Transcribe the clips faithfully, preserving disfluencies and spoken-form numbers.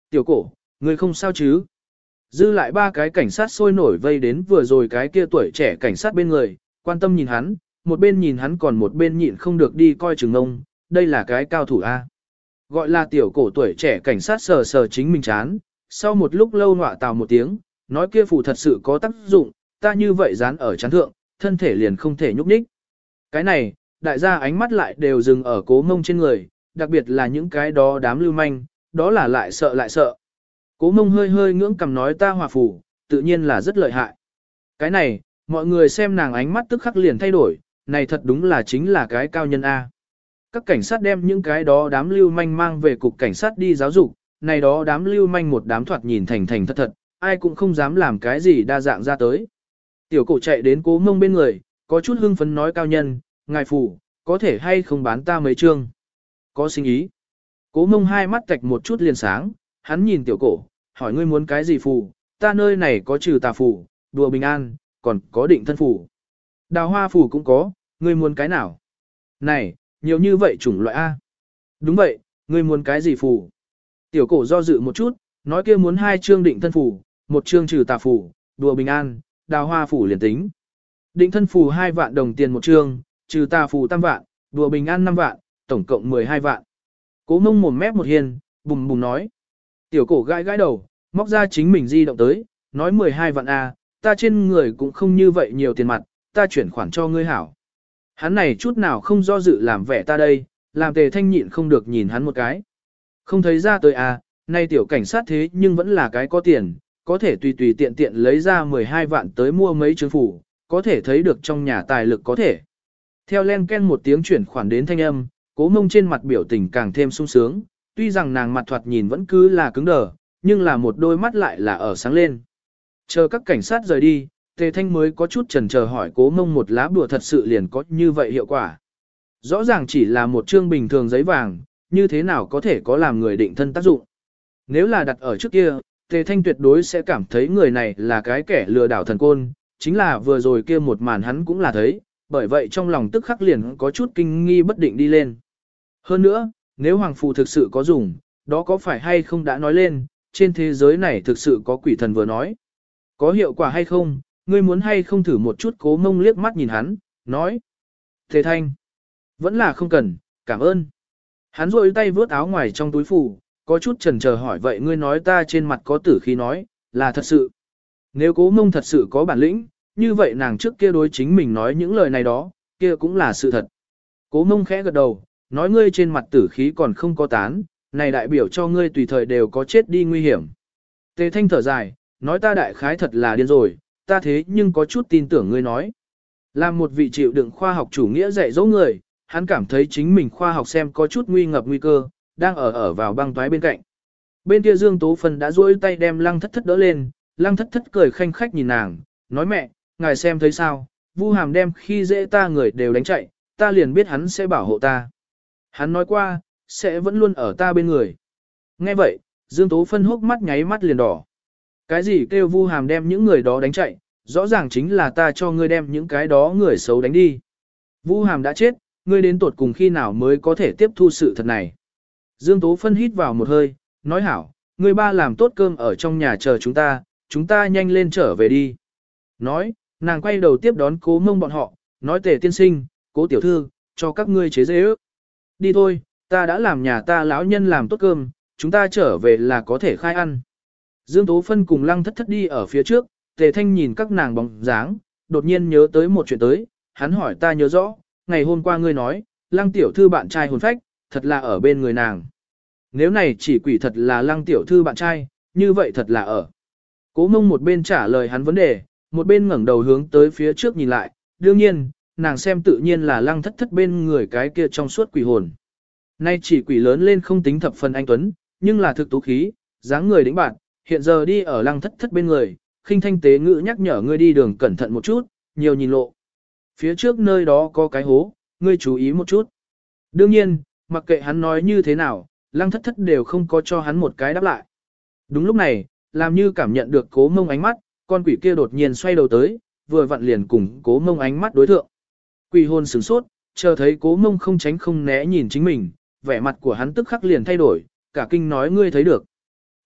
Tiểu cổ, ngươi không sao chứ? Dư lại ba cái cảnh sát sôi nổi vây đến vừa rồi cái kia tuổi trẻ cảnh sát bên người, quan tâm nhìn hắn, một bên nhìn hắn còn một bên nhịn không được đi coi chừng ông, đây là cái cao thủ A. Gọi là tiểu cổ tuổi trẻ cảnh sát sờ sờ chính mình chán, sau một lúc lâu nọa tào một tiếng, nói kia phù thật sự có tác dụng, ta như vậy dán ở chán thượng, thân thể liền không thể nhúc nhích. Cái này, đại gia ánh mắt lại đều dừng ở cố mông trên người, đặc biệt là những cái đó đám lưu manh, đó là lại sợ lại sợ. Cố mông hơi hơi ngưỡng cầm nói ta hòa phù, tự nhiên là rất lợi hại. Cái này, mọi người xem nàng ánh mắt tức khắc liền thay đổi, này thật đúng là chính là cái cao nhân A. Các cảnh sát đem những cái đó đám lưu manh mang về cục cảnh sát đi giáo dục, này đó đám lưu manh một đám thoạt nhìn thành thành thật thật, ai cũng không dám làm cái gì đa dạng ra tới. Tiểu cổ chạy đến cố mông bên người, có chút hưng phấn nói cao nhân, ngài phủ, có thể hay không bán ta mấy chương. Có sinh ý. Cố mông hai mắt tạch một chút liền sáng, hắn nhìn tiểu cổ, hỏi ngươi muốn cái gì phù, ta nơi này có trừ tà phù, đùa bình an, còn có định thân phù. Đào hoa phù cũng có, ngươi muốn cái nào? Này, nhiều như vậy chủng loại A. Đúng vậy, ngươi muốn cái gì phù? Tiểu cổ do dự một chút, nói kia muốn hai chương định thân phù, một chương trừ tà phù, đùa bình an, đào hoa phù liền tính. Định thân phù hai vạn đồng tiền một chương, trừ tà phù tam vạn, đùa bình an năm vạn, tổng cộng mười hai vạn. Cố mông mồm mép một hiền, bùm bùm nói. Tiểu cổ gãi gãi đầu, móc ra chính mình di động tới, nói mười hai vạn A, ta trên người cũng không như vậy nhiều tiền mặt, ta chuyển khoản cho ngươi hảo. Hắn này chút nào không do dự làm vẻ ta đây, làm Tề Thanh nhịn không được nhìn hắn một cái. Không thấy ra tới à, nay tiểu cảnh sát thế nhưng vẫn là cái có tiền, có thể tùy tùy tiện tiện lấy ra mười hai vạn tới mua mấy chứng phủ, có thể thấy được trong nhà tài lực có thể. Theo len ken một tiếng chuyển khoản đến thanh âm, cố mông trên mặt biểu tình càng thêm sung sướng, tuy rằng nàng mặt thoạt nhìn vẫn cứ là cứng đờ, nhưng là một đôi mắt lại là ở sáng lên. Chờ các cảnh sát rời đi, Tề Thanh mới có chút chần chờ hỏi cố mông một lá bùa thật sự liền có như vậy hiệu quả. Rõ ràng chỉ là một chương bình thường giấy vàng, như thế nào có thể có làm người định thân tác dụng. Nếu là đặt ở trước kia, Tề Thanh tuyệt đối sẽ cảm thấy người này là cái kẻ lừa đảo thần côn, chính là vừa rồi kia một màn hắn cũng là thấy, bởi vậy trong lòng tức khắc liền có chút kinh nghi bất định đi lên. Hơn nữa, nếu Hoàng Phù thực sự có dùng, đó có phải hay không đã nói lên, trên thế giới này thực sự có quỷ thần vừa nói. Có hiệu quả hay không, ngươi muốn hay không thử một chút cố mông liếc mắt nhìn hắn, nói. Tề Thanh, vẫn là không cần, cảm ơn. Hắn rôi tay vướt áo ngoài trong túi phù, có chút chần chờ hỏi vậy ngươi nói ta trên mặt có tử khí nói, là thật sự. Nếu cố mông thật sự có bản lĩnh, như vậy nàng trước kia đối chính mình nói những lời này đó, kia cũng là sự thật. Cố mông khẽ gật đầu, nói ngươi trên mặt tử khí còn không có tán, này đại biểu cho ngươi tùy thời đều có chết đi nguy hiểm. Tề Thanh thở dài, nói ta đại khái thật là điên rồi, ta thế nhưng có chút tin tưởng ngươi nói. Làm một vị chịu đựng khoa học chủ nghĩa dạy dỗ người, hắn cảm thấy chính mình khoa học xem có chút nguy ngập nguy cơ, đang ở ở vào băng toái bên cạnh. Bên kia Dương Tố Phân đã duỗi tay đem Lăng Thất Thất đỡ lên, Lăng Thất Thất cười khanh khách nhìn nàng, nói mẹ, ngài xem thấy sao, Vu Hàm đem khi dễ ta người đều đánh chạy, ta liền biết hắn sẽ bảo hộ ta. Hắn nói qua, sẽ vẫn luôn ở ta bên người. Nghe vậy, Dương Tố Phân hốc mắt nháy mắt liền đỏ. Cái gì kêu Vu Hàm đem những người đó đánh chạy, rõ ràng chính là ta cho ngươi đem những cái đó người xấu đánh đi. Vu Hàm đã chết, ngươi đến tuột cùng khi nào mới có thể tiếp thu sự thật này. Dương Tố Phân hít vào một hơi, nói hảo, ngươi ba làm tốt cơm ở trong nhà chờ chúng ta, chúng ta nhanh lên trở về đi. Nói, nàng quay đầu tiếp đón cố mông bọn họ, nói Tề tiên sinh, cố tiểu thư, cho các ngươi chế dễ ước. Đi thôi, ta đã làm nhà ta lão nhân làm tốt cơm, chúng ta trở về là có thể khai ăn. Dương Tố Phân cùng Lăng Thất Thất đi ở phía trước, Tề Thanh nhìn các nàng bóng dáng, đột nhiên nhớ tới một chuyện tới, hắn hỏi ta nhớ rõ, ngày hôm qua ngươi nói, Lăng tiểu thư bạn trai hồn phách, thật là ở bên người nàng. Nếu này chỉ quỷ thật là Lăng tiểu thư bạn trai, như vậy thật là ở. Cố mông một bên trả lời hắn vấn đề, một bên ngẩng đầu hướng tới phía trước nhìn lại, đương nhiên, nàng xem tự nhiên là Lăng Thất Thất bên người cái kia trong suốt quỷ hồn. Nay chỉ quỷ lớn lên không tính thập phần anh tuấn, nhưng là thực tú khí, dáng người đĩnh bạn, hiện giờ đi ở Lăng Thất Thất bên người, khinh thanh tế ngữ nhắc nhở ngươi đi đường cẩn thận một chút, nhiều nhìn lộ. Phía trước nơi đó có cái hố, ngươi chú ý một chút. Đương nhiên, mặc kệ hắn nói như thế nào, Lăng Thất Thất đều không có cho hắn một cái đáp lại. Đúng lúc này, làm như cảm nhận được cố mông ánh mắt, con quỷ kia đột nhiên xoay đầu tới, vừa vặn liền cùng cố mông ánh mắt đối thượng. Quỷ hồn sửng sốt, chờ thấy cố mông không tránh không né nhìn chính mình, vẻ mặt của hắn tức khắc liền thay đổi, cả kinh nói ngươi thấy được.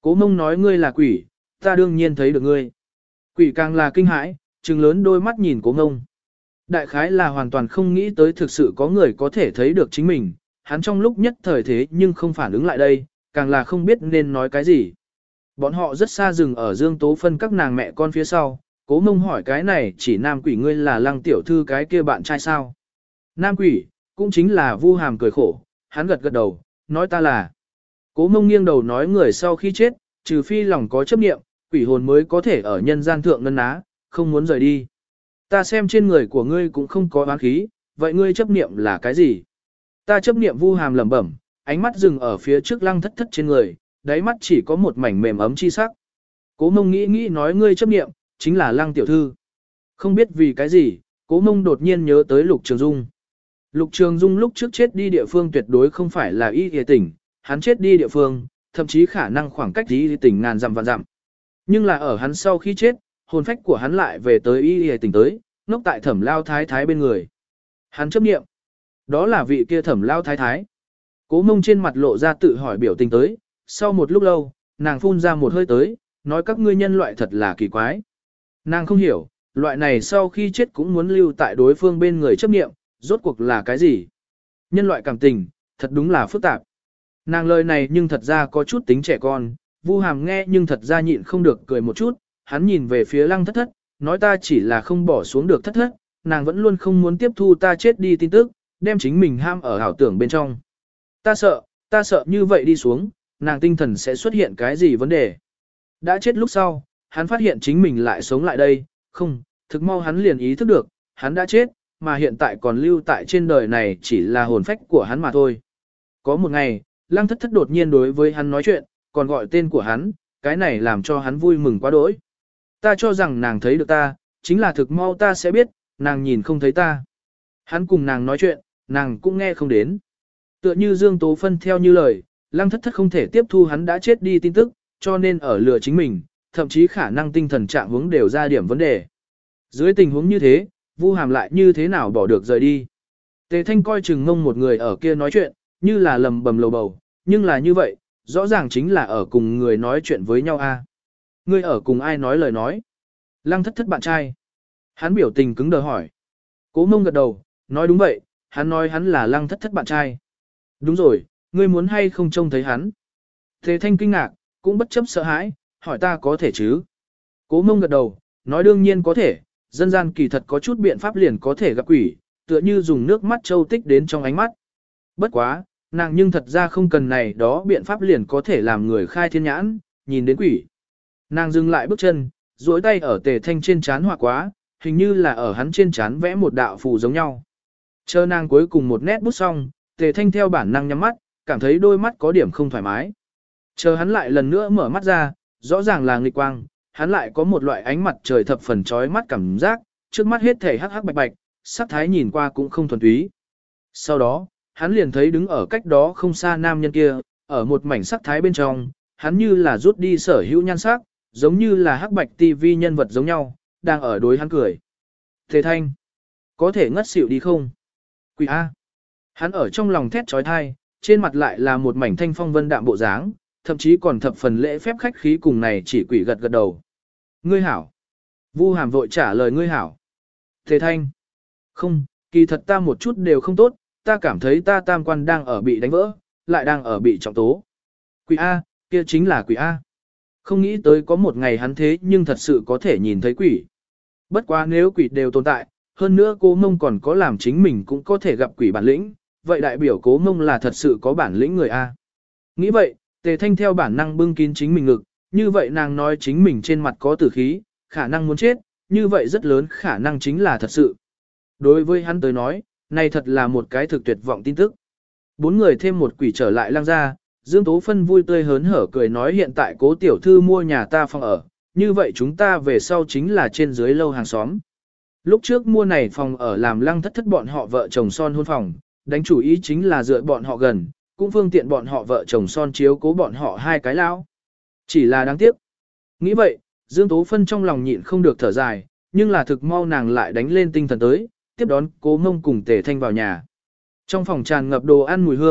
Cố Mông nói ngươi là quỷ, ta đương nhiên thấy được ngươi. Quỷ càng là kinh hãi, trừng lớn đôi mắt nhìn Cố Mông. Đại khái là hoàn toàn không nghĩ tới thực sự có người có thể thấy được chính mình, hắn trong lúc nhất thời thế nhưng không phản ứng lại đây, càng là không biết nên nói cái gì. Bọn họ rất xa dừng ở Dương Tố Phân các nàng mẹ con phía sau, Cố Mông hỏi cái này chỉ nam quỷ ngươi là Lăng tiểu thư cái kia bạn trai sao? Nam quỷ, cũng chính là Vu Hàm cười khổ, hắn gật gật đầu, nói ta là. Cố Mông nghiêng đầu nói người sau khi chết, trừ phi lòng có chấp niệm, quỷ hồn mới có thể ở nhân gian thượng ngân ná, không muốn rời đi. Ta xem trên người của ngươi cũng không có oán khí, vậy ngươi chấp niệm là cái gì? Ta chấp niệm Vu Hàm lẩm bẩm, ánh mắt dừng ở phía trước Lăng Thất Thất trên người, đáy mắt chỉ có một mảnh mềm ấm chi sắc. Cố Mông nghĩ nghĩ nói ngươi chấp niệm, chính là Lăng tiểu thư. Không biết vì cái gì, Cố Mông đột nhiên nhớ tới Lục Trường Dung. Lục Trường Dung lúc trước chết đi địa phương tuyệt đối không phải là Y Y tỉnh, hắn chết đi địa phương, thậm chí khả năng khoảng cách Y Y tỉnh ngàn dặm vạn dặm. Nhưng là ở hắn sau khi chết, hồn phách của hắn lại về tới Y Y tỉnh tới, ngốc tại Thẩm Lao Thái Thái bên người. Hắn chấp niệm, đó là vị kia Thẩm Lao Thái Thái. Cố Mông trên mặt lộ ra tự hỏi biểu tình tới, sau một lúc lâu, nàng phun ra một hơi tới, nói các ngươi nhân loại thật là kỳ quái. Nàng không hiểu, loại này sau khi chết cũng muốn lưu tại đối phương bên người chấp niệm, rốt cuộc là cái gì? Nhân loại cảm tình, thật đúng là phức tạp. Nàng lời này nhưng thật ra có chút tính trẻ con, Vu Hàm nghe nhưng thật ra nhịn không được cười một chút, hắn nhìn về phía Lăng Thất Thất, nói ta chỉ là không bỏ xuống được Thất Thất, nàng vẫn luôn không muốn tiếp thu ta chết đi tin tức, đem chính mình ham ở ảo tưởng bên trong. Ta sợ, ta sợ như vậy đi xuống, nàng tinh thần sẽ xuất hiện cái gì vấn đề. Đã chết lúc sau, hắn phát hiện chính mình lại sống lại đây, không, thực mau hắn liền ý thức được, hắn đã chết, mà hiện tại còn lưu tại trên đời này chỉ là hồn phách của hắn mà thôi. Có một ngày, Lăng Thất Thất đột nhiên đối với hắn nói chuyện, còn gọi tên của hắn, cái này làm cho hắn vui mừng quá đỗi. Ta cho rằng nàng thấy được ta, chính là thực mau ta sẽ biết, nàng nhìn không thấy ta. Hắn cùng nàng nói chuyện, nàng cũng nghe không đến. Tựa như Dương Tố Phân theo như lời, Lăng Thất Thất không thể tiếp thu hắn đã chết đi tin tức, cho nên ở lừa chính mình, thậm chí khả năng tinh thần trạng hướng đều ra điểm vấn đề. Dưới tình huống như thế, Vu Hàm lại như thế nào bỏ được rời đi. Tề Thanh coi chừng ngông một người ở kia nói chuyện, như là lầm bầm lầu bầu, nhưng là như vậy, rõ ràng chính là ở cùng người nói chuyện với nhau a. À. Ngươi ở cùng ai nói lời nói? Lăng Thất Thất bạn trai. Hắn biểu tình cứng đờ hỏi. Cố Mông gật đầu, nói đúng vậy, hắn nói hắn là Lăng Thất Thất bạn trai. Đúng rồi, ngươi muốn hay không trông thấy hắn? Tề Thanh kinh ngạc, cũng bất chấp sợ hãi, hỏi ta có thể chứ? Cố Mông gật đầu, nói đương nhiên có thể, dân gian kỳ thật có chút biện pháp liền có thể gặp quỷ, tựa như dùng nước mắt châu tích đến trong ánh mắt. Bất quá, nàng nhưng thật ra không cần này đó biện pháp liền có thể làm người khai thiên nhãn, nhìn đến quỷ. Nàng dừng lại bước chân, duỗi tay ở Tề Thanh trên trán họa quá, hình như là ở hắn trên trán vẽ một đạo phù giống nhau. Chờ nàng cuối cùng một nét bút xong, Tề Thanh theo bản năng nhắm mắt, cảm thấy đôi mắt có điểm không thoải mái. Chờ hắn lại lần nữa mở mắt ra, rõ ràng là nghịch quang, hắn lại có một loại ánh mặt trời thập phần chói mắt cảm giác, trước mắt hết thể hắc hắc bạch bạch, sắc thái nhìn qua cũng không thuần túy. Sau đó, hắn liền thấy đứng ở cách đó không xa nam nhân kia, ở một mảnh sắc thái bên trong, hắn như là rút đi sở hữu nhan sắc, giống như là hắc bạch tivi nhân vật giống nhau, đang ở đối hắn cười. Thế Thanh, có thể ngất xỉu đi không? Quỷ A. Hắn ở trong lòng thét trói thai, trên mặt lại là một mảnh thanh phong vân đạm bộ dáng, thậm chí còn thập phần lễ phép khách khí cùng này chỉ quỷ gật gật đầu. Ngươi hảo. Vu Hàm vội trả lời ngươi hảo. Thế Thanh. Không, kỳ thật ta một chút đều không tốt, ta cảm thấy ta tam quan đang ở bị đánh vỡ, lại đang ở bị trọng tố. Quỷ A, kia chính là quỷ A. Không nghĩ tới có một ngày hắn thế nhưng thật sự có thể nhìn thấy quỷ. Bất quá nếu quỷ đều tồn tại, hơn nữa Cố Mông còn có làm chính mình cũng có thể gặp quỷ bản lĩnh, vậy đại biểu Cố Mông là thật sự có bản lĩnh người A. Nghĩ vậy, Tề Thanh theo bản năng bưng kín chính mình ngực, như vậy nàng nói chính mình trên mặt có tử khí, khả năng muốn chết, như vậy rất lớn khả năng chính là thật sự. Đối với hắn tới nói, này thật là một cái thực tuyệt vọng tin tức. Bốn người thêm một quỷ trở lại Lăng gia, Dương Tố Phân vui tươi hớn hở cười nói hiện tại Cố tiểu thư mua nhà ta phòng ở, như vậy chúng ta về sau chính là trên dưới lâu hàng xóm. Lúc trước mua này phòng ở làm Lăng Thất Thất bọn họ vợ chồng son hôn phòng, đánh chủ ý chính là dựa bọn họ gần, cũng phương tiện bọn họ vợ chồng son chiếu cố bọn họ hai cái lão. Chỉ là đáng tiếc. Nghĩ vậy, Dương Tố Phân trong lòng nhịn không được thở dài, nhưng là thực mau nàng lại đánh lên tinh thần tới, tiếp đón Cố Mông cùng Tề Thanh vào nhà. Trong phòng tràn ngập đồ ăn mùi hương,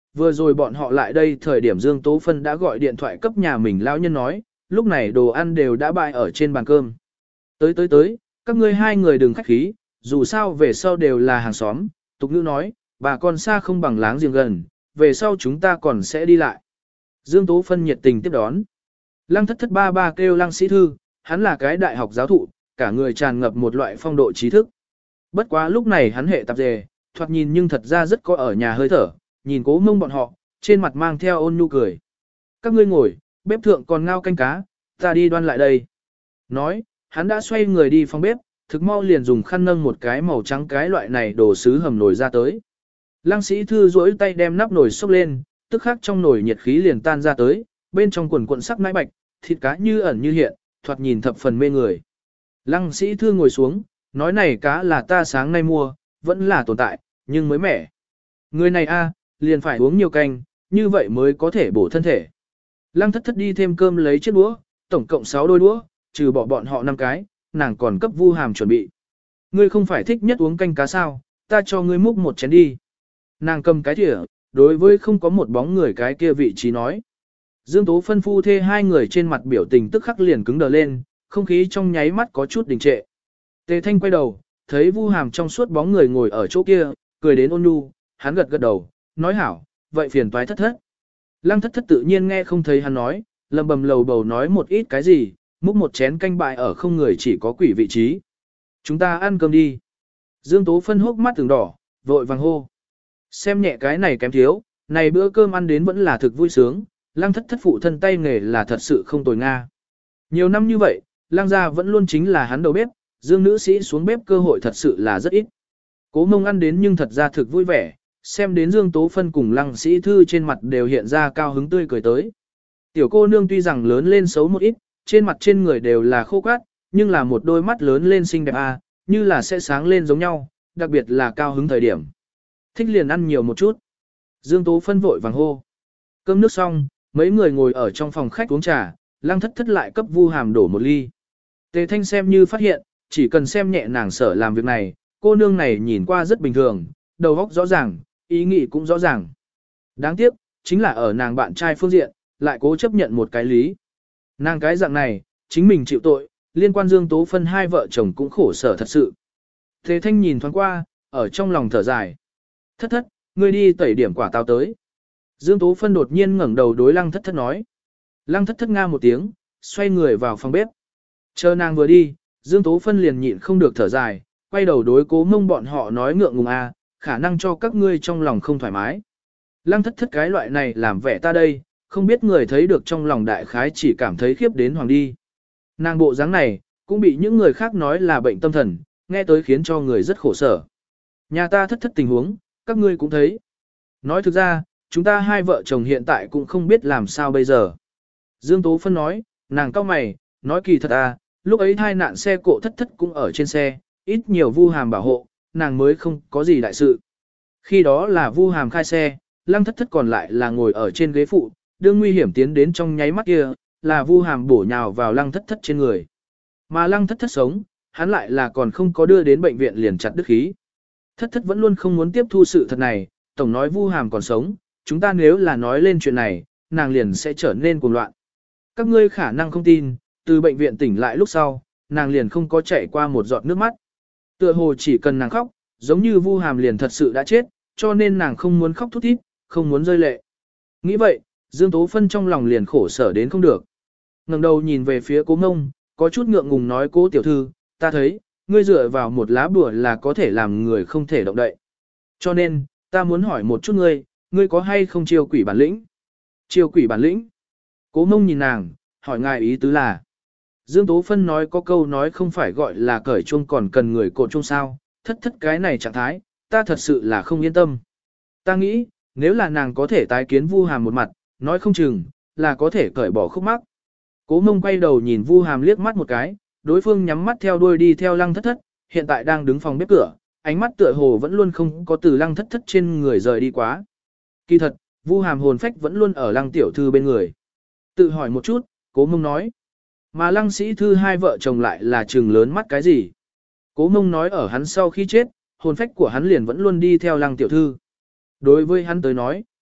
vừa rồi bọn họ lại đây thời điểm Dương Tố Phân đã gọi điện thoại cấp nhà mình lão nhân nói, lúc này đồ ăn đều đã bày ở trên bàn cơm. Tới tới tới, các ngươi hai người đừng khách khí, dù sao về sau đều là hàng xóm, tục ngữ nói, bà con xa không bằng láng giềng gần, về sau chúng ta còn sẽ đi lại. Dương Tố Phân nhiệt tình tiếp đón. Lăng thất thất ba ba kêu Lăng Sĩ Thư, hắn là cái đại học giáo thụ, cả người tràn ngập một loại phong độ trí thức. Bất quá lúc này hắn hệ tạp dề, thoạt nhìn nhưng thật ra rất có ở nhà hơi thở, nhìn Cố Mông bọn họ, trên mặt mang theo ôn nhu cười. Các ngươi ngồi, bếp thượng còn ngao canh cá, ta đi đoan lại đây. Nói, hắn đã xoay người đi phòng bếp, thực mau liền dùng khăn nâng một cái màu trắng cái loại này đồ sứ hầm nồi ra tới. Lăng Sĩ Thư duỗi tay đem nắp nồi xốc lên, tức khắc trong nồi nhiệt khí liền tan ra tới, bên trong quần cuộn sắc nãi bạch, thịt cá như ẩn như hiện, thoạt nhìn thập phần mê người. Lăng Sĩ Thư ngồi xuống, nói này cá là ta sáng nay mua, vẫn là tồn tại, nhưng mới mẻ. Người này a, liền phải uống nhiều canh, như vậy mới có thể bổ thân thể. Lăng thất thất đi thêm cơm lấy chiếc đũa, tổng cộng sáu đôi đũa, trừ bỏ bọn họ năm cái, nàng còn cấp Vu Hàm chuẩn bị. Ngươi không phải thích nhất uống canh cá sao, ta cho ngươi múc một chén đi. Nàng cầm cái thìa, đối với không có một bóng người cái kia vị trí nói. Dương Tố Phân phu thê hai người trên mặt biểu tình tức khắc liền cứng đờ lên, không khí trong nháy mắt có chút đình trệ. Tề Thanh quay đầu, thấy Vu Hàm trong suốt bóng người ngồi ở chỗ kia, cười đến ôn nhu, hắn gật gật đầu, nói hảo, vậy phiền toái thất thất. Lăng thất thất tự nhiên nghe không thấy hắn nói, lầm bầm lầu bầu nói một ít cái gì, múc một chén canh bại ở không người chỉ có quỷ vị trí. Chúng ta ăn cơm đi. Dương Tố Phân hốc mắt từng đỏ, vội vàng hô. Xem nhẹ cái này kém thiếu, này bữa cơm ăn đến vẫn là thực vui sướng, lăng thất thất phụ thân tay nghề là thật sự không tồi nga. Nhiều năm như vậy, lăng gia vẫn luôn chính là hắn đầu bếp, Dương nữ sĩ xuống bếp cơ hội thật sự là rất ít. Cố Mông ăn đến nhưng thật ra thực vui vẻ, xem đến Dương Tố Phân cùng Lăng Sĩ Thư trên mặt đều hiện ra cao hứng tươi cười tới. Tiểu cô nương tuy rằng lớn lên xấu một ít, trên mặt trên người đều là khô cát, nhưng là một đôi mắt lớn lên xinh đẹp à, như là sẽ sáng lên giống nhau, đặc biệt là cao hứng thời điểm. Thích liền ăn nhiều một chút. Dương Tố Phân vội vàng hô. Cơm nước xong, mấy người ngồi ở trong phòng khách uống trà, Lăng thất thất lại cấp Vu Hàm đổ một ly. Tề Thanh xem như phát hiện, chỉ cần xem nhẹ nàng sở làm việc này, cô nương này nhìn qua rất bình thường, đầu óc rõ ràng, ý nghĩ cũng rõ ràng. Đáng tiếc, chính là ở nàng bạn trai phương diện, lại cố chấp nhận một cái lý. Nàng cái dạng này, chính mình chịu tội, liên quan Dương Tố Phân hai vợ chồng cũng khổ sở thật sự. Tề Thanh nhìn thoáng qua, ở trong lòng thở dài. Thất thất, ngươi đi tẩy điểm quả táo tới. Dương Tố Phân đột nhiên ngẩng đầu đối Lăng thất thất nói. Lăng thất thất nga một tiếng, xoay người vào phòng bếp. Chờ nàng vừa đi, Dương Tố Phân liền nhịn không được thở dài, quay đầu đối Cố Mông bọn họ nói ngượng ngùng a, khả năng cho các ngươi trong lòng không thoải mái. Lăng thất thất cái loại này làm vẻ ta đây, không biết người thấy được trong lòng đại khái chỉ cảm thấy khiếp đến hoàng đi. Nàng bộ dáng này, cũng bị những người khác nói là bệnh tâm thần, nghe tới khiến cho người rất khổ sở. Nhà ta thất thất tình huống, các ngươi cũng thấy. Nói thực ra, chúng ta hai vợ chồng hiện tại cũng không biết làm sao bây giờ. Dương Tố Phân nói, nàng cau mày, nói kỳ thật à, lúc ấy thai nạn xe cộ thất thất cũng ở trên xe, ít nhiều Vu Hàm bảo hộ, nàng mới không có gì đại sự. Khi đó là Vu Hàm khai xe, Lăng thất thất còn lại là ngồi ở trên ghế phụ, đương nguy hiểm tiến đến trong nháy mắt kia, là Vu Hàm bổ nhào vào Lăng thất thất trên người. Mà Lăng thất thất sống, hắn lại là còn không có đưa đến bệnh viện liền chặt đứt khí. Thất thất vẫn luôn không muốn tiếp thu sự thật này, tổng nói Vu Hàm còn sống, chúng ta nếu là nói lên chuyện này, nàng liền sẽ trở nên cuồng loạn. Các ngươi khả năng không tin, từ bệnh viện tỉnh lại lúc sau, nàng liền không có chảy qua một giọt nước mắt. Tựa hồ chỉ cần nàng khóc, giống như Vu Hàm liền thật sự đã chết, cho nên nàng không muốn khóc thút thít, không muốn rơi lệ. Nghĩ vậy, Dương Tố Phân trong lòng liền khổ sở đến không được. Ngẩng đầu nhìn về phía Cố Mông, có chút ngượng ngùng nói Cố tiểu thư, ta thấy, ngươi dựa vào một lá bùa là có thể làm người không thể động đậy. Cho nên, ta muốn hỏi một chút ngươi, ngươi có hay không chiêu quỷ bản lĩnh? Chiêu quỷ bản lĩnh? Cố Mông nhìn nàng, hỏi ngài ý tứ là. Dương Tố Phân nói có câu nói không phải gọi là cởi chuông còn cần người cột chuông sao, thất thất cái này trạng thái, ta thật sự là không yên tâm. Ta nghĩ, nếu là nàng có thể tái kiến Vu Hàm một mặt, nói không chừng, là có thể cởi bỏ khúc mắc. Cố Mông quay đầu nhìn Vu Hàm liếc mắt một cái, đối phương nhắm mắt theo đuôi đi theo Lăng thất thất, hiện tại đang đứng phòng bếp cửa, ánh mắt tựa hồ vẫn luôn không có từ Lăng thất thất trên người rời đi quá. Kỳ thật, Vu Hàm hồn phách vẫn luôn ở Lăng tiểu thư bên người. Tự hỏi một chút, Cố Mông nói. Mà Lăng Sĩ Thư hai vợ chồng lại là trừng lớn mắt cái gì? Cố Mông nói ở hắn sau khi chết, hồn phách của hắn liền vẫn luôn đi theo Lăng tiểu thư. Đối với hắn tới nói,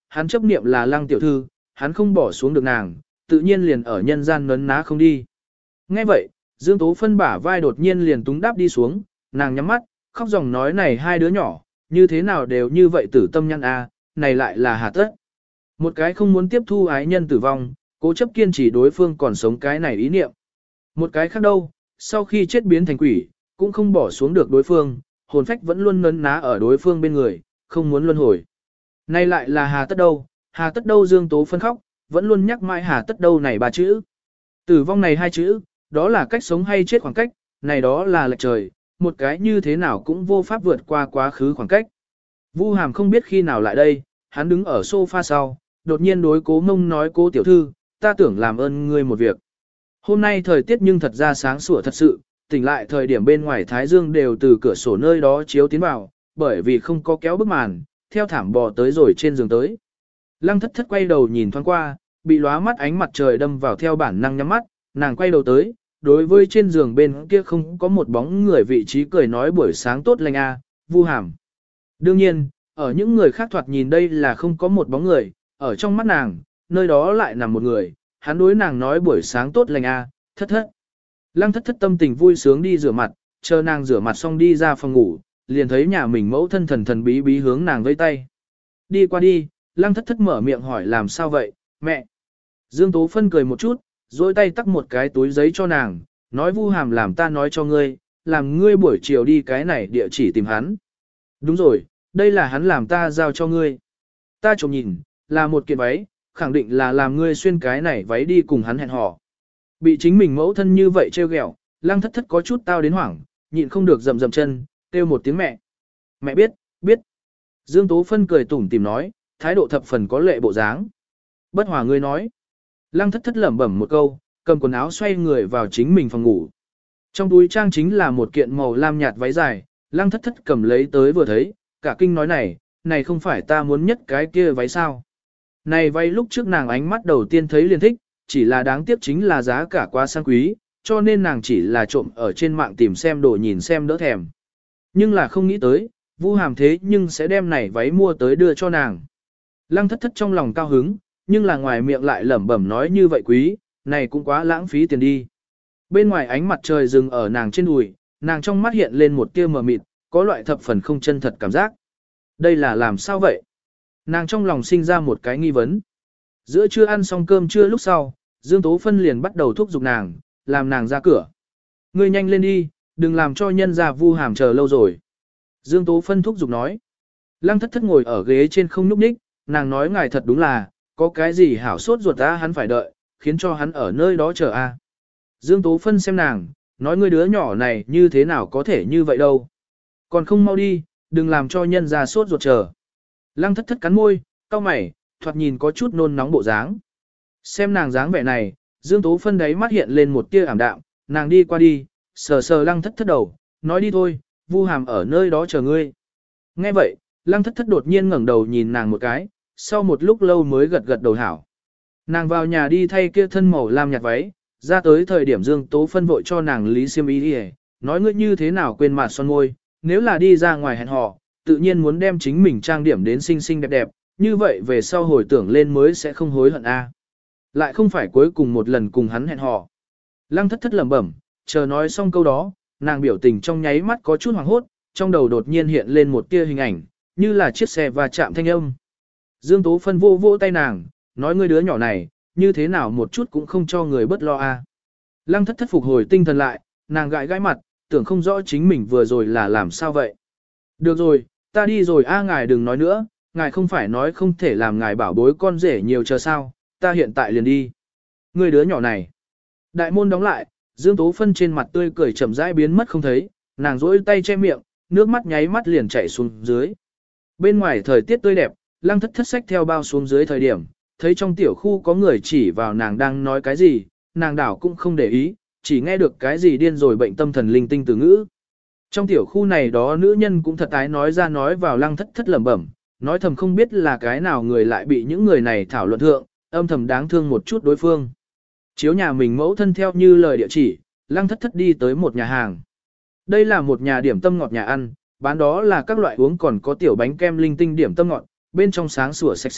hắn chấp niệm là Lăng tiểu thư, hắn không bỏ xuống được nàng, tự nhiên liền ở nhân gian nấn ná không đi. Nghe vậy, Dương Tố Phân bả vai đột nhiên liền túng đáp đi xuống, nàng nhắm mắt, khóc dòng nói này hai đứa nhỏ, như thế nào đều như vậy tử tâm nhăn a, này lại là hà tất. Một cái không muốn tiếp thu ái nhân tử vong, cố chấp kiên trì đối phương còn sống cái này ý niệm. Một cái khác đâu, sau khi chết biến thành quỷ, cũng không bỏ xuống được đối phương, hồn phách vẫn luôn nấn ná ở đối phương bên người, không muốn luân hồi. Này lại là hà tất đâu, hà tất đâu Dương Tố Phân khóc, vẫn luôn nhắc mãi hà tất đâu này ba chữ. Tử vong này hai chữ, đó là cách sống hay chết khoảng cách, này đó là lệch trời, một cái như thế nào cũng vô pháp vượt qua quá khứ khoảng cách. Vu Hàm không biết khi nào lại đây, hắn đứng ở sofa sau, đột nhiên đối Cố Mông nói Cố tiểu thư, ta tưởng làm ơn ngươi một việc. Hôm nay thời tiết nhưng thật ra sáng sủa thật sự, tỉnh lại thời điểm bên ngoài Thái Dương đều từ cửa sổ nơi đó chiếu tiến vào, bởi vì không có kéo bức màn, theo thảm bò tới rồi trên giường tới. Lăng thất thất quay đầu nhìn thoáng qua, bị lóa mắt ánh mặt trời đâm vào theo bản năng nhắm mắt, nàng quay đầu tới, đối với trên giường bên kia không có một bóng người vị trí cười nói buổi sáng tốt lành a, Vu Hàm. Đương nhiên, ở những người khác thoạt nhìn đây là không có một bóng người, ở trong mắt nàng, nơi đó lại nằm một người, hắn đối nàng nói buổi sáng tốt lành a, thất thất. Lăng thất thất tâm tình vui sướng đi rửa mặt, chờ nàng rửa mặt xong đi ra phòng ngủ, liền thấy nhà mình mẫu thân thần thần bí bí hướng nàng vẫy tay. Đi qua đi, Lăng thất thất mở miệng hỏi làm sao vậy, mẹ. Dương Tố Phân cười một chút, dối tay tắt một cái túi giấy cho nàng, nói Vu Hàm làm ta nói cho ngươi, làm ngươi buổi chiều đi cái này địa chỉ tìm hắn. Đúng rồi, đây là hắn làm ta giao cho ngươi. Ta trộm nhìn, là một kiện váy, khẳng định là làm ngươi xuyên cái này váy đi cùng hắn hẹn hò. Bị chính mình mẫu thân như vậy trêu ghẹo, Lăng thất thất có chút tao đến hoảng, nhịn không được rầm rầm chân, kêu một tiếng mẹ. Mẹ biết, biết. Dương Tố Phân cười tủm tìm nói, thái độ thập phần có lệ bộ dáng. Bất hòa ngươi nói. Lăng thất thất lẩm bẩm một câu, cầm quần áo xoay người vào chính mình phòng ngủ. Trong túi trang chính là một kiện màu lam nhạt váy dài, Lăng thất thất cầm lấy tới vừa thấy, cả kinh nói này, này không phải ta muốn nhất cái kia váy sao. Này váy lúc trước nàng ánh mắt đầu tiên thấy liền thích, chỉ là đáng tiếc chính là giá cả quá sang quý, cho nên nàng chỉ là trộm ở trên mạng tìm xem đồ nhìn xem đỡ thèm. Nhưng là không nghĩ tới, Vu Hàm thế nhưng sẽ đem này váy mua tới đưa cho nàng. Lăng thất thất trong lòng cao hứng, nhưng là ngoài miệng lại lẩm bẩm nói như vậy quý, này cũng quá lãng phí tiền đi. Bên ngoài ánh mặt trời dừng ở nàng trên đùi, nàng trong mắt hiện lên một tia mờ mịt, có loại thập phần không chân thật cảm giác. Đây là làm sao vậy? Nàng trong lòng sinh ra một cái nghi vấn. Giữa trưa ăn xong cơm trưa lúc sau, Dương Tố Phân liền bắt đầu thúc giục nàng, làm nàng ra cửa. Ngươi nhanh lên đi, đừng làm cho nhân gia Vu Hàm chờ lâu rồi. Dương Tố Phân thúc giục nói. Lăng thất thất ngồi ở ghế trên không nhúc nhích, nàng nói ngài thật đúng là, có cái gì hảo sốt ruột ta hắn phải đợi, khiến cho hắn ở nơi đó chờ a. Dương Tố Phân xem nàng, nói ngươi đứa nhỏ này như thế nào có thể như vậy đâu. Còn không mau đi, đừng làm cho nhân gia sốt ruột chờ. Lăng thất thất cắn môi, cau mày, thoạt nhìn có chút nôn nóng bộ dáng. Xem nàng dáng vẻ này, Dương Tố Phân đáy mắt hiện lên một tia ảm đạm, nàng đi qua đi, sờ sờ lăng thất thất đầu, nói đi thôi, Vu Hàm ở nơi đó chờ ngươi. Nghe vậy, lăng thất thất đột nhiên ngẩng đầu nhìn nàng một cái, sau một lúc lâu mới gật gật đầu hảo. Nàng vào nhà đi thay kia thân màu lam nhạt váy, ra tới thời điểm Dương Tố Phân vội cho nàng lý xiêm y đi, nói ngươi như thế nào quên mặt son môi, nếu là đi ra ngoài hẹn hò, tự nhiên muốn đem chính mình trang điểm đến xinh xinh đẹp đẹp, như vậy về sau hồi tưởng lên mới sẽ không hối hận a. Lại không phải cuối cùng một lần cùng hắn hẹn hò. Lăng thất thất lẩm bẩm, chờ nói xong câu đó, nàng biểu tình trong nháy mắt có chút hoảng hốt, trong đầu đột nhiên hiện lên một tia hình ảnh, như là chiếc xe va chạm thanh âm. Dương Tố Phân vô vô tay nàng, nói ngươi đứa nhỏ này, như thế nào một chút cũng không cho người bất lo a. Lăng thất thất phục hồi tinh thần lại, nàng gãi gãi mặt, tưởng không rõ chính mình vừa rồi là làm sao vậy. Được rồi, ta đi rồi a, ngài đừng nói nữa, ngài không phải nói không thể làm ngài bảo bối con rể nhiều chờ sao, ta hiện tại liền đi. Ngươi đứa nhỏ này. Đại môn đóng lại, Dương Tố Phân trên mặt tươi cười chậm rãi biến mất không thấy, nàng rỗi tay che miệng, nước mắt nháy mắt liền chảy xuống dưới. Bên ngoài thời tiết tươi đẹp, Lăng thất thất sách theo bao xuống dưới thời điểm, thấy trong tiểu khu có người chỉ vào nàng đang nói cái gì, nàng đảo cũng không để ý, chỉ nghe được cái gì điên rồi bệnh tâm thần linh tinh từ ngữ. Trong tiểu khu này đó nữ nhân cũng thật ái nói ra nói vào Lăng thất thất lẩm bẩm, nói thầm không biết là cái nào người lại bị những người này thảo luận thượng, âm thầm đáng thương một chút đối phương. Chiếu nhà mình mẫu thân theo như lời địa chỉ, Lăng thất thất đi tới một nhà hàng. Đây là một nhà điểm tâm ngọt nhà ăn, bán đó là các loại uống còn có tiểu bánh kem linh tinh điểm tâm ngọt, bên trong sáng sủa sạch sẽ,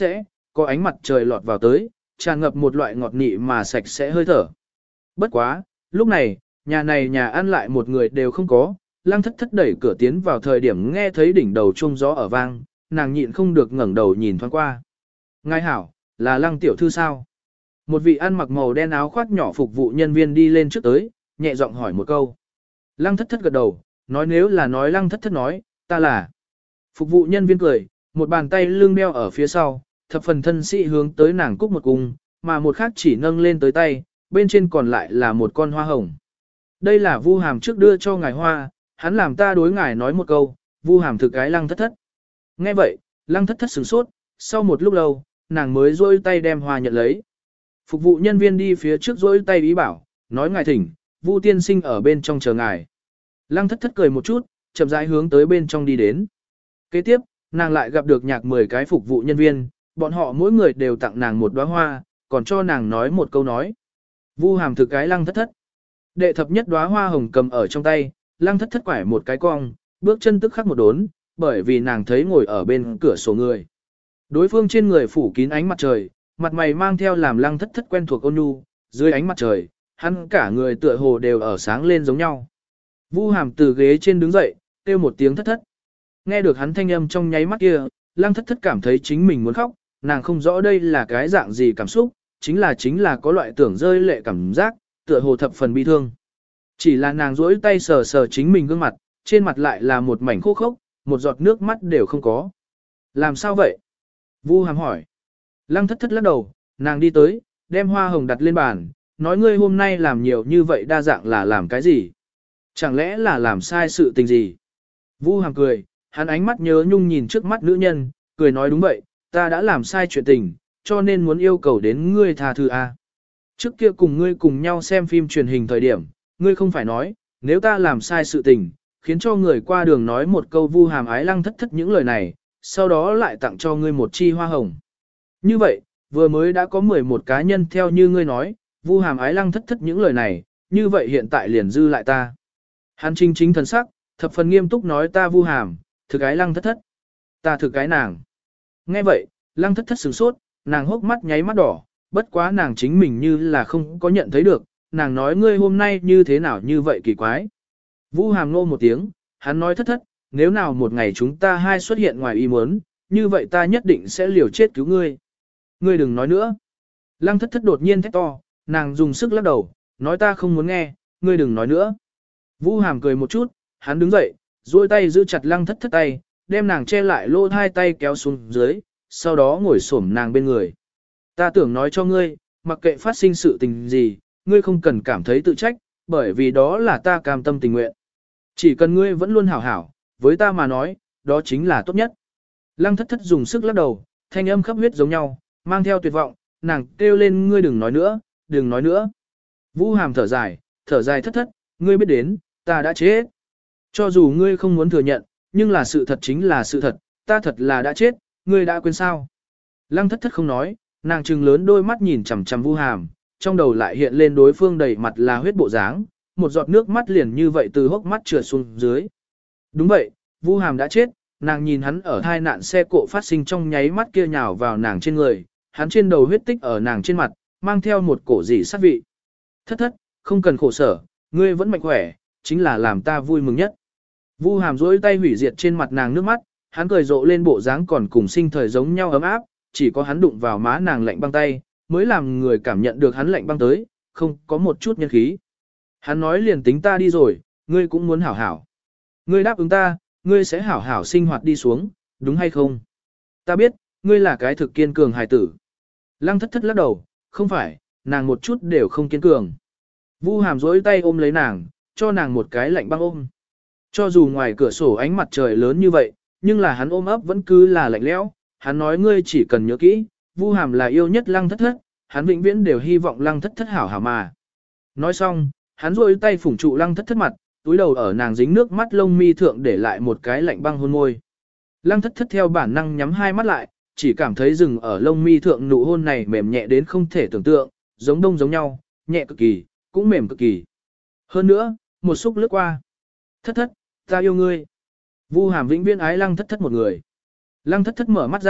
có ánh mặt trời lọt vào tới, tràn ngập một loại ngọt nị mà sạch sẽ hơi thở. Bất quá, lúc này, nhà này nhà ăn lại một người đều không có, lăng thất thất đẩy cửa tiến vào thời điểm nghe thấy đỉnh đầu chuông gió ở vang, nàng nhịn không được ngẩng đầu nhìn thoáng qua. Ngài hảo, là lăng tiểu thư sao? Một vị ăn mặc màu đen áo khoác nhỏ phục vụ nhân viên đi lên trước tới, nhẹ giọng hỏi một câu. Lăng thất thất gật đầu, nói nếu là nói lăng thất thất nói, ta là. Phục vụ nhân viên cười, một bàn tay lưng đeo ở phía sau, thập phần thân sĩ hướng tới nàng cúc một cung, mà một khác chỉ nâng lên tới tay, bên trên còn lại là một con hoa hồng. Đây là Vu Hàm trước đưa cho ngài hoa, hắn làm ta đối ngài nói một câu, Vu Hàm thực cái lăng thất thất. Nghe vậy, lăng thất thất sửng sốt, sau một lúc lâu, nàng mới rôi tay đem hoa nhận lấy. Phục vụ nhân viên đi phía trước rôi tay ý bảo, nói ngài thỉnh, Vu tiên sinh ở bên trong chờ ngài. Lăng thất thất cười một chút, chậm rãi hướng tới bên trong đi đến. Kế tiếp, nàng lại gặp được nhạc mười cái phục vụ nhân viên, bọn họ mỗi người đều tặng nàng một đóa hoa, còn cho nàng nói một câu nói. Vu Hàm thực cái lăng thất thất. Đệ thập nhất đóa hoa hồng cầm ở trong tay, lăng thất thất quải một cái cong, bước chân tức khắc một đốn, bởi vì nàng thấy ngồi ở bên cửa sổ người. Đối phương trên người phủ kín ánh mặt trời, mặt mày mang theo làm lăng thất thất quen thuộc ôn nhu, dưới ánh mặt trời, hắn cả người tựa hồ đều ở sáng lên giống nhau. Vu Hàm từ ghế trên đứng dậy, kêu một tiếng thất thất. Nghe được hắn thanh âm trong nháy mắt kia, lăng thất thất cảm thấy chính mình muốn khóc, nàng không rõ đây là cái dạng gì cảm xúc, chính là chính là có loại tưởng rơi lệ cảm giác, tựa hồ thập phần bi thương. Chỉ là nàng duỗi tay sờ sờ chính mình gương mặt, trên mặt lại là một mảnh khô khốc, một giọt nước mắt đều không có. Làm sao vậy? Vu Hàm hỏi. Lăng thất thất lắc đầu, nàng đi tới, đem hoa hồng đặt lên bàn, nói ngươi hôm nay làm nhiều như vậy đa dạng là làm cái gì? Chẳng lẽ là làm sai sự tình gì? Vu Hàm cười, hắn ánh mắt nhớ nhung nhìn trước mắt nữ nhân, cười nói đúng vậy, ta đã làm sai chuyện tình, cho nên muốn yêu cầu đến ngươi tha thứ a. Trước kia cùng ngươi cùng nhau xem phim truyền hình thời điểm, ngươi không phải nói, nếu ta làm sai sự tình, khiến cho người qua đường nói một câu Vu Hàm ái lăng thất thất những lời này, sau đó lại tặng cho ngươi một chi hoa hồng. Như vậy, vừa mới đã có mười một cá nhân theo như ngươi nói, Vu Hàm ái lăng thất thất những lời này, như vậy hiện tại liền dư lại ta. Hắn chính chính thần sắc, thập phần nghiêm túc nói ta Vu Hàm, thực ái lăng thất thất. Ta thực cái nàng. Nghe vậy, lăng thất thất sửng sốt, nàng hốc mắt nháy mắt đỏ, bất quá nàng chính mình như là không có nhận thấy được, nàng nói ngươi hôm nay như thế nào như vậy kỳ quái. Vu Hàm nô một tiếng, hắn nói thất thất, nếu nào một ngày chúng ta hai xuất hiện ngoài ý muốn, như vậy ta nhất định sẽ liều chết cứu ngươi. Ngươi đừng nói nữa. Lăng thất thất đột nhiên thét to, nàng dùng sức lắc đầu, nói ta không muốn nghe, ngươi đừng nói nữa. Vu Hàm cười một chút, hắn đứng dậy, duỗi tay giữ chặt lăng thất thất tay, đem nàng che lại lỗ hai tay kéo xuống dưới, sau đó ngồi xổm nàng bên người. Ta tưởng nói cho ngươi, mặc kệ phát sinh sự tình gì, ngươi không cần cảm thấy tự trách, bởi vì đó là ta cam tâm tình nguyện. Chỉ cần ngươi vẫn luôn hảo hảo, với ta mà nói, đó chính là tốt nhất. Lăng thất thất dùng sức lắc đầu, thanh âm khắp huyết giống nhau, mang theo tuyệt vọng, nàng kêu lên ngươi đừng nói nữa, đừng nói nữa. Vu Hàm thở dài, thở dài thất thất, ngươi biết đến, ta đã chết. Cho dù ngươi không muốn thừa nhận, nhưng là sự thật chính là sự thật, ta thật là đã chết, ngươi đã quên sao. Lăng thất thất không nói, nàng trừng lớn đôi mắt nhìn chằm chằm Vu Hàm, trong đầu lại hiện lên đối phương đầy mặt là huyết bộ dáng, một giọt nước mắt liền như vậy từ hốc mắt trượt xuống dưới. Đúng vậy, Vu Hàm đã chết, nàng nhìn hắn ở hai nạn xe cộ phát sinh trong nháy mắt kia nhào vào nàng trên người, hắn trên đầu huyết tích ở nàng trên mặt, mang theo một cổ dị sát vị. Thất thất, không cần khổ sở, ngươi vẫn mạnh khỏe, chính là làm ta vui mừng nhất. Vu Hàm duỗi tay hủy diệt trên mặt nàng nước mắt, hắn cười rộ lên bộ dáng còn cùng sinh thời giống nhau ấm áp, chỉ có hắn đụng vào má nàng lạnh băng tay, mới làm người cảm nhận được hắn lạnh băng tới, không có một chút nhân khí. Hắn nói liền tính ta đi rồi, ngươi cũng muốn hảo hảo. Ngươi đáp ứng ta, ngươi sẽ hảo hảo sinh hoạt đi xuống, đúng hay không? Ta biết, ngươi là cái thực kiên cường hài tử. Lăng thất thất lắc đầu, không phải, nàng một chút đều không kiên cường. Vu Hàm duỗi tay ôm lấy nàng, cho nàng một cái lạnh băng ôm. Cho dù ngoài cửa sổ ánh mặt trời lớn như vậy, nhưng là hắn ôm ấp vẫn cứ là lạnh lẽo. Hắn nói ngươi chỉ cần nhớ kỹ, Vu Hàm là yêu nhất lăng thất thất, hắn vĩnh viễn đều hy vọng lăng thất thất hảo hảo mà. Nói xong, hắn duỗi tay phủng trụ lăng thất thất mặt, túi đầu ở nàng dính nước mắt lông mi thượng để lại một cái lạnh băng hôn môi. Lăng thất thất theo bản năng nhắm hai mắt lại, chỉ cảm thấy rừng ở lông mi thượng nụ hôn này mềm nhẹ đến không thể tưởng tượng, giống đông giống nhau, nhẹ cực kỳ, cũng mềm cực kỳ. Hơn nữa, một xúc lướt qua. Thất thất, ta yêu ngươi. Vu Hàm vĩnh viễn ái lăng thất thất một người. Lăng thất thất mở mắt ra,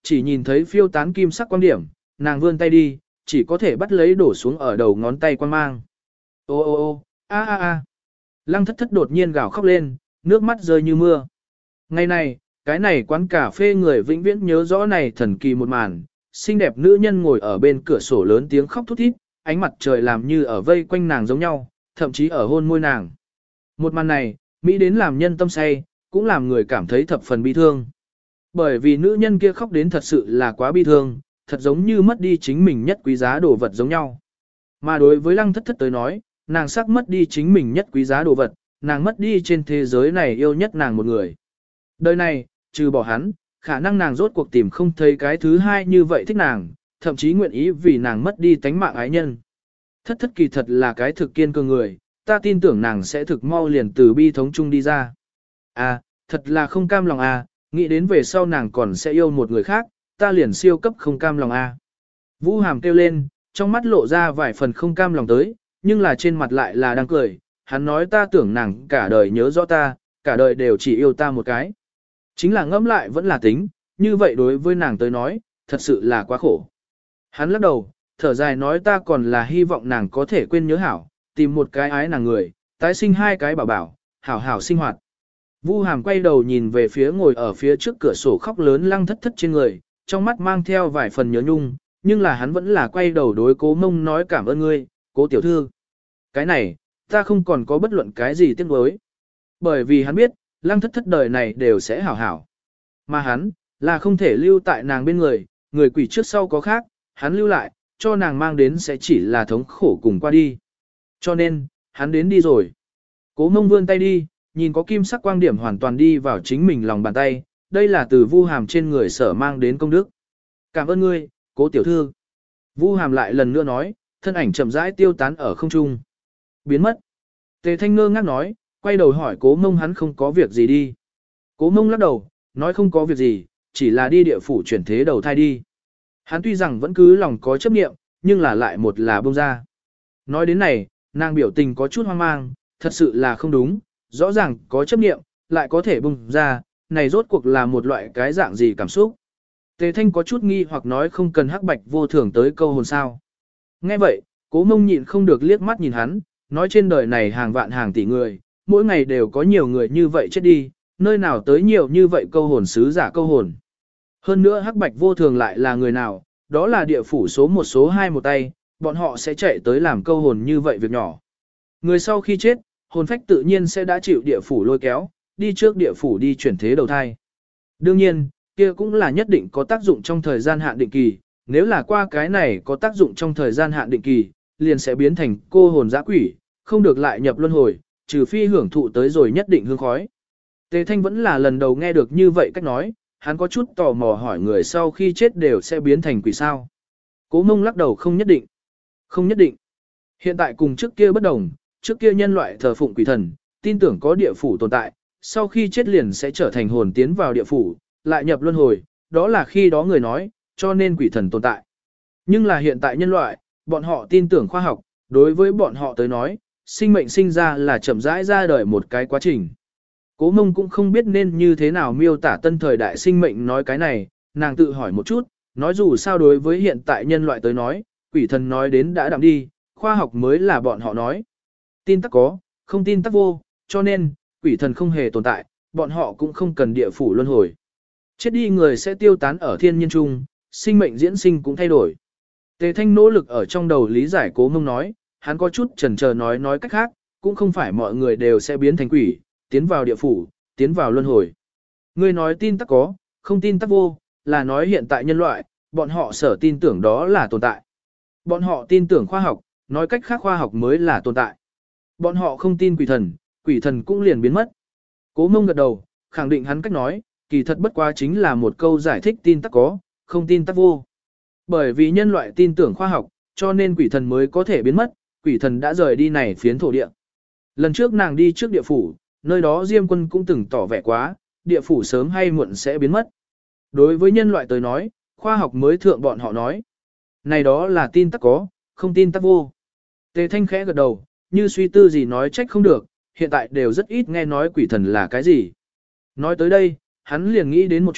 chỉ nhìn thấy phiêu tán kim sắc quang điểm, nàng vươn tay đi, chỉ có thể bắt lấy đổ xuống ở đầu ngón tay quan mang. Ô ô ô, a a a. Lăng thất thất đột nhiên gào khóc lên, nước mắt rơi như mưa. Ngày này, cái này quán cà phê người vĩnh viễn nhớ rõ này thần kỳ một màn, xinh đẹp nữ nhân ngồi ở bên cửa sổ lớn tiếng khóc thút thít, ánh mặt trời làm như ở vây quanh nàng giống nhau, thậm chí ở hôn môi nàng. Một màn này, Mỹ đến làm nhân tâm say, cũng làm người cảm thấy thập phần bi thương. Bởi vì nữ nhân kia khóc đến thật sự là quá bi thương, thật giống như mất đi chính mình nhất quý giá đồ vật giống nhau. Mà đối với lăng thất thất tới nói, nàng sắc mất đi chính mình nhất quý giá đồ vật, nàng mất đi trên thế giới này yêu nhất nàng một người. Đời này, trừ bỏ hắn, khả năng nàng rốt cuộc tìm không thấy cái thứ hai như vậy thích nàng, thậm chí nguyện ý vì nàng mất đi tánh mạng ái nhân. Thất thất kỳ thật là cái thực kiên cường người, ta tin tưởng nàng sẽ thực mau liền từ bi thống chung đi ra. À, thật là không cam lòng à, nghĩ đến về sau nàng còn sẽ yêu một người khác, ta liền siêu cấp không cam lòng à. Vũ Hàm kêu lên, trong mắt lộ ra vài phần không cam lòng tới, nhưng là trên mặt lại là đang cười, hắn nói ta tưởng nàng cả đời nhớ rõ ta, cả đời đều chỉ yêu ta một cái. Chính là ngẫm lại vẫn là tính, như vậy đối với nàng tới nói, thật sự là quá khổ. Hắn lắc đầu, thở dài nói ta còn là hy vọng nàng có thể quên nhớ hảo, tìm một cái ái nàng người, tái sinh hai cái bảo bảo, hảo hảo sinh hoạt. Vu Hàm quay đầu nhìn về phía ngồi ở phía trước cửa sổ khóc lớn lăng thất thất trên người, trong mắt mang theo vài phần nhớ nhung, nhưng là hắn vẫn là quay đầu đối Cố Mông nói cảm ơn ngươi, Cố tiểu thư. Cái này, ta không còn có bất luận cái gì tiếc nuối. Bởi vì hắn biết, lăng thất thất đời này đều sẽ hảo hảo. Mà hắn, là không thể lưu tại nàng bên người, người quỷ trước sau có khác, hắn lưu lại, cho nàng mang đến sẽ chỉ là thống khổ cùng qua đi. Cho nên, hắn đến đi rồi. Cố Mông vươn tay đi, nhìn có kim sắc quang điểm hoàn toàn đi vào chính mình lòng bàn tay, đây là từ Vu Hàm trên người sở mang đến công đức. Cảm ơn ngươi, Cố tiểu thư. Vu Hàm lại lần nữa nói, thân ảnh chậm rãi tiêu tán ở không trung. Biến mất. Tề Thanh ngơ ngác nói, quay đầu hỏi Cố Mông hắn không có việc gì đi. Cố Mông lắc đầu, nói không có việc gì, chỉ là đi địa phủ chuyển thế đầu thai đi. Hắn tuy rằng vẫn cứ lòng có chấp niệm, nhưng là lại một là bông ra. Nói đến này, nàng biểu tình có chút hoang mang, thật sự là không đúng, rõ ràng có chấp niệm, lại có thể bông ra, này rốt cuộc là một loại cái dạng gì cảm xúc. Tề Thanh có chút nghi hoặc nói không cần hắc bạch vô thường tới câu hồn sao. Nghe vậy, Cố Mông nhịn không được liếc mắt nhìn hắn, nói trên đời này hàng vạn hàng tỷ người, mỗi ngày đều có nhiều người như vậy chết đi, nơi nào tới nhiều như vậy câu hồn sứ giả câu hồn. Hơn nữa hắc bạch vô thường lại là người nào, đó là địa phủ số một số hai một tay, bọn họ sẽ chạy tới làm câu hồn như vậy việc nhỏ. Người sau khi chết, hồn phách tự nhiên sẽ đã chịu địa phủ lôi kéo, đi trước địa phủ đi chuyển thế đầu thai. Đương nhiên, kia cũng là nhất định có tác dụng trong thời gian hạn định kỳ, nếu là qua cái này có tác dụng trong thời gian hạn định kỳ, liền sẽ biến thành cô hồn dã quỷ, không được lại nhập luân hồi, trừ phi hưởng thụ tới rồi nhất định hương khói. Tề Thanh vẫn là lần đầu nghe được như vậy cách nói, hắn có chút tò mò hỏi người sau khi chết đều sẽ biến thành quỷ sao. Cố Mông lắc đầu không nhất định. Không nhất định. Hiện tại cùng trước kia bất đồng, trước kia nhân loại thờ phụng quỷ thần, tin tưởng có địa phủ tồn tại, sau khi chết liền sẽ trở thành hồn tiến vào địa phủ, lại nhập luân hồi, đó là khi đó người nói, cho nên quỷ thần tồn tại. Nhưng là hiện tại nhân loại, bọn họ tin tưởng khoa học, đối với bọn họ tới nói, sinh mệnh sinh ra là chậm rãi ra đời một cái quá trình. Cố Mông cũng không biết nên như thế nào miêu tả tân thời đại sinh mệnh nói cái này, nàng tự hỏi một chút, nói dù sao đối với hiện tại nhân loại tới nói, quỷ thần nói đến đã đạm đi, khoa học mới là bọn họ nói. Tin tắc có, không tin tắc vô, cho nên, quỷ thần không hề tồn tại, bọn họ cũng không cần địa phủ luân hồi. Chết đi người sẽ tiêu tán ở thiên nhiên trung, sinh mệnh diễn sinh cũng thay đổi. Tề Thanh nỗ lực ở trong đầu lý giải Cố Mông nói, hắn có chút chần chờ nói nói cách khác, cũng không phải mọi người đều sẽ biến thành quỷ, tiến vào địa phủ, tiến vào luân hồi. Ngươi nói tin tắc có, không tin tắc vô, là nói hiện tại nhân loại, bọn họ sở tin tưởng đó là tồn tại. Bọn họ tin tưởng khoa học, nói cách khác khoa học mới là tồn tại. Bọn họ không tin quỷ thần, quỷ thần cũng liền biến mất. Cố Mông gật đầu, khẳng định hắn cách nói, kỳ thật bất quá chính là một câu giải thích tin tắc có, không tin tắc vô. Bởi vì nhân loại tin tưởng khoa học, cho nên quỷ thần mới có thể biến mất, quỷ thần đã rời đi này phiến thổ địa. Lần trước nàng đi trước địa phủ, nơi đó Diêm Quân cũng từng tỏ vẻ quá, địa phủ sớm hay muộn sẽ biến mất. Đối với nhân loại tới nói, khoa học mới thượng bọn họ nói. Này đó là tin tắc có, không tin tắc vô. Tề Thanh khẽ gật đầu, như suy tư gì nói trách không được, hiện tại đều rất ít nghe nói quỷ thần là cái gì. Nói tới đây, hắn liền nghĩ đến một chuyện,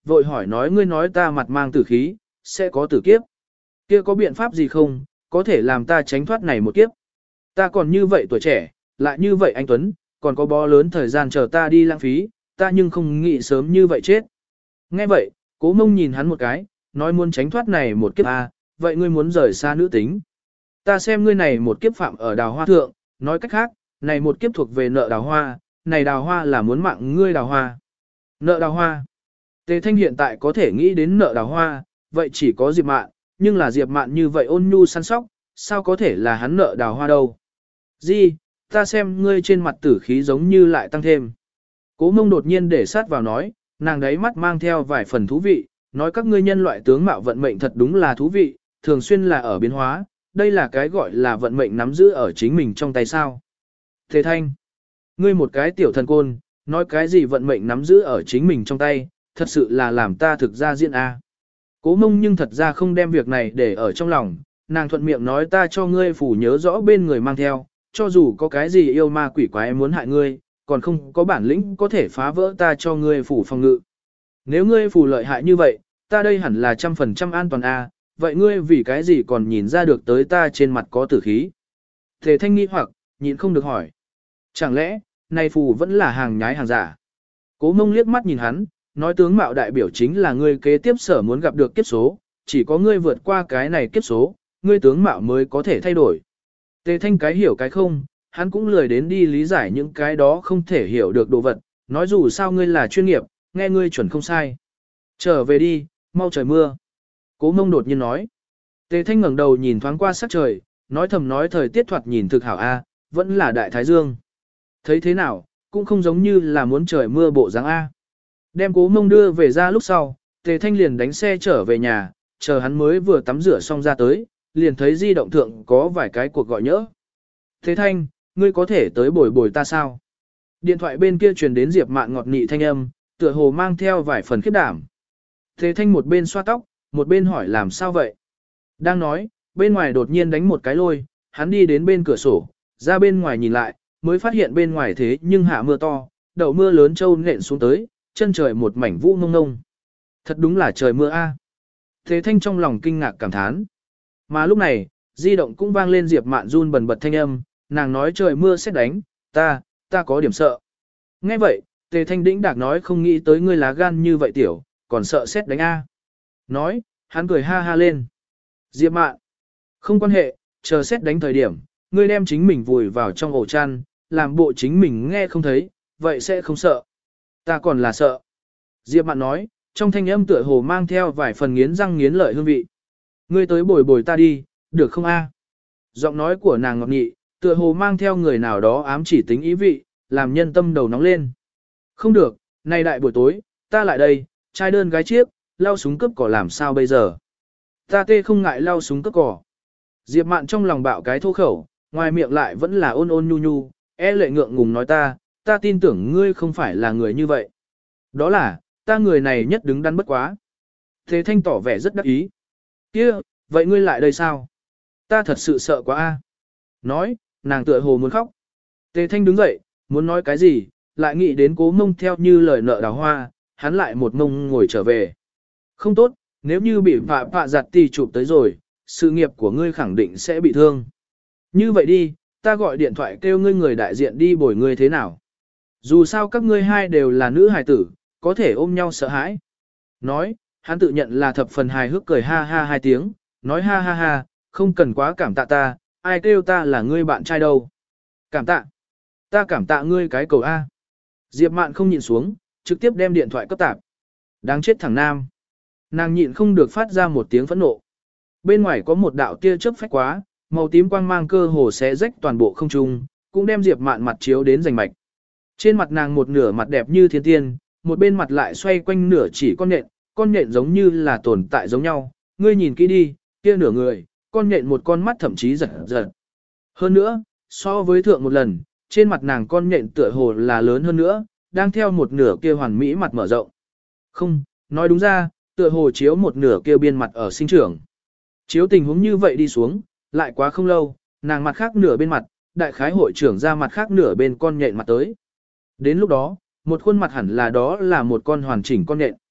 vội hỏi nói ngươi nói ta mặt mang tử khí, sẽ có tử kiếp. Kia có biện pháp gì không, có thể làm ta tránh thoát này một kiếp. Ta còn như vậy tuổi trẻ, lại như vậy anh Tuấn, còn có bó lớn thời gian chờ ta đi lãng phí, ta nhưng không nghĩ sớm như vậy chết. Nghe vậy, Cố Mông nhìn hắn một cái, nói muốn tránh thoát này một kiếp à, vậy ngươi muốn rời xa nữ tính. Ta xem ngươi này một kiếp phạm ở đào hoa thượng, nói cách khác, này một kiếp thuộc về nợ đào hoa, này đào hoa là muốn mạng ngươi đào hoa. Nợ đào hoa. Tề Thanh hiện tại có thể nghĩ đến nợ đào hoa, vậy chỉ có Diệp Mạn, nhưng là Diệp Mạn như vậy ôn nhu săn sóc, sao có thể là hắn nợ đào hoa đâu. Di, ta xem ngươi trên mặt tử khí giống như lại tăng thêm. Cố Mông đột nhiên để sát vào nói, nàng đấy mắt mang theo vài phần thú vị, nói các ngươi nhân loại tướng mạo vận mệnh thật đúng là thú vị, thường xuyên là ở biến hóa, đây là cái gọi là vận mệnh nắm giữ ở chính mình trong tay sao. Thế Thanh, ngươi một cái tiểu thần côn, nói cái gì vận mệnh nắm giữ ở chính mình trong tay, thật sự là làm ta thực ra diễn A. Cố Mông nhưng thật ra không đem việc này để ở trong lòng, nàng thuận miệng nói ta cho ngươi phủ nhớ rõ bên người mang theo, cho dù có cái gì yêu ma quỷ quái muốn hại ngươi, còn không có bản lĩnh có thể phá vỡ ta cho ngươi phủ phòng ngự. Nếu ngươi phủ lợi hại như vậy, ta đây hẳn là trăm phần trăm an toàn A, vậy ngươi vì cái gì còn nhìn ra được tới ta trên mặt có tử khí. Tề Thanh nghi hoặc, nhịn không được hỏi. Chẳng lẽ, này phù vẫn là hàng nhái hàng giả? Cố Mông liếc mắt nhìn hắn, nói tướng mạo đại biểu chính là ngươi kế tiếp sở muốn gặp được kiếp số, chỉ có ngươi vượt qua cái này kiếp số, ngươi tướng mạo mới có thể thay đổi. Tề Thanh cái hiểu cái không, hắn cũng lười đến đi lý giải những cái đó không thể hiểu được đồ vật, nói dù sao ngươi là chuyên nghiệp, nghe ngươi chuẩn không sai. Trở về đi, mau trời mưa. Cố Mông đột nhiên nói. Tề Thanh ngẩng đầu nhìn thoáng qua sắc trời, nói thầm nói thời tiết thoạt nhìn thực hảo A, vẫn là đại thái dương. Thấy thế nào, cũng không giống như là muốn trời mưa bộ dáng A. Đem Cố Mông đưa về ra lúc sau, Tề Thanh liền đánh xe trở về nhà, chờ hắn mới vừa tắm rửa xong ra tới, liền thấy di động thượng có vài cái cuộc gọi nhỡ. Tề Thanh, ngươi có thể tới bồi bồi ta sao? Điện thoại bên kia truyền đến Diệp Mạn ngọt nị thanh âm, tựa hồ mang theo vài phần khiếp đảm. Tề Thanh một bên xoa tóc, một bên hỏi làm sao vậy? Đang nói, bên ngoài đột nhiên đánh một cái lôi, hắn đi đến bên cửa sổ, ra bên ngoài nhìn lại, mới phát hiện bên ngoài thế nhưng hạ mưa to, đậu mưa lớn trâu nện xuống tới, chân trời một mảnh vũ ngông ngông. Thật đúng là trời mưa a. Thế Thanh trong lòng kinh ngạc cảm thán. Mà lúc này, di động cũng vang lên Diệp Mạn run bần bật thanh âm, nàng nói trời mưa sẽ đánh, ta, ta có điểm sợ. Nghe vậy, Tề Thanh đĩnh đạc nói không nghĩ tới ngươi lá gan như vậy tiểu, còn sợ xét đánh a. Nói, hắn cười ha ha lên. Diệp Mạn, không quan hệ, chờ xét đánh thời điểm, ngươi đem chính mình vùi vào trong ổ chăn, làm bộ chính mình nghe không thấy, vậy sẽ không sợ. Ta còn là sợ. Diệp Mạn nói, trong thanh âm tựa hồ mang theo vài phần nghiến răng nghiến lợi hương vị. Ngươi tới bồi bồi ta đi, được không a? Giọng nói của nàng ngọt nghị, tựa hồ mang theo người nào đó ám chỉ tính ý vị, làm nhân tâm đầu nóng lên. Không được, nay đại buổi tối, ta lại đây, trai đơn gái chiếc, lau súng cướp cỏ làm sao bây giờ? Ta tê không ngại lau súng cướp cỏ. Diệp Mạn trong lòng bạo cái thô khẩu, ngoài miệng lại vẫn là ôn ôn nhu nhu, e lệ ngượng ngùng nói ta, ta tin tưởng ngươi không phải là người như vậy. Đó là, ta người này nhất đứng đắn bất quá. Thế Thanh tỏ vẻ rất đắc ý. Kia, vậy ngươi lại đây sao? Ta thật sự sợ quá a. Nói, nàng tựa hồ muốn khóc. Tề Thanh đứng dậy, muốn nói cái gì, lại nghĩ đến Cố Mông theo như lời nợ đào hoa, hắn lại một mông ngồi trở về. Không tốt, nếu như bị phạ phạ giặt tì chụp tới rồi, sự nghiệp của ngươi khẳng định sẽ bị thương. Như vậy đi, ta gọi điện thoại kêu ngươi người đại diện đi bồi ngươi thế nào. Dù sao các ngươi hai đều là nữ hài tử, có thể ôm nhau sợ hãi. Nói, hắn tự nhận là thập phần hài hước cười ha ha hai tiếng, nói ha ha ha, không cần quá cảm tạ ta, ai kêu ta là ngươi bạn trai đâu. Cảm tạ. Ta cảm tạ ngươi cái cầu A. Diệp Mạn không nhịn xuống, trực tiếp đem điện thoại cấp tạp. Đáng chết thằng nam. Nàng nhịn không được phát ra một tiếng phẫn nộ. Bên ngoài có một đạo tia chớp phách quá, màu tím quang mang cơ hồ xé rách toàn bộ không trung, cũng đem Diệp Mạn mặt chiếu đến rành mạch. Trên mặt nàng một nửa mặt đẹp như thiên tiên, một bên mặt lại xoay quanh nửa chỉ con nhện, con nhện giống như là tồn tại giống nhau. Ngươi nhìn kỹ đi, kia nửa người, con nhện một con mắt thậm chí giật giật. Hơn nữa, so với thượng một lần, trên mặt nàng con nhện tựa hồ là lớn hơn nữa, đang theo một nửa kia hoàn mỹ mặt mở rộng. Không, nói đúng ra, tựa hồ chiếu một nửa kia biên mặt ở sinh trưởng. Chiếu tình huống như vậy đi xuống, lại quá không lâu, nàng mặt khác nửa bên mặt, đại khái hội trưởng ra mặt khác nửa bên con nhện mặt tới. Đến lúc đó, một khuôn mặt hẳn là đó là một con hoàn chỉnh con nhện.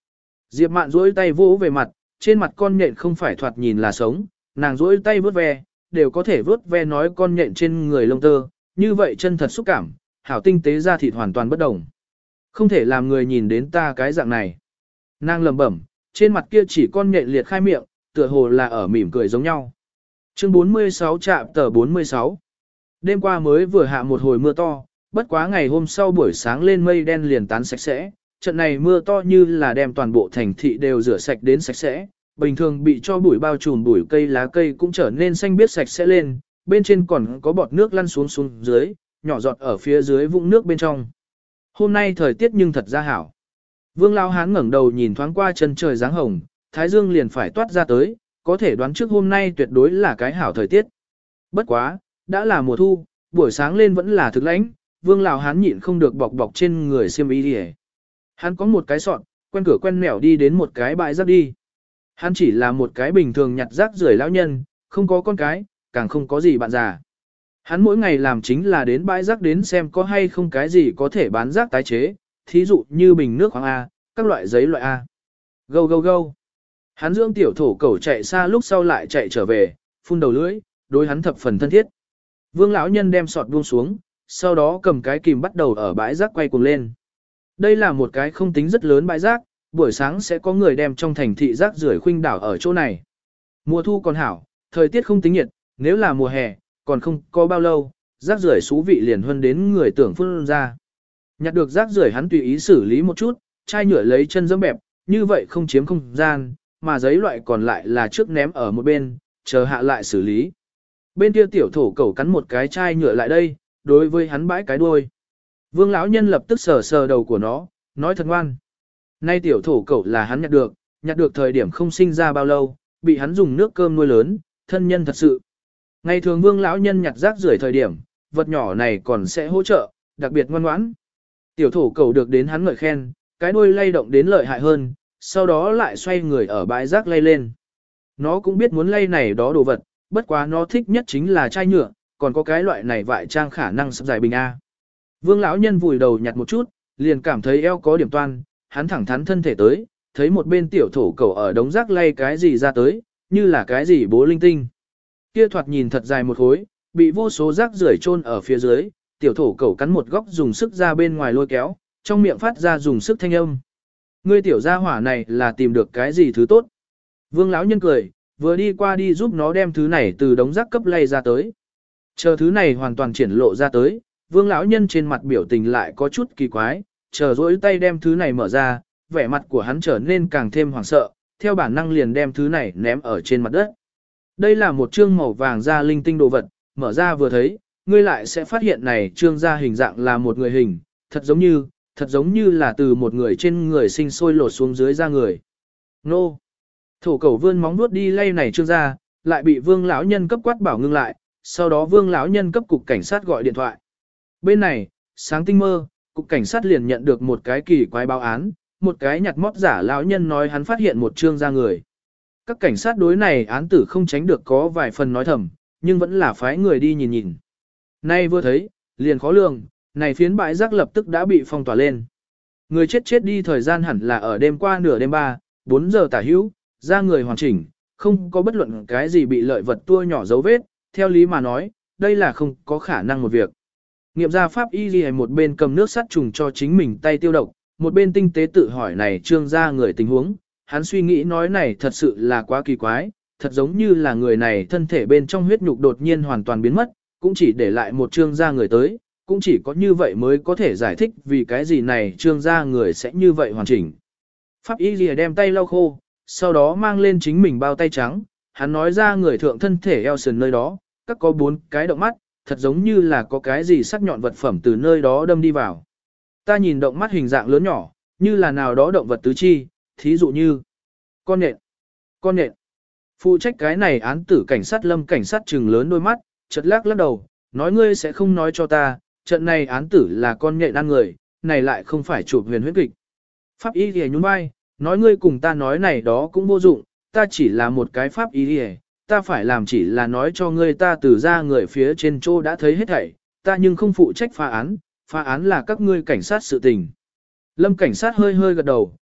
Diệp Mạn duỗi tay vỗ về mặt, trên mặt con nhện không phải thoạt nhìn là sống, nàng duỗi tay vớt ve, đều có thể vớt ve nói con nhện trên người lông tơ, như vậy chân thật xúc cảm, hảo tinh tế da thịt hoàn toàn bất đồng. Không thể làm người nhìn đến ta cái dạng này. Nàng lẩm bẩm, trên mặt kia chỉ con nhện liệt khai miệng, tựa hồ là ở mỉm cười giống nhau. Chương bốn mươi sáu chạm tờ bốn mươi sáu. Đêm qua mới vừa hạ một hồi mưa to, bất quá ngày hôm sau buổi sáng lên mây đen liền tán sạch sẽ. Trận này mưa to như là đem toàn bộ thành thị đều rửa sạch đến sạch sẽ. Bình thường bị cho bụi bao trùm bụi cây lá cây cũng trở nên xanh biếc sạch sẽ lên, bên trên còn có bọt nước lăn xuống xuống dưới, nhỏ giọt ở phía dưới vũng nước bên trong. Hôm nay thời tiết nhưng thật ra hảo. Vương Lão Hán ngẩng đầu nhìn thoáng qua chân trời dáng hồng, thái dương liền phải toát ra tới, có thể đoán trước hôm nay tuyệt đối là cái hảo thời tiết. Bất quá, đã là mùa thu, buổi sáng lên vẫn là thực lãnh, Vương Lão Hán nhịn không được bọc bọc trên người xiêm y đi. Hắn có một cái sọt, quen cửa quen mẻo đi đến một cái bãi rác đi. Hắn chỉ là một cái bình thường nhặt rác rưởi lão nhân, không có con cái, càng không có gì bạn già. Hắn mỗi ngày làm chính là đến bãi rác đến xem có hay không cái gì có thể bán rác tái chế, thí dụ như bình nước khoáng A, các loại giấy loại A. Gâu gâu gâu. Hắn dưỡng tiểu thổ cẩu chạy xa lúc sau lại chạy trở về, phun đầu lưỡi, đối hắn thập phần thân thiết. Vương lão nhân đem sọt buông xuống, sau đó cầm cái kìm bắt đầu ở bãi rác quay cuồng lên. Đây là một cái không tính rất lớn bãi rác, buổi sáng sẽ có người đem trong thành thị rác rưởi khuynh đảo ở chỗ này. Mùa thu còn hảo, thời tiết không tính nhiệt, nếu là mùa hè, còn không có bao lâu, rác rưởi xú vị liền hơn đến người tưởng phun ra. Nhặt được rác rưởi hắn tùy ý xử lý một chút, chai nhựa lấy chân dẫm bẹp, như vậy không chiếm không gian, mà giấy loại còn lại là trước ném ở một bên, chờ hạ lại xử lý. Bên kia tiểu thổ cẩu cắn một cái chai nhựa lại đây, đối với hắn bãi cái đuôi. Vương lão nhân lập tức sờ sờ đầu của nó, nói thật ngoan. Nay tiểu thổ cẩu là hắn nhặt được, nhặt được thời điểm không sinh ra bao lâu, bị hắn dùng nước cơm nuôi lớn, thân nhân thật sự. Ngày thường Vương lão nhân nhặt rác rưởi thời điểm, vật nhỏ này còn sẽ hỗ trợ, đặc biệt ngoan ngoãn. Tiểu thổ cẩu được đến hắn ngợi khen, cái đuôi lay động đến lợi hại hơn, sau đó lại xoay người ở bãi rác lay lên. Nó cũng biết muốn lay này đó đồ vật, bất quá nó thích nhất chính là chai nhựa, còn có cái loại này vại trang khả năng sắp dài bình A. Vương lão nhân vùi đầu nhặt một chút, liền cảm thấy eo có điểm toan, hắn thẳng thắn thân thể tới, thấy một bên tiểu thổ cẩu ở đống rác lay cái gì ra tới, như là cái gì bố linh tinh. Kia thoạt nhìn thật dài một khối, bị vô số rác rưởi chôn ở phía dưới, tiểu thổ cẩu cắn một góc dùng sức ra bên ngoài lôi kéo, trong miệng phát ra dùng sức thanh âm. Ngươi tiểu gia hỏa này là tìm được cái gì thứ tốt. Vương lão nhân cười, vừa đi qua đi giúp nó đem thứ này từ đống rác cấp lay ra tới. Chờ thứ này hoàn toàn triển lộ ra tới, vương lão nhân trên mặt biểu tình lại có chút kỳ quái, chờ dỗi tay đem thứ này mở ra, vẻ mặt của hắn trở nên càng thêm hoảng sợ, theo bản năng liền đem thứ này ném ở trên mặt đất. Đây là một trương màu vàng da linh tinh đồ vật, mở ra vừa thấy, ngươi lại sẽ phát hiện này trương da hình dạng là một người hình, thật giống như, thật giống như là từ một người trên người sinh sôi lột xuống dưới da người. Nô! Thổ cẩu vươn móng vuốt đi lay này trương da, lại bị vương lão nhân cấp quát bảo ngưng lại, sau đó vương lão nhân cấp cục cảnh sát gọi điện thoại. Bên này, sáng tinh mơ, cục cảnh sát liền nhận được một cái kỳ quái báo án, một cái nhặt mót giả lão nhân nói hắn phát hiện một trương da người. Các cảnh sát đối này án tử không tránh được có vài phần nói thầm, nhưng vẫn là phái người đi nhìn nhìn. Nay vừa thấy, liền khó lường, này phiến bãi rác lập tức đã bị phong tỏa lên. Người chết chết đi thời gian hẳn là ở đêm qua nửa đêm ba, bốn giờ tả hữu, da người hoàn chỉnh, không có bất luận cái gì bị lợi vật tua nhỏ dấu vết, theo lý mà nói, đây là không có khả năng một việc. Nghiệm gia pháp y ghi một bên cầm nước sát trùng cho chính mình tay tiêu độc, một bên tinh tế tự hỏi này trương ra người tình huống, hắn suy nghĩ nói này thật sự là quá kỳ quái, thật giống như là người này thân thể bên trong huyết nhục đột nhiên hoàn toàn biến mất, cũng chỉ để lại một trương da người tới, cũng chỉ có như vậy mới có thể giải thích vì cái gì này trương da người sẽ như vậy hoàn chỉnh. Pháp y ghi đem tay lau khô, sau đó mang lên chính mình bao tay trắng, hắn nói ra người thượng thân thể eo sườn nơi đó, các có bốn cái động mắt, thật giống như là có cái gì sắc nhọn vật phẩm từ nơi đó đâm đi vào. Ta nhìn động mắt hình dạng lớn nhỏ, như là nào đó động vật tứ chi, thí dụ như con nện, con nện. Phụ trách cái này án tử cảnh sát Lâm cảnh sát trừng lớn đôi mắt, chợt lắc lắc đầu, nói ngươi sẽ không nói cho ta, trận này án tử là con nhện ăn người, này lại không phải chụp huyền huyết kịch. Pháp y thì nhún vai, nói ngươi cùng ta nói này đó cũng vô dụng, ta chỉ là một cái pháp y thì, ta phải làm chỉ là nói cho ngươi ta từ ra người phía trên chỗ đã thấy hết thảy, ta nhưng không phụ trách phá án, phá án là các ngươi cảnh sát sự tình. Lâm cảnh sát hơi hơi gật đầu,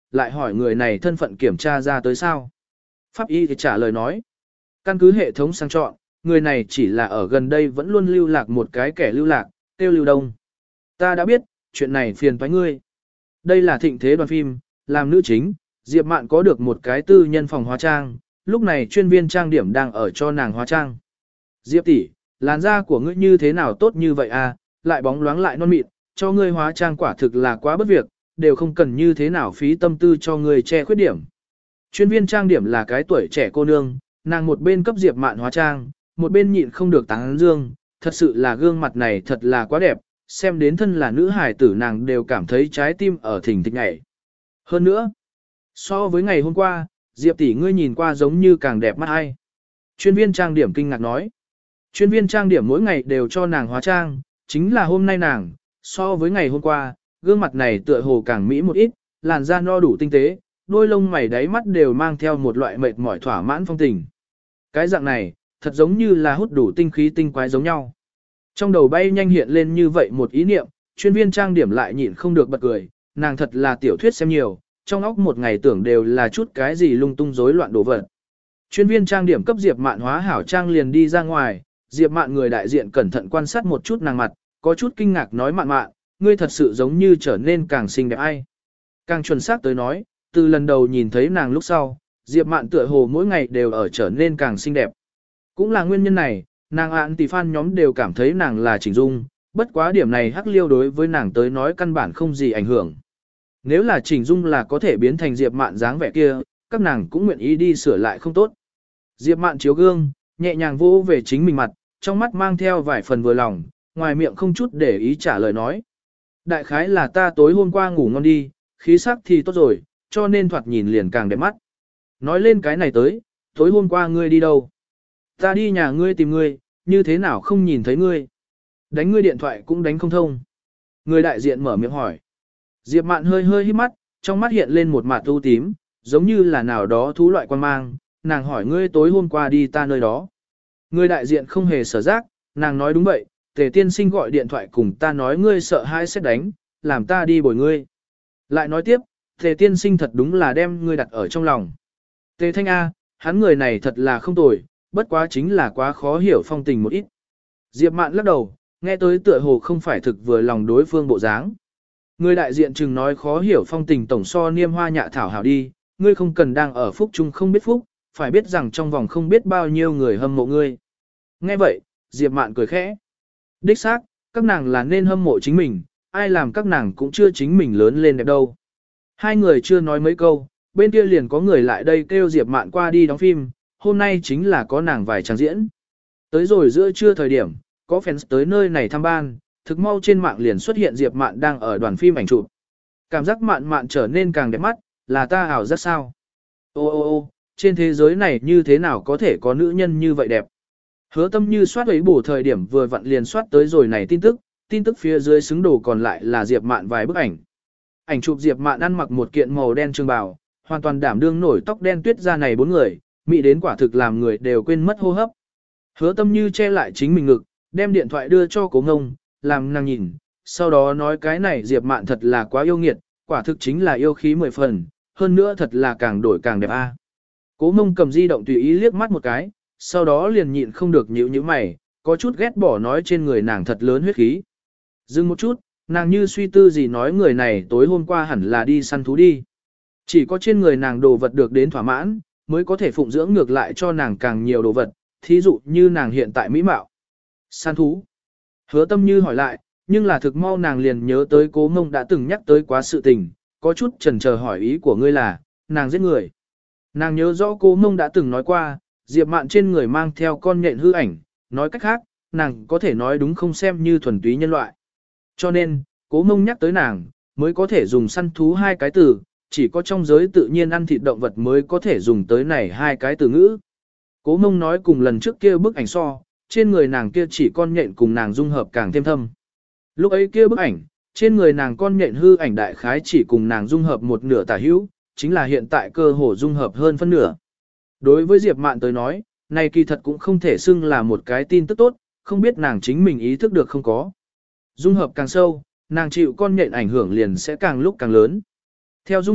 lại hỏi người này thân phận kiểm tra ra tới sao. Pháp y thì trả lời nói, căn cứ hệ thống sang chọn, người này chỉ là ở gần đây vẫn luôn lưu lạc một cái kẻ lưu lạc, tiêu lưu đông. Ta đã biết, chuyện này phiền toái ngươi. Đây là thịnh thế đoàn phim, làm nữ chính, Diệp Mạn có được một cái tư nhân phòng hóa trang, lúc này chuyên viên trang điểm đang ở cho nàng hóa trang. Diệp tỷ, làn da của ngươi như thế nào tốt như vậy à, lại bóng loáng lại non mịn, cho ngươi hóa trang quả thực là quá bất việc, đều không cần như thế nào phí tâm tư cho ngươi che khuyết điểm. Chuyên viên trang điểm là cái tuổi trẻ cô nương, nàng một bên cấp Diệp Mạn hóa trang, một bên nhịn không được tán dương, thật sự là gương mặt này thật là quá đẹp, xem đến thân là nữ hài tử nàng đều cảm thấy trái tim ở thình thịch nhảy. Hơn nữa, so với ngày hôm qua, Diệp tỷ ngươi nhìn qua giống như càng đẹp mắt ai. Chuyên viên trang điểm kinh ngạc nói. Chuyên viên trang điểm mỗi ngày đều cho nàng hóa trang, chính là hôm nay nàng, so với ngày hôm qua, gương mặt này tựa hồ càng mỹ một ít, làn da no đủ tinh tế, đôi lông mày đáy mắt đều mang theo một loại mệt mỏi thỏa mãn phong tình. Cái dạng này, thật giống như là hút đủ tinh khí tinh quái giống nhau. Trong đầu bay nhanh hiện lên như vậy một ý niệm, chuyên viên trang điểm lại nhịn không được bật cười, nàng thật là tiểu thuyết xem nhiều, trong óc một ngày tưởng đều là chút cái gì lung tung rối loạn đồ vật. Chuyên viên trang điểm cấp Diệp Mạn hóa hảo trang liền đi ra ngoài, Diệp Mạn người đại diện cẩn thận quan sát một chút nàng mặt, có chút kinh ngạc nói Mạn Mạn, ngươi thật sự giống như trở nên càng xinh đẹp ai. Càng chuẩn xác tới nói, từ lần đầu nhìn thấy nàng lúc sau, Diệp Mạn tựa hồ mỗi ngày đều ở trở nên càng xinh đẹp. Cũng là nguyên nhân này, nàng ạn tỷ fan nhóm đều cảm thấy nàng là chỉnh dung, bất quá điểm này hắc liêu đối với nàng tới nói căn bản không gì ảnh hưởng. Nếu là chỉnh dung là có thể biến thành Diệp Mạn dáng vẻ kia, các nàng cũng nguyện ý đi sửa lại không tốt. Diệp Mạn chiếu gương, nhẹ nhàng vỗ về chính mình mặt, trong mắt mang theo vài phần vừa lòng, ngoài miệng không chút để ý trả lời nói. Đại khái là ta tối hôm qua ngủ ngon đi, khí sắc thì tốt rồi, cho nên thoạt nhìn liền càng đẹp mắt. Nói lên cái này tới, tối hôm qua ngươi đi đâu? Ta đi nhà ngươi tìm ngươi, như thế nào không nhìn thấy ngươi? Đánh ngươi điện thoại cũng đánh không thông. Người đại diện mở miệng hỏi. Diệp Mạn hơi hơi hít mắt, trong mắt hiện lên một mặt u tím, giống như là nào đó thú loại quan mang, nàng hỏi ngươi tối hôm qua đi ta nơi đó. Người đại diện không hề sở giác, nàng nói đúng vậy, Tề tiên sinh gọi điện thoại cùng ta nói ngươi sợ hãi sẽ đánh, làm ta đi bồi ngươi. Lại nói tiếp, Tề tiên sinh thật đúng là đem ngươi đặt ở trong lòng. Tề Thanh A, hắn người này thật là không tồi, bất quá chính là quá khó hiểu phong tình một ít. Diệp Mạn lắc đầu, nghe tới tựa hồ không phải thực vừa lòng đối phương bộ dáng. Người đại diện chừng nói khó hiểu phong tình tổng so niêm hoa nhạ thảo hảo đi, ngươi không cần đang ở phúc chung không biết phúc, phải biết rằng trong vòng không biết bao nhiêu người hâm mộ ngươi. Nghe vậy, Diệp Mạn cười khẽ. Đích xác, các nàng là nên hâm mộ chính mình, ai làm các nàng cũng chưa chính mình lớn lên đẹp đâu. Hai người chưa nói mấy câu, bên kia liền có người lại đây kêu Diệp Mạn qua đi đóng phim, hôm nay chính là có nàng vài trang diễn. Tới rồi giữa trưa thời điểm, có fans tới nơi này thăm ban, thực mau trên mạng liền xuất hiện Diệp Mạn đang ở đoàn phim ảnh chụp. Cảm giác Mạn Mạn trở nên càng đẹp mắt, là ta ảo giác sao? Ô ô ô, trên thế giới này như thế nào có thể có nữ nhân như vậy đẹp? Hứa Tâm Như soát ấy bổ thời điểm vừa vặn liền soát tới rồi này tin tức, tin tức phía dưới xứng đồ còn lại là Diệp Mạn vài bức ảnh. Ảnh chụp Diệp Mạn ăn mặc một kiện màu đen trường bào, hoàn toàn đảm đương nổi tóc đen tuyết ra này bốn người, mỹ đến quả thực làm người đều quên mất hô hấp. Hứa Tâm Như che lại chính mình ngực, đem điện thoại đưa cho Cố Ngông, làm nàng nhìn, sau đó nói cái này Diệp Mạn thật là quá yêu nghiệt, quả thực chính là yêu khí mười phần, hơn nữa thật là càng đổi càng đẹp a. Cố Ngông cầm di động tùy ý liếc mắt một cái, sau đó liền nhịn không được nhíu nhíu mày, có chút ghét bỏ nói trên người nàng thật lớn huyết khí. Dừng một chút, nàng như suy tư gì nói người này tối hôm qua hẳn là đi săn thú đi. Chỉ có trên người nàng đồ vật được đến thỏa mãn, mới có thể phụng dưỡng ngược lại cho nàng càng nhiều đồ vật, thí dụ như nàng hiện tại mỹ mạo. Săn thú. Hứa Tâm Như hỏi lại, nhưng là thực mau nàng liền nhớ tới Cố Ngông đã từng nhắc tới quá sự tình, có chút chần chờ hỏi ý của ngươi là, nàng giết người. Nàng nhớ rõ Cố Ngông đã từng nói qua, Diệp Mạn trên người mang theo con nhện hư ảnh, nói cách khác, nàng có thể nói đúng không xem như thuần túy nhân loại. Cho nên, Cố Ngông nhắc tới nàng, mới có thể dùng săn thú hai cái từ, chỉ có trong giới tự nhiên ăn thịt động vật mới có thể dùng tới này hai cái từ ngữ. Cố Ngông nói cùng lần trước kia bức ảnh so, trên người nàng kia chỉ con nhện cùng nàng dung hợp càng thêm thâm. Lúc ấy kia bức ảnh, trên người nàng con nhện hư ảnh đại khái chỉ cùng nàng dung hợp một nửa tả hữu, chính là hiện tại cơ hồ dung hợp hơn phân nửa. Đối với Diệp Mạn tới nói, này kỳ thật cũng không thể xưng là một cái tin tức tốt, không biết nàng chính mình ý thức được không có. Dung hợp càng sâu, nàng chịu con nhện ảnh hưởng liền sẽ càng lúc càng lớn. Theo dung hợp,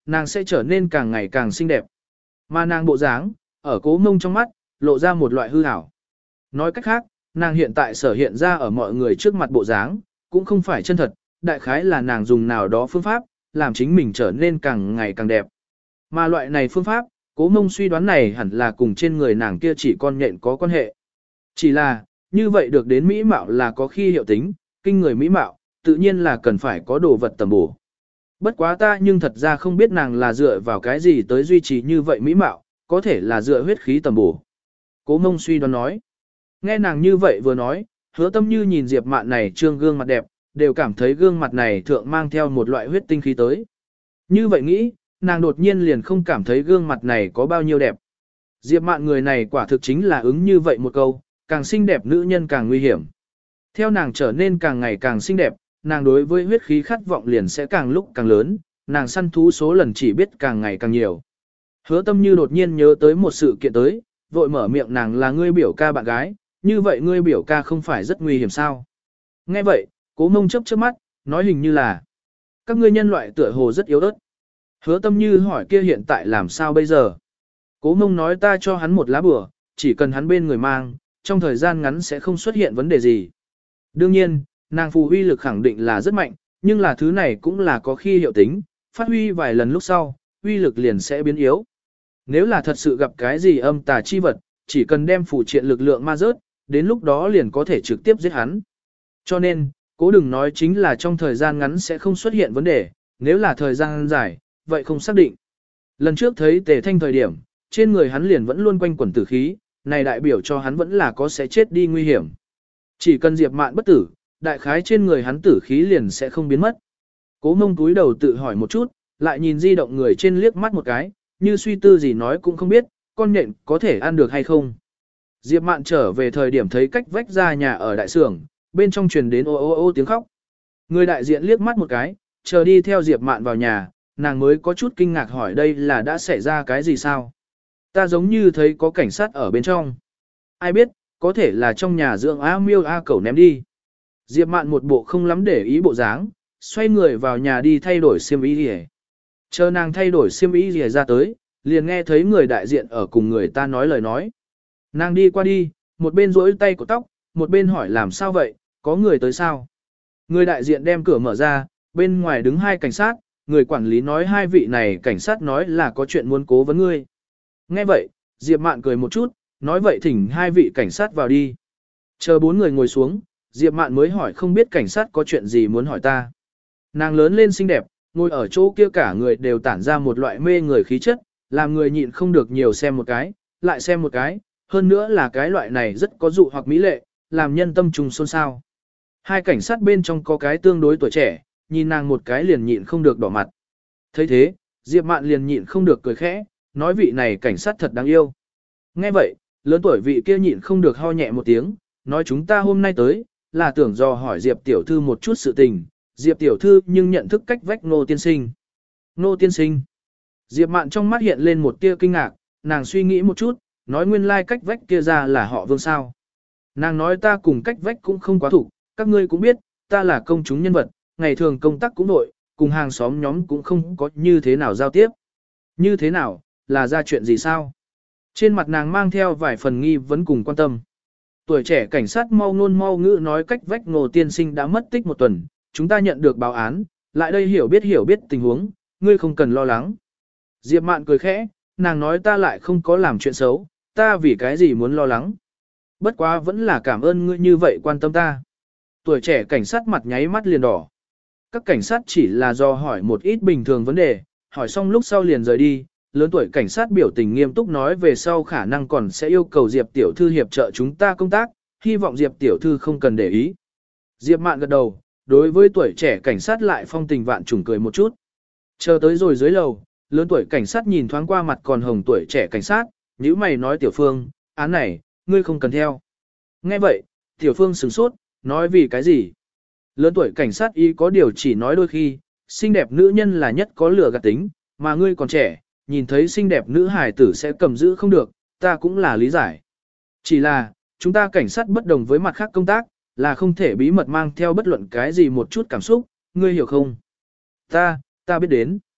nàng sẽ trở nên càng ngày càng xinh đẹp. Mà nàng bộ dáng, ở Cố Mông trong mắt, lộ ra một loại hư ảo. Nói cách khác, nàng hiện tại sở hiện ra ở mọi người trước mặt bộ dáng, cũng không phải chân thật, đại khái là nàng dùng nào đó phương pháp, làm chính mình trở nên càng ngày càng đẹp. Mà loại này phương pháp, Cố Mông suy đoán này hẳn là cùng trên người nàng kia chỉ con nhện có quan hệ. Chỉ là, như vậy được đến mỹ mạo là có khi hiệu tính, kinh người mỹ mạo, tự nhiên là cần phải có đồ vật tầm bổ. Bất quá ta nhưng thật ra không biết nàng là dựa vào cái gì tới duy trì như vậy mỹ mạo, có thể là dựa huyết khí tầm bổ. Cố Mông suy đoán nói. Nghe nàng như vậy vừa nói, Hứa Tâm Như nhìn Diệp Mạn này trương gương mặt đẹp, đều cảm thấy gương mặt này thượng mang theo một loại huyết tinh khí tới. Như vậy nghĩ, nàng đột nhiên liền không cảm thấy gương mặt này có bao nhiêu đẹp. Diệp Mạn người này quả thực chính là ứng như vậy một câu, càng xinh đẹp nữ nhân càng nguy hiểm. Theo nàng trở nên càng ngày càng xinh đẹp, nàng đối với huyết khí khát vọng liền sẽ càng lúc càng lớn, nàng săn thú số lần chỉ biết càng ngày càng nhiều. Hứa Tâm Như đột nhiên nhớ tới một sự kiện tới, vội mở miệng nàng là ngươi biểu ca bạn gái, như vậy ngươi biểu ca không phải rất nguy hiểm sao? Nghe vậy, Cố Mông chớp chớp mắt, nói hình như là các ngươi nhân loại tựa hồ rất yếu ớt. Hứa Tâm Như hỏi kia hiện tại làm sao bây giờ? Cố Mông nói ta cho hắn một lá bùa, chỉ cần hắn bên người mang, trong thời gian ngắn sẽ không xuất hiện vấn đề gì. Đương nhiên, nàng phù huy lực khẳng định là rất mạnh, nhưng là thứ này cũng là có khi hiệu tính, phát huy vài lần lúc sau, huy lực liền sẽ biến yếu. Nếu là thật sự gặp cái gì âm tà chi vật, chỉ cần đem phù triện lực lượng ma rớt, đến lúc đó liền có thể trực tiếp giết hắn. Cho nên, cố đừng nói chính là trong thời gian ngắn sẽ không xuất hiện vấn đề, nếu là thời gian dài, vậy không xác định. Lần trước thấy Tề Thanh thời điểm, trên người hắn liền vẫn luôn quanh quẩn tử khí, này đại biểu cho hắn vẫn là có sẽ chết đi nguy hiểm. Chỉ cần Diệp Mạn bất tử, đại khái trên người hắn tử khí liền sẽ không biến mất. Cố Mông túi đầu tự hỏi một chút, lại nhìn di động người trên liếc mắt một cái, như suy tư gì nói cũng không biết, con nhện có thể ăn được hay không. Diệp Mạn trở về thời điểm thấy cách vách ra nhà ở đại sưởng, bên trong truyền đến ô ô ô tiếng khóc. Người đại diện liếc mắt một cái, chờ đi theo Diệp Mạn vào nhà, nàng mới có chút kinh ngạc hỏi đây là đã xảy ra cái gì sao? Ta giống như thấy có cảnh sát ở bên trong. Ai biết, có thể là trong nhà dưỡng A miêu A cẩu ném đi. Diệp Mạn một bộ không lắm để ý bộ dáng, xoay người vào nhà đi thay đổi xiêm y rìa. Chờ nàng thay đổi xiêm y rìa ra tới, liền nghe thấy người đại diện ở cùng người ta nói lời nói. Nàng đi qua đi, một bên duỗi tay của tóc, một bên hỏi làm sao vậy, có người tới sao? Người đại diện đem cửa mở ra, bên ngoài đứng hai cảnh sát, người quản lý nói hai vị này cảnh sát nói là có chuyện muốn cố vấn ngươi. Nghe vậy, Diệp Mạn cười một chút, nói vậy thỉnh hai vị cảnh sát vào đi. Chờ bốn người ngồi xuống, Diệp Mạn mới hỏi không biết cảnh sát có chuyện gì muốn hỏi ta. Nàng lớn lên xinh đẹp, ngồi ở chỗ kia cả người đều tản ra một loại mê người khí chất, làm người nhịn không được nhiều xem một cái, lại xem một cái, hơn nữa là cái loại này rất có dụ hoặc mỹ lệ, làm nhân tâm trùng xôn xao. Hai cảnh sát bên trong có cái tương đối tuổi trẻ, nhìn nàng một cái liền nhịn không được đỏ mặt. Thấy thế, Diệp Mạn liền nhịn không được cười khẽ, nói vị này cảnh sát thật đáng yêu. Nghe vậy, lớn tuổi vị kia nhịn không được ho nhẹ một tiếng, nói chúng ta hôm nay tới, là tưởng dò hỏi Diệp tiểu thư một chút sự tình, Diệp tiểu thư nhưng nhận thức cách vách Nô tiên sinh. Nô tiên sinh. Diệp Mạn trong mắt hiện lên một tia kinh ngạc, nàng suy nghĩ một chút, nói nguyên lai like cách vách kia ra là họ Vương sao. Nàng nói ta cùng cách vách cũng không quá thủ, các ngươi cũng biết, ta là công chúng nhân vật, ngày thường công tác cũng nội, cùng hàng xóm nhóm cũng không có như thế nào giao tiếp. Như thế nào, là ra chuyện gì sao? Trên mặt nàng mang theo vài phần nghi vấn cùng quan tâm. Tuổi trẻ cảnh sát mau ngôn mau ngữ nói cách vách Ngô tiên sinh đã mất tích một tuần, chúng ta nhận được báo án, lại đây hiểu biết hiểu biết tình huống, ngươi không cần lo lắng. Diệp Mạn cười khẽ, nàng nói ta lại không có làm chuyện xấu, ta vì cái gì muốn lo lắng. Bất quá vẫn là cảm ơn ngươi như vậy quan tâm ta. Tuổi trẻ cảnh sát mặt nháy mắt liền đỏ. Các cảnh sát chỉ là do hỏi một ít bình thường vấn đề, hỏi xong lúc sau liền rời đi. Lớn tuổi cảnh sát biểu tình nghiêm túc nói về sau khả năng còn sẽ yêu cầu Diệp tiểu thư hiệp trợ chúng ta công tác, hy vọng Diệp tiểu thư không cần để ý. Diệp Mạn gật đầu, đối với tuổi trẻ cảnh sát lại phong tình vạn trùng cười một chút. Chờ tới rồi dưới lầu, lớn tuổi cảnh sát nhìn thoáng qua mặt còn hồng tuổi trẻ cảnh sát, nhíu mày nói Tiểu Phương, án này, ngươi không cần theo. Nghe vậy, Tiểu Phương sửng sốt, nói vì cái gì? Lớn tuổi cảnh sát y có điều chỉ nói đôi khi, xinh đẹp nữ nhân là nhất có lửa gạt tính, mà ngươi còn trẻ, nhìn thấy xinh đẹp nữ hài tử sẽ cầm giữ không được, ta cũng là lý giải. Chỉ là, chúng ta cảnh sát bất đồng với mặt khác công tác, là không thể bí mật mang theo bất luận cái gì một chút cảm xúc, ngươi hiểu không? Ta, ta biết đến.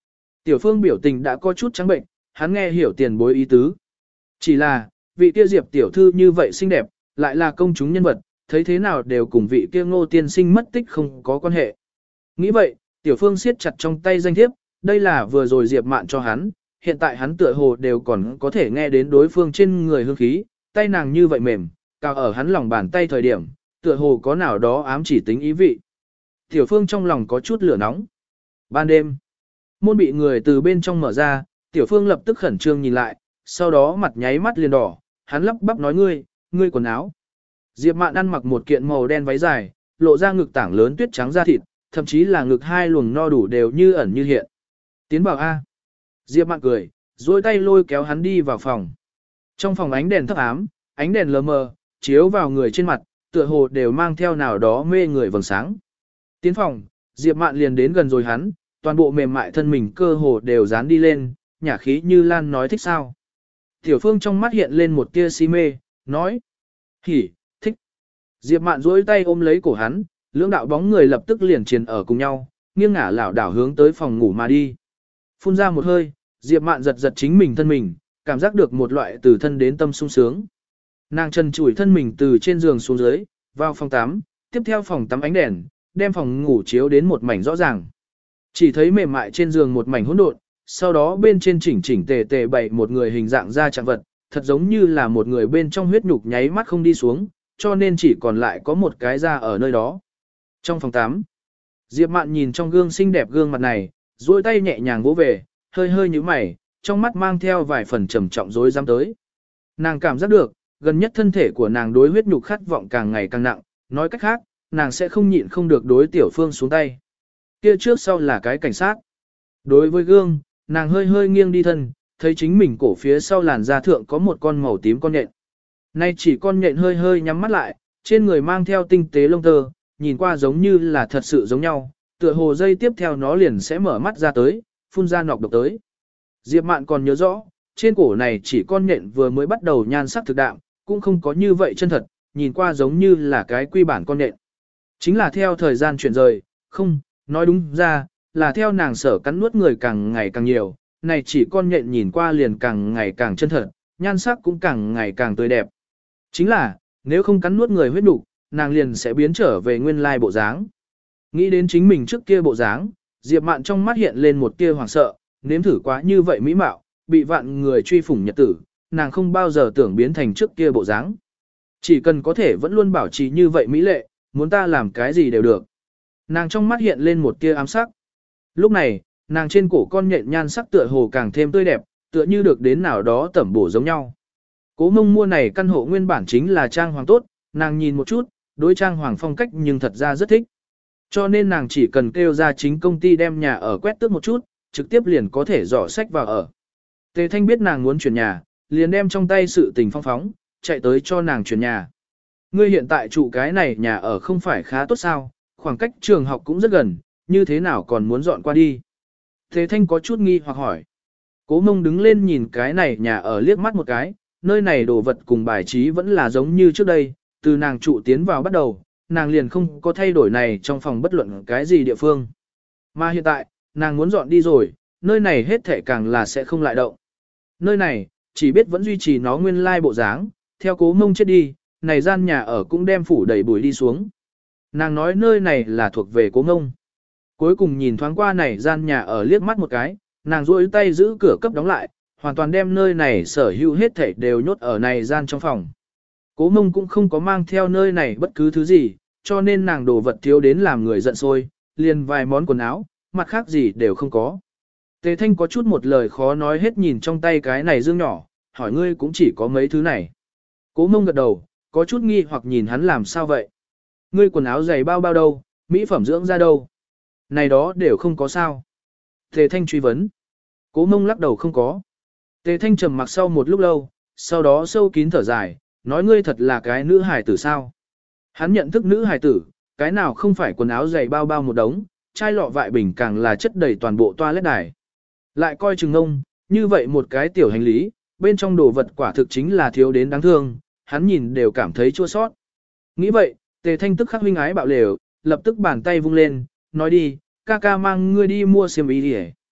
Tiểu Phương biểu tình đã có chút trắng bệnh, hắn nghe hiểu tiền bối ý tứ. Chỉ là, vị kia Diệp tiểu thư như vậy xinh đẹp, lại là công chúng nhân vật, thấy thế nào đều cùng vị kia Ngô tiên sinh mất tích không có quan hệ. Nghĩ vậy, Tiểu Phương siết chặt trong tay danh thiếp, đây là vừa rồi Diệp Mạn cho hắn, hiện tại hắn tựa hồ đều còn có thể nghe đến đối phương trên người hương khí, tay nàng như vậy mềm, cao ở hắn lòng bàn tay thời điểm, tựa hồ có nào đó ám chỉ tính ý vị. Tiểu Phương trong lòng có chút lửa nóng. Ban đêm, môn bị người từ bên trong mở ra, Tiểu Phương lập tức khẩn trương nhìn lại, sau đó mặt nháy mắt liền đỏ, hắn lắp bắp nói ngươi, ngươi quần áo. Diệp Mạn ăn mặc một kiện màu đen váy dài, lộ ra ngực tảng lớn tuyết trắng da thịt, thậm chí là ngực hai luồng no đủ đều như ẩn như hiện. Tiến vào A. Diệp Mạn cười, duỗi tay lôi kéo hắn đi vào phòng. Trong phòng ánh đèn thấp ám, ánh đèn lờ mờ, chiếu vào người trên mặt, tựa hồ đều mang theo nào đó mê người vầng sáng. Tiến phòng, Diệp Mạn liền đến gần rồi hắn, toàn bộ mềm mại thân mình cơ hồ đều dán đi lên, nhả khí như lan nói thích sao. Tiểu Phương trong mắt hiện lên một tia si mê, nói. Hỉ, thích. Diệp Mạn duỗi tay ôm lấy cổ hắn, lưỡng đạo bóng người lập tức liền triền ở cùng nhau, nghiêng ngả lảo đảo hướng tới phòng ngủ mà đi. Phun ra một hơi, Diệp Mạn giật giật chính mình thân mình, cảm giác được một loại từ thân đến tâm sung sướng. Nàng chân chủi thân mình từ trên giường xuống dưới, vào phòng tắm, tiếp theo phòng tắm ánh đèn, đem phòng ngủ chiếu đến một mảnh rõ ràng. Chỉ thấy mềm mại trên giường một mảnh hỗn độn, sau đó bên trên chỉnh chỉnh tề tề bày một người hình dạng da trạng vật, thật giống như là một người bên trong huyết nhục nháy mắt không đi xuống, cho nên chỉ còn lại có một cái da ở nơi đó. Trong phòng tắm, Diệp Mạn nhìn trong gương xinh đẹp gương mặt này, duỗi tay nhẹ nhàng vỗ về, hơi hơi nhíu mày, trong mắt mang theo vài phần trầm trọng rối rắm tới. Nàng cảm giác được, gần nhất thân thể của nàng đối huyết nhục khát vọng càng ngày càng nặng, nói cách khác, nàng sẽ không nhịn không được đối Tiểu Phương xuống tay. Kia trước sau là cái cảnh sát. Đối với gương, nàng hơi hơi nghiêng đi thân, thấy chính mình cổ phía sau làn da thượng có một con màu tím con nhện. Nay chỉ con nhện hơi hơi nhắm mắt lại, trên người mang theo tinh tế lông tơ, nhìn qua giống như là thật sự giống nhau, tựa hồ dây tiếp theo nó liền sẽ mở mắt ra tới, phun ra nọc độc tới. Diệp Mạn còn nhớ rõ, trên cổ này chỉ con nhện vừa mới bắt đầu nhan sắc thực đạm, cũng không có như vậy chân thật, nhìn qua giống như là cái quy bản con nhện. Chính là theo thời gian chuyển rời, không, nói đúng ra, là theo nàng sở cắn nuốt người càng ngày càng nhiều, này chỉ con nhện nhìn qua liền càng ngày càng chân thật, nhan sắc cũng càng ngày càng tươi đẹp. Chính là, nếu không cắn nuốt người huyết nục, nàng liền sẽ biến trở về nguyên lai bộ dáng. Nghĩ đến chính mình trước kia bộ dáng, Diệp Mạn trong mắt hiện lên một tia hoảng sợ, nếm thử quá như vậy mỹ mạo, bị vạn người truy phủng nhật tử, nàng không bao giờ tưởng biến thành trước kia bộ dáng. Chỉ cần có thể vẫn luôn bảo trì như vậy mỹ lệ, muốn ta làm cái gì đều được. Nàng trong mắt hiện lên một tia ám sắc. Lúc này, nàng trên cổ con nhện nhan sắc tựa hồ càng thêm tươi đẹp, tựa như được đến nào đó tẩm bổ giống nhau. Cố Mông mua này căn hộ nguyên bản chính là trang hoàng tốt, nàng nhìn một chút, đối trang hoàng phong cách nhưng thật ra rất thích. Cho nên nàng chỉ cần kêu ra chính công ty đem nhà ở quét tước một chút, trực tiếp liền có thể dò sách vào ở. Tề Thanh biết nàng muốn chuyển nhà, liền đem trong tay sự tình phong phóng, chạy tới cho nàng chuyển nhà. Ngươi hiện tại trụ cái này nhà ở không phải khá tốt sao, khoảng cách trường học cũng rất gần, như thế nào còn muốn dọn qua đi. Tề Thanh có chút nghi hoặc hỏi. Cố Mông đứng lên nhìn cái này nhà ở liếc mắt một cái, nơi này đồ vật cùng bài trí vẫn là giống như trước đây, từ nàng trụ tiến vào bắt đầu, nàng liền không có thay đổi này trong phòng bất luận cái gì địa phương. Mà hiện tại, nàng muốn dọn đi rồi, nơi này hết thảy càng là sẽ không lại động. Nơi này, chỉ biết vẫn duy trì nó nguyên lai bộ dáng, theo Cố Mông chết đi, này gian nhà ở cũng đem phủ đầy bụi đi xuống. Nàng nói nơi này là thuộc về Cố Mông. Cuối cùng nhìn thoáng qua này gian nhà ở liếc mắt một cái, nàng duỗi tay giữ cửa cấp đóng lại, hoàn toàn đem nơi này sở hữu hết thảy đều nhốt ở này gian trong phòng. Cố Mông cũng không có mang theo nơi này bất cứ thứ gì, cho nên nàng đồ vật thiếu đến làm người giận sôi, liền vài món quần áo, mặt khác gì đều không có. Tề Thanh có chút một lời khó nói hết nhìn trong tay cái này dương nhỏ, hỏi ngươi cũng chỉ có mấy thứ này. Cố Mông gật đầu, có chút nghi hoặc nhìn hắn làm sao vậy. Ngươi quần áo giày bao bao đâu, mỹ phẩm dưỡng ra đâu. Này đó đều không có sao. Tề Thanh truy vấn. Cố Mông lắc đầu không có. Tề Thanh trầm mặc sau một lúc lâu, sau đó sâu kín thở dài, nói ngươi thật là cái nữ hài tử sao. Hắn nhận thức nữ hài tử, cái nào không phải quần áo giày bao bao một đống, chai lọ vại bình càng là chất đầy toàn bộ toilet đài. Lại coi chừng ông, như vậy một cái tiểu hành lý, bên trong đồ vật quả thực chính là thiếu đến đáng thương, hắn nhìn đều cảm thấy chua sót. Nghĩ vậy, Tề Thanh tức khắc huynh ái bạo lều, lập tức bàn tay vung lên, nói đi, ca ca mang ngươi đi mua xiêm y đi.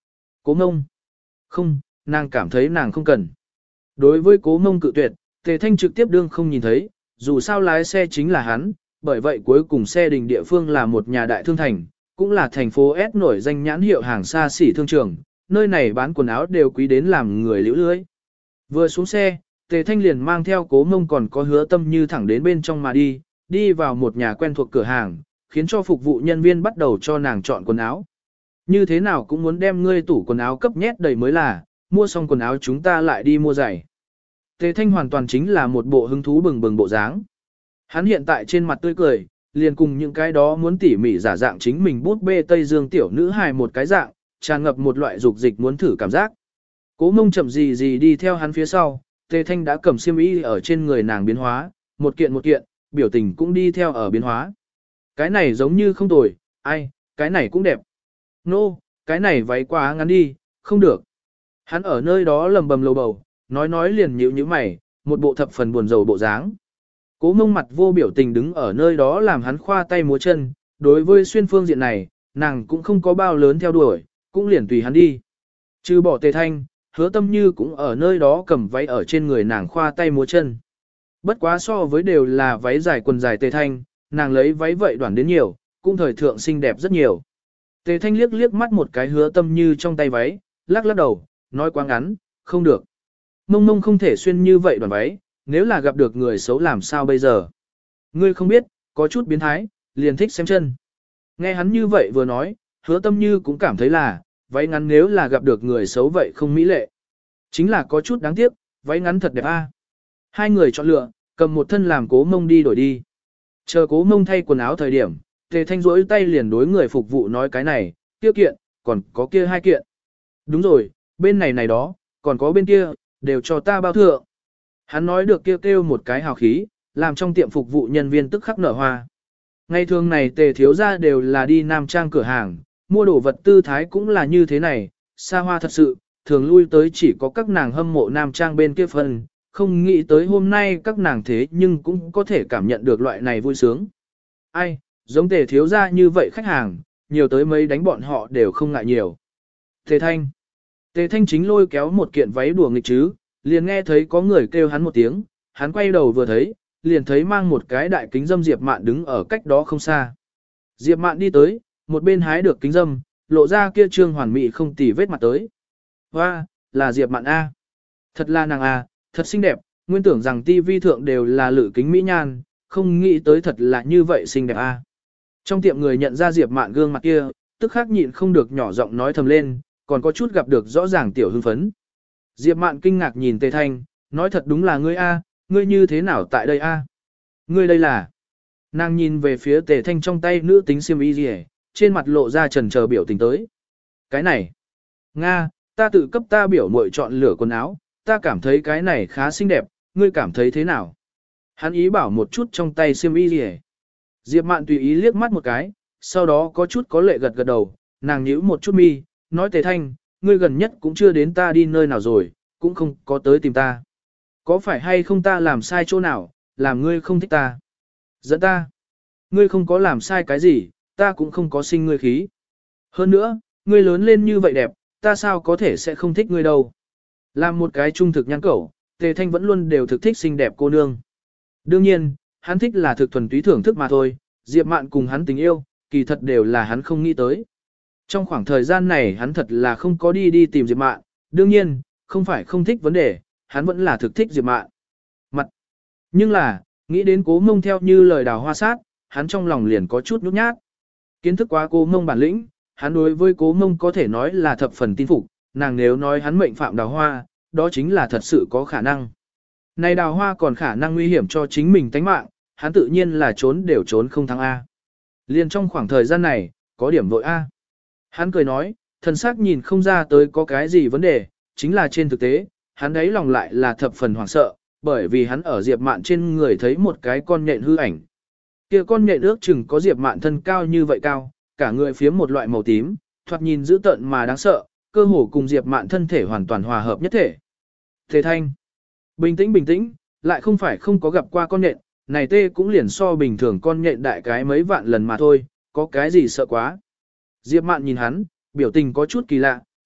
Cố Mông. Không, nàng cảm thấy nàng không cần. Đối với Cố Mông cự tuyệt, Tề Thanh trực tiếp đương không nhìn thấy, dù sao lái xe chính là hắn, bởi vậy cuối cùng xe đình địa phương là một nhà đại thương thành, cũng là thành phố S nổi danh nhãn hiệu hàng xa xỉ thương trường, nơi này bán quần áo đều quý đến làm người liễu lưới. Vừa xuống xe, Tề Thanh liền mang theo Cố Mông còn có Hứa Tâm Như thẳng đến bên trong mà đi, đi vào một nhà quen thuộc cửa hàng, khiến cho phục vụ nhân viên bắt đầu cho nàng chọn quần áo. Như thế nào cũng muốn đem ngươi tủ quần áo cấp nhét đầy mới là, mua xong quần áo chúng ta lại đi mua giày. Tề Thanh hoàn toàn chính là một bộ hứng thú bừng bừng bộ dáng. Hắn hiện tại trên mặt tươi cười, liền cùng những cái đó muốn tỉ mỉ giả dạng chính mình bút bê Tây Dương tiểu nữ hài một cái dạng, tràn ngập một loại dục dịch muốn thử cảm giác. Cố Mông chậm gì gì đi theo hắn phía sau, Tề Thanh đã cầm xiêm y ở trên người nàng biến hóa, một kiện một kiện, biểu tình cũng đi theo ở biến hóa. Cái này giống như không tồi, ai, cái này cũng đẹp. Nô, no, cái này váy quá ngắn đi, không được. Hắn ở nơi đó lầm bầm lầu bầu, nói nói liền nhíu nhíu mày, một bộ thập phần buồn rầu bộ dáng. Cố Mông mặt vô biểu tình đứng ở nơi đó làm hắn khoa tay múa chân, đối với xuyên phương diện này, nàng cũng không có bao lớn theo đuổi, cũng liền tùy hắn đi. Trừ bỏ Tề Thanh, Hứa Tâm Như cũng ở nơi đó cầm váy ở trên người nàng khoa tay múa chân. Bất quá so với đều là váy dài quần dài Tề Thanh, nàng lấy váy vậy đoản đến nhiều, cũng thời thượng xinh đẹp rất nhiều. Tề Thanh liếc liếc mắt một cái Hứa Tâm Như trong tay váy, lắc lắc đầu, nói quá ngắn, không được. Mông Mông không thể xuyên như vậy đoàn váy, nếu là gặp được người xấu làm sao bây giờ. Ngươi không biết, có chút biến thái, liền thích xem chân. Nghe hắn như vậy vừa nói, Hứa Tâm Như cũng cảm thấy là, váy ngắn nếu là gặp được người xấu vậy không mỹ lệ. Chính là có chút đáng tiếc, váy ngắn thật đẹp a. Hai người chọn lựa, cầm một thân làm Cố Mông đi đổi đi. Chờ Cố Mông thay quần áo thời điểm, Tề Thanh rỗi tay liền đối người phục vụ nói cái này, kia kiện, còn có kia hai kiện. Đúng rồi, bên này này đó, còn có bên kia, đều cho ta bao thượng. Hắn nói được kêu kêu một cái hào khí, làm trong tiệm phục vụ nhân viên tức khắc nở hoa. Ngày thường này Tề thiếu gia đều là đi nam trang cửa hàng, mua đồ vật tư thái cũng là như thế này, xa hoa thật sự, thường lui tới chỉ có các nàng hâm mộ nam trang bên kia phần, không nghĩ tới hôm nay các nàng thế nhưng cũng có thể cảm nhận được loại này vui sướng. Ai, giống Tề thiếu gia như vậy khách hàng, nhiều tới mấy đánh bọn họ đều không ngại nhiều. Tề Thanh. Tề Thanh chính lôi kéo một kiện váy đùa nghịch chứ, liền nghe thấy có người kêu hắn một tiếng, hắn quay đầu vừa thấy, liền thấy mang một cái đại kính dâm Diệp Mạn đứng ở cách đó không xa. Diệp Mạn đi tới, một bên hái được kính dâm, lộ ra kia trương hoàn mỹ không tì vết mặt tới. Hoa, là Diệp Mạn A. Thật là nàng A, thật xinh đẹp, nguyên tưởng rằng tivi thượng đều là lử kính mỹ nhan, không nghĩ tới thật là như vậy xinh đẹp A. Trong tiệm người nhận ra Diệp Mạn gương mặt kia, tức khắc nhịn không được nhỏ giọng nói thầm lên, còn có chút gặp được rõ ràng tiểu hưng phấn. Diệp Mạn kinh ngạc nhìn Tề Thanh, nói thật đúng là ngươi A, ngươi như thế nào tại đây A? Ngươi đây là... Nàng nhìn về phía Tề Thanh trong tay nữ tính xiêm y gì hết, trên mặt lộ ra trần chờ biểu tình tới. Cái này... Nga, ta tự cấp ta biểu muội chọn lựa quần áo, ta cảm thấy cái này khá xinh đẹp, ngươi cảm thấy thế nào? Hắn ý bảo một chút trong tay xiêm y gì hết. Diệp Mạn tùy ý liếc mắt một cái, sau đó có chút có lệ gật gật đầu, nàng nhíu một chút mi, nói Tề Thanh, ngươi gần nhất cũng chưa đến ta đi nơi nào rồi, cũng không có tới tìm ta. Có phải hay không ta làm sai chỗ nào, làm ngươi không thích ta? Dẫn ta. Ngươi không có làm sai cái gì, ta cũng không có sinh ngươi khí. Hơn nữa, ngươi lớn lên như vậy đẹp, ta sao có thể sẽ không thích ngươi đâu. Làm một cái trung thực nhăn cẩu, Tề Thanh vẫn luôn đều thực thích xinh đẹp cô nương. Đương nhiên, hắn thích là thực thuần túy thưởng thức mà thôi, Diệp Mạn cùng hắn tình yêu, kỳ thật đều là hắn không nghĩ tới. Trong khoảng thời gian này hắn thật là không có đi đi tìm Diệp Mạn, đương nhiên, không phải không thích vấn đề, hắn vẫn là thực thích Diệp Mạn. Mặt. Nhưng là, nghĩ đến Cố Mông theo như lời Đào Hoa sát, hắn trong lòng liền có chút nhút nhát. Kiến thức quá Cố Mông bản lĩnh, hắn đối với Cố Mông có thể nói là thập phần tin phục, nàng nếu nói hắn mệnh phạm Đào Hoa, đó chính là thật sự có khả năng. Này Đào Hoa còn khả năng nguy hiểm cho chính mình tánh mạng, hắn tự nhiên là trốn đều trốn không thắng A. Liên trong khoảng thời gian này, có điểm vội A. Hắn cười nói, thần sắc nhìn không ra tới có cái gì vấn đề, chính là trên thực tế, hắn đấy lòng lại là thập phần hoảng sợ, bởi vì hắn ở Diệp Mạn trên người thấy một cái con nhện hư ảnh. Kia con nhện ước chừng có Diệp Mạn thân cao như vậy cao, cả người phía một loại màu tím, thoạt nhìn dữ tợn mà đáng sợ, cơ hồ cùng Diệp Mạn thân thể hoàn toàn hòa hợp nhất thể. Tề Thanh, bình tĩnh bình tĩnh, lại không phải không có gặp qua con nhện, này tê cũng liền so bình thường con nhện đại cái mấy vạn lần mà thôi, có cái gì sợ quá. Diệp Mạn nhìn hắn, biểu tình có chút kỳ lạ,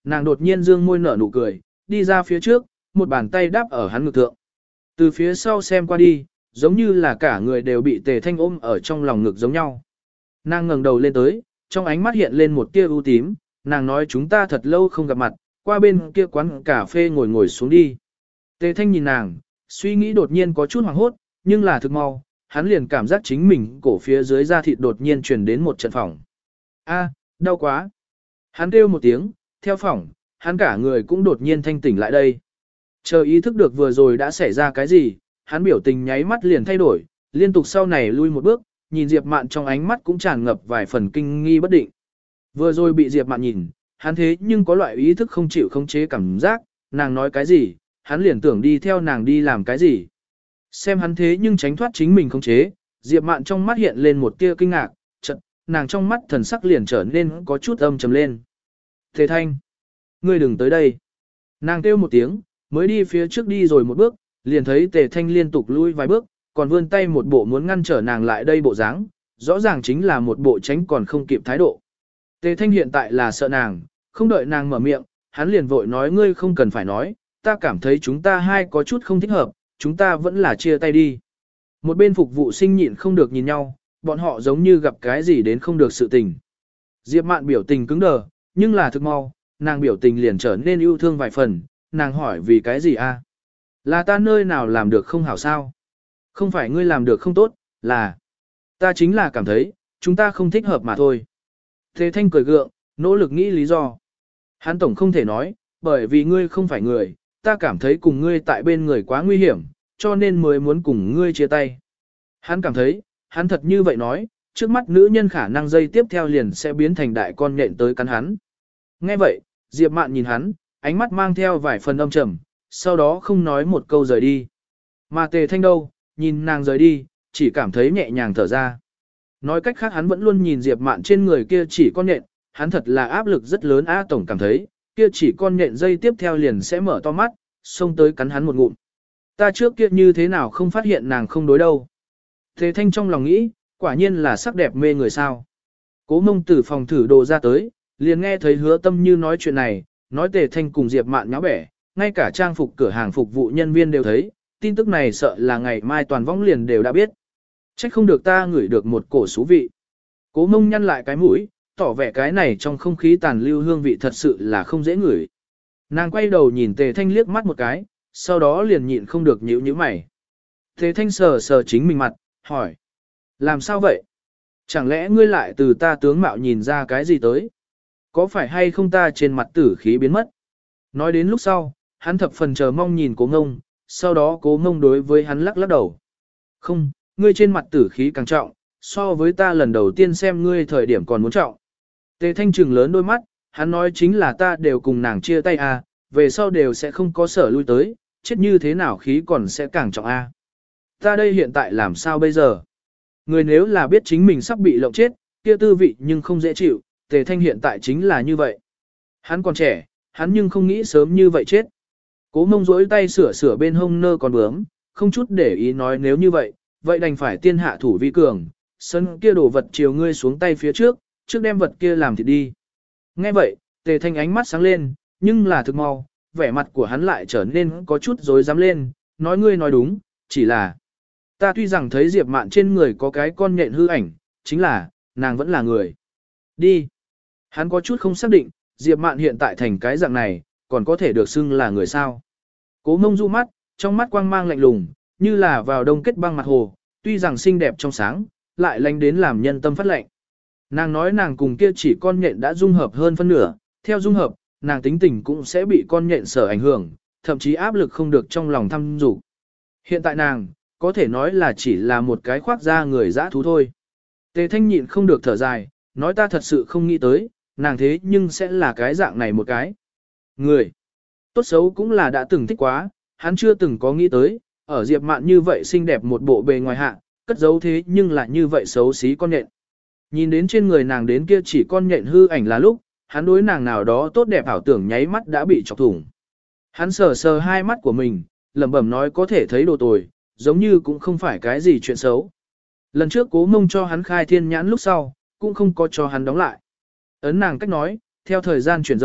Nàng đột nhiên dương môi nở nụ cười, đi ra phía trước, một bàn tay đáp ở hắn ngực thượng. Từ phía sau xem qua đi, giống như là cả người đều bị Tề Thanh ôm ở trong lòng ngực giống nhau. Nàng ngẩng đầu lên tới, trong ánh mắt hiện lên một tia ưu tím, nàng nói chúng ta thật lâu không gặp mặt, qua bên kia quán cà phê ngồi ngồi xuống đi. Tề Thanh nhìn nàng, suy nghĩ đột nhiên có chút hoảng hốt, nhưng là thực mau, hắn liền cảm giác chính mình cổ phía dưới da thịt đột nhiên truyền đến một trận phỏng. A, đau quá. Hắn kêu một tiếng, theo phỏng, hắn cả người cũng đột nhiên thanh tỉnh lại đây. Chờ ý thức được vừa rồi đã xảy ra cái gì, hắn biểu tình nháy mắt liền thay đổi, liên tục sau này lui một bước, nhìn Diệp Mạn trong ánh mắt cũng tràn ngập vài phần kinh nghi bất định. Vừa rồi bị Diệp Mạn nhìn, hắn thế nhưng có loại ý thức không chịu khống chế cảm giác, nàng nói cái gì, hắn liền tưởng đi theo nàng đi làm cái gì. Xem hắn thế nhưng tránh thoát chính mình khống chế, Diệp Mạn trong mắt hiện lên một tia kinh ngạc, chợt, nàng trong mắt thần sắc liền trở nên có chút âm trầm lên. Thế Thanh, ngươi đừng tới đây. Nàng kêu một tiếng, mới đi phía trước đi rồi một bước, liền thấy Tề Thanh liên tục lui vài bước, còn vươn tay một bộ muốn ngăn trở nàng lại đây bộ dáng, rõ ràng chính là một bộ tránh còn không kịp thái độ. Tề Thanh hiện tại là sợ nàng, không đợi nàng mở miệng, hắn liền vội nói ngươi không cần phải nói, ta cảm thấy chúng ta hai có chút không thích hợp, chúng ta vẫn là chia tay đi. Một bên phục vụ sinh nhịn không được nhìn nhau, bọn họ giống như gặp cái gì đến không được sự tình. Diệp Mạn biểu tình cứng đờ, nhưng là thực mau, nàng biểu tình liền trở nên yêu thương vài phần, nàng hỏi vì cái gì a? Là ta nơi nào làm được không hảo sao? Không phải ngươi làm được không tốt, là ta chính là cảm thấy, chúng ta không thích hợp mà thôi. Thế Thanh cười gượng, nỗ lực nghĩ lý do. Hắn tổng không thể nói, bởi vì ngươi không phải người, ta cảm thấy cùng ngươi tại bên người quá nguy hiểm, cho nên mới muốn cùng ngươi chia tay. Hắn cảm thấy, hắn thật như vậy nói, trước mắt nữ nhân khả năng dây tiếp theo liền sẽ biến thành đại con nhện tới cắn hắn. Nghe vậy, Diệp Mạn nhìn hắn, ánh mắt mang theo vài phần âm trầm, sau đó không nói một câu rời đi. Mà Tề Thanh đâu, nhìn nàng rời đi, chỉ cảm thấy nhẹ nhàng thở ra. Nói cách khác hắn vẫn luôn nhìn Diệp Mạn trên người kia chỉ con nhện, hắn thật là áp lực rất lớn A Tổng cảm thấy, kia chỉ con nhện dây tiếp theo liền sẽ mở to mắt, xông tới cắn hắn một ngụm. Ta trước kia như thế nào không phát hiện nàng không đối đâu. Tề Thanh trong lòng nghĩ, quả nhiên là sắc đẹp mê người sao. Cố Mông từ phòng thử đồ ra tới, liền nghe thấy Hứa Tâm Như nói chuyện này, nói Tề Thanh cùng Diệp Mạn nháo bẻ, ngay cả trang phục cửa hàng phục vụ nhân viên đều thấy, tin tức này sợ là ngày mai toàn võng liền đều đã biết. Trách không được ta ngửi được một cổ xú vị. Cố Mông nhăn lại cái mũi, tỏ vẻ cái này trong không khí tàn lưu hương vị thật sự là không dễ ngửi. Nàng quay đầu nhìn Tề Thanh liếc mắt một cái, sau đó liền nhịn không được nhíu nhíu mày. Tề Thanh sờ sờ chính mình mặt, hỏi. Làm sao vậy? Chẳng lẽ ngươi lại từ ta tướng mạo nhìn ra cái gì tới? Có phải hay không ta trên mặt tử khí biến mất? Nói đến lúc sau, hắn thập phần chờ mong nhìn Cố Ngông, sau đó Cố Ngông đối với hắn lắc lắc đầu. Không, ngươi trên mặt tử khí càng trọng, so với ta lần đầu tiên xem ngươi thời điểm còn muốn trọng. Tề Thanh trừng lớn đôi mắt, hắn nói chính là ta đều cùng nàng chia tay à, về sau đều sẽ không có sở lui tới, chết như thế nào khí còn sẽ càng trọng a. À. Ta đây hiện tại làm sao bây giờ? Người nếu là biết chính mình sắp bị lộng chết, kia tư vị nhưng không dễ chịu, Tề Thanh hiện tại chính là như vậy. Hắn còn trẻ, hắn nhưng không nghĩ sớm như vậy chết. Cố Mông rỗi tay sửa sửa bên hông nơ còn bướm, không chút để ý nói nếu như vậy, vậy đành phải tiên hạ thủ vi cường, sân kia đổ vật chiều ngươi xuống tay phía trước, trước đem vật kia làm thịt đi. Nghe vậy, Tề Thanh ánh mắt sáng lên, nhưng là thực mau, vẻ mặt của hắn lại trở nên có chút rối rắm lên, nói ngươi nói đúng, chỉ là ta tuy rằng thấy Diệp Mạn trên người có cái con nhện hư ảnh, chính là, nàng vẫn là người. Đi. Hắn có chút không xác định, Diệp Mạn hiện tại thành cái dạng này, còn có thể được xưng là người sao. Cố Mông du mắt, trong mắt quang mang lạnh lùng, như là vào đông kết băng mặt hồ, tuy rằng xinh đẹp trong sáng, lại lánh đến làm nhân tâm phát lạnh. Nàng nói nàng cùng kia chỉ con nhện đã dung hợp hơn phân nửa, theo dung hợp, nàng tính tình cũng sẽ bị con nhện sở ảnh hưởng, thậm chí áp lực không được trong lòng thăm dục. Hiện tại nàng, có thể nói là chỉ là một cái khoác da người dã thú thôi. Tề Thanh nhịn không được thở dài, nói ta thật sự không nghĩ tới, nàng thế nhưng sẽ là cái dạng này một cái. Người, tốt xấu cũng là đã từng thích quá, hắn chưa từng có nghĩ tới, ở Diệp Mạn như vậy xinh đẹp một bộ bề ngoài hạ, cất giấu thế nhưng lại như vậy xấu xí con nhện. Nhìn đến trên người nàng đến kia chỉ con nhện hư ảnh là lúc, hắn đối nàng nào đó tốt đẹp ảo tưởng nháy mắt đã bị chọc thủng. Hắn sờ sờ hai mắt của mình, lẩm bẩm nói có thể thấy đồ tồi, giống như cũng không phải cái gì chuyện xấu. Lần trước Cố Mông cho hắn khai thiên nhãn lúc sau, cũng không có cho hắn đóng lại. Ấn nàng cách nói, theo thời gian chuyển rời,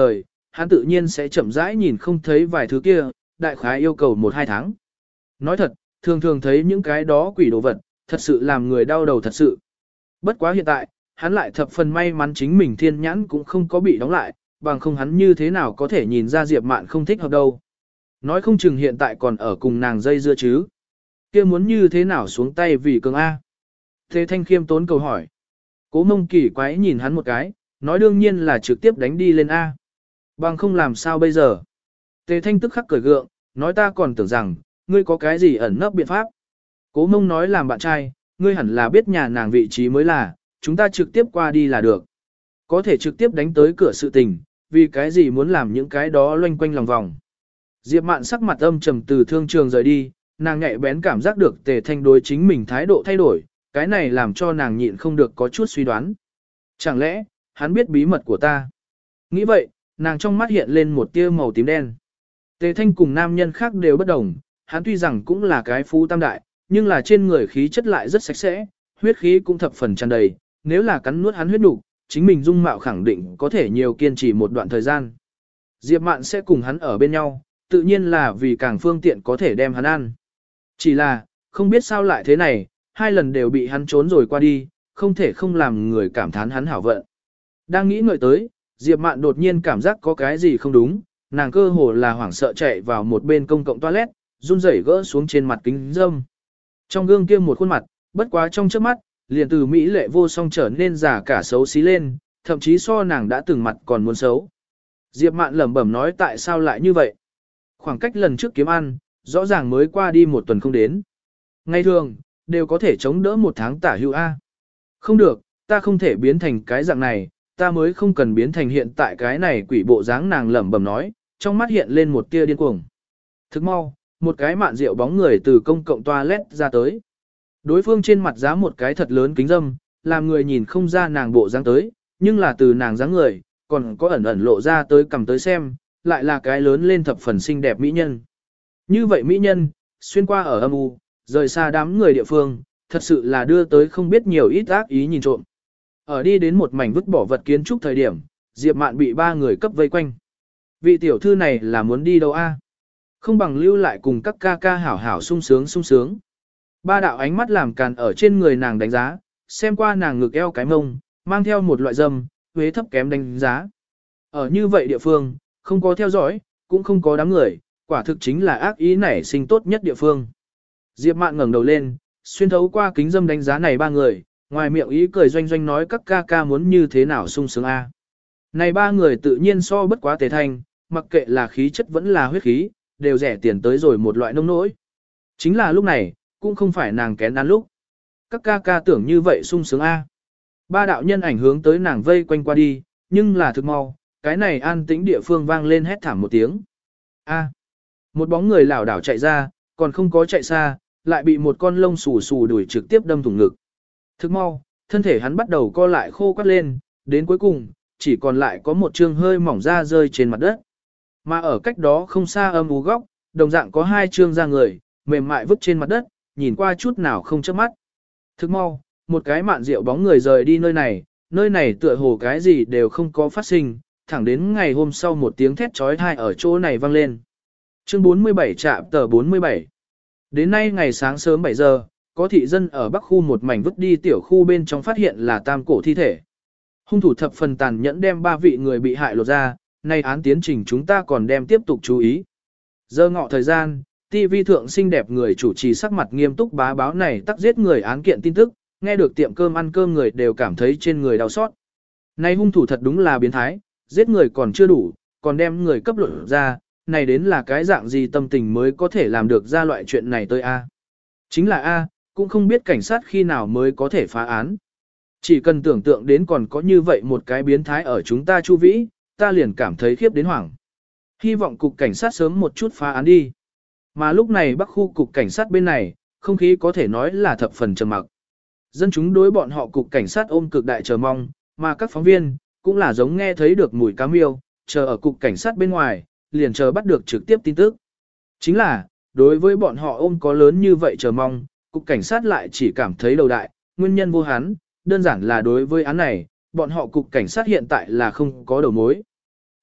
hắn tự nhiên sẽ chậm rãi nhìn không thấy vài thứ kia, đại khái yêu cầu một hai tháng. Nói thật, thường thường thấy những cái đó quỷ đồ vật, thật sự làm người đau đầu thật sự. Bất quá hiện tại, hắn lại thập phần may mắn chính mình thiên nhãn cũng không có bị đóng lại, bằng không hắn như thế nào có thể nhìn ra Diệp Mạn không thích hợp đâu. Nói không chừng hiện tại còn ở cùng nàng dây dưa chứ. Kia muốn như thế nào xuống tay vì cường A. Thế Thanh khiêm tốn cầu hỏi. Cố Mông kỳ quái nhìn hắn một cái, nói đương nhiên là trực tiếp đánh đi lên A. Bằng không làm sao bây giờ. Tề Thanh tức khắc cười gượng, nói ta còn tưởng rằng, ngươi có cái gì ẩn nấp biện pháp. Cố Mông nói làm bạn trai, ngươi hẳn là biết nhà nàng vị trí mới là, chúng ta trực tiếp qua đi là được. Có thể trực tiếp đánh tới cửa sự tình, vì cái gì muốn làm những cái đó loanh quanh lòng vòng. Diệp Mạn sắc mặt âm trầm từ thương trường rời đi, nàng nhạy bén cảm giác được Tề Thanh đối chính mình thái độ thay đổi, cái này làm cho nàng nhịn không được có chút suy đoán. Chẳng lẽ, hắn biết bí mật của ta? Nghĩ vậy, nàng trong mắt hiện lên một tia màu tím đen. Tề Thanh cùng nam nhân khác đều bất đồng, hắn tuy rằng cũng là cái phú tam đại, nhưng là trên người khí chất lại rất sạch sẽ, huyết khí cũng thập phần tràn đầy, nếu là cắn nuốt hắn huyết đủ, chính mình dung mạo khẳng định có thể nhiều kiên trì một đoạn thời gian. Diệp Mạn sẽ cùng hắn ở bên nhau, tự nhiên là vì càng phương tiện có thể đem hắn ăn. Chỉ là, không biết sao lại thế này, hai lần đều bị hắn trốn rồi qua đi, không thể không làm người cảm thán hắn hảo vận. Đang nghĩ ngợi tới, Diệp Mạn đột nhiên cảm giác có cái gì không đúng, nàng cơ hồ là hoảng sợ chạy vào một bên công cộng toilet, run rẩy gỡ xuống trên mặt kính dâm. Trong gương kia một khuôn mặt, bất quá trong trước mắt, liền từ mỹ lệ vô song trở nên già cả xấu xí lên, thậm chí so nàng đã từng mặt còn muốn xấu. Diệp Mạn lẩm bẩm nói tại sao lại như vậy. Khoảng cách lần trước kiếm ăn, rõ ràng mới qua đi một tuần không đến. Ngày thường, đều có thể chống đỡ một tháng tả hữu A. Không được, ta không thể biến thành cái dạng này, ta mới không cần biến thành hiện tại cái này quỷ bộ dáng nàng lẩm bẩm nói, trong mắt hiện lên một tia điên cuồng. Thức mau, một cái mạn rượu bóng người từ công cộng toilet ra tới. Đối phương trên mặt giá một cái thật lớn kính dâm, làm người nhìn không ra nàng bộ dáng tới, nhưng là từ nàng dáng người, còn có ẩn ẩn lộ ra tới cầm tới xem, lại là cái lớn lên thập phần xinh đẹp mỹ nhân. Như vậy mỹ nhân, xuyên qua ở âm u, rời xa đám người địa phương, thật sự là đưa tới không biết nhiều ít ác ý nhìn trộm. Ở đi đến một mảnh vứt bỏ vật kiến trúc thời điểm, Diệp Mạn bị ba người cấp vây quanh. Vị tiểu thư này là muốn đi đâu a? Không bằng lưu lại cùng các ca ca hảo hảo sung sướng sung sướng. Ba đạo ánh mắt làm càn ở trên người nàng đánh giá, xem qua nàng ngực eo cái mông, mang theo một loại dâm, huế thấp kém đánh giá. Ở như vậy địa phương, không có theo dõi, cũng không có đám người, quả thực chính là ác ý nảy sinh tốt nhất địa phương. Diệp Mạn ngẩng đầu lên, xuyên thấu qua kính dâm đánh giá này ba người, ngoài miệng ý cười doanh doanh nói các ca ca muốn như thế nào sung sướng a. Này ba người tự nhiên so bất quá Tề Thanh, mặc kệ là khí chất vẫn là huyết khí, đều rẻ tiền tới rồi một loại nông nỗi. Chính là lúc này, cũng không phải nàng kén ăn lúc. Các ca ca tưởng như vậy sung sướng a. Ba đạo nhân ảnh hướng tới nàng vây quanh qua đi, nhưng là thực mau, cái này an tĩnh địa phương vang lên hét thảm một tiếng. A. Một bóng người lảo đảo chạy ra, còn không có chạy xa, lại bị một con lông xù xù đuổi trực tiếp đâm thủng ngực. Thực mau, thân thể hắn bắt đầu co lại khô quắt lên, đến cuối cùng, chỉ còn lại có một chương hơi mỏng da rơi trên mặt đất. Mà ở cách đó không xa âm u góc, đồng dạng có hai chương da người, mềm mại vứt trên mặt đất, nhìn qua chút nào không chớp mắt. Thực mau, một cái mạn rượu bóng người rời đi nơi này, nơi này tựa hồ cái gì đều không có phát sinh, thẳng đến ngày hôm sau một tiếng thét trói thai ở chỗ này vang lên. Chương bốn mươi bảy trạm tờ bốn mươi bảy. Đến nay ngày sáng sớm bảy giờ, có thị dân ở bắc khu một mảnh vứt đi tiểu khu bên trong phát hiện là tam cổ thi thể. Hung thủ thập phần tàn nhẫn đem ba vị người bị hại lột ra, nay án tiến trình chúng ta còn đem tiếp tục chú ý. Giờ ngọ thời gian, ti vi thượng xinh đẹp người chủ trì sắc mặt nghiêm túc bá báo này tắc giết người án kiện tin tức, nghe được tiệm cơm ăn cơm người đều cảm thấy trên người đau xót. Nay hung thủ thật đúng là biến thái, giết người còn chưa đủ, còn đem người cấp lột ra, này đến là cái dạng gì tâm tình mới có thể làm được ra loại chuyện này tới A. Chính là A, cũng không biết cảnh sát khi nào mới có thể phá án. Chỉ cần tưởng tượng đến còn có như vậy một cái biến thái ở chúng ta chu vĩ, ta liền cảm thấy khiếp đến hoảng. Hy vọng cục cảnh sát sớm một chút phá án đi. Mà lúc này bắc khu cục cảnh sát bên này, không khí có thể nói là thập phần trầm mặc. Dân chúng đối bọn họ cục cảnh sát ôm cực đại chờ mong, mà các phóng viên, cũng là giống nghe thấy được mùi cá miêu, chờ ở cục cảnh sát bên ngoài, liền chờ bắt được trực tiếp tin tức. Chính là, đối với bọn họ ôm có lớn như vậy chờ mong, cục cảnh sát lại chỉ cảm thấy đầu đại, nguyên nhân vô hắn, đơn giản là đối với án này, bọn họ cục cảnh sát hiện tại là không có đầu mối.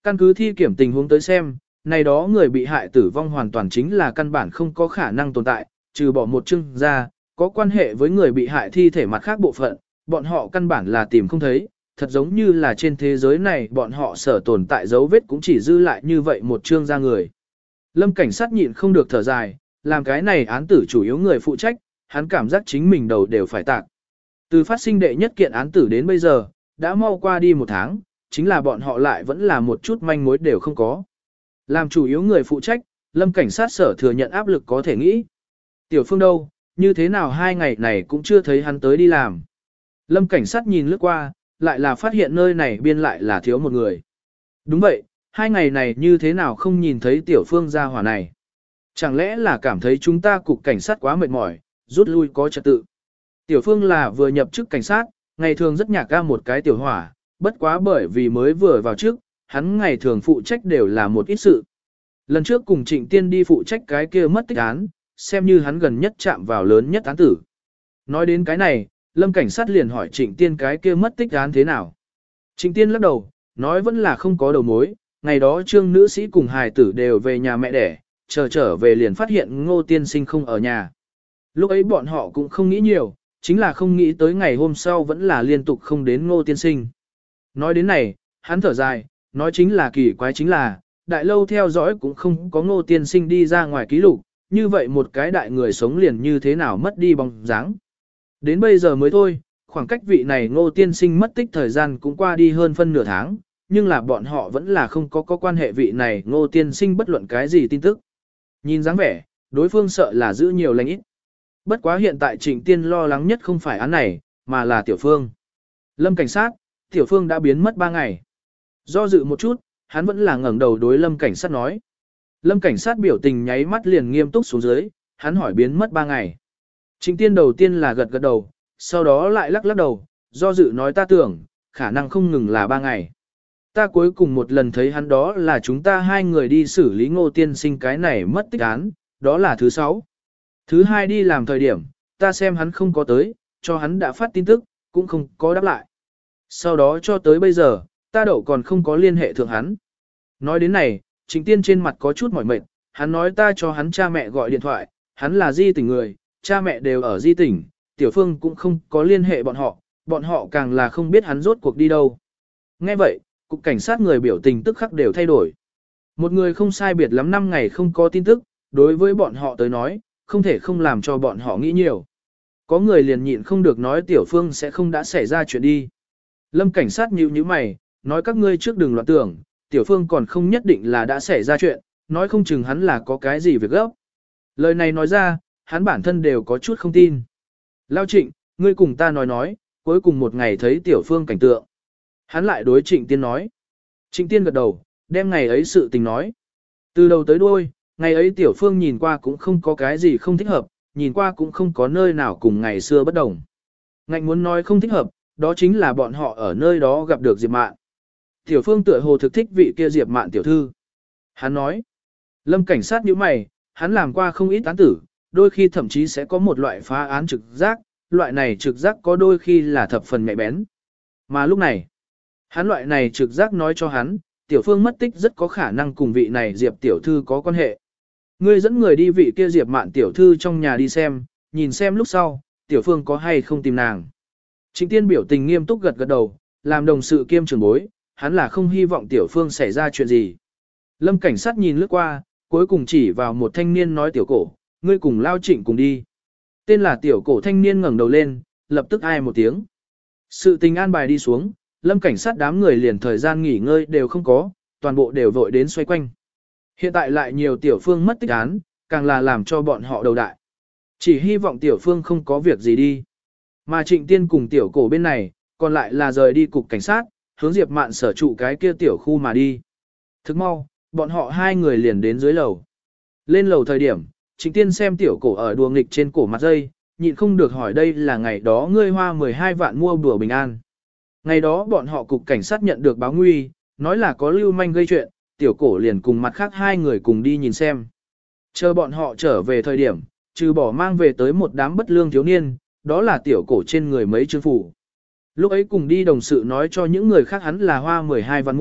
Căn cứ thi kiểm tình huống tới xem, này đó người bị hại tử vong hoàn toàn chính là căn bản không có khả năng tồn tại, trừ bỏ một chương ra, có quan hệ với người bị hại thi thể mặt khác bộ phận, bọn họ căn bản là tìm không thấy, thật giống như là trên thế giới này bọn họ sở tồn tại dấu vết cũng chỉ dư lại như vậy một chương ra người. Lâm cảnh sát nhịn không được thở dài, làm cái này án tử chủ yếu người phụ trách, hắn cảm giác chính mình đầu đều phải tạc. Từ phát sinh đệ nhất kiện án tử đến bây giờ, đã mau qua đi một tháng, chính là bọn họ lại vẫn là một chút manh mối đều không có. Làm chủ yếu người phụ trách, Lâm cảnh sát sở thừa nhận áp lực có thể nghĩ. Tiểu Phương đâu, như thế nào hai ngày này cũng chưa thấy hắn tới đi làm. Lâm cảnh sát nhìn lướt qua, lại là phát hiện nơi này biên lại là thiếu một người. Đúng vậy, hai ngày này như thế nào không nhìn thấy Tiểu Phương ra hỏa này. Chẳng lẽ là cảm thấy chúng ta cục cảnh sát quá mệt mỏi, rút lui có trật tự. Tiểu Phương là vừa nhập chức cảnh sát, ngày thường rất nhạc ca một cái tiểu hỏa, bất quá bởi vì mới vừa vào trước, hắn ngày thường phụ trách đều là một ít sự. Lần trước cùng Trịnh Tiên đi phụ trách cái kia mất tích án, xem như hắn gần nhất chạm vào lớn nhất án tử. Nói đến cái này, Lâm cảnh sát liền hỏi Trịnh Tiên cái kia mất tích án thế nào. Trịnh Tiên lắc đầu, nói vẫn là không có đầu mối, ngày đó trương nữ sĩ cùng hài tử đều về nhà mẹ đẻ, chờ trở về liền phát hiện Ngô tiên sinh không ở nhà. Lúc ấy bọn họ cũng không nghĩ nhiều, chính là không nghĩ tới ngày hôm sau vẫn là liên tục không đến Ngô tiên sinh. Nói đến này, hắn thở dài, nói chính là kỳ quái chính là, đại lâu theo dõi cũng không có Ngô tiên sinh đi ra ngoài ký lục, như vậy một cái đại người sống liền như thế nào mất đi bóng dáng. Đến bây giờ mới thôi, khoảng cách vị này Ngô tiên sinh mất tích thời gian cũng qua đi hơn phân nửa tháng, nhưng là bọn họ vẫn là không có có quan hệ vị này Ngô tiên sinh bất luận cái gì tin tức. Nhìn dáng vẻ, đối phương sợ là giữ nhiều lành ít. Bất quá hiện tại Trịnh Tiên lo lắng nhất không phải án này, mà là Tiểu Phương. Lâm cảnh sát, Tiểu Phương đã biến mất ba ngày. Do dự một chút, hắn vẫn là ngẩng đầu đối Lâm cảnh sát nói. Lâm cảnh sát biểu tình nháy mắt liền nghiêm túc xuống dưới, hắn hỏi biến mất ba ngày. Trịnh Tiên đầu tiên là gật gật đầu, sau đó lại lắc lắc đầu, do dự nói ta tưởng, khả năng không ngừng là ba ngày. Ta cuối cùng một lần thấy hắn đó là chúng ta hai người đi xử lý Ngô tiên sinh cái này mất tích án, đó là thứ sáu. Thứ hai đi làm thời điểm, ta xem hắn không có tới, cho hắn đã phát tin tức, cũng không có đáp lại. Sau đó cho tới bây giờ, ta đậu còn không có liên hệ thượng hắn. Nói đến này, Trịnh Tiên trên mặt có chút mỏi mệt, hắn nói ta cho hắn cha mẹ gọi điện thoại, hắn là di tỉnh người, cha mẹ đều ở di tỉnh, Tiểu Phương cũng không có liên hệ bọn họ, bọn họ càng là không biết hắn rốt cuộc đi đâu. Nghe vậy, cục cảnh sát người biểu tình tức khắc đều thay đổi. Một người không sai biệt lắm năm ngày không có tin tức, đối với bọn họ tới nói, không thể không làm cho bọn họ nghĩ nhiều. Có người liền nhịn không được nói Tiểu Phương sẽ không đã xảy ra chuyện đi. Lâm cảnh sát nhíu nhíu mày, nói các ngươi trước đừng loạn tưởng, Tiểu Phương còn không nhất định là đã xảy ra chuyện, nói không chừng hắn là có cái gì việc gấp. Lời này nói ra, hắn bản thân đều có chút không tin. Lao Trịnh, ngươi cùng ta nói nói, cuối cùng một ngày thấy Tiểu Phương cảnh tượng. Hắn lại đối Trịnh Tiên nói. Trịnh Tiên gật đầu, đem ngày ấy sự tình nói. Từ đầu tới đuôi, ngày ấy Tiểu Phương nhìn qua cũng không có cái gì không thích hợp, nhìn qua cũng không có nơi nào cùng ngày xưa bất đồng. Ngạnh muốn nói không thích hợp, đó chính là bọn họ ở nơi đó gặp được Diệp Mạn. Tiểu Phương tựa hồ thực thích vị kia Diệp Mạn tiểu thư. Hắn nói. Lâm cảnh sát nhíu mày, hắn làm qua không ít án tử, đôi khi thậm chí sẽ có một loại phá án trực giác, loại này trực giác có đôi khi là thập phần nhạy bén. Mà lúc này, hắn loại này trực giác nói cho hắn, Tiểu Phương mất tích rất có khả năng cùng vị này Diệp tiểu thư có quan hệ. Ngươi dẫn người đi vị kia Diệp Mạn tiểu thư trong nhà đi xem, nhìn xem lúc sau, Tiểu Phương có hay không tìm nàng. Trịnh Tiên biểu tình nghiêm túc gật gật đầu, làm đồng sự kiêm trưởng bối, hắn là không hy vọng Tiểu Phương xảy ra chuyện gì. Lâm cảnh sát nhìn lướt qua, cuối cùng chỉ vào một thanh niên nói Tiểu Cổ, ngươi cùng Lao Trịnh cùng đi. Tên là Tiểu Cổ thanh niên ngẩng đầu lên, lập tức ai một tiếng. Sự tình an bài đi xuống, Lâm cảnh sát đám người liền thời gian nghỉ ngơi đều không có, toàn bộ đều vội đến xoay quanh. Hiện tại lại nhiều Tiểu Phương mất tích án, càng là làm cho bọn họ đầu đại. Chỉ hy vọng Tiểu Phương không có việc gì đi. Mà Trịnh Tiên cùng Tiểu Cổ bên này, còn lại là rời đi cục cảnh sát, hướng Diệp Mạn sở trụ cái kia tiểu khu mà đi. Thức mau, bọn họ hai người liền đến dưới lầu. Lên lầu thời điểm, Trịnh Tiên xem Tiểu Cổ ở đùa nghịch trên cổ mặt dây, nhịn không được hỏi đây là ngày đó ngươi hoa mười hai vạn mua bùa bình an. Ngày đó bọn họ cục cảnh sát nhận được báo nguy, nói là có lưu manh gây chuyện, Tiểu Cổ liền cùng mặt khác hai người cùng đi nhìn xem. Chờ bọn họ trở về thời điểm, trừ bỏ mang về tới một đám bất lương thiếu niên, đó là Tiểu Cổ trên người mấy chương phủ. Lúc ấy cùng đi đồng sự nói cho những người khác hắn là hoa mười hai vạn mua,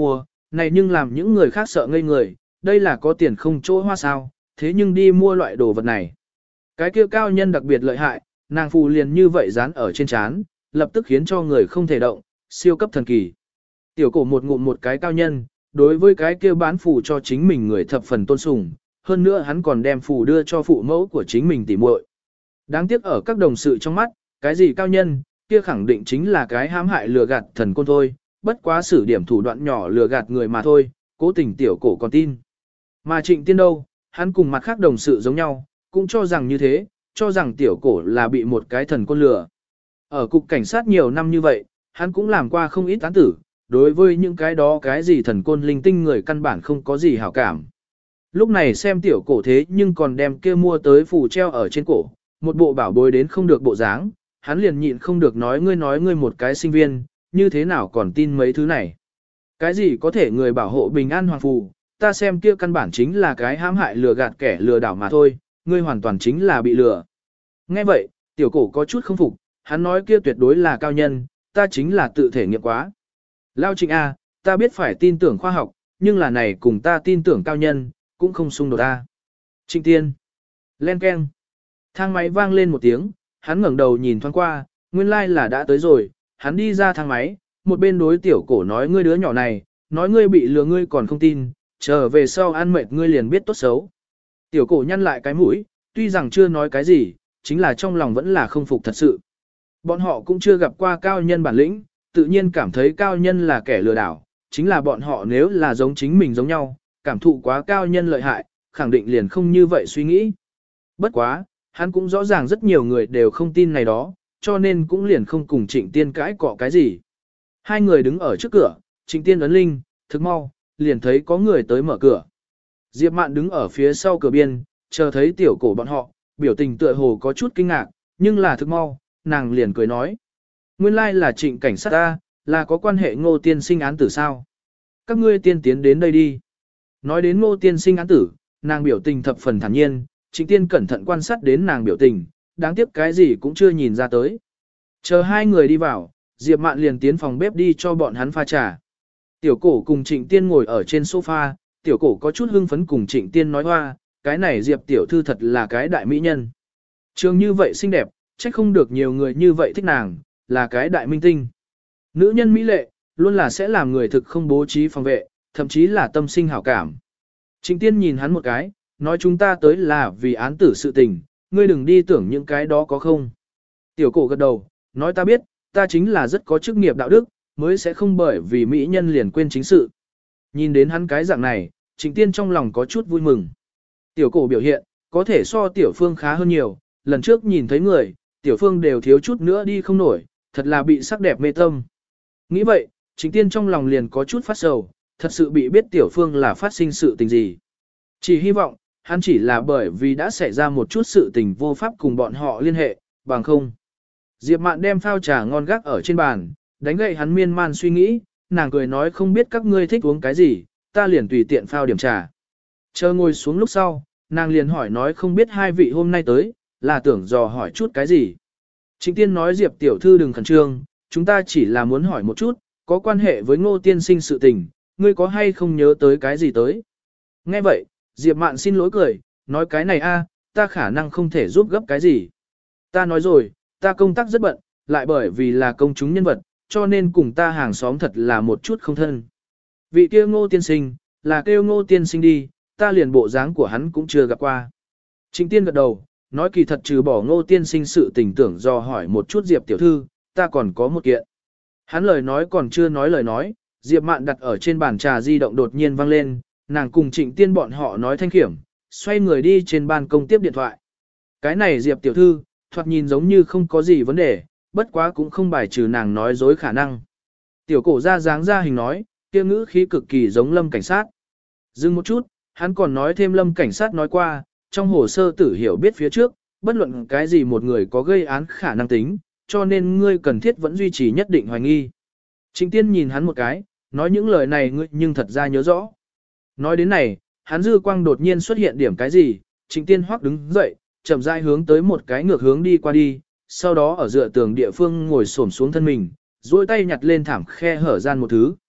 này nhưng làm những người khác sợ ngây người, đây là có tiền không chỗ hoa sao, thế nhưng đi mua loại đồ vật này. Cái kia cao nhân đặc biệt lợi hại, nàng phù liền như vậy dán ở trên trán, lập tức khiến cho người không thể động, siêu cấp thần kỳ. Tiểu cổ một ngụm một cái cao nhân, đối với cái kia bán phù cho chính mình người thập phần tôn sùng, hơn nữa hắn còn đem phù đưa cho phụ mẫu của chính mình tỉ muội. Đáng tiếc ở các đồng sự trong mắt, cái gì cao nhân, kia khẳng định chính là cái hãm hại lừa gạt thần côn thôi, bất quá sử điểm thủ đoạn nhỏ lừa gạt người mà thôi, cố tình tiểu cổ còn tin. Mà Trịnh Tiên đâu, hắn cùng mặt khác đồng sự giống nhau, cũng cho rằng như thế, cho rằng tiểu cổ là bị một cái thần côn lừa. Ở cục cảnh sát nhiều năm như vậy, hắn cũng làm qua không ít án tử, đối với những cái đó cái gì thần côn linh tinh người căn bản không có gì hảo cảm. Lúc này xem tiểu cổ thế nhưng còn đem kia mua tới phù treo ở trên cổ, một bộ bảo bối đến không được bộ dáng, hắn liền nhịn không được nói ngươi nói ngươi một cái sinh viên, như thế nào còn tin mấy thứ này. Cái gì có thể người bảo hộ bình an hoàng phù, ta xem kia căn bản chính là cái hãm hại lừa gạt kẻ lừa đảo mà thôi, ngươi hoàn toàn chính là bị lừa. Nghe vậy, tiểu cổ có chút không phục, hắn nói kia tuyệt đối là cao nhân, ta chính là tự thể nghiệm quá. Lao Trịnh A, ta biết phải tin tưởng khoa học, nhưng là này cùng ta tin tưởng cao nhân, cũng không xung đột a. Trịnh Tiên. Len keng. Thang máy vang lên một tiếng, hắn ngẩng đầu nhìn thoáng qua, nguyên lai like là đã tới rồi, hắn đi ra thang máy, một bên đối tiểu cổ nói ngươi đứa nhỏ này, nói ngươi bị lừa ngươi còn không tin, trở về sau ăn mệt ngươi liền biết tốt xấu. Tiểu cổ nhăn lại cái mũi, tuy rằng chưa nói cái gì, chính là trong lòng vẫn là không phục thật sự. Bọn họ cũng chưa gặp qua cao nhân bản lĩnh, tự nhiên cảm thấy cao nhân là kẻ lừa đảo, chính là bọn họ nếu là giống chính mình giống nhau, cảm thụ quá cao nhân lợi hại, khẳng định liền không như vậy suy nghĩ. Bất quá, hắn cũng rõ ràng rất nhiều người đều không tin này đó, cho nên cũng liền không cùng Trịnh Tiên cãi cọ cái gì. Hai người đứng ở trước cửa, Trịnh Tiên ấn linh, thức mau, liền thấy có người tới mở cửa. Diệp Mạn đứng ở phía sau cửa biên, chờ thấy tiểu cổ bọn họ, biểu tình tựa hồ có chút kinh ngạc, nhưng là thức mau, nàng liền cười nói. Nguyên lai là Trịnh cảnh sát ta, là có quan hệ Ngô tiên sinh án tử sao. Các ngươi tiên tiến đến đây đi. Nói đến Ngô tiên sinh án tử, nàng biểu tình thập phần thản nhiên, Trịnh Tiên cẩn thận quan sát đến nàng biểu tình, đáng tiếc cái gì cũng chưa nhìn ra tới. Chờ hai người đi vào, Diệp Mạn liền tiến phòng bếp đi cho bọn hắn pha trà. Tiểu cổ cùng Trịnh Tiên ngồi ở trên sofa, tiểu cổ có chút hưng phấn cùng Trịnh Tiên nói hoa, cái này Diệp tiểu thư thật là cái đại mỹ nhân. Trường như vậy xinh đẹp, trách không được nhiều người như vậy thích nàng, là cái đại minh tinh. Nữ nhân mỹ lệ, luôn là sẽ làm người thực không bố trí phòng vệ, thậm chí là tâm sinh hảo cảm. Trịnh Tiên nhìn hắn một cái, nói chúng ta tới là vì án tử sự tình, ngươi đừng đi tưởng những cái đó có không. Tiểu cổ gật đầu, nói ta biết, ta chính là rất có chức nghiệp đạo đức, mới sẽ không bởi vì mỹ nhân liền quên chính sự. Nhìn đến hắn cái dạng này, Trịnh Tiên trong lòng có chút vui mừng. Tiểu cổ biểu hiện, có thể so tiểu phương khá hơn nhiều, lần trước nhìn thấy người, tiểu phương đều thiếu chút nữa đi không nổi, thật là bị sắc đẹp mê tâm. Nghĩ vậy, Trịnh Tiên trong lòng liền có chút phát sầu, thật sự bị biết tiểu phương là phát sinh sự tình gì. Chỉ hy vọng, hắn chỉ là bởi vì đã xảy ra một chút sự tình vô pháp cùng bọn họ liên hệ, bằng không. Diệp Mạn đem phao trà ngon gác ở trên bàn, đánh gậy hắn miên man suy nghĩ, nàng cười nói không biết các ngươi thích uống cái gì, ta liền tùy tiện phao điểm trà. Chờ ngồi xuống lúc sau, nàng liền hỏi nói không biết hai vị hôm nay tới, là tưởng dò hỏi chút cái gì. Trịnh Tiên nói Diệp tiểu thư đừng khẩn trương, chúng ta chỉ là muốn hỏi một chút, có quan hệ với Ngô tiên sinh sự tình, ngươi có hay không nhớ tới cái gì tới. Nghe vậy, Diệp Mạn xin lỗi cười, nói cái này a, ta khả năng không thể giúp gấp cái gì. Ta nói rồi, ta công tác rất bận, lại bởi vì là công chúng nhân vật, cho nên cùng ta hàng xóm thật là một chút không thân. Vị kia Ngô tiên sinh, là kêu Ngô tiên sinh đi, ta liền bộ dáng của hắn cũng chưa gặp qua. Trịnh Tiên gật đầu, nói kỳ thật trừ bỏ Ngô tiên sinh sự tình tưởng do hỏi một chút Diệp tiểu thư, ta còn có một kiện. Hắn lời nói còn chưa nói lời nói, Diệp Mạn đặt ở trên bàn trà di động đột nhiên vang lên, nàng cùng Trịnh Tiên bọn họ nói thanh khiểm, xoay người đi trên ban công tiếp điện thoại. Cái này Diệp tiểu thư, thoạt nhìn giống như không có gì vấn đề, bất quá cũng không bài trừ nàng nói dối khả năng. Tiểu cổ ra dáng ra hình nói, kia ngữ khí cực kỳ giống Lâm cảnh sát. Dừng một chút, hắn còn nói thêm Lâm cảnh sát nói qua, trong hồ sơ tử hiểu biết phía trước, bất luận cái gì một người có gây án khả năng tính, cho nên ngươi cần thiết vẫn duy trì nhất định hoài nghi. Trịnh Tiên nhìn hắn một cái, nói những lời này ngươi nhưng thật ra nhớ rõ. Nói đến này, hắn dư quang đột nhiên xuất hiện điểm cái gì, Trịnh Tiên hoắc đứng dậy, chậm rãi hướng tới một cái ngược hướng đi qua đi, sau đó ở dựa tường địa phương ngồi xổm xuống thân mình, duỗi tay nhặt lên thảm khe hở gian một thứ.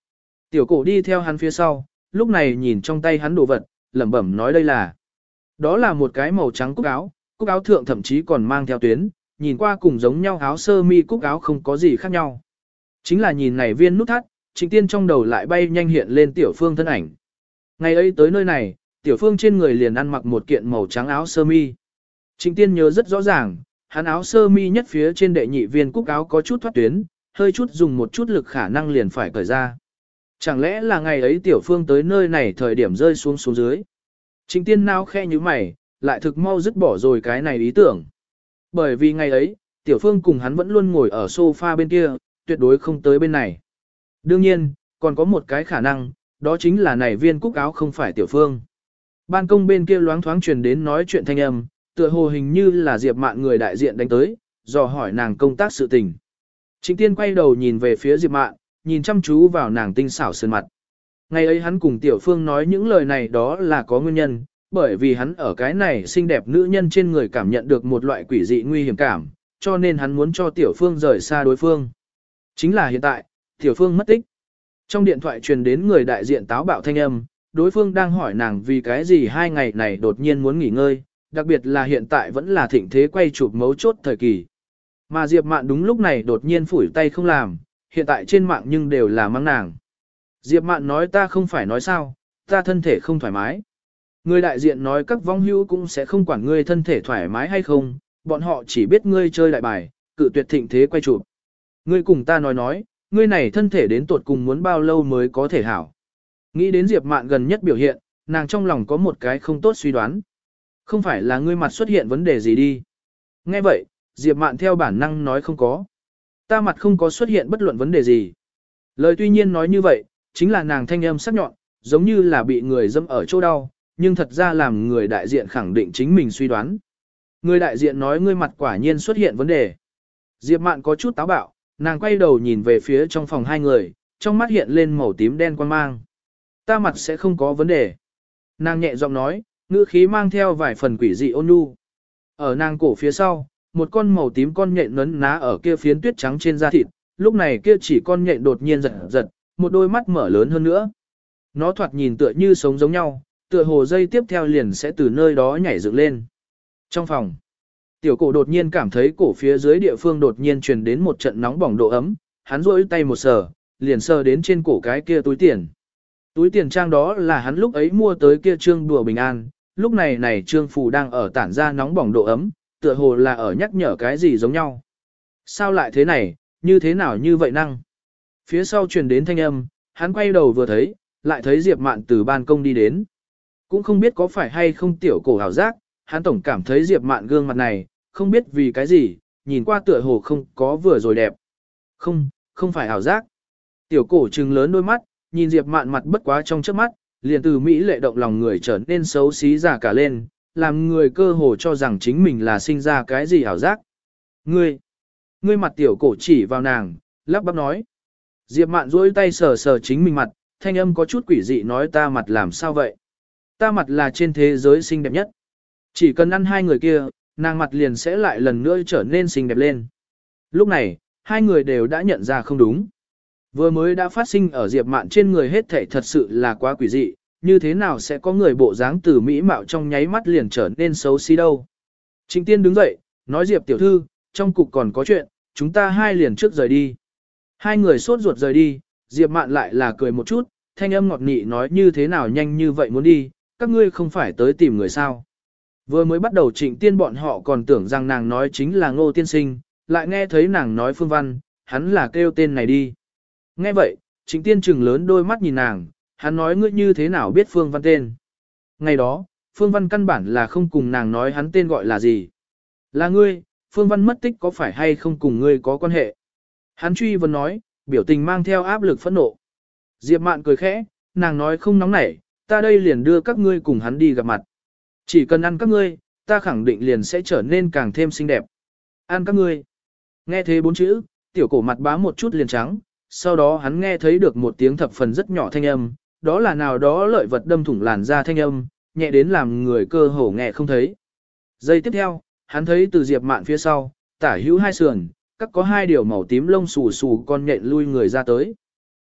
Tiểu cổ đi theo hắn phía sau, lúc này nhìn trong tay hắn đồ vật, lẩm bẩm nói đây là. Đó là một cái màu trắng cúc áo, cúc áo thượng thậm chí còn mang theo tuyến, nhìn qua cùng giống nhau áo sơ mi cúc áo không có gì khác nhau. Chính là nhìn này viên nút thắt, Trịnh Tiên trong đầu lại bay nhanh hiện lên Tiểu Phương thân ảnh. Ngày ấy tới nơi này, Tiểu Phương trên người liền ăn mặc một kiện màu trắng áo sơ mi. Trịnh Tiên nhớ rất rõ ràng, hắn áo sơ mi nhất phía trên đệ nhị viên cúc áo có chút thoát tuyến, hơi chút dùng một chút lực khả năng liền phải cởi ra. Chẳng lẽ là ngày ấy Tiểu Phương tới nơi này thời điểm rơi xuống xuống dưới. Trịnh Tiên nao khe như mày, lại thực mau dứt bỏ rồi cái này ý tưởng. Bởi vì ngày ấy, Tiểu Phương cùng hắn vẫn luôn ngồi ở sofa bên kia, tuyệt đối không tới bên này. Đương nhiên, còn có một cái khả năng, đó chính là này viên cúc áo không phải Tiểu Phương. Ban công bên kia loáng thoáng truyền đến nói chuyện thanh âm, tựa hồ hình như là Diệp Mạn người đại diện đánh tới, dò hỏi nàng công tác sự tình. Trịnh Tiên quay đầu nhìn về phía Diệp Mạn, nhìn chăm chú vào nàng tinh xảo sơn mặt. Ngày ấy hắn cùng Tiểu Phương nói những lời này đó là có nguyên nhân, bởi vì hắn ở cái này xinh đẹp nữ nhân trên người cảm nhận được một loại quỷ dị nguy hiểm cảm, cho nên hắn muốn cho Tiểu Phương rời xa đối phương. Chính là hiện tại, Tiểu Phương mất tích. Trong điện thoại truyền đến người đại diện táo bạo thanh âm, đối phương đang hỏi nàng vì cái gì hai ngày này đột nhiên muốn nghỉ ngơi, đặc biệt là hiện tại vẫn là thịnh thế quay chụp mấu chốt thời kỳ. Mà Diệp Mạn đúng lúc này đột nhiên phủi tay không làm, hiện tại trên mạng nhưng đều là mắng nàng. Diệp Mạn nói ta không phải nói sao, ta thân thể không thoải mái. Người đại diện nói các vong hữu cũng sẽ không quản ngươi thân thể thoải mái hay không, bọn họ chỉ biết ngươi chơi đại bài, cự tuyệt thịnh thế quay chụp. Ngươi cùng ta nói nói, ngươi này thân thể đến tuột cùng muốn bao lâu mới có thể hảo. Nghĩ đến Diệp Mạn gần nhất biểu hiện, nàng trong lòng có một cái không tốt suy đoán. Không phải là ngươi mặt xuất hiện vấn đề gì đi. Nghe vậy, Diệp Mạn theo bản năng nói không có. Ta mặt không có xuất hiện bất luận vấn đề gì. Lời tuy nhiên nói như vậy, chính là nàng thanh âm sắc nhọn, giống như là bị người dâm ở chỗ đau, nhưng thật ra làm người đại diện khẳng định chính mình suy đoán. Người đại diện nói ngươi mặt quả nhiên xuất hiện vấn đề. Diệp Mạn có chút táo bạo, nàng quay đầu nhìn về phía trong phòng hai người, trong mắt hiện lên màu tím đen quan mang. Ta mặt sẽ không có vấn đề. Nàng nhẹ giọng nói, ngữ khí mang theo vài phần quỷ dị ôn nhu. Ở nàng cổ phía sau, một con màu tím con nhện nấn ná ở kia phiến tuyết trắng trên da thịt, lúc này kia chỉ con nhện đột nhiên giật giật, một đôi mắt mở lớn hơn nữa. Nó thoạt nhìn tựa như sống giống nhau, tựa hồ dây tiếp theo liền sẽ từ nơi đó nhảy dựng lên. Trong phòng, tiểu cổ đột nhiên cảm thấy cổ phía dưới địa phương đột nhiên truyền đến một trận nóng bỏng độ ấm, hắn rôi tay một sờ, liền sờ đến trên cổ cái kia túi tiền. Túi tiền trang đó là hắn lúc ấy mua tới kia trương đùa bình an, lúc này này trương phù đang ở tản ra nóng bỏng độ ấm, tựa hồ là ở nhắc nhở cái gì giống nhau. Sao lại thế này, như thế nào như vậy năng? Phía sau truyền đến thanh âm, hắn quay đầu vừa thấy, lại thấy Diệp Mạn từ ban công đi đến. Cũng không biết có phải hay không tiểu cổ hảo giác, hắn tổng cảm thấy Diệp Mạn gương mặt này, không biết vì cái gì, nhìn qua tựa hồ không có vừa rồi đẹp. Không, không phải hảo giác. Tiểu cổ trừng lớn đôi mắt, nhìn Diệp Mạn mặt bất quá trong trước mắt, liền từ mỹ lệ động lòng người trở nên xấu xí già cả lên, làm người cơ hồ cho rằng chính mình là sinh ra cái gì hảo giác. Ngươi, ngươi mặt tiểu cổ chỉ vào nàng, lắp bắp nói. Diệp Mạn duỗi tay sờ sờ chính mình mặt, thanh âm có chút quỷ dị nói ta mặt làm sao vậy? Ta mặt là trên thế giới xinh đẹp nhất. Chỉ cần ăn hai người kia, nàng mặt liền sẽ lại lần nữa trở nên xinh đẹp lên. Lúc này, hai người đều đã nhận ra không đúng. Vừa mới đã phát sinh ở Diệp Mạn trên người hết thảy thật sự là quá quỷ dị, như thế nào sẽ có người bộ dáng từ mỹ mạo trong nháy mắt liền trở nên xấu xí đâu. Trịnh Tiên đứng dậy, nói Diệp tiểu thư, trong cục còn có chuyện, chúng ta hai liền trước rời đi. Hai người sốt ruột rời đi, Diệp Mạn lại là cười một chút, thanh âm ngọt nị nói như thế nào nhanh như vậy muốn đi, các ngươi không phải tới tìm người sao. Vừa mới bắt đầu Trịnh Tiên bọn họ còn tưởng rằng nàng nói chính là Ngô Tiên Sinh, lại nghe thấy nàng nói Phương Văn, hắn là kêu tên này đi. Nghe vậy, Trịnh Tiên trừng lớn đôi mắt nhìn nàng, hắn nói ngươi như thế nào biết Phương Văn tên. Ngày đó, Phương Văn căn bản là không cùng nàng nói hắn tên gọi là gì. Là ngươi, Phương Văn mất tích có phải hay không cùng ngươi có quan hệ. Hắn truy vấn nói, biểu tình mang theo áp lực phẫn nộ. Diệp Mạn cười khẽ, nàng nói không nóng nảy, ta đây liền đưa các ngươi cùng hắn đi gặp mặt. Chỉ cần ăn các ngươi, ta khẳng định liền sẽ trở nên càng thêm xinh đẹp. Ăn các ngươi. Nghe thế bốn chữ, tiểu cổ mặt bá một chút liền trắng, sau đó hắn nghe thấy được một tiếng thập phần rất nhỏ thanh âm, đó là nào đó lợi vật đâm thủng làn da thanh âm, nhẹ đến làm người cơ hồ nghe không thấy. Giây tiếp theo, hắn thấy từ Diệp Mạn phía sau, tả hữu hai sườn, các có hai điều màu tím lông xù xù con nhện lui người ra tới.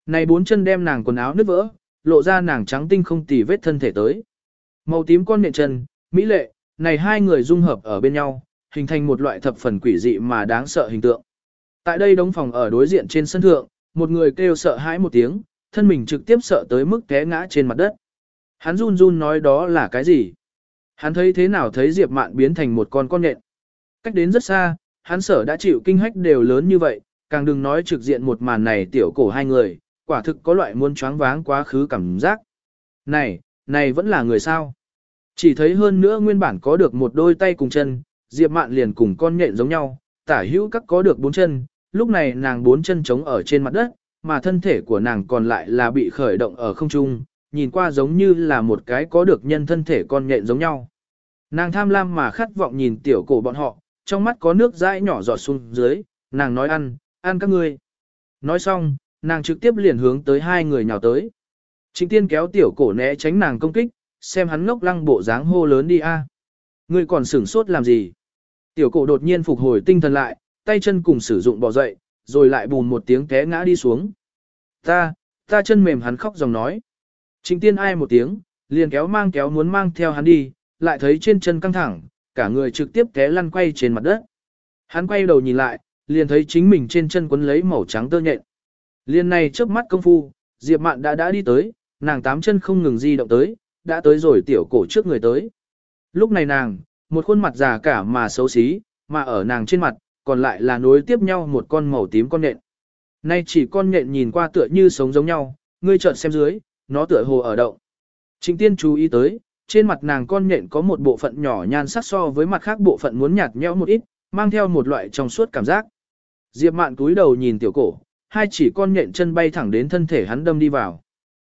Này bốn chân đem nàng quần áo nứt vỡ, lộ ra nàng trắng tinh không tì vết thân thể tới. Màu tím con nện chân, mỹ lệ, này hai người dung hợp ở bên nhau, hình thành một loại thập phần quỷ dị mà đáng sợ hình tượng. Tại đây đống phòng ở đối diện trên sân thượng, một người kêu sợ hãi một tiếng, thân mình trực tiếp sợ tới mức té ngã trên mặt đất. Hắn run run nói đó là cái gì? Hắn thấy thế nào thấy Diệp Mạn biến thành một con con nện. Cách đến rất xa, hắn sở đã chịu kinh hách đều lớn như vậy, càng đừng nói trực diện một màn này tiểu cổ hai người, quả thực có loại muốn choáng váng quá khứ cảm giác. Này, này vẫn là người sao? Chỉ thấy hơn nữa nguyên bản có được một đôi tay cùng chân, Diệp Mạn liền cùng con nhện giống nhau, tả hữu các có được bốn chân, lúc này nàng bốn chân trống ở trên mặt đất, mà thân thể của nàng còn lại là bị khởi động ở không trung, nhìn qua giống như là một cái có được nhân thân thể con nhện giống nhau. Nàng tham lam mà khát vọng nhìn tiểu cổ bọn họ, trong mắt có nước dãi nhỏ giọt xuống dưới, nàng nói ăn, ăn các ngươi. Nói xong, nàng trực tiếp liền hướng tới hai người nhào tới. Trịnh Tiên kéo tiểu cổ né tránh nàng công kích, xem hắn ngốc lăng bộ dáng hô lớn đi a. Ngươi còn sửng sốt làm gì? Tiểu cổ đột nhiên phục hồi tinh thần lại, tay chân cùng sử dụng bỏ dậy, rồi lại bùn một tiếng té ngã đi xuống. Ta, ta chân mềm hắn khóc dòng nói. Trịnh Tiên ai một tiếng, liền kéo mang kéo muốn mang theo hắn đi, lại thấy trên chân căng thẳng, cả người trực tiếp té lăn quay trên mặt đất. Hắn quay đầu nhìn lại, liền thấy chính mình trên chân quấn lấy màu trắng tơ nhện. Liền này chớp mắt công phu, Diệp Mạn đã đã đi tới, nàng tám chân không ngừng di động tới, đã tới rồi tiểu cổ trước người tới. Lúc này nàng, một khuôn mặt già cả mà xấu xí, mà ở nàng trên mặt, còn lại là nối tiếp nhau một con màu tím con nhện. Nay chỉ con nhện nhìn qua tựa như sống giống nhau, ngươi chợt xem dưới, nó tựa hồ ở động. Trịnh Tiên chú ý tới, trên mặt nàng con nhện có một bộ phận nhỏ nhan sắc so với mặt khác bộ phận muốn nhạt nhẽo một ít, mang theo một loại trong suốt cảm giác. Diệp Mạn cúi đầu nhìn tiểu cổ, hai chỉ con nhện chân bay thẳng đến thân thể hắn đâm đi vào.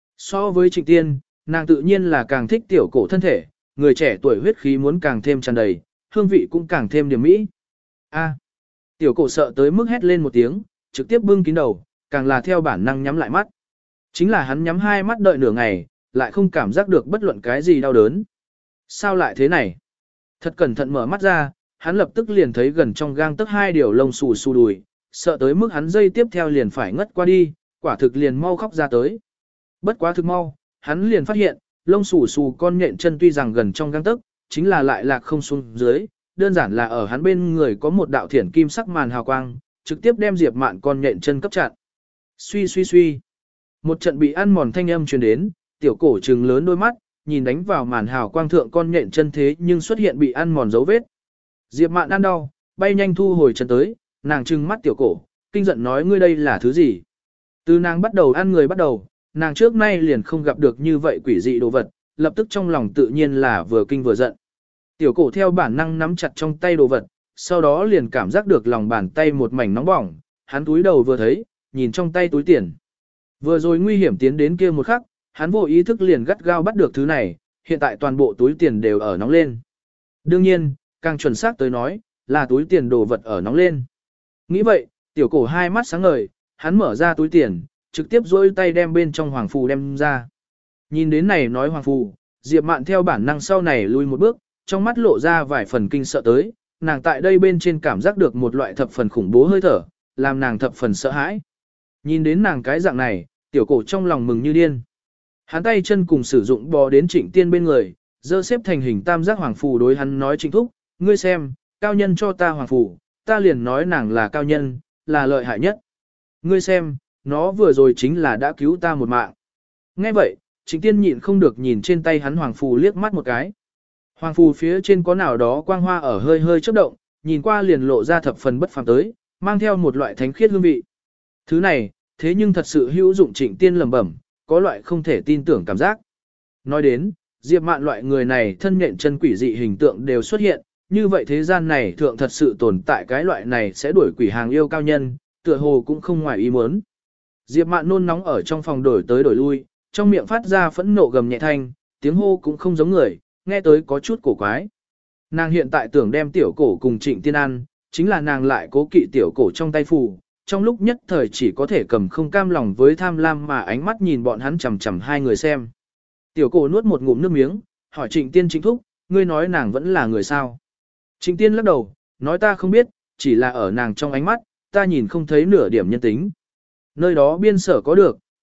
So với Trịnh Tiên, nàng tự nhiên là càng thích tiểu cổ thân thể, người trẻ tuổi huyết khí muốn càng thêm tràn đầy, hương vị cũng càng thêm điểm mỹ. A. Tiểu cổ sợ tới mức hét lên một tiếng, trực tiếp bưng kín đầu, càng là theo bản năng nhắm lại mắt. Chính là hắn nhắm hai mắt đợi nửa ngày, lại không cảm giác được bất luận cái gì đau đớn. Sao lại thế này? Thật cẩn thận mở mắt ra, hắn lập tức liền thấy gần trong gang tấc hai điều lông xù xù đùi, sợ tới mức hắn dây tiếp theo liền phải ngất qua đi, quả thực liền mau khóc ra tới. Bất quá thực mau, hắn liền phát hiện, lông xù xù con nhện chân tuy rằng gần trong gang tấc, chính là lại lạc không xuống dưới, đơn giản là ở hắn bên người có một đạo thiển kim sắc màn hào quang, trực tiếp đem Diệp Mạn con nhện chân cấp chặn. Suy suy suy. Một trận bị ăn mòn thanh âm truyền đến, tiểu cổ trừng lớn đôi mắt, nhìn đánh vào màn hào quang thượng con nhện chân thế nhưng xuất hiện bị ăn mòn dấu vết. Diệp Mạn ăn đau, bay nhanh thu hồi chân tới, nàng trừng mắt tiểu cổ, kinh giận nói ngươi đây là thứ gì? Từ nàng bắt đầu ăn người bắt đầu, nàng trước nay liền không gặp được như vậy quỷ dị đồ vật, lập tức trong lòng tự nhiên là vừa kinh vừa giận. Tiểu cổ theo bản năng nắm chặt trong tay đồ vật, sau đó liền cảm giác được lòng bàn tay một mảnh nóng bỏng, hắn túi đầu vừa thấy, nhìn trong tay túi tiền. Vừa rồi nguy hiểm tiến đến kia một khắc, hắn vô ý thức liền gắt gao bắt được thứ này, hiện tại toàn bộ túi tiền đều ở nóng lên. Đương nhiên, càng chuẩn xác tới nói, là túi tiền đồ vật ở nóng lên. Nghĩ vậy, tiểu cổ hai mắt sáng ngời, hắn mở ra túi tiền, trực tiếp dôi tay đem bên trong hoàng phù đem ra. Nhìn đến này nói hoàng phù, Diệp Mạn theo bản năng sau này lui một bước, trong mắt lộ ra vài phần kinh sợ tới, nàng tại đây bên trên cảm giác được một loại thập phần khủng bố hơi thở, làm nàng thập phần sợ hãi. Nhìn đến nàng cái dạng này, tiểu cổ trong lòng mừng như điên. Hắn tay chân cùng sử dụng bò đến Trịnh Tiên bên người, dơ xếp thành hình tam giác hoàng phù đối hắn nói Trịnh thúc, ngươi xem, cao nhân cho ta hoàng phù, ta liền nói nàng là cao nhân, là lợi hại nhất. Ngươi xem, nó vừa rồi chính là đã cứu ta một mạng. Nghe vậy, Trịnh Tiên nhịn không được nhìn trên tay hắn hoàng phù liếc mắt một cái. Hoàng phù phía trên có nào đó quang hoa ở hơi hơi chớp động, nhìn qua liền lộ ra thập phần bất phàm tới, mang theo một loại thánh khiết hương vị. Thứ này, thế nhưng thật sự hữu dụng Trịnh Tiên lẩm bẩm, có loại không thể tin tưởng cảm giác. Nói đến, Diệp Mạn loại người này thân nhện chân quỷ dị hình tượng đều xuất hiện, như vậy thế gian này thượng thật sự tồn tại cái loại này sẽ đuổi quỷ hàng yêu cao nhân, tựa hồ cũng không ngoài ý muốn. Diệp Mạn nôn nóng ở trong phòng đổi tới đổi lui, trong miệng phát ra phẫn nộ gầm nhẹ thanh, tiếng hô cũng không giống người, nghe tới có chút cổ quái. Nàng hiện tại tưởng đem tiểu cổ cùng Trịnh Tiên ăn, chính là nàng lại cố kỵ tiểu cổ trong tay phù, trong lúc nhất thời chỉ có thể cầm không cam lòng với tham lam mà ánh mắt nhìn bọn hắn chằm chằm hai người xem. Tiểu cổ nuốt một ngụm nước miếng, hỏi Trịnh Tiên Trịnh thúc, ngươi nói nàng vẫn là người sao? Trịnh Tiên lắc đầu, nói ta không biết, chỉ là ở nàng trong ánh mắt, ta nhìn không thấy nửa điểm nhân tính. Nơi đó biên sở có được,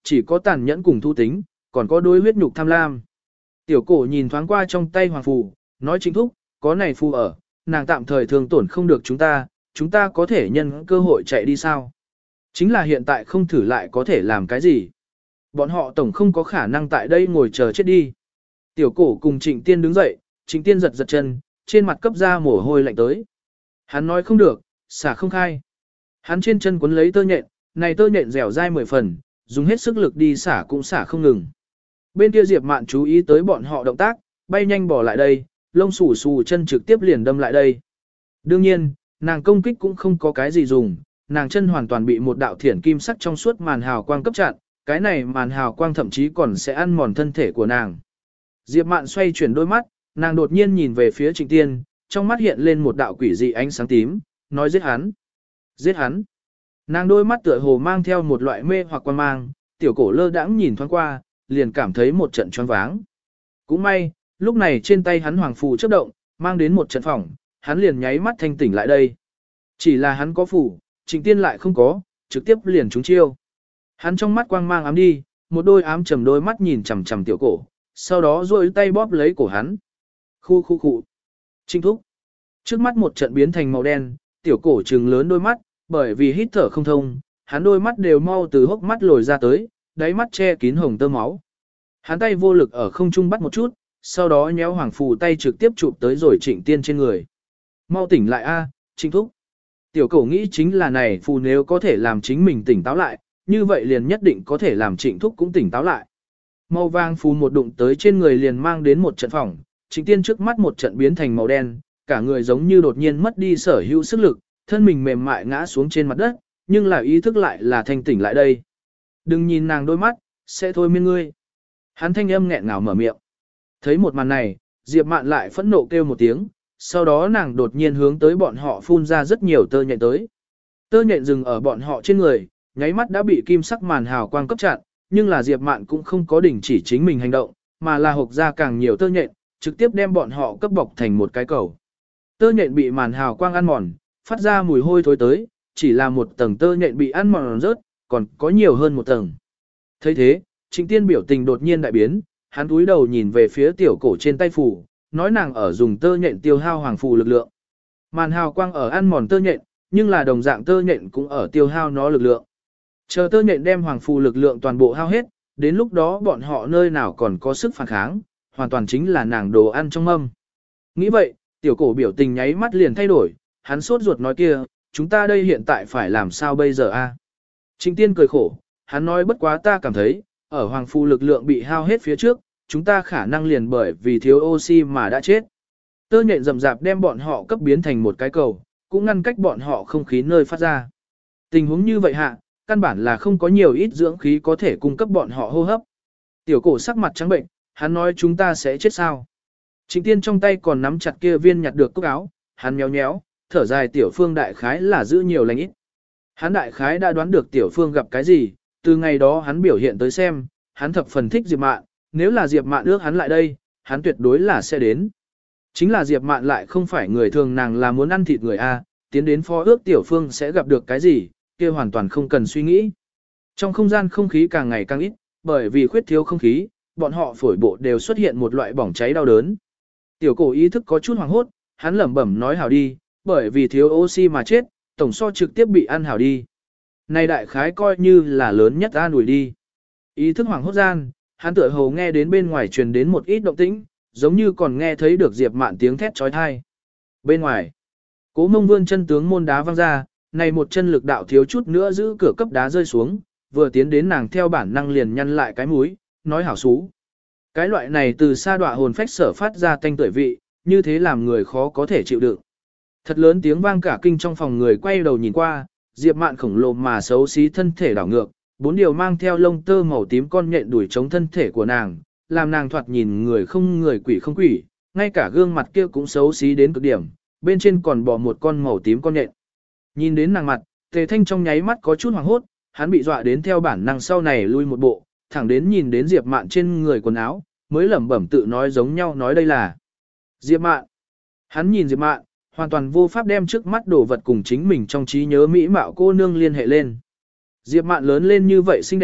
chỉ có tàn nhẫn cùng thu tính, còn có đối huyết nhục tham lam. Tiểu cổ nhìn thoáng qua trong tay hoàng phù, nói chính thúc, có này phù ở, nàng tạm thời thường tổn không được chúng ta, chúng ta có thể nhân cơ hội chạy đi sao? Chính là hiện tại không thử lại có thể làm cái gì. Bọn họ tổng không có khả năng tại đây ngồi chờ chết đi. Tiểu cổ cùng Trịnh Tiên đứng dậy, Trịnh Tiên giật giật chân, trên mặt cấp ra mồ hôi lạnh tới. Hắn nói không được, xả không khai. Hắn trên chân quấn lấy tơ nhện, này tơ nhện dẻo dai mười phần, dùng hết sức lực đi xả cũng xả không ngừng. Bên kia Diệp Mạn chú ý tới bọn họ động tác, bay nhanh bỏ lại đây, lông xù xù chân trực tiếp liền đâm lại đây. Đương nhiên, nàng công kích cũng không có cái gì dùng, nàng chân hoàn toàn bị một đạo thiển kim sắc trong suốt màn hào quang cấp chặn, cái này màn hào quang thậm chí còn sẽ ăn mòn thân thể của nàng. Diệp Mạn xoay chuyển đôi mắt, nàng đột nhiên nhìn về phía Trịnh Tiên, trong mắt hiện lên một đạo quỷ dị ánh sáng tím, nói giết hắn. Giết hắn. Nàng đôi mắt tựa hồ mang theo một loại mê hoặc quan mang, tiểu cổ lơ đãng nhìn thoáng qua, liền cảm thấy một trận choáng váng. Cũng may, lúc này trên tay hắn hoàng phù chớp động, mang đến một trận phỏng, hắn liền nháy mắt thanh tỉnh lại đây. Chỉ là hắn có phù, Trịnh Tiên lại không có, trực tiếp liền trúng chiêu. Hắn trong mắt quang mang ám đi, một đôi ám trầm đôi mắt nhìn chằm chằm tiểu cổ, sau đó duỗi tay bóp lấy cổ hắn. Khu khu khu. Trinh thúc. Trước mắt một trận biến thành màu đen, tiểu cổ trừng lớn đôi mắt, bởi vì hít thở không thông, hắn đôi mắt đều mau từ hốc mắt lồi ra tới, đáy mắt che kín hồng tơ máu. Hắn tay vô lực ở không trung bắt một chút, sau đó nhéo hoàng phù tay trực tiếp chụp tới rồi Trịnh Tiên trên người. Mau tỉnh lại a, Trinh thúc. Tiểu cổ nghĩ chính là này phù nếu có thể làm chính mình tỉnh táo lại, như vậy liền nhất định có thể làm Trịnh thúc cũng tỉnh táo lại. Màu vàng phù một đụng tới trên người liền mang đến một trận phỏng, Trịnh Tiên trước mắt một trận biến thành màu đen, cả người giống như đột nhiên mất đi sở hữu sức lực, thân mình mềm mại ngã xuống trên mặt đất, nhưng là ý thức lại là thanh tỉnh lại đây. Đừng nhìn nàng đôi mắt, sẽ thôi miên ngươi. Hắn thanh âm nghẹn ngào mở miệng. Thấy một màn này, Diệp Mạn lại phẫn nộ kêu một tiếng, sau đó nàng đột nhiên hướng tới bọn họ phun ra rất nhiều tơ nhện tới. Tơ nhện dừng ở bọn họ trên người, nháy mắt đã bị kim sắc màn hào quang cấp chặn, nhưng là Diệp Mạn cũng không có đình chỉ chính mình hành động, mà là hộc ra càng nhiều tơ nhện, trực tiếp đem bọn họ cấp bọc thành một cái cầu. Tơ nhện bị màn hào quang ăn mòn, phát ra mùi hôi thối tới, chỉ là một tầng tơ nhện bị ăn mòn rớt, còn có nhiều hơn một tầng. Thấy thế, Trịnh Tiên biểu tình đột nhiên đại biến, hắn cúi đầu nhìn về phía tiểu cổ trên tay phù, nói nàng ở dùng tơ nhện tiêu hao hoàng phù lực lượng. Màn hào quang ở ăn mòn tơ nhện, nhưng là đồng dạng tơ nhện cũng ở tiêu hao nó lực lượng. Chờ tơ nhện đem hoàng phù lực lượng toàn bộ hao hết, đến lúc đó bọn họ nơi nào còn có sức phản kháng, hoàn toàn chính là nàng đồ ăn trong mâm. Nghĩ vậy, tiểu cổ biểu tình nháy mắt liền thay đổi, hắn sốt ruột nói kia, chúng ta đây hiện tại phải làm sao bây giờ a? Trịnh Tiên cười khổ, hắn nói bất quá ta cảm thấy, ở hoàng phù lực lượng bị hao hết phía trước, chúng ta khả năng liền bởi vì thiếu oxy mà đã chết. Tơ nhện rậm rạp đem bọn họ cấp biến thành một cái cầu, cũng ngăn cách bọn họ không khí nơi phát ra. Tình huống như vậy hạ, căn bản là không có nhiều ít dưỡng khí có thể cung cấp bọn họ hô hấp. Tiểu cổ sắc mặt trắng bệnh, hắn nói chúng ta sẽ chết sao. Trịnh Tiên trong tay còn nắm chặt kia viên nhặt được cúc áo, hắn méo méo, thở dài tiểu phương đại khái là giữ nhiều lành ít. Hắn đại khái đã đoán được tiểu phương gặp cái gì, từ ngày đó hắn biểu hiện tới xem, hắn thập phần thích Diệp Mạn, nếu là Diệp Mạn ước hắn lại đây, hắn tuyệt đối là sẽ đến. Chính là Diệp Mạn lại không phải người thường, nàng là muốn ăn thịt người A, tiến đến phó ước tiểu phương sẽ gặp được cái gì, kia hoàn toàn không cần suy nghĩ. Trong không gian không khí càng ngày càng ít, bởi vì khuyết thiếu không khí, bọn họ phổi bộ đều xuất hiện một loại bỏng cháy đau đớn. Tiểu cổ ý thức có chút hoảng hốt, hắn lẩm bẩm nói hảo đi, bởi vì thiếu oxy mà chết, tổng so trực tiếp bị ăn hảo đi. Này đại khái coi như là lớn nhất an ủi đi. Ý thức hoảng hốt gian, hắn tựa hồ nghe đến bên ngoài truyền đến một ít động tĩnh, giống như còn nghe thấy được Diệp Mạn tiếng thét chói tai. Bên ngoài, Cố Mông vươn chân tướng môn đá văng ra, này một chân lực đạo thiếu chút nữa giữ cửa cấp đá rơi xuống, vừa tiến đến nàng theo bản năng liền nhăn lại cái mũi, nói hảo xú. Cái loại này từ xa đọa hồn phách sở phát ra tanh tuổi vị, như thế làm người khó có thể chịu đựng. Thật lớn tiếng vang cả kinh trong phòng, người quay đầu nhìn qua, Diệp Mạn khổng lồ mà xấu xí thân thể đảo ngược, bốn điều mang theo lông tơ màu tím con nhện đuổi chống thân thể của nàng, làm nàng thoạt nhìn người không người quỷ không quỷ, ngay cả gương mặt kia cũng xấu xí đến cực điểm, bên trên còn bò một con màu tím con nhện. Nhìn đến nàng mặt, Tề Thanh trong nháy mắt có chút hoảng hốt, hắn bị dọa đến theo bản năng sau này lui một bộ, thẳng đến nhìn đến Diệp Mạn trên người quần áo, mới lẩm bẩm tự nói giống nhau nói đây là Diệp Mạn. Hắn nhìn Diệp Mạn, hoàn toàn vô pháp đem trước mắt đồ vật cùng chính mình trong trí nhớ mỹ mạo cô nương liên hệ lên. Diệp Mạn lớn lên như vậy xinh đẹp,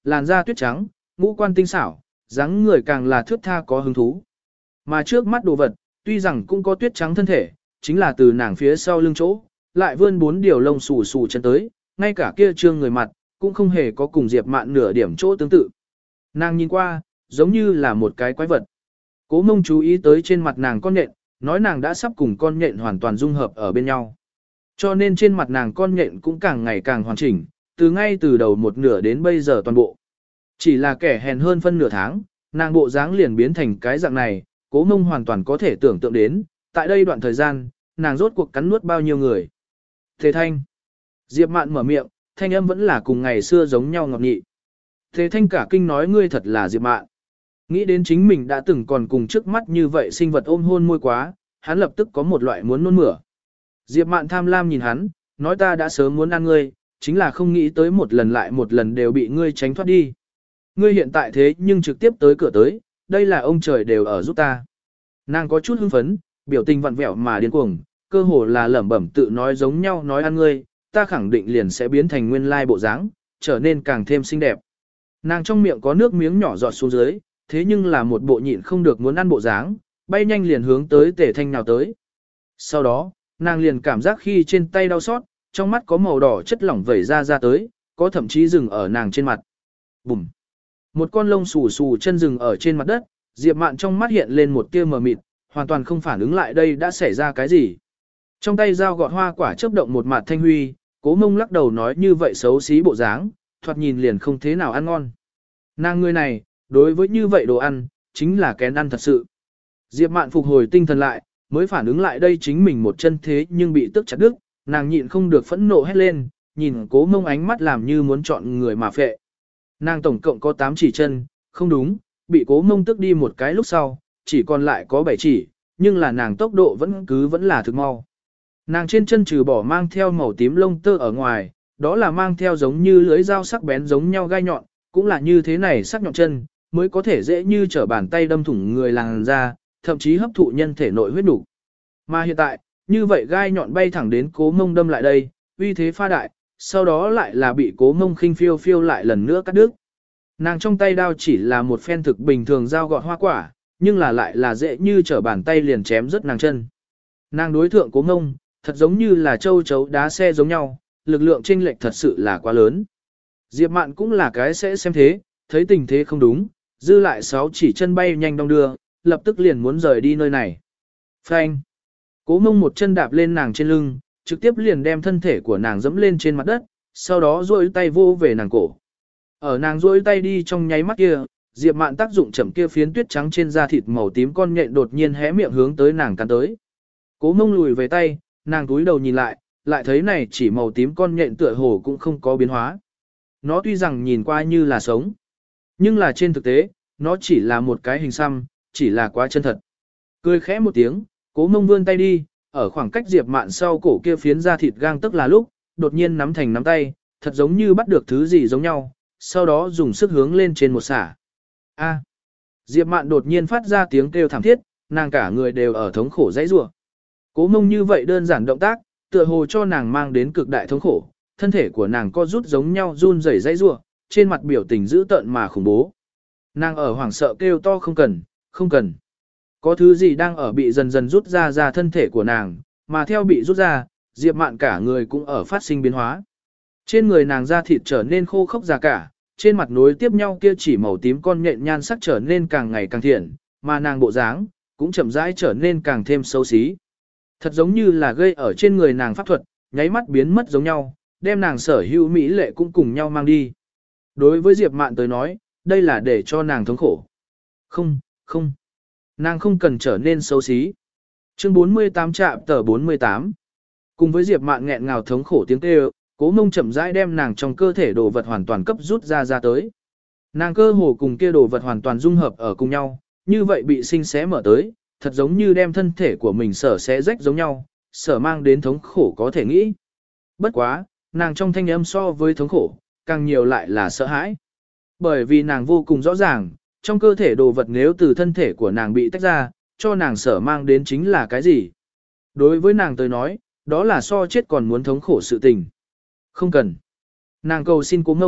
làn da tuyết trắng, ngũ quan tinh xảo, dáng người càng là thướt tha có hứng thú. Mà trước mắt đồ vật, tuy rằng cũng có tuyết trắng thân thể, chính là từ nàng phía sau lưng chỗ, lại vươn bốn điều lông xù xù chân tới, ngay cả kia trương người mặt, cũng không hề có cùng Diệp Mạn nửa điểm chỗ tương tự. Nàng nhìn qua, giống như là một cái quái vật. Cố Mông chú ý tới trên mặt nàng con nhện, nói nàng đã sắp cùng con nhện hoàn toàn dung hợp ở bên nhau. Cho nên trên mặt nàng con nhện cũng càng ngày càng hoàn chỉnh, từ ngay từ đầu một nửa đến bây giờ toàn bộ. Chỉ là kẻ hèn hơn phân nửa tháng, nàng bộ dáng liền biến thành cái dạng này, Cố Mông hoàn toàn có thể tưởng tượng đến, tại đây đoạn thời gian, nàng rốt cuộc cắn nuốt bao nhiêu người. Thế Thanh. Diệp Mạn mở miệng, thanh âm vẫn là cùng ngày xưa giống nhau ngọt nhị. Thế Thanh cả kinh nói ngươi thật là Diệp Mạn. Nghĩ đến chính mình đã từng còn cùng trước mắt như vậy sinh vật ôm hôn môi quá, hắn lập tức có một loại muốn nôn mửa. Diệp Mạn tham lam nhìn hắn, nói ta đã sớm muốn ăn ngươi, chính là không nghĩ tới một lần lại một lần đều bị ngươi tránh thoát đi. Ngươi hiện tại thế nhưng trực tiếp tới cửa tới, đây là ông trời đều ở giúp ta. Nàng có chút hưng phấn, biểu tình vặn vẹo mà điên cuồng, cơ hồ là lẩm bẩm tự nói giống nhau nói ăn ngươi, ta khẳng định liền sẽ biến thành nguyên lai bộ dáng, trở nên càng thêm xinh đẹp. Nàng trong miệng có nước miếng nhỏ giọt xuống dưới, thế nhưng là một bộ nhịn không được muốn ăn bộ dáng, bay nhanh liền hướng tới Tề Thanh nào tới. Sau đó, nàng liền cảm giác khi trên tay đau xót, trong mắt có màu đỏ chất lỏng vẩy ra ra tới, có thậm chí dừng ở nàng trên mặt. Bùm! Một con lông xù xù chân dừng ở trên mặt đất, Diệp Mạn trong mắt hiện lên một tia mờ mịt, hoàn toàn không phản ứng lại đây đã xảy ra cái gì. Trong tay dao gọt hoa quả chớp động một mặt thanh huy, Cố Mông lắc đầu nói như vậy xấu xí bộ dáng, thoạt nhìn liền không thế nào ăn ngon. Nàng người này, đối với như vậy đồ ăn, chính là kén ăn thật sự. Diệp Mạn phục hồi tinh thần lại, mới phản ứng lại đây chính mình một chân thế nhưng bị tức chặt đứt, nàng nhịn không được phẫn nộ hét lên, nhìn Cố Mông ánh mắt làm như muốn chọn người mà phệ. Nàng tổng cộng có tám chỉ chân, không đúng, bị Cố Mông tức đi một cái lúc sau, chỉ còn lại có bảy chỉ, nhưng là nàng tốc độ vẫn cứ vẫn là thực mau. Nàng trên chân trừ bỏ mang theo màu tím lông tơ ở ngoài, đó là mang theo giống như lưới dao sắc bén giống nhau gai nhọn, cũng là như thế này sắc nhọn chân, mới có thể dễ như trở bàn tay đâm thủng người làn da, thậm chí hấp thụ nhân thể nội huyết đủ. Mà hiện tại, như vậy gai nhọn bay thẳng đến Cố Mông đâm lại đây, uy thế pha đại, sau đó lại là bị Cố Mông khinh phiêu phiêu lại lần nữa cắt đứt. Nàng trong tay đao chỉ là một phen thực bình thường dao gọt hoa quả, nhưng là lại là dễ như trở bàn tay liền chém rớt nàng chân. Nàng đối thượng Cố Mông, thật giống như là châu chấu đá xe giống nhau, lực lượng chênh lệch thật sự là quá lớn. Diệp Mạn cũng là cái sẽ xem thế, thấy tình thế không đúng, dư lại sáu chỉ chân bay nhanh đong đưa, lập tức liền muốn rời đi nơi này. Phanh! Cố Mông một chân đạp lên nàng trên lưng, trực tiếp liền đem thân thể của nàng dẫm lên trên mặt đất, sau đó duỗi tay vô về nàng cổ. Ở nàng duỗi tay đi trong nháy mắt kia, Diệp Mạn tác dụng chậm kia phiến tuyết trắng trên da thịt màu tím con nhện đột nhiên hé miệng hướng tới nàng cắn tới. Cố Mông lùi về tay, nàng túi đầu nhìn lại, lại thấy này chỉ màu tím con nhện tựa hồ cũng không có biến hóa. Nó tuy rằng nhìn qua như là sống, nhưng là trên thực tế, nó chỉ là một cái hình xăm, chỉ là quá chân thật. Cười khẽ một tiếng, Cố Mông vươn tay đi, ở khoảng cách Diệp Mạn sau cổ kia phiến da thịt gang tức là lúc, đột nhiên nắm thành nắm tay, thật giống như bắt được thứ gì giống nhau, sau đó dùng sức hướng lên trên một xả. A. Diệp Mạn đột nhiên phát ra tiếng kêu thảm thiết, nàng cả người đều ở thống khổ dãy rủa. Cố Mông như vậy đơn giản động tác, tựa hồ cho nàng mang đến cực đại thống khổ, thân thể của nàng co rút giống nhau run rẩy dãy rủa, trên mặt biểu tình dữ tợn mà khủng bố. Nàng ở hoảng sợ kêu to không cần, không cần. Có thứ gì đang ở bị dần dần rút ra ra thân thể của nàng, mà theo bị rút ra, Diệp Mạn cả người cũng ở phát sinh biến hóa. Trên người nàng da thịt trở nên khô khốc già cả, trên mặt nối tiếp nhau kia chỉ màu tím con nhện nhan sắc trở nên càng ngày càng thiện, mà nàng bộ dáng cũng chậm rãi trở nên càng thêm xấu xí. Thật giống như là gây ở trên người nàng pháp thuật, nháy mắt biến mất giống nhau, đem nàng sở hữu mỹ lệ cũng cùng nhau mang đi. Đối với Diệp Mạn tới nói, đây là để cho nàng thống khổ. Không, không. Nàng không cần trở nên xấu xí. Chương bốn mươi tám trạm tờ bốn mươi tám. Cùng với Diệp Mạn nghẹn ngào thống khổ tiếng kêu, Cố Mông chậm rãi đem nàng trong cơ thể đồ vật hoàn toàn cấp rút ra ra tới. Nàng cơ hồ cùng kia đồ vật hoàn toàn dung hợp ở cùng nhau, như vậy bị sinh xé mở tới, thật giống như đem thân thể của mình sở xé rách giống nhau, sở mang đến thống khổ có thể nghĩ. Bất quá, nàng trong thanh âm so với thống khổ, càng nhiều lại là sợ hãi. Bởi vì nàng vô cùng rõ ràng, trong cơ thể đồ vật nếu từ thân thể của nàng bị tách ra, cho nàng sở mang đến chính là cái gì? Đối với nàng tới nói, đó là so chết còn muốn thống khổ sự tình. Không cần. Nàng cầu xin Cố Mông,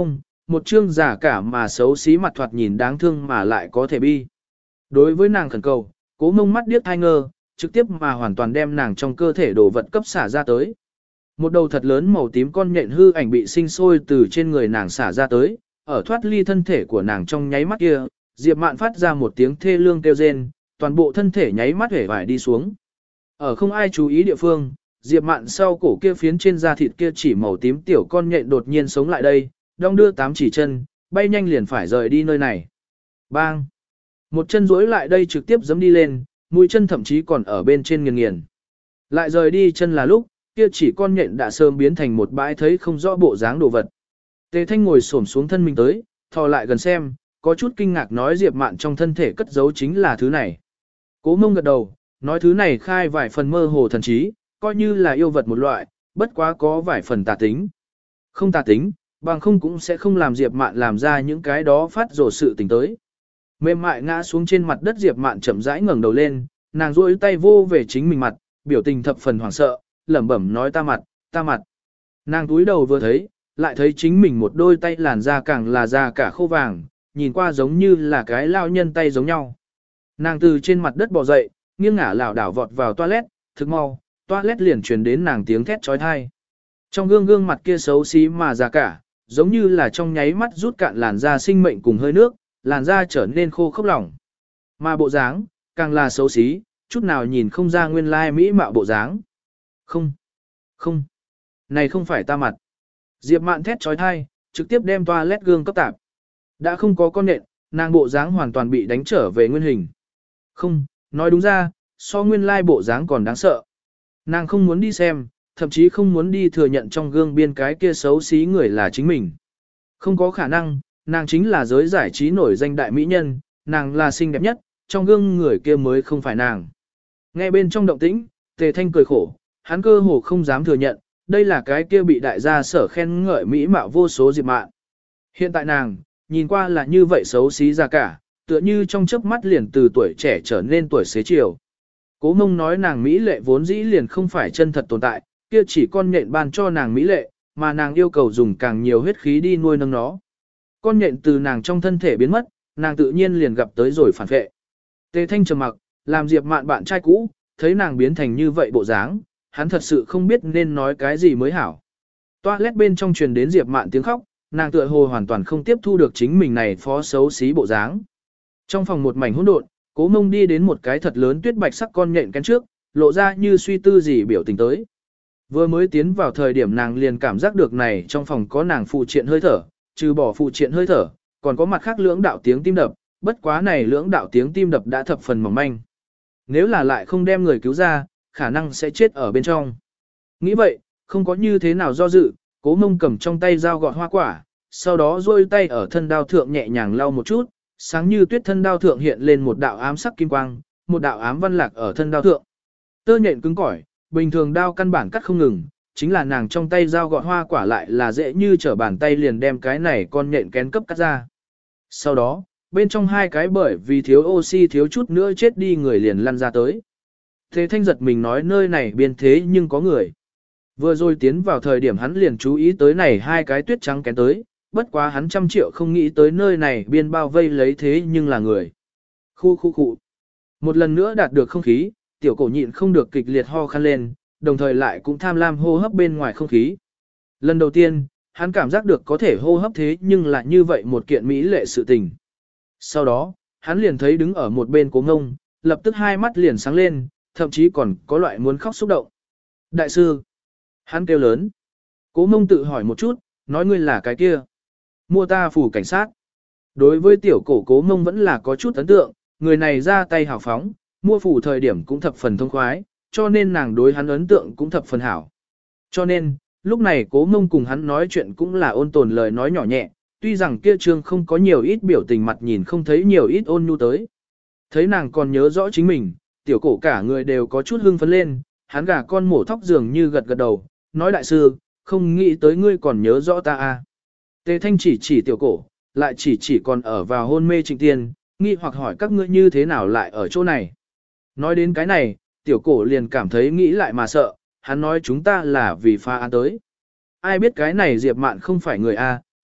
một trương giả cả mà xấu xí mặt thoạt nhìn đáng thương mà lại có thể bi. Đối với nàng khẩn cầu, Cố Mông mắt điếc hai ngơ, trực tiếp mà hoàn toàn đem nàng trong cơ thể đồ vật cấp xả ra tới. Một đầu thật lớn màu tím con nhện hư ảnh bị sinh sôi từ trên người nàng xả ra tới, ở thoát ly thân thể của nàng trong nháy mắt kia, Diệp Mạn phát ra một tiếng thê lương kêu rên, toàn bộ thân thể nháy mắt hể vải đi xuống. Ở không ai chú ý địa phương, Diệp Mạn sau cổ kia phiến trên da thịt kia chỉ màu tím tiểu con nhện đột nhiên sống lại đây, đong đưa tám chỉ chân, bay nhanh liền phải rời đi nơi này. Bang! Một chân duỗi lại đây trực tiếp giẫm đi lên, mũi chân thậm chí còn ở bên trên nghiền nghiền. Lại rời đi chân là lúc, kia chỉ con nhện đã sớm biến thành một bãi thấy không rõ bộ dáng đồ vật. Tề Thanh ngồi xổm xuống thân mình tới, thò lại gần xem, có chút kinh ngạc nói Diệp Mạn trong thân thể cất giấu chính là thứ này. Cố Mông gật đầu, nói thứ này khai vài phần mơ hồ thần trí, coi như là yêu vật một loại, bất quá có vài phần tà tính. Không tà tính, bằng không cũng sẽ không làm Diệp Mạn làm ra những cái đó phát rồ sự tình tới. Mềm mại ngã xuống trên mặt đất Diệp Mạn chậm rãi ngẩng đầu lên, nàng duỗi tay vô về chính mình mặt, biểu tình thập phần hoảng sợ, lẩm bẩm nói ta mặt, ta mặt. Nàng túi đầu vừa thấy, lại thấy chính mình một đôi tay làn da càng là da cả khô vàng, nhìn qua giống như là cái lao nhân tay giống nhau. Nàng từ trên mặt đất bò dậy, nghiêng ngả lảo đảo vọt vào toilet, thực mau, toilet liền truyền đến nàng tiếng thét chói tai. Trong gương gương mặt kia xấu xí mà da cả, giống như là trong nháy mắt rút cạn làn da sinh mệnh cùng hơi nước, làn da trở nên khô khốc lỏng. Mà bộ dáng, càng là xấu xí, chút nào nhìn không ra nguyên lai mỹ mạo bộ dáng. Không, không, này không phải ta mặt. Diệp Mạn thét chói tai, trực tiếp đem toilet gương cấp tạp. Đã không có con nện, nàng bộ dáng hoàn toàn bị đánh trở về nguyên hình. Không, nói đúng ra, so nguyên lai bộ dáng còn đáng sợ. Nàng không muốn đi xem, thậm chí không muốn đi thừa nhận trong gương biên cái kia xấu xí người là chính mình. Không có khả năng, nàng chính là giới giải trí nổi danh đại mỹ nhân, nàng là xinh đẹp nhất, trong gương người kia mới không phải nàng. Nghe bên trong động tĩnh, Tề Thanh cười khổ, hắn cơ hồ không dám thừa nhận, đây là cái kia bị đại gia sở khen ngợi mỹ mạo vô số Diệp Mạn. Hiện tại nàng, nhìn qua là như vậy xấu xí ra cả, tựa như trong chớp mắt liền từ tuổi trẻ trở nên tuổi xế chiều. Cố Mông nói nàng mỹ lệ vốn dĩ liền không phải chân thật tồn tại, kia chỉ con nhện ban cho nàng mỹ lệ, mà nàng yêu cầu dùng càng nhiều huyết khí đi nuôi nấng nó. Con nhện từ nàng trong thân thể biến mất, nàng tự nhiên liền gặp tới rồi phản vệ. Tề Thanh trầm mặc, làm Diệp Mạn bạn trai cũ, thấy nàng biến thành như vậy bộ dáng, hắn thật sự không biết nên nói cái gì mới hảo. Toilet bên trong truyền đến Diệp Mạn tiếng khóc, nàng tựa hồ hoàn toàn không tiếp thu được chính mình này phó xấu xí bộ dáng. Trong phòng một mảnh hỗn độn, Cố Mông đi đến một cái thật lớn tuyết bạch sắc con nhện kén trước, lộ ra như suy tư gì biểu tình tới. Vừa mới tiến vào thời điểm nàng liền cảm giác được này trong phòng có nàng phụ triện hơi thở, trừ bỏ phụ triện hơi thở, còn có mặt khác lưỡng đạo tiếng tim đập, bất quá này lưỡng đạo tiếng tim đập đã thập phần mỏng manh. Nếu là lại không đem người cứu ra, khả năng sẽ chết ở bên trong. Nghĩ vậy, không có như thế nào do dự, Cố Mông cầm trong tay dao gọt hoa quả, sau đó duỗi tay ở thân đao thượng nhẹ nhàng lau một chút, sáng như tuyết thân đao thượng hiện lên một đạo ám sắc kim quang, một đạo ám văn lạc ở thân đao thượng. Tơ nhện cứng cỏi, bình thường đao căn bản cắt không ngừng, chính là nàng trong tay dao gọt hoa quả lại là dễ như trở bàn tay liền đem cái này con nhện kén cấp cắt ra. Sau đó, bên trong hai cái bởi vì thiếu oxy thiếu chút nữa chết đi người liền lăn ra tới. Thế Thanh giật mình nói nơi này biên thế nhưng có người. Vừa rồi tiến vào thời điểm hắn liền chú ý tới này hai cái tuyết trắng kén tới, bất quá hắn trăm triệu không nghĩ tới nơi này biên bao vây lấy thế nhưng là người. Khu khu khu. Một lần nữa đạt được không khí, tiểu cổ nhịn không được kịch liệt ho khan lên, đồng thời lại cũng tham lam hô hấp bên ngoài không khí. Lần đầu tiên, hắn cảm giác được có thể hô hấp thế nhưng lại như vậy một kiện mỹ lệ sự tình. Sau đó, hắn liền thấy đứng ở một bên Cố Ngông, lập tức hai mắt liền sáng lên, thậm chí còn có loại muốn khóc xúc động. Đại sư, hắn kêu lớn. Cố Ngông tự hỏi một chút, nói ngươi là cái kia. Mua ta phủ cảnh sát. Đối với tiểu cổ Cố Ngông vẫn là có chút ấn tượng, người này ra tay hào phóng, mua phủ thời điểm cũng thập phần thông khoái, cho nên nàng đối hắn ấn tượng cũng thập phần hảo. Cho nên, lúc này Cố Ngông cùng hắn nói chuyện cũng là ôn tồn lời nói nhỏ nhẹ, tuy rằng kia trương không có nhiều ít biểu tình mặt nhìn không thấy nhiều ít ôn nhu tới. Thấy nàng còn nhớ rõ chính mình, tiểu cổ cả người đều có chút hưng phấn lên, hắn gà con mổ thóc dường như gật gật đầu, nói đại sư, không nghĩ tới ngươi còn nhớ rõ ta à. Tề Thanh chỉ chỉ tiểu cổ, lại chỉ chỉ còn ở vào hôn mê Trịnh Tiên, nghi hoặc hỏi các ngươi như thế nào lại ở chỗ này. Nói đến cái này, tiểu cổ liền cảm thấy nghĩ lại mà sợ, hắn nói chúng ta là vì pha án tới. Ai biết cái này Diệp Mạn không phải người A,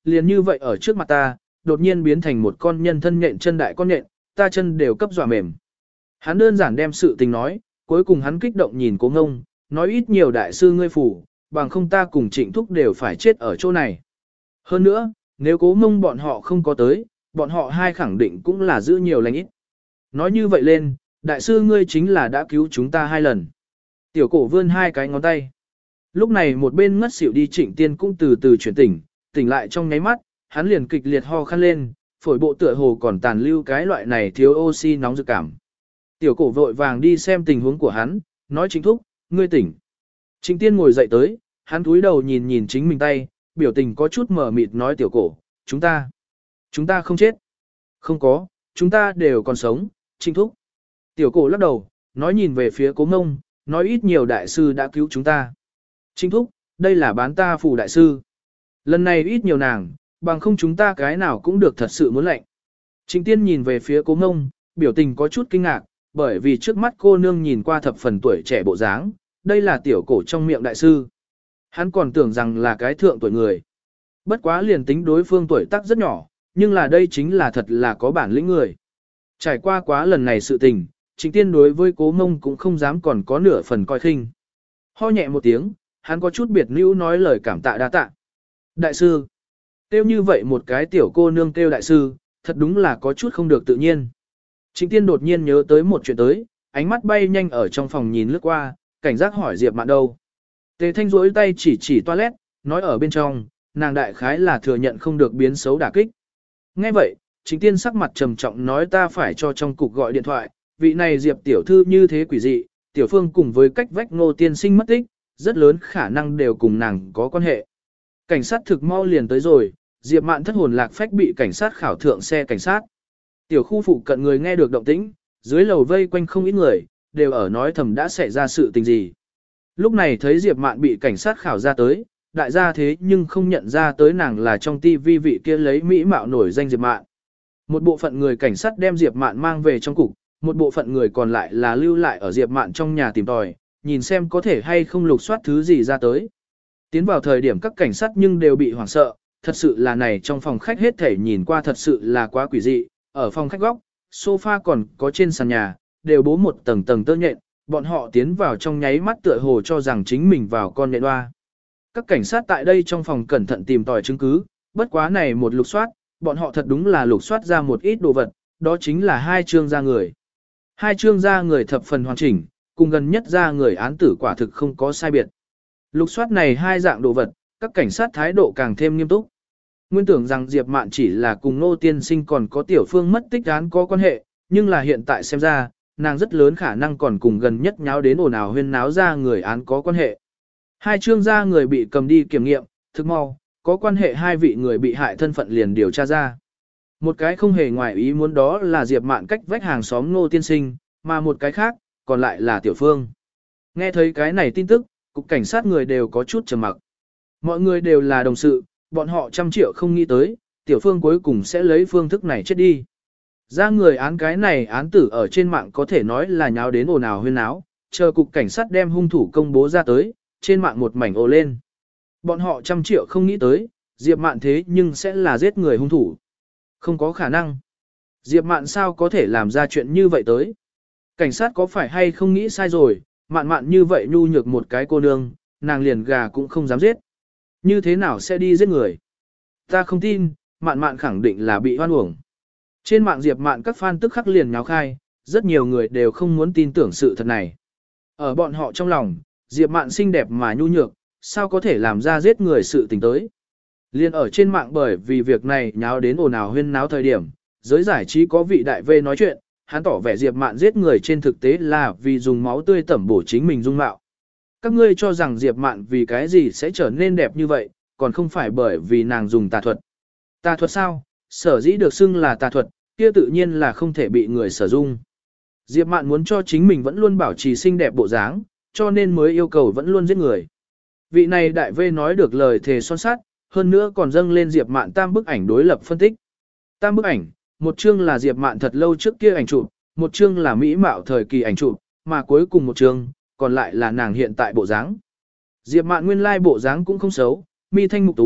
liền như vậy ở trước mặt ta, đột nhiên biến thành một con nhân thân nhện chân đại con nhện, ta chân đều cấp dọa mềm. Hắn đơn giản đem sự tình nói, cuối cùng hắn kích động nhìn Cố Ngông, nói ít nhiều đại sư ngươi phủ, bằng không ta cùng Trịnh Thúc đều phải chết ở chỗ này. Hơn nữa, nếu Cố Ngông bọn họ không có tới, bọn họ hai khẳng định cũng là giữ nhiều lành ít. Nói như vậy lên, đại sư ngươi chính là đã cứu chúng ta hai lần. Tiểu cổ vươn hai cái ngón tay. Lúc này một bên ngất xỉu đi Trịnh Tiên cũng từ từ chuyển tỉnh, tỉnh lại trong nháy mắt, hắn liền kịch liệt ho khăn lên, phổi bộ tựa hồ còn tàn lưu cái loại này thiếu oxy nóng rực cảm. Tiểu cổ vội vàng đi xem tình huống của hắn, nói Trịnh Thúc, ngươi tỉnh. Trịnh Tiên ngồi dậy tới, hắn cúi đầu nhìn nhìn chính mình tay, biểu tình có chút mờ mịt nói tiểu cổ, chúng ta, chúng ta không chết. Không có, chúng ta đều còn sống, Trịnh Thúc. Tiểu cổ lắc đầu, nói nhìn về phía Cố Ngông, nói ít nhiều đại sư đã cứu chúng ta. Trịnh Thúc, đây là bán ta phù đại sư. Lần này ít nhiều nàng, bằng không chúng ta cái nào cũng được thật sự muốn lệnh. Trịnh Tiên nhìn về phía Cố Ngông, biểu tình có chút kinh ngạc, bởi vì trước mắt cô nương nhìn qua thập phần tuổi trẻ bộ dáng, đây là tiểu cổ trong miệng đại sư. Hắn còn tưởng rằng là cái thượng tuổi người. Bất quá liền tính đối phương tuổi tác rất nhỏ, nhưng là đây chính là thật là có bản lĩnh người. Trải qua quá lần này sự tình, Trịnh Tiên đối với Cố Ngông cũng không dám còn có nửa phần coi khinh. Ho nhẹ một tiếng, hắn có chút biệt nữ nói lời cảm tạ đa tạ. Đại sư, kêu như vậy một cái tiểu cô nương kêu đại sư, thật đúng là có chút không được tự nhiên. Trịnh Tiên đột nhiên nhớ tới một chuyện tới, ánh mắt bay nhanh ở trong phòng nhìn lướt qua, cảnh giác hỏi Diệp Mạn đâu. Tề Thanh duỗi tay chỉ chỉ toilet, nói ở bên trong, nàng đại khái là thừa nhận không được biến xấu đả kích. Nghe vậy, Trịnh Tiên sắc mặt trầm trọng nói ta phải cho trong cục gọi điện thoại, vị này Diệp tiểu thư như thế quỷ dị, tiểu phương cùng với cách vách Ngô tiên sinh mất tích, rất lớn khả năng đều cùng nàng có quan hệ. Cảnh sát thực mau liền tới rồi, Diệp Mạn thất hồn lạc phách bị cảnh sát khảo thượng xe cảnh sát. Tiểu khu phụ cận người nghe được động tĩnh, dưới lầu vây quanh không ít người, đều ở nói thầm đã xảy ra sự tình gì. Lúc này thấy Diệp Mạn bị cảnh sát khảo ra tới, đại gia thế nhưng không nhận ra tới nàng là trong tivi vị kia lấy mỹ mạo nổi danh Diệp Mạn. Một bộ phận người cảnh sát đem Diệp Mạn mang về trong cục, một bộ phận người còn lại là lưu lại ở Diệp Mạn trong nhà tìm tòi, nhìn xem có thể hay không lục soát thứ gì ra tới. Tiến vào thời điểm các cảnh sát nhưng đều bị hoảng sợ, thật sự là này trong phòng khách hết thể nhìn qua thật sự là quá quỷ dị, ở phòng khách góc, sofa còn có trên sàn nhà, đều bố một tầng tầng tơ nhện, bọn họ tiến vào trong nháy mắt tựa hồ cho rằng chính mình vào con nhện hoa. Các cảnh sát tại đây trong phòng cẩn thận tìm tòi chứng cứ, bất quá này một lục soát, bọn họ thật đúng là lục soát ra một ít đồ vật, đó chính là hai chương da người. Hai chương da người thập phần hoàn chỉnh, cùng gần nhất da người án tử quả thực không có sai biệt. Lục soát này hai dạng đồ vật, các cảnh sát thái độ càng thêm nghiêm túc. Nguyên tưởng rằng Diệp Mạn chỉ là cùng Nô tiên sinh còn có tiểu phương mất tích án có quan hệ, nhưng là hiện tại xem ra, nàng rất lớn khả năng còn cùng gần nhất nháo đến ồn ào huyên náo ra người án có quan hệ. Hai chương da người bị cầm đi kiểm nghiệm, thực mau, có quan hệ hai vị người bị hại thân phận liền điều tra ra. Một cái không hề ngoài ý muốn đó là Diệp Mạn cách vách hàng xóm Nô tiên sinh, mà một cái khác, còn lại là tiểu phương. Nghe thấy cái này tin tức, cục cảnh sát người đều có chút trầm mặc. Mọi người đều là đồng sự, bọn họ trăm triệu không nghĩ tới, tiểu phương cuối cùng sẽ lấy phương thức này chết đi. Ra người án cái này án tử ở trên mạng có thể nói là nháo đến ồn ào huyên náo, chờ cục cảnh sát đem hung thủ công bố ra tới, trên mạng một mảnh ồ lên. Bọn họ trăm triệu không nghĩ tới, Diệp Mạn thế nhưng sẽ là giết người hung thủ. Không có khả năng. Diệp Mạn sao có thể làm ra chuyện như vậy tới? Cảnh sát có phải hay không nghĩ sai rồi, Mạn Mạn như vậy nhu nhược một cái cô nương, nàng liền gà cũng không dám giết. Như thế nào sẽ đi giết người? Ta không tin, Mạn Mạn khẳng định là bị hoan uổng. Trên mạng Diệp Mạn các fan tức khắc liền nháo khai, rất nhiều người đều không muốn tin tưởng sự thật này. Ở bọn họ trong lòng, Diệp Mạn xinh đẹp mà nhu nhược, sao có thể làm ra giết người sự tình tới. Liên ở trên mạng bởi vì việc này nháo đến ồn ào huyên náo thời điểm, giới giải trí có vị đại vê nói chuyện, hắn tỏ vẻ Diệp Mạn giết người trên thực tế là vì dùng máu tươi tẩm bổ chính mình dung mạo. Các ngươi cho rằng Diệp Mạn vì cái gì sẽ trở nên đẹp như vậy, còn không phải bởi vì nàng dùng tà thuật. Tà thuật sao? Sở dĩ được xưng là tà thuật, kia tự nhiên là không thể bị người sử dụng. Diệp Mạn muốn cho chính mình vẫn luôn bảo trì xinh đẹp bộ dáng, cho nên mới yêu cầu vẫn luôn giết người. Vị này đại vê nói được lời thề son sắt, hơn nữa còn dâng lên Diệp Mạn tam bức ảnh đối lập phân tích. Tam bức ảnh, một chương là Diệp Mạn thật lâu trước kia ảnh chụp, một chương là mỹ mạo thời kỳ ảnh chụp, mà cuối cùng một chương, còn lại là nàng hiện tại bộ dáng. Diệp Mạn nguyên lai bộ dáng cũng không xấu, mi thanh mục tú,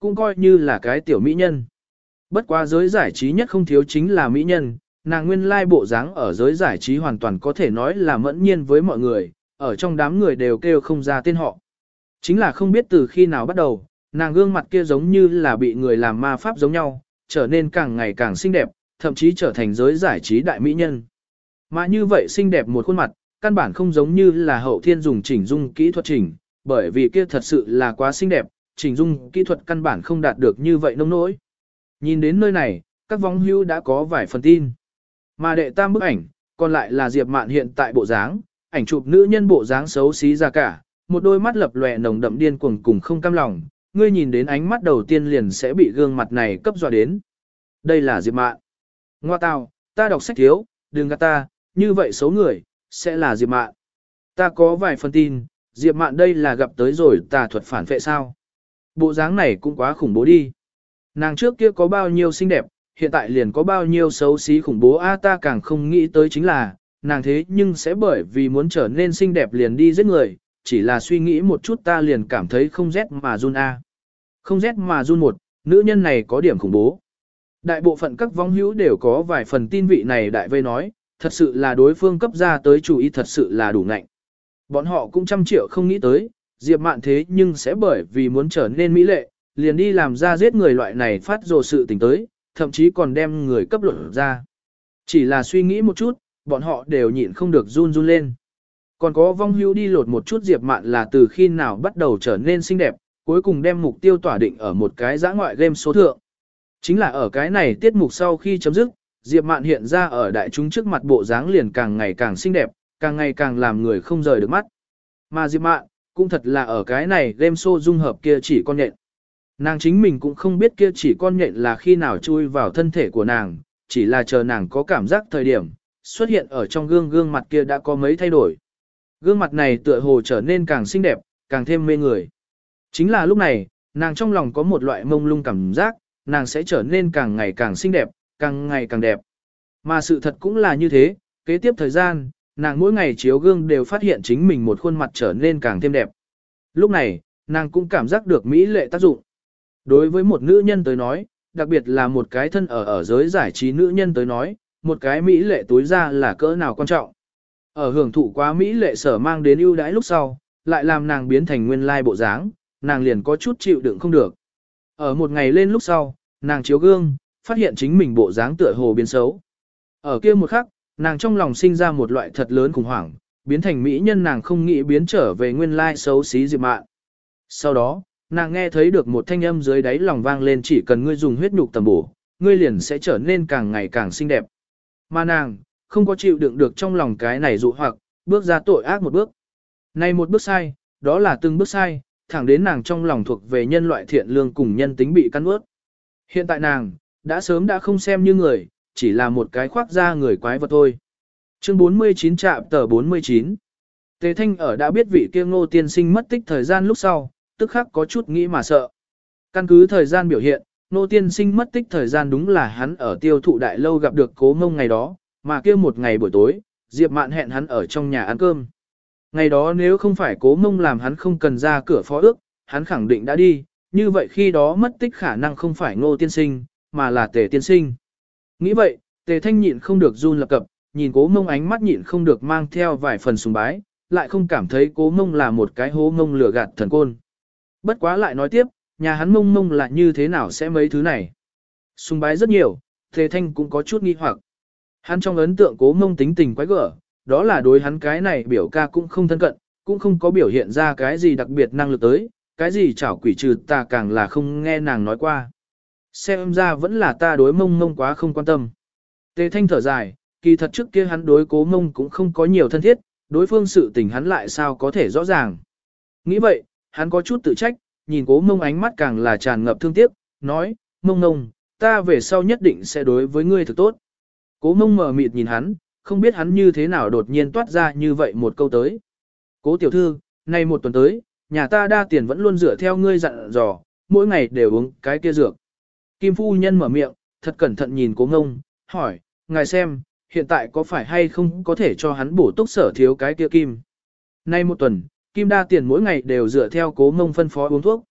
cũng coi như là cái tiểu mỹ nhân. Bất quá giới giải trí nhất không thiếu chính là mỹ nhân, nàng nguyên lai bộ dáng ở giới giải trí hoàn toàn có thể nói là mẫn nhiên với mọi người, ở trong đám người đều kêu không ra tên họ. Chính là không biết từ khi nào bắt đầu, nàng gương mặt kia giống như là bị người làm ma pháp giống nhau, trở nên càng ngày càng xinh đẹp, thậm chí trở thành giới giải trí đại mỹ nhân. Mà như vậy xinh đẹp một khuôn mặt, căn bản không giống như là hậu thiên dùng chỉnh dung kỹ thuật chỉnh, bởi vì kia thật sự là quá xinh đẹp, chỉnh dung kỹ thuật căn bản không đạt được như vậy nông nỗi. Nhìn đến nơi này, các vong hữu đã có vài phần tin. Mà đệ tam bức ảnh, còn lại là Diệp Mạn hiện tại bộ dáng, ảnh chụp nữ nhân bộ dáng xấu xí ra cả, một đôi mắt lập lòe nồng đậm điên cuồng cùng không cam lòng, ngươi nhìn đến ánh mắt đầu tiên liền sẽ bị gương mặt này cấp dọa đến. Đây là Diệp Mạn. Ngoa tào, ta đọc sách thiếu, đừng gạt ta, như vậy xấu người, sẽ là Diệp Mạn. Ta có vài phần tin, Diệp Mạn đây là gặp tới rồi tà thuật phản phệ sao. Bộ dáng này cũng quá khủng bố đi. Nàng trước kia có bao nhiêu xinh đẹp, hiện tại liền có bao nhiêu xấu xí khủng bố a ta càng không nghĩ tới chính là, nàng thế nhưng sẽ bởi vì muốn trở nên xinh đẹp liền đi giết người, chỉ là suy nghĩ một chút ta liền cảm thấy không rét mà run a. Không rét mà run một, nữ nhân này có điểm khủng bố. Đại bộ phận các vong hữu đều có vài phần tin vị này đại vây nói, thật sự là đối phương cấp ra tới chủ ý thật sự là đủ ngạnh. Bọn họ cũng trăm triệu không nghĩ tới, Diệp Mạn thế nhưng sẽ bởi vì muốn trở nên mỹ lệ, liền đi làm ra giết người loại này phát rồ sự tình tới, thậm chí còn đem người cấp luận ra. Chỉ là suy nghĩ một chút, bọn họ đều nhịn không được run run lên. Còn có vong hữu đi lột một chút Diệp Mạn là từ khi nào bắt đầu trở nên xinh đẹp, cuối cùng đem mục tiêu tỏa định ở một cái giã ngoại game số thượng. Chính là ở cái này tiết mục sau khi chấm dứt, Diệp Mạn hiện ra ở đại chúng trước mặt bộ dáng liền càng ngày càng xinh đẹp, càng ngày càng làm người không rời được mắt. Mà Diệp Mạn, cũng thật là ở cái này game show dung hợp kia chỉ con nhện. Nàng chính mình cũng không biết kia chỉ con nhện là khi nào chui vào thân thể của nàng, chỉ là chờ nàng có cảm giác thời điểm, xuất hiện ở trong gương gương mặt kia đã có mấy thay đổi. Gương mặt này tựa hồ trở nên càng xinh đẹp, càng thêm mê người. Chính là lúc này, nàng trong lòng có một loại mông lung cảm giác, nàng sẽ trở nên càng ngày càng xinh đẹp, càng ngày càng đẹp. Mà sự thật cũng là như thế, kế tiếp thời gian, nàng mỗi ngày chiếu gương đều phát hiện chính mình một khuôn mặt trở nên càng thêm đẹp. Lúc này, nàng cũng cảm giác được mỹ lệ tác dụng. Đối với một nữ nhân tới nói, đặc biệt là một cái thân ở ở giới giải trí nữ nhân tới nói, một cái mỹ lệ tối ra là cỡ nào quan trọng. Ở hưởng thụ quá mỹ lệ sở mang đến ưu đãi lúc sau, lại làm nàng biến thành nguyên lai bộ dáng, nàng liền có chút chịu đựng không được. Ở một ngày lên lúc sau, nàng chiếu gương, phát hiện chính mình bộ dáng tựa hồ biến xấu. Ở kia một khắc, nàng trong lòng sinh ra một loại thật lớn khủng hoảng, biến thành mỹ nhân nàng không nghĩ biến trở về nguyên lai xấu xí Diệp Mạn. Sau đó, nàng nghe thấy được một thanh âm dưới đáy lòng vang lên chỉ cần ngươi dùng huyết nhục tầm bổ, ngươi liền sẽ trở nên càng ngày càng xinh đẹp. Mà nàng, không có chịu đựng được trong lòng cái này dụ hoặc, bước ra tội ác một bước. Này một bước sai, đó là từng bước sai, thẳng đến nàng trong lòng thuộc về nhân loại thiện lương cùng nhân tính bị căn ướt. Hiện tại nàng, đã sớm đã không xem như người, chỉ là một cái khoác da người quái vật thôi. Chương bốn mươi chín trạm tờ bốn mươi chín. Tề Thanh ở đã biết vị kia Ngô tiên sinh mất tích thời gian lúc sau, tức khắc có chút nghĩ mà sợ. Căn cứ thời gian biểu hiện, Ngô tiên sinh mất tích thời gian đúng là hắn ở tiêu thụ đại lâu gặp được Cố Mông ngày đó, mà kia một ngày buổi tối, Diệp Mạn hẹn hắn ở trong nhà ăn cơm. Ngày đó nếu không phải Cố Mông làm hắn không cần ra cửa phó ước, hắn khẳng định đã đi, như vậy khi đó mất tích khả năng không phải Ngô tiên sinh, mà là Tề tiên sinh. Nghĩ vậy, Tề Thanh nhịn không được run lập cập, nhìn Cố Mông ánh mắt nhịn không được mang theo vài phần sùng bái, lại không cảm thấy Cố Mông là một cái hố mông lừa gạt thần côn. Bất quá lại nói tiếp, nhà hắn mông mông là như thế nào sẽ mấy thứ này. Sùng bái rất nhiều, Tề Thanh cũng có chút nghi hoặc. Hắn trong ấn tượng Cố Mông tính tình quái gở, đó là đối hắn cái này biểu ca cũng không thân cận, cũng không có biểu hiện ra cái gì đặc biệt năng lực tới, cái gì chảo quỷ trừ ta càng là không nghe nàng nói qua. Xem ra vẫn là ta đối mông mông quá không quan tâm. Tề Thanh thở dài, kỳ thật trước kia hắn đối Cố Mông cũng không có nhiều thân thiết, đối phương sự tình hắn lại sao có thể rõ ràng. Nghĩ vậy, hắn có chút tự trách, nhìn Cố Mông ánh mắt càng là tràn ngập thương tiếc, nói, Mông Mông, ta về sau nhất định sẽ đối với ngươi thực tốt. Cố Mông mở mịt nhìn hắn, không biết hắn như thế nào đột nhiên toát ra như vậy một câu tới. Cố tiểu thư, nay một tuần tới, nhà ta đa tiền vẫn luôn dựa theo ngươi dặn dò, mỗi ngày đều uống cái kia dược. Kim phu nhân mở miệng, thật cẩn thận nhìn Cố Mông, hỏi, ngài xem, hiện tại có phải hay không có thể cho hắn bổ túc sở thiếu cái kia kim. Nay một tuần, Kim đa tiền mỗi ngày đều dựa theo Cố Mông phân phó uống thuốc.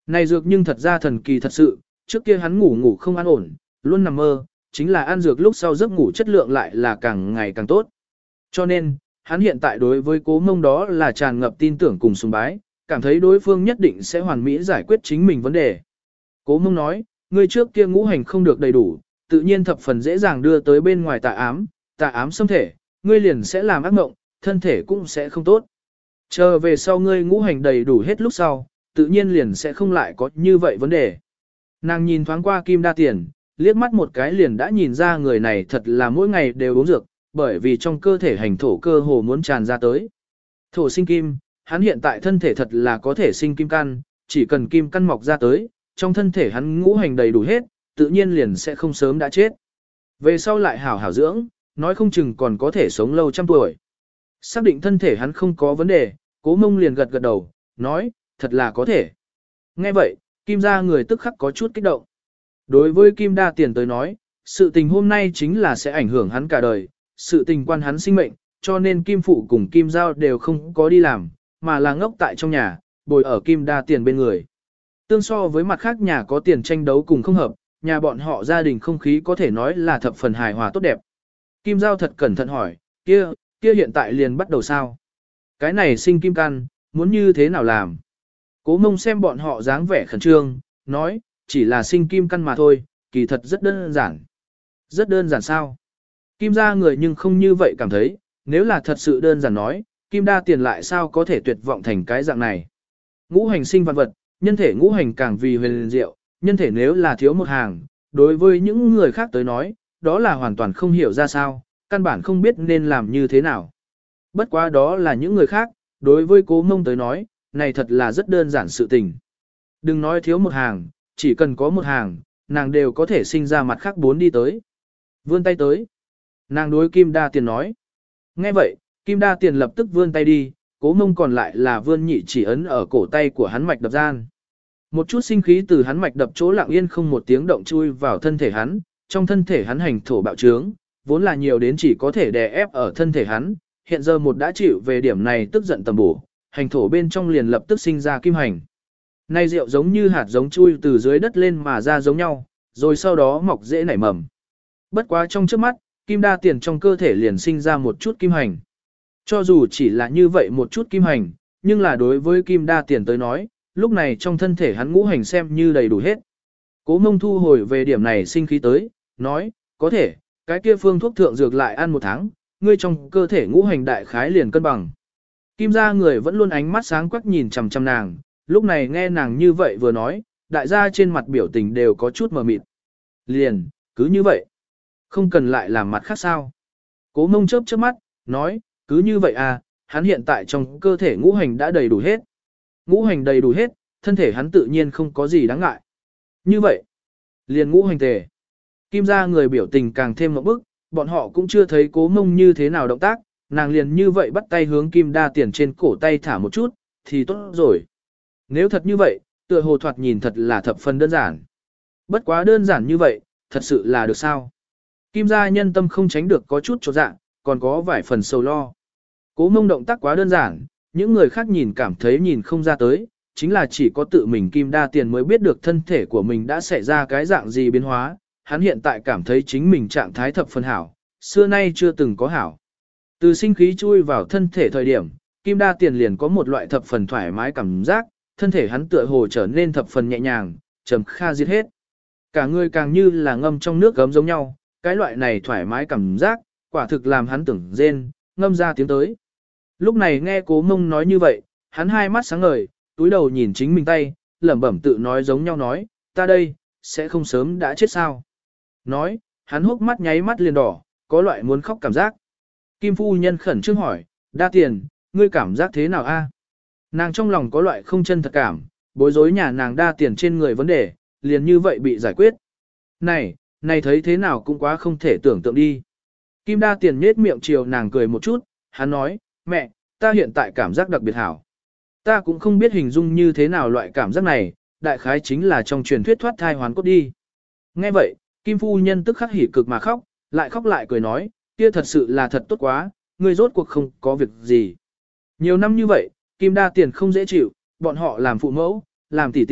Này dược nhưng thật ra thần kỳ thật sự, trước kia hắn ngủ ngủ không an ổn, luôn nằm mơ, chính là ăn dược lúc sau giấc ngủ chất lượng lại là càng ngày càng tốt. Cho nên, hắn hiện tại đối với cố mông đó là tràn ngập tin tưởng cùng sùng bái, cảm thấy đối phương nhất định sẽ hoàn mỹ giải quyết chính mình vấn đề. Cố mông nói, ngươi trước kia ngũ hành không được đầy đủ, tự nhiên thập phần dễ dàng đưa tới bên ngoài tà ám, tà ám xâm thể, ngươi liền sẽ làm ác mộng, thân thể cũng sẽ không tốt. Chờ về sau ngươi ngũ hành đầy đủ hết lúc sau, tự nhiên liền sẽ không lại có như vậy vấn đề. Nàng nhìn thoáng qua Kim Đa Tiền, liếc mắt một cái liền đã nhìn ra người này thật là mỗi ngày đều uống dược, bởi vì trong cơ thể hành thổ cơ hồ muốn tràn ra tới. Thổ sinh kim, hắn hiện tại thân thể thật là có thể sinh kim căn, chỉ cần kim căn mọc ra tới, trong thân thể hắn ngũ hành đầy đủ hết, tự nhiên liền sẽ không sớm đã chết. Về sau lại hảo hảo dưỡng, nói không chừng còn có thể sống lâu trăm tuổi. Xác định thân thể hắn không có vấn đề, Cố Mông liền gật gật đầu, nói, thật là có thể. Nghe vậy, Kim gia người tức khắc có chút kích động. Đối với Kim Đa Tiền tới nói, sự tình hôm nay chính là sẽ ảnh hưởng hắn cả đời, sự tình quan hắn sinh mệnh, cho nên Kim Phụ cùng Kim Giao đều không có đi làm, mà là ngốc tại trong nhà, bồi ở Kim Đa Tiền bên người. Tương so với mặt khác nhà có tiền tranh đấu cùng không hợp, nhà bọn họ gia đình không khí có thể nói là thập phần hài hòa tốt đẹp. Kim Giao thật cẩn thận hỏi, kia, kia hiện tại liền bắt đầu sao? Cái này sinh kim căn, muốn như thế nào làm? Cố Mông xem bọn họ dáng vẻ khẩn trương, nói, chỉ là sinh kim căn mà thôi, kỳ thật rất đơn giản. Rất đơn giản sao? Kim gia người nhưng không như vậy cảm thấy, nếu là thật sự đơn giản nói, Kim Đa Tiền lại sao có thể tuyệt vọng thành cái dạng này. Ngũ hành sinh vạn vật, nhân thể ngũ hành càng vì huyền diệu, nhân thể nếu là thiếu một hàng, đối với những người khác tới nói, đó là hoàn toàn không hiểu ra sao, căn bản không biết nên làm như thế nào. Bất quá đó là những người khác, đối với Cố Mông tới nói, này thật là rất đơn giản sự tình. Đừng nói thiếu một hàng, chỉ cần có một hàng, nàng đều có thể sinh ra mặt khác bốn đi tới. Vươn tay tới. Nàng đối Kim Đa Tiền nói. Nghe vậy, Kim Đa Tiền lập tức vươn tay đi, Cố Mông còn lại là vươn nhị chỉ ấn ở cổ tay của hắn mạch đập gian. Một chút sinh khí từ hắn mạch đập chỗ lặng yên không một tiếng động chui vào thân thể hắn, trong thân thể hắn hành thổ bạo trướng, vốn là nhiều đến chỉ có thể đè ép ở thân thể hắn, hiện giờ một đã chịu về điểm này tức giận tầm bổ, hành thổ bên trong liền lập tức sinh ra kim hành. Nay rượu giống như hạt giống chui từ dưới đất lên mà ra giống nhau, rồi sau đó mọc dễ nảy mầm. Bất quá trong trước mắt, Kim Đa Tiền trong cơ thể liền sinh ra một chút kim hành. Cho dù chỉ là như vậy một chút kim hành, nhưng là đối với Kim Đa Tiền tới nói, lúc này trong thân thể hắn ngũ hành xem như đầy đủ hết. Cố Mông thu hồi về điểm này sinh khí tới, nói, có thể, cái kia phương thuốc thượng dược lại ăn một tháng, ngươi trong cơ thể ngũ hành đại khái liền cân bằng. Kim gia người vẫn luôn ánh mắt sáng quắc nhìn chằm chằm nàng, lúc này nghe nàng như vậy vừa nói, đại gia trên mặt biểu tình đều có chút mờ mịt. Liền, cứ như vậy. Không cần lại làm mặt khác sao. Cố Mông chớp chớp mắt, nói, cứ như vậy à, hắn hiện tại trong cơ thể ngũ hành đã đầy đủ hết. Ngũ hành đầy đủ hết, thân thể hắn tự nhiên không có gì đáng ngại. Như vậy, liền ngũ hành tề. Kim gia người biểu tình càng thêm một bức, bọn họ cũng chưa thấy Cố Mông như thế nào động tác, nàng liền như vậy bắt tay hướng Kim Đa Tiền trên cổ tay thả một chút, thì tốt rồi. Nếu thật như vậy, tựa hồ thoạt nhìn thật là thập phần đơn giản. Bất quá đơn giản như vậy, thật sự là được sao? Kim gia nhân tâm không tránh được có chút chột dạ, còn có vài phần sầu lo. Cố Mông động tác quá đơn giản, những người khác nhìn cảm thấy nhìn không ra tới, chính là chỉ có tự mình Kim Đa Tiền mới biết được thân thể của mình đã xảy ra cái dạng gì biến hóa, hắn hiện tại cảm thấy chính mình trạng thái thập phần hảo, xưa nay chưa từng có hảo. Từ sinh khí chui vào thân thể thời điểm, Kim Đa Tiền liền có một loại thập phần thoải mái cảm giác, thân thể hắn tựa hồ trở nên thập phần nhẹ nhàng, trầm kha giết hết. Cả người càng như là ngâm trong nước gấm giống nhau, cái loại này thoải mái cảm giác, quả thực làm hắn tưởng rên, ngâm ra tiếng tới. Lúc này nghe Cố Mông nói như vậy, hắn hai mắt sáng ngời, túi đầu nhìn chính mình tay, lẩm bẩm tự nói giống nhau nói, ta đây, sẽ không sớm đã chết sao. Nói, hắn hốc mắt nháy mắt liền đỏ, có loại muốn khóc cảm giác. Kim phu nhân khẩn trương hỏi, Đa Tiền, ngươi cảm giác thế nào a? Nàng trong lòng có loại không chân thật cảm, bối rối nhà nàng Đa Tiền trên người vấn đề, liền như vậy bị giải quyết. Này, này thấy thế nào cũng quá không thể tưởng tượng đi. Kim Đa Tiền nết miệng chiều nàng cười một chút, hắn nói, mẹ, ta hiện tại cảm giác đặc biệt hảo. Ta cũng không biết hình dung như thế nào loại cảm giác này, đại khái chính là trong truyền thuyết thoát thai hoàn cốt đi. Nghe vậy, Kim phu nhân tức khắc hỉ cực mà khóc, lại khóc lại cười nói, kia thật sự là thật tốt quá, ngươi rốt cuộc không có việc gì. Nhiều năm như vậy, Kim Đa Tiền không dễ chịu, bọn họ làm phụ mẫu, làm tỷ tỷ,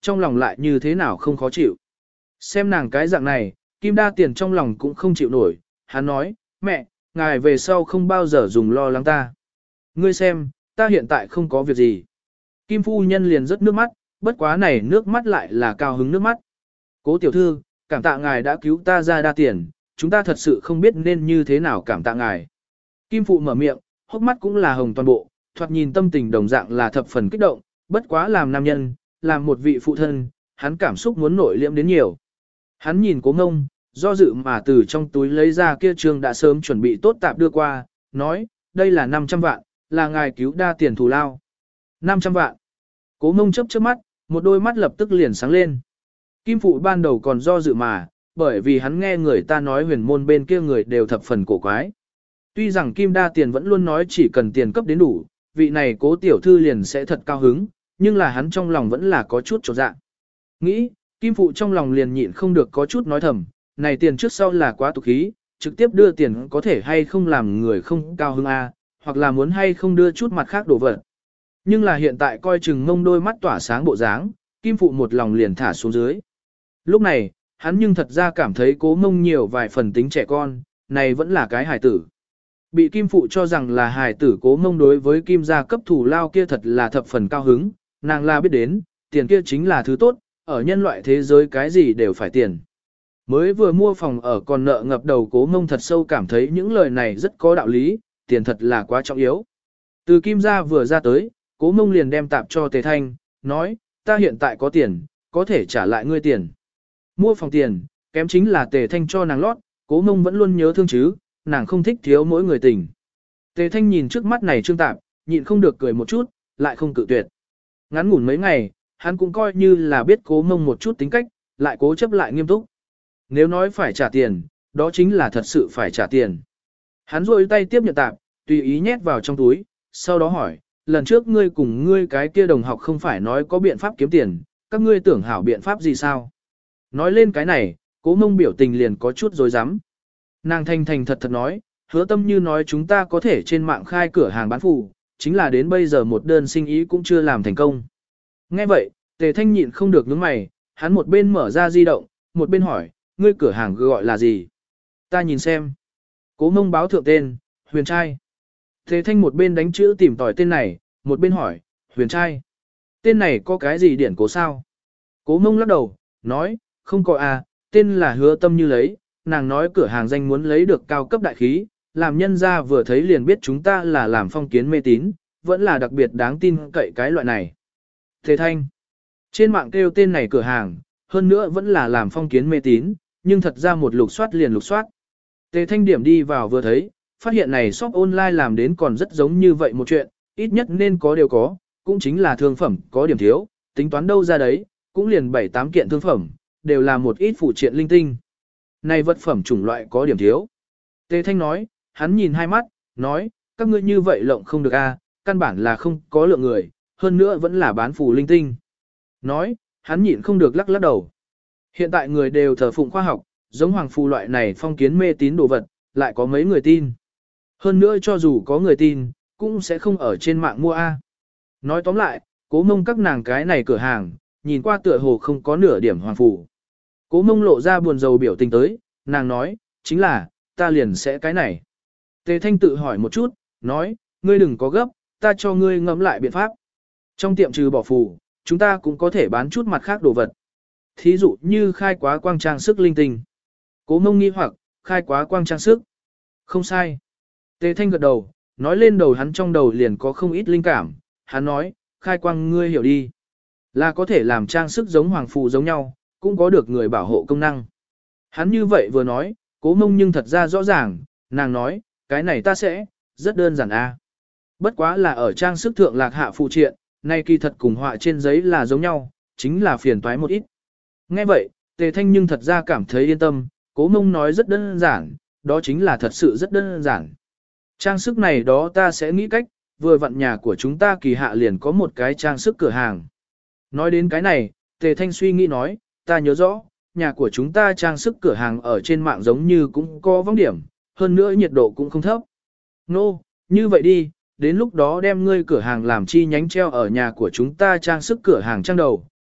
trong lòng lại như thế nào không khó chịu. Xem nàng cái dạng này, Kim Đa Tiền trong lòng cũng không chịu nổi, hắn nói, mẹ, ngài về sau không bao giờ dùng lo lắng ta. Ngươi xem, ta hiện tại không có việc gì. Kim phu nhân liền rớt nước mắt, bất quá này nước mắt lại là cao hứng nước mắt. Cố tiểu thư, cảm tạ ngài đã cứu ta ra Đa Tiền, chúng ta thật sự không biết nên như thế nào cảm tạ ngài. Kim phụ mở miệng, hốc mắt cũng là hồng toàn bộ, thoạt nhìn tâm tình đồng dạng là thập phần kích động, bất quá làm nam nhân, làm một vị phụ thân, hắn cảm xúc muốn nổi liễm đến nhiều. Hắn nhìn Cố Ngông, do dự mà từ trong túi lấy ra kia trương đã sớm chuẩn bị tốt tạp đưa qua, nói, đây là năm trăm vạn, là ngài cứu Đa Tiền thù lao. năm trăm vạn. Cố Ngông chớp chớp mắt, một đôi mắt lập tức liền sáng lên. Kim phụ ban đầu còn do dự mà, bởi vì hắn nghe người ta nói huyền môn bên kia người đều thập phần cổ quái. Tuy rằng Kim Đa Tiền vẫn luôn nói chỉ cần tiền cấp đến đủ, vị này Cố tiểu thư liền sẽ thật cao hứng, nhưng là hắn trong lòng vẫn là có chút chột dạ. Nghĩ, Kim phụ trong lòng liền nhịn không được có chút nói thầm, này tiền trước sau là quá tục khí, trực tiếp đưa tiền có thể hay không làm người không cao hứng a, hoặc là muốn hay không đưa chút mặt khác đổ vật. Nhưng là hiện tại coi chừng ngông đôi mắt tỏa sáng bộ dáng, Kim phụ một lòng liền thả xuống dưới. Lúc này, hắn nhưng thật ra cảm thấy Cố Ngông nhiều vài phần tính trẻ con, này vẫn là cái hài tử. Bị Kim phụ cho rằng là hài tử Cố Ngông đối với Kim gia cấp thủ lao kia thật là thập phần cao hứng, nàng là biết đến, tiền kia chính là thứ tốt, ở nhân loại thế giới cái gì đều phải tiền. Mới vừa mua phòng ở còn nợ ngập đầu Cố Ngông thật sâu cảm thấy những lời này rất có đạo lý, tiền thật là quá trọng yếu. Từ Kim gia vừa ra tới, Cố Ngông liền đem tạp cho Tề Thanh, nói, ta hiện tại có tiền, có thể trả lại ngươi tiền. Mua phòng tiền, kém chính là Tề Thanh cho nàng lót, Cố Ngông vẫn luôn nhớ thương chứ, nàng không thích thiếu mỗi người tình. Tề Thanh nhìn trước mắt này trương tạp, nhịn không được cười một chút, lại không cự tuyệt. Ngắn ngủn mấy ngày, hắn cũng coi như là biết Cố Ngông một chút tính cách, lại cố chấp lại nghiêm túc. Nếu nói phải trả tiền, đó chính là thật sự phải trả tiền. Hắn rôi tay tiếp nhận tạp, tùy ý nhét vào trong túi, sau đó hỏi, lần trước ngươi cùng ngươi cái kia đồng học không phải nói có biện pháp kiếm tiền, các ngươi tưởng hảo biện pháp gì sao? Nói lên cái này, Cố Ngông biểu tình liền có chút rối rắm. Nàng thành thành thật thật nói, hứa tâm như nói chúng ta có thể trên mạng khai cửa hàng bán phù, chính là đến bây giờ một đơn sinh ý cũng chưa làm thành công. Nghe vậy, Tề Thanh nhịn không được nhướng mày, hắn một bên mở ra di động, một bên hỏi, ngươi cửa hàng gọi là gì? Ta nhìn xem. Cố Ngông báo thượng tên, Huyền Trai. Tề Thanh một bên đánh chữ tìm tòi tên này, một bên hỏi, Huyền Trai. Tên này có cái gì điển cố sao? Cố Ngông lắc đầu, nói, không có à, tên là Hứa Tâm Như lấy, nàng nói cửa hàng danh muốn lấy được cao cấp đại khí, làm nhân ra vừa thấy liền biết chúng ta là làm phong kiến mê tín, vẫn là đặc biệt đáng tin cậy cái loại này. Tề Thanh. Trên mạng kêu tên này cửa hàng, hơn nữa vẫn là làm phong kiến mê tín, nhưng thật ra một lục soát liền lục soát. Tề Thanh điểm đi vào vừa thấy, phát hiện này shop online làm đến còn rất giống như vậy một chuyện, ít nhất nên có đều có, cũng chính là thương phẩm có điểm thiếu, tính toán đâu ra đấy, cũng liền bảy tám kiện thương phẩm, đều là một ít phụ triện linh tinh. Này vật phẩm chủng loại có điểm thiếu. Tề Thanh nói, hắn nhìn hai mắt, nói, các ngươi như vậy lộng không được a, căn bản là không có lượng người, hơn nữa vẫn là bán phù linh tinh. Nói, hắn nhịn không được lắc lắc đầu. Hiện tại người đều thờ phụng khoa học, giống hoàng phù loại này phong kiến mê tín đồ vật, lại có mấy người tin. Hơn nữa cho dù có người tin, cũng sẽ không ở trên mạng mua a. Nói tóm lại, Cố Ngông các nàng cái này cửa hàng, nhìn qua tựa hồ không có nửa điểm hoàng phù. Cố Ngông lộ ra buồn rầu biểu tình tới, nàng nói, chính là, ta liền sẽ cái này. Tề Thanh tự hỏi một chút, nói, ngươi đừng có gấp, ta cho ngươi ngẫm lại biện pháp. Trong tiệm trừ bỏ phù, chúng ta cũng có thể bán chút mặt khác đồ vật. Thí dụ như khai quá quang trang sức linh tinh. Cố Ngông nghi hoặc, khai quá quang trang sức. Không sai. Tề Thanh gật đầu, nói lên đầu hắn trong đầu liền có không ít linh cảm. Hắn nói, khai quang ngươi hiểu đi. Là có thể làm trang sức giống hoàng phù giống nhau, cũng có được người bảo hộ công năng. Hắn như vậy vừa nói, Cố Ngông nhưng thật ra rõ ràng, nàng nói, cái này ta sẽ, rất đơn giản a. Bất quá là ở trang sức thượng lạc hạ phụ triện, nay kỳ thật cùng họa trên giấy là giống nhau, chính là phiền toái một ít. Nghe vậy, Tề Thanh nhưng thật ra cảm thấy yên tâm, Cố Ngông nói rất đơn giản, đó chính là thật sự rất đơn giản. Trang sức này đó ta sẽ nghĩ cách, vừa vặn nhà của chúng ta kỳ hạ liền có một cái trang sức cửa hàng. Nói đến cái này, Tề Thanh suy nghĩ nói, ta nhớ rõ, nhà của chúng ta trang sức cửa hàng ở trên mạng giống như cũng có vong điểm, hơn nữa nhiệt độ cũng không thấp. Nô, no, như vậy đi, đến lúc đó đem ngươi cửa hàng làm chi nhánh treo ở nhà của chúng ta trang sức cửa hàng trang đầu,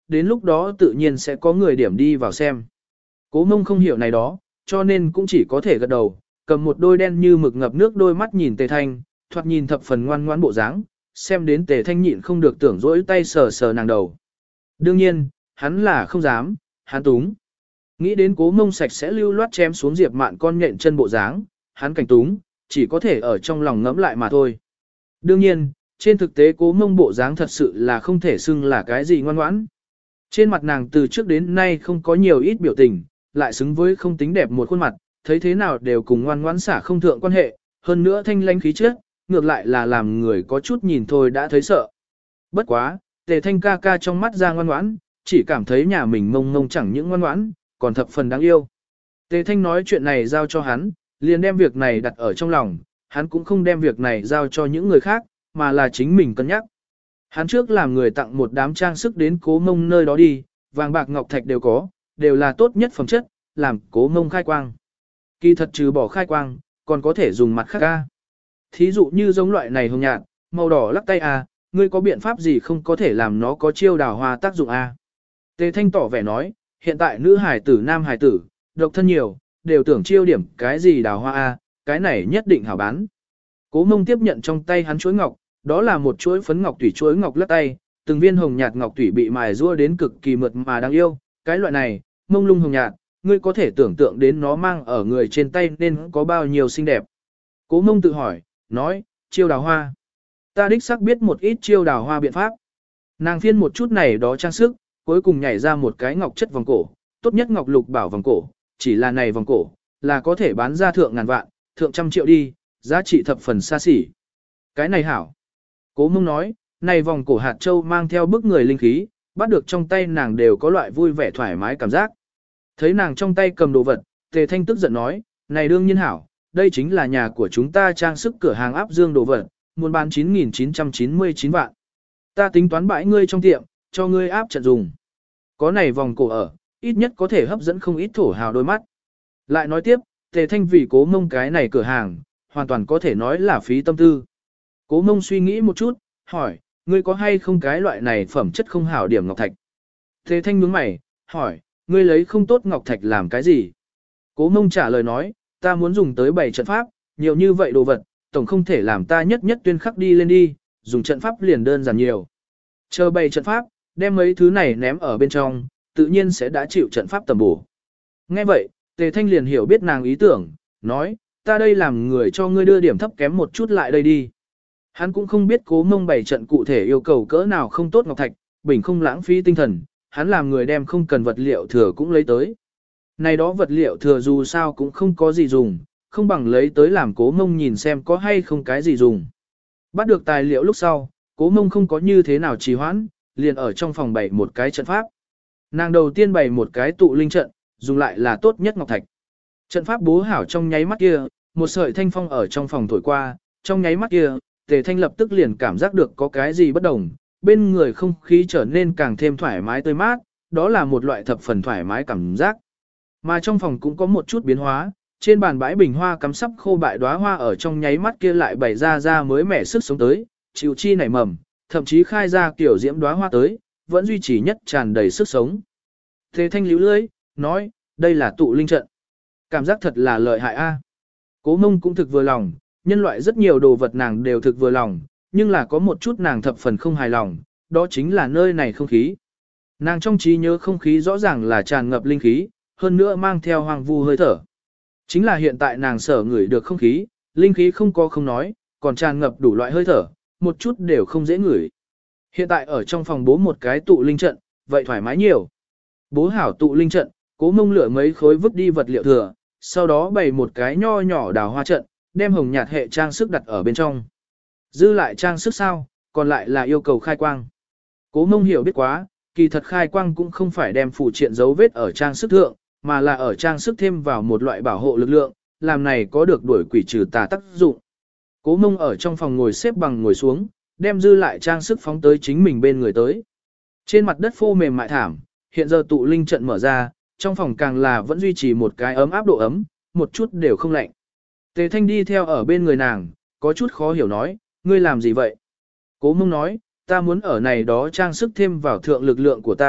đến lúc đó tự nhiên sẽ có người điểm đi vào xem. Cố Mông không hiểu này đó, cho nên cũng chỉ có thể gật đầu, cầm một đôi đen như mực ngập nước đôi mắt nhìn Tề Thanh, thoạt nhìn thập phần ngoan ngoãn bộ dáng, xem đến Tề Thanh nhịn không được tưởng rỗi tay sờ sờ nàng đầu. Đương nhiên, hắn là không dám, hắn túng. Nghĩ đến Cố Mông sạch sẽ lưu loát chém xuống Diệp Mạn con nhện chân bộ dáng, hắn cảnh túng, chỉ có thể ở trong lòng ngẫm lại mà thôi. Đương nhiên, trên thực tế Cố Mông bộ dáng thật sự là không thể xưng là cái gì ngoan ngoãn. Trên mặt nàng từ trước đến nay không có nhiều ít biểu tình, lại xứng với không tính đẹp một khuôn mặt, thấy thế nào đều cùng ngoan ngoãn xả không thượng quan hệ, hơn nữa thanh lãnh khí chất, ngược lại là làm người có chút nhìn thôi đã thấy sợ. Bất quá, Tề Thanh ca ca trong mắt ra ngoan ngoãn, chỉ cảm thấy nhà mình mông mông chẳng những ngoan ngoãn, còn thập phần đáng yêu. Tề Thanh nói chuyện này giao cho hắn, liền đem việc này đặt ở trong lòng, hắn cũng không đem việc này giao cho những người khác, mà là chính mình cân nhắc. Hắn trước làm người tặng một đám trang sức đến Cố Mông nơi đó đi, vàng bạc ngọc thạch đều có, đều là tốt nhất phẩm chất, làm Cố Mông khai quang. Kỳ thật trừ bỏ khai quang, còn có thể dùng mặt khác ca. Thí dụ như giống loại này hồng nhạt, màu đỏ lắc tay à, ngươi có biện pháp gì không có thể làm nó có chiêu đào hoa tác dụng à? Tề Thanh tỏ vẻ nói, hiện tại nữ hải tử nam hải tử, độc thân nhiều, đều tưởng chiêu điểm cái gì đào hoa à, cái này nhất định hảo bán. Cố Mông tiếp nhận trong tay hắn chuỗi ngọc, đó là một chuỗi phấn ngọc tủy chuỗi ngọc lắc tay, từng viên hồng nhạt ngọc tủy bị mài rua đến cực kỳ mượt mà đáng yêu, cái loại này, mông lung hồng nhạt, ngươi có thể tưởng tượng đến nó mang ở người trên tay nên có bao nhiêu xinh đẹp. Cố Mông tự hỏi, nói, chiêu đào hoa. Ta đích xác biết một ít chiêu đào hoa biện pháp. Nàng phiên một chút này đó trang sức, cuối cùng nhảy ra một cái ngọc chất vòng cổ, tốt nhất ngọc lục bảo vòng cổ, chỉ là này vòng cổ, là có thể bán ra thượng ngàn vạn, thượng trăm triệu đi, giá trị thập phần xa xỉ. Cái này hảo. Cố Mông nói, này vòng cổ hạt châu mang theo bức người linh khí, bắt được trong tay nàng đều có loại vui vẻ thoải mái cảm giác. Thấy nàng trong tay cầm đồ vật, Tề Thanh tức giận nói, này đương nhiên hảo, đây chính là nhà của chúng ta trang sức cửa hàng áp dương đồ vật, muốn bán chín nghìn chín trăm chín mươi chín vạn. Ta tính toán bãi ngươi trong tiệm, cho ngươi áp trận dùng. Có này vòng cổ ở, ít nhất có thể hấp dẫn không ít thổ hào đôi mắt. Lại nói tiếp, Tề Thanh vì Cố Mông cái này cửa hàng, hoàn toàn có thể nói là phí tâm tư. Cố Mông suy nghĩ một chút, hỏi, ngươi có hay không cái loại này phẩm chất không hảo điểm ngọc thạch? Tề Thanh nhướng mày, hỏi, ngươi lấy không tốt ngọc thạch làm cái gì? Cố Mông trả lời nói, ta muốn dùng tới bảy trận pháp, nhiều như vậy đồ vật, tổng không thể làm ta nhất nhất tuyên khắc đi lên đi, dùng trận pháp liền đơn giản nhiều. Chờ bảy trận pháp, đem mấy thứ này ném ở bên trong, tự nhiên sẽ đã chịu trận pháp tầm bổ. Nghe vậy, Tề Thanh liền hiểu biết nàng ý tưởng, nói, ta đây làm người cho ngươi đưa điểm thấp kém một chút lại đây đi. Hắn cũng không biết Cố Mông bảy trận cụ thể yêu cầu cỡ nào không tốt ngọc thạch, bình không lãng phí tinh thần, hắn làm người đem không cần vật liệu thừa cũng lấy tới. Này đó vật liệu thừa dù sao cũng không có gì dùng, không bằng lấy tới làm Cố Mông nhìn xem có hay không cái gì dùng. Bắt được tài liệu lúc sau, Cố Mông không có như thế nào trì hoãn, liền ở trong phòng bày một cái trận pháp. Nàng đầu tiên bày một cái tụ linh trận, dùng lại là tốt nhất ngọc thạch. Trận pháp bố hảo trong nháy mắt kia, một sợi thanh phong ở trong phòng thổi qua, trong nháy mắt kia, Tề Thanh lập tức liền cảm giác được có cái gì bất đồng, bên người không khí trở nên càng thêm thoải mái tươi mát, đó là một loại thập phần thoải mái cảm giác. Mà trong phòng cũng có một chút biến hóa, trên bàn bãi bình hoa cắm sắp khô bại đóa hoa ở trong nháy mắt kia lại bày ra ra mới mẻ sức sống tới, chịu chi nảy mầm, thậm chí khai ra kiểu diễm đóa hoa tới, vẫn duy trì nhất tràn đầy sức sống. Tề Thanh líu lưỡi, nói, đây là tụ linh trận. Cảm giác thật là lợi hại a. Cố Mông cũng thực vừa lòng, nhân loại rất nhiều đồ vật nàng đều thực vừa lòng, nhưng là có một chút nàng thập phần không hài lòng, đó chính là nơi này không khí. Nàng trong trí nhớ không khí rõ ràng là tràn ngập linh khí, hơn nữa mang theo hoang vu hơi thở. Chính là hiện tại nàng sở ngửi được không khí, linh khí không có không nói, còn tràn ngập đủ loại hơi thở, một chút đều không dễ ngửi. Hiện tại ở trong phòng bố một cái tụ linh trận, vậy thoải mái nhiều. Bố hảo tụ linh trận, Cố Mông lựa mấy khối vứt đi vật liệu thừa, sau đó bày một cái nho nhỏ đào hoa trận, đem hồng nhạt hệ trang sức đặt ở bên trong. Dư lại trang sức sao, còn lại là yêu cầu khai quang. Cố Mông hiểu biết quá, kỳ thật khai quang cũng không phải đem phụ triện dấu vết ở trang sức thượng, mà là ở trang sức thêm vào một loại bảo hộ lực lượng, làm này có được đuổi quỷ trừ tà tác dụng. Cố Mông ở trong phòng ngồi xếp bằng ngồi xuống, đem dư lại trang sức phóng tới chính mình bên người tới. Trên mặt đất phô mềm mại thảm, hiện giờ tụ linh trận mở ra, trong phòng càng là vẫn duy trì một cái ấm áp độ ấm, một chút đều không lạnh. Tề Thanh đi theo ở bên người nàng, có chút khó hiểu nói, ngươi làm gì vậy? Cố Mông nói, ta muốn ở này đó trang sức thêm vào thượng lực lượng của ta,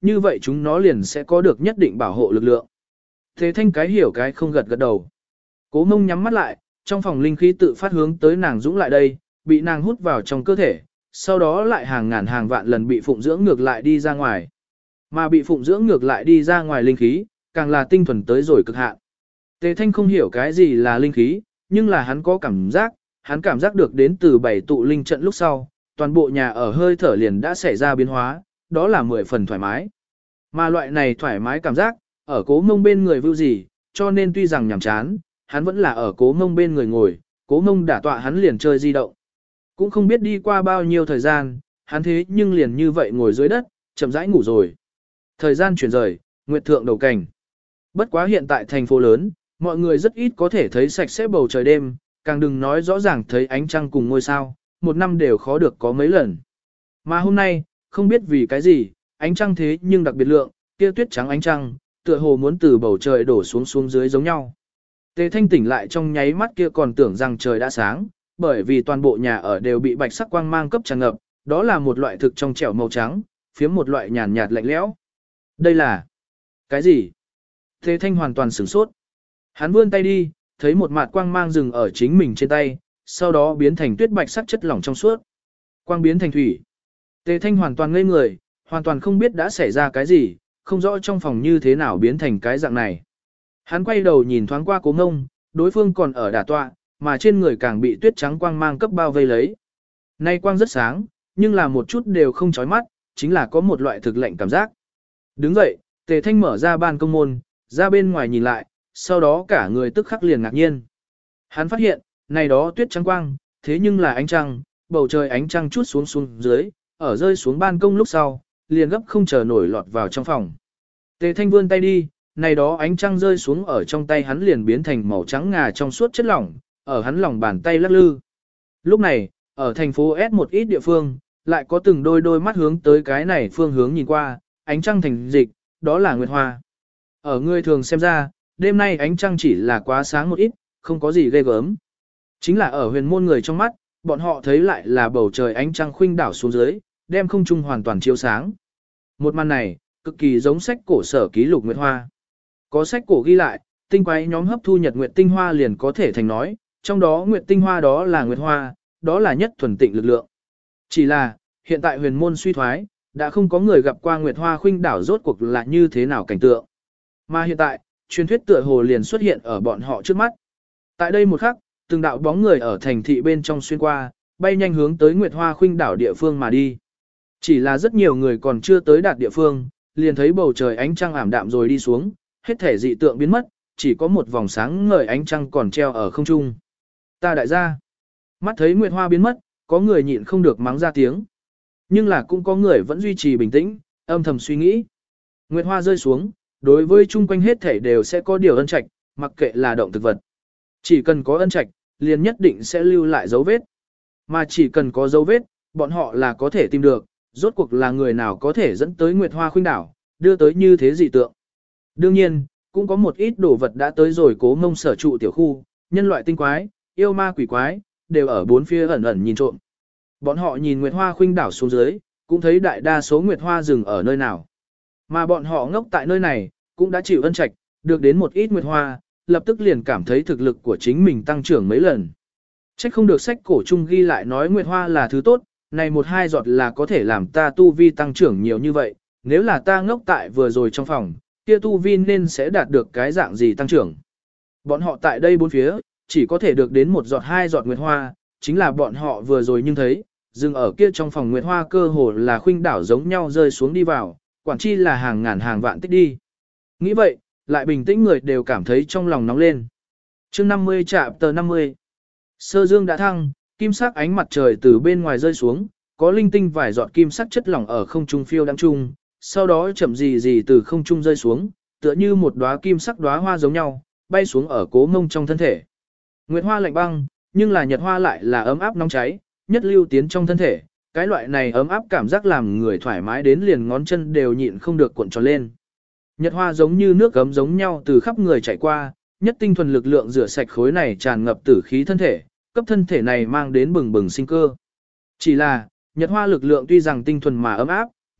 như vậy chúng nó liền sẽ có được nhất định bảo hộ lực lượng. Thế Thanh cái hiểu cái không gật gật đầu. Cố Mông nhắm mắt lại, trong phòng linh khí tự phát hướng tới nàng dũng lại đây, bị nàng hút vào trong cơ thể, sau đó lại hàng ngàn hàng vạn lần bị phụng dưỡng ngược lại đi ra ngoài. Mà bị phụng dưỡng ngược lại đi ra ngoài linh khí, càng là tinh thuần tới rồi cực hạn. Tề Thanh không hiểu cái gì là linh khí, nhưng là hắn có cảm giác, hắn cảm giác được đến từ bảy tụ linh trận lúc sau, toàn bộ nhà ở hơi thở liền đã xảy ra biến hóa, đó là mười phần thoải mái. Mà loại này thoải mái cảm giác, ở Cố Mông bên người vưu gì, cho nên tuy rằng nhàm chán, hắn vẫn là ở Cố Mông bên người ngồi, Cố Mông đả tọa hắn liền chơi di động. Cũng không biết đi qua bao nhiêu thời gian, hắn thế nhưng liền như vậy ngồi dưới đất, chậm rãi ngủ rồi. Thời gian chuyển rời, nguyệt thượng đầu cảnh. Bất quá hiện tại thành phố lớn, mọi người rất ít có thể thấy sạch sẽ bầu trời đêm, càng đừng nói rõ ràng thấy ánh trăng cùng ngôi sao, một năm đều khó được có mấy lần. Mà hôm nay, không biết vì cái gì, ánh trăng thế nhưng đặc biệt lượng, kia tuyết trắng ánh trăng, tựa hồ muốn từ bầu trời đổ xuống xuống dưới giống nhau. Tề Thanh tỉnh lại trong nháy mắt kia còn tưởng rằng trời đã sáng, bởi vì toàn bộ nhà ở đều bị bạch sắc quang mang cấp tràn ngập, đó là một loại thực trong trẻo màu trắng, phiếm một loại nhàn nhạt lạnh lẽo. Đây là cái gì? Tề Thanh hoàn toàn sửng sốt. Hắn vươn tay đi, thấy một mạt quang mang dừng ở chính mình trên tay, sau đó biến thành tuyết bạch sắc chất lỏng trong suốt. Quang biến thành thủy. Tề Thanh hoàn toàn ngây người, hoàn toàn không biết đã xảy ra cái gì, không rõ trong phòng như thế nào biến thành cái dạng này. Hắn quay đầu nhìn thoáng qua Cố Ngông, đối phương còn ở đả tọa, mà trên người càng bị tuyết trắng quang mang cấp bao vây lấy. Nay quang rất sáng, nhưng là một chút đều không chói mắt, chính là có một loại thực lạnh cảm giác. Đứng dậy, Tề Thanh mở ra ban công môn, ra bên ngoài nhìn lại, sau đó cả người tức khắc liền ngạc nhiên. Hắn phát hiện, này đó tuyết trắng quang, thế nhưng là ánh trăng, bầu trời ánh trăng chút xuống xuống dưới, ở rơi xuống ban công lúc sau, liền gấp không chờ nổi lọt vào trong phòng. Tề Thanh vươn tay đi, này đó ánh trăng rơi xuống ở trong tay hắn liền biến thành màu trắng ngà trong suốt chất lỏng, ở hắn lòng bàn tay lắc lư. Lúc này, ở thành phố S một ít địa phương, lại có từng đôi đôi mắt hướng tới cái này phương hướng nhìn qua, ánh trăng thành dịch, đó là nguyệt hoa. Ở người thường xem ra, đêm nay ánh trăng chỉ là quá sáng một ít, không có gì ghê gớm. Chính là ở huyền môn người trong mắt, bọn họ thấy lại là bầu trời ánh trăng khuynh đảo xuống dưới, đem không trung hoàn toàn chiếu sáng. Một màn này, cực kỳ giống sách cổ sở ký lục nguyệt hoa. Có sách cổ ghi lại, tinh quái nhóm hấp thu nhật nguyệt tinh hoa liền có thể thành nói, trong đó nguyệt tinh hoa đó là nguyệt hoa, đó là nhất thuần tịnh lực lượng. Chỉ là, hiện tại huyền môn suy thoái, đã không có người gặp qua nguyệt hoa khuynh đảo rốt cuộc là như thế nào cảnh tượng. Mà hiện tại, truyền thuyết tựa hồ liền xuất hiện ở bọn họ trước mắt. Tại đây một khắc, từng đạo bóng người ở thành thị bên trong xuyên qua, bay nhanh hướng tới nguyệt hoa khuynh đảo địa phương mà đi. Chỉ là rất nhiều người còn chưa tới đạt địa phương, liền thấy bầu trời ánh trăng ảm đạm rồi đi xuống, hết thể dị tượng biến mất, chỉ có một vòng sáng ngời ánh trăng còn treo ở không trung. Ta đại gia, mắt thấy nguyệt hoa biến mất, có người nhịn không được mắng ra tiếng. Nhưng là cũng có người vẫn duy trì bình tĩnh, âm thầm suy nghĩ. Nguyệt hoa rơi xuống, đối với chung quanh hết thể đều sẽ có điều ân trạch, mặc kệ là động thực vật. Chỉ cần có ân trạch, liền nhất định sẽ lưu lại dấu vết. Mà chỉ cần có dấu vết, bọn họ là có thể tìm được, rốt cuộc là người nào có thể dẫn tới Nguyệt Hoa khuynh đảo, đưa tới như thế dị tượng. Đương nhiên, cũng có một ít đồ vật đã tới rồi Cố Ngông sở trụ tiểu khu, nhân loại tinh quái, yêu ma quỷ quái, đều ở bốn phía ẩn ẩn nhìn trộm. Bọn họ nhìn Nguyệt Hoa khuynh đảo xuống dưới, cũng thấy đại đa số Nguyệt Hoa dừng ở nơi nào. Mà bọn họ ngốc tại nơi này, cũng đã chịu ân trạch, được đến một ít Nguyệt Hoa, lập tức liền cảm thấy thực lực của chính mình tăng trưởng mấy lần. Trách không được sách cổ chung ghi lại nói Nguyệt Hoa là thứ tốt, này một hai giọt là có thể làm ta tu vi tăng trưởng nhiều như vậy, nếu là ta ngốc tại vừa rồi trong phòng, kia tu vi nên sẽ đạt được cái dạng gì tăng trưởng. Bọn họ tại đây bốn phía, chỉ có thể được đến một giọt hai giọt Nguyệt Hoa, chính là bọn họ vừa rồi nhưng thấy, dừng ở kia trong phòng Nguyệt Hoa cơ hồ là khuynh đảo giống nhau rơi xuống đi vào, quản chi là hàng ngàn hàng vạn tích đi. Nghĩ vậy, lại bình tĩnh người đều cảm thấy trong lòng nóng lên. chương năm mươi chạm tờ năm mươi. Sơ dương đã thăng, kim sắc ánh mặt trời từ bên ngoài rơi xuống, có linh tinh vài giọt kim sắc chất lỏng ở không trung phiêu đang trung, sau đó chậm gì gì từ không trung rơi xuống, tựa như một đóa kim sắc đóa hoa giống nhau, bay xuống ở Cố Ngông trong thân thể. Nguyệt hoa lạnh băng, nhưng là nhật hoa lại là ấm áp nóng cháy, nhất lưu tiến trong thân thể, cái loại này ấm áp cảm giác làm người thoải mái đến liền ngón chân đều nhịn không được cuộn tròn lên. Nhật hoa giống như nước gấm giống nhau từ khắp người chảy qua, nhất tinh thuần lực lượng rửa sạch khối này tràn ngập tử khí thân thể, cấp thân thể này mang đến bừng bừng sinh cơ. Chỉ là, nhật hoa lực lượng tuy rằng tinh thuần mà ấm áp,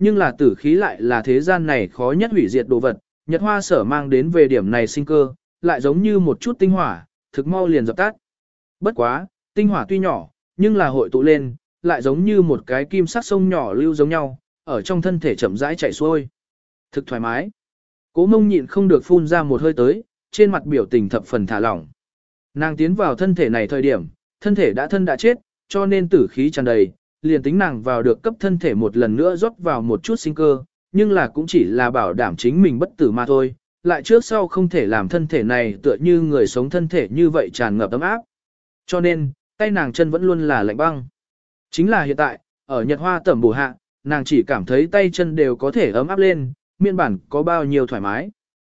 nhưng là tử khí lại là thế gian này khó nhất hủy diệt đồ vật, nhật hoa sở mang đến về điểm này sinh cơ, lại giống như một chút tinh hỏa, thực mau liền dập tắt. Bất quá, tinh hỏa tuy nhỏ, nhưng là hội tụ lên, lại giống như một cái kim sắc sông nhỏ lưu giống nhau, ở trong thân thể chậm rãi chảy xuôi. Thực thoải mái. Cố Mông nhịn không được phun ra một hơi tới, trên mặt biểu tình thập phần thả lỏng. Nàng tiến vào thân thể này thời điểm, thân thể đã thân đã chết, cho nên tử khí tràn đầy, liền tính nàng vào được cấp thân thể một lần nữa rót vào một chút sinh cơ, nhưng là cũng chỉ là bảo đảm chính mình bất tử mà thôi, lại trước sau không thể làm thân thể này tựa như người sống thân thể như vậy tràn ngập ấm áp. Cho nên, tay nàng chân vẫn luôn là lạnh băng. Chính là hiện tại, ở nhật hoa tẩm bổ hạ, nàng chỉ cảm thấy tay chân đều có thể ấm áp lên, miên bản có bao nhiêu thoải mái.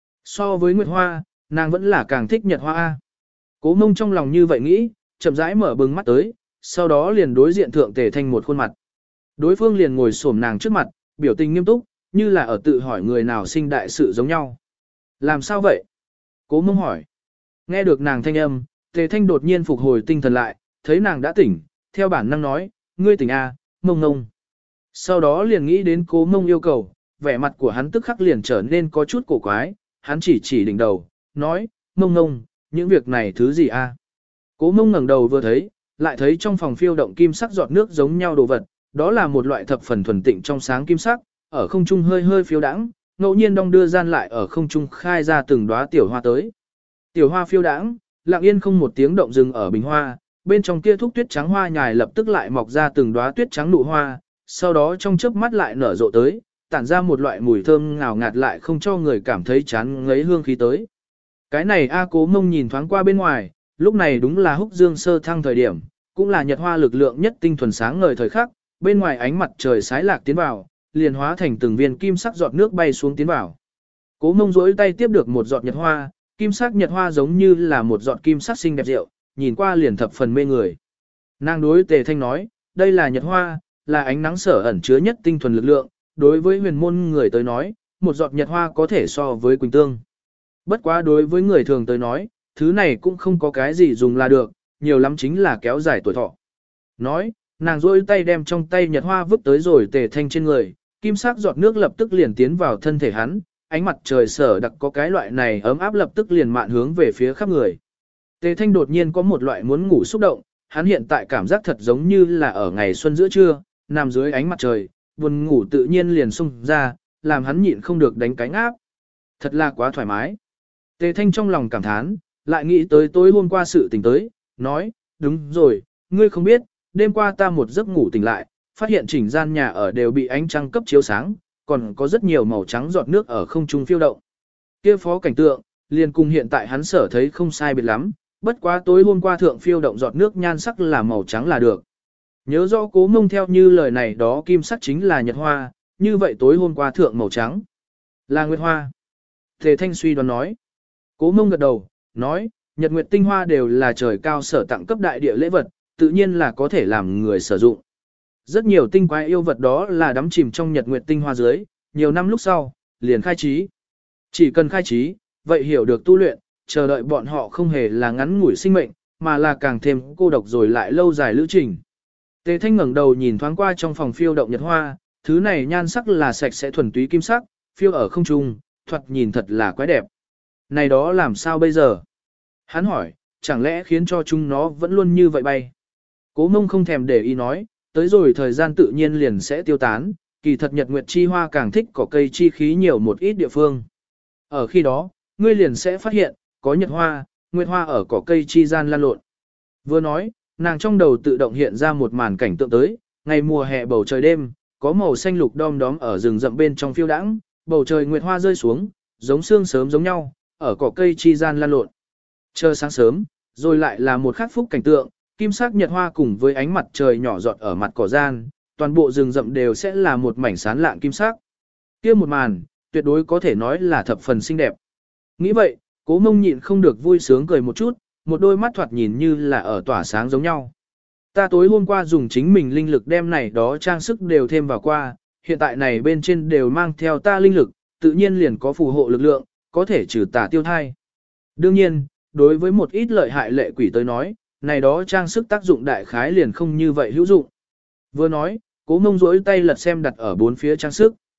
So với nguyệt hoa, nàng vẫn là càng thích nhật hoa. Cố Mông trong lòng như vậy nghĩ, chậm rãi mở bừng mắt tới, sau đó liền đối diện thượng Tề Thanh một khuôn mặt. Đối phương liền ngồi xổm nàng trước mặt, biểu tình nghiêm túc, như là ở tự hỏi người nào sinh đại sự giống nhau. Làm sao vậy? Cố Mông hỏi. Nghe được nàng thanh âm, Tề Thanh đột nhiên phục hồi tinh thần lại, thấy nàng đã tỉnh, theo bản năng nói, ngươi tỉnh à, Mông Mông. Sau đó liền nghĩ đến Cố Mông yêu cầu, vẻ mặt của hắn tức khắc liền trở nên có chút cổ quái, hắn chỉ chỉ đỉnh đầu, nói, Mông Mông, những việc này thứ gì a? Cố Mông ngẩng đầu vừa thấy, lại thấy trong phòng phiêu động kim sắc giọt nước giống nhau đồ vật, đó là một loại thập phần thuần tịnh trong sáng kim sắc, ở không trung hơi hơi phiêu đãng, ngẫu nhiên đong đưa gian lại ở không trung khai ra từng đóa tiểu hoa tới. Tiểu hoa phiêu đãng, lặng yên không một tiếng động dừng ở bình hoa, bên trong kia thúc tuyết trắng hoa nhài lập tức lại mọc ra từng đóa tuyết trắng nụ hoa, sau đó trong chớp mắt lại nở rộ tới, tản ra một loại mùi thơm ngào ngạt lại không cho người cảm thấy chán ngấy hương khí tới. Cái này A Cố Mông nhìn thoáng qua bên ngoài, lúc này đúng là húc dương sơ thăng thời điểm, cũng là nhật hoa lực lượng nhất tinh thuần sáng ngời thời khắc, bên ngoài ánh mặt trời sái lạc tiến vào, liền hóa thành từng viên kim sắc giọt nước bay xuống tiến vào. Cố Mông duỗi tay tiếp được một giọt nhật hoa, kim sắc nhật hoa giống như là một giọt kim sắc xinh đẹp rượu, nhìn qua liền thập phần mê người. Nàng đối Tề Thanh nói, đây là nhật hoa, là ánh nắng sở ẩn chứa nhất tinh thuần lực lượng, đối với huyền môn người tới nói, một giọt nhật hoa có thể so với quỳnh tương. Bất quá đối với người thường tới nói, thứ này cũng không có cái gì dùng là được, nhiều lắm chính là kéo dài tuổi thọ. Nói, nàng rôi tay đem trong tay nhật hoa vứt tới rồi Tề Thanh trên người, kim sắc giọt nước lập tức liền tiến vào thân thể hắn, ánh mặt trời sở đặc có cái loại này ấm áp lập tức liền mạn hướng về phía khắp người. Tề Thanh đột nhiên có một loại muốn ngủ xúc động, hắn hiện tại cảm giác thật giống như là ở ngày xuân giữa trưa, nằm dưới ánh mặt trời, buồn ngủ tự nhiên liền xung ra, làm hắn nhịn không được đánh cánh áp. Thật là quá thoải mái. Tề Thanh trong lòng cảm thán, lại nghĩ tới tối hôm qua sự tình tới, nói, đúng rồi, ngươi không biết, đêm qua ta một giấc ngủ tỉnh lại, phát hiện chỉnh gian nhà ở đều bị ánh trăng cấp chiếu sáng, còn có rất nhiều màu trắng giọt nước ở không trung phiêu động. Kia phó cảnh tượng, liền cùng hiện tại hắn sở thấy không sai biệt lắm, bất quá tối hôm qua thượng phiêu động giọt nước nhan sắc là màu trắng là được. Nhớ rõ Cố Mông theo như lời này đó kim sắc chính là nhật hoa, như vậy tối hôm qua thượng màu trắng là nguyệt hoa. Tề Thanh suy đoán nói. Cố Mông gật đầu, nói, nhật nguyệt tinh hoa đều là trời cao sở tặng cấp đại địa lễ vật, tự nhiên là có thể làm người sử dụng. Rất nhiều tinh quái yêu vật đó là đắm chìm trong nhật nguyệt tinh hoa dưới, nhiều năm lúc sau, liền khai trí. Chỉ cần khai trí, vậy hiểu được tu luyện, chờ đợi bọn họ không hề là ngắn ngủi sinh mệnh, mà là càng thêm cô độc rồi lại lâu dài lữ trình. Tề Thanh ngẩng đầu nhìn thoáng qua trong phòng phiêu động nhật hoa, thứ này nhan sắc là sạch sẽ thuần túy kim sắc, phiêu ở không trung, thoạt nhìn thật là quái đẹp. Này đó làm sao bây giờ? Hắn hỏi, chẳng lẽ khiến cho chúng nó vẫn luôn như vậy bay? Cố Mông không thèm để ý nói, tới rồi thời gian tự nhiên liền sẽ tiêu tán, kỳ thật nhật nguyệt chi hoa càng thích cỏ cây chi khí nhiều một ít địa phương. Ở khi đó, ngươi liền sẽ phát hiện, có nhật hoa, nguyệt hoa ở cỏ cây chi gian lan lộn. Vừa nói, nàng trong đầu tự động hiện ra một màn cảnh tượng tới, ngày mùa hè bầu trời đêm, có màu xanh lục đom đóm ở rừng rậm bên trong phiêu đãng, bầu trời nguyệt hoa rơi xuống, giống sương sớm giống nhau, ở cỏ cây chi gian lan lộn. Chờ sáng sớm, rồi lại là một khắc phúc cảnh tượng, kim sắc nhật hoa cùng với ánh mặt trời nhỏ giọt ở mặt cỏ gian, toàn bộ rừng rậm đều sẽ là một mảnh sáng lạng kim sắc. Kia một màn, tuyệt đối có thể nói là thập phần xinh đẹp. Nghĩ vậy, Cố Mông nhịn không được vui sướng cười một chút, một đôi mắt thoạt nhìn như là ở tỏa sáng giống nhau. Ta tối hôm qua dùng chính mình linh lực đem này đó trang sức đều thêm vào qua, hiện tại này bên trên đều mang theo ta linh lực, tự nhiên liền có phù hộ lực lượng, có thể trừ tà tiêu thai. Đương nhiên, đối với một ít lợi hại lệ quỷ tới nói, này đó trang sức tác dụng đại khái liền không như vậy hữu dụng. Vừa nói, Cố Mông rỗi tay lật xem đặt ở bốn phía trang sức.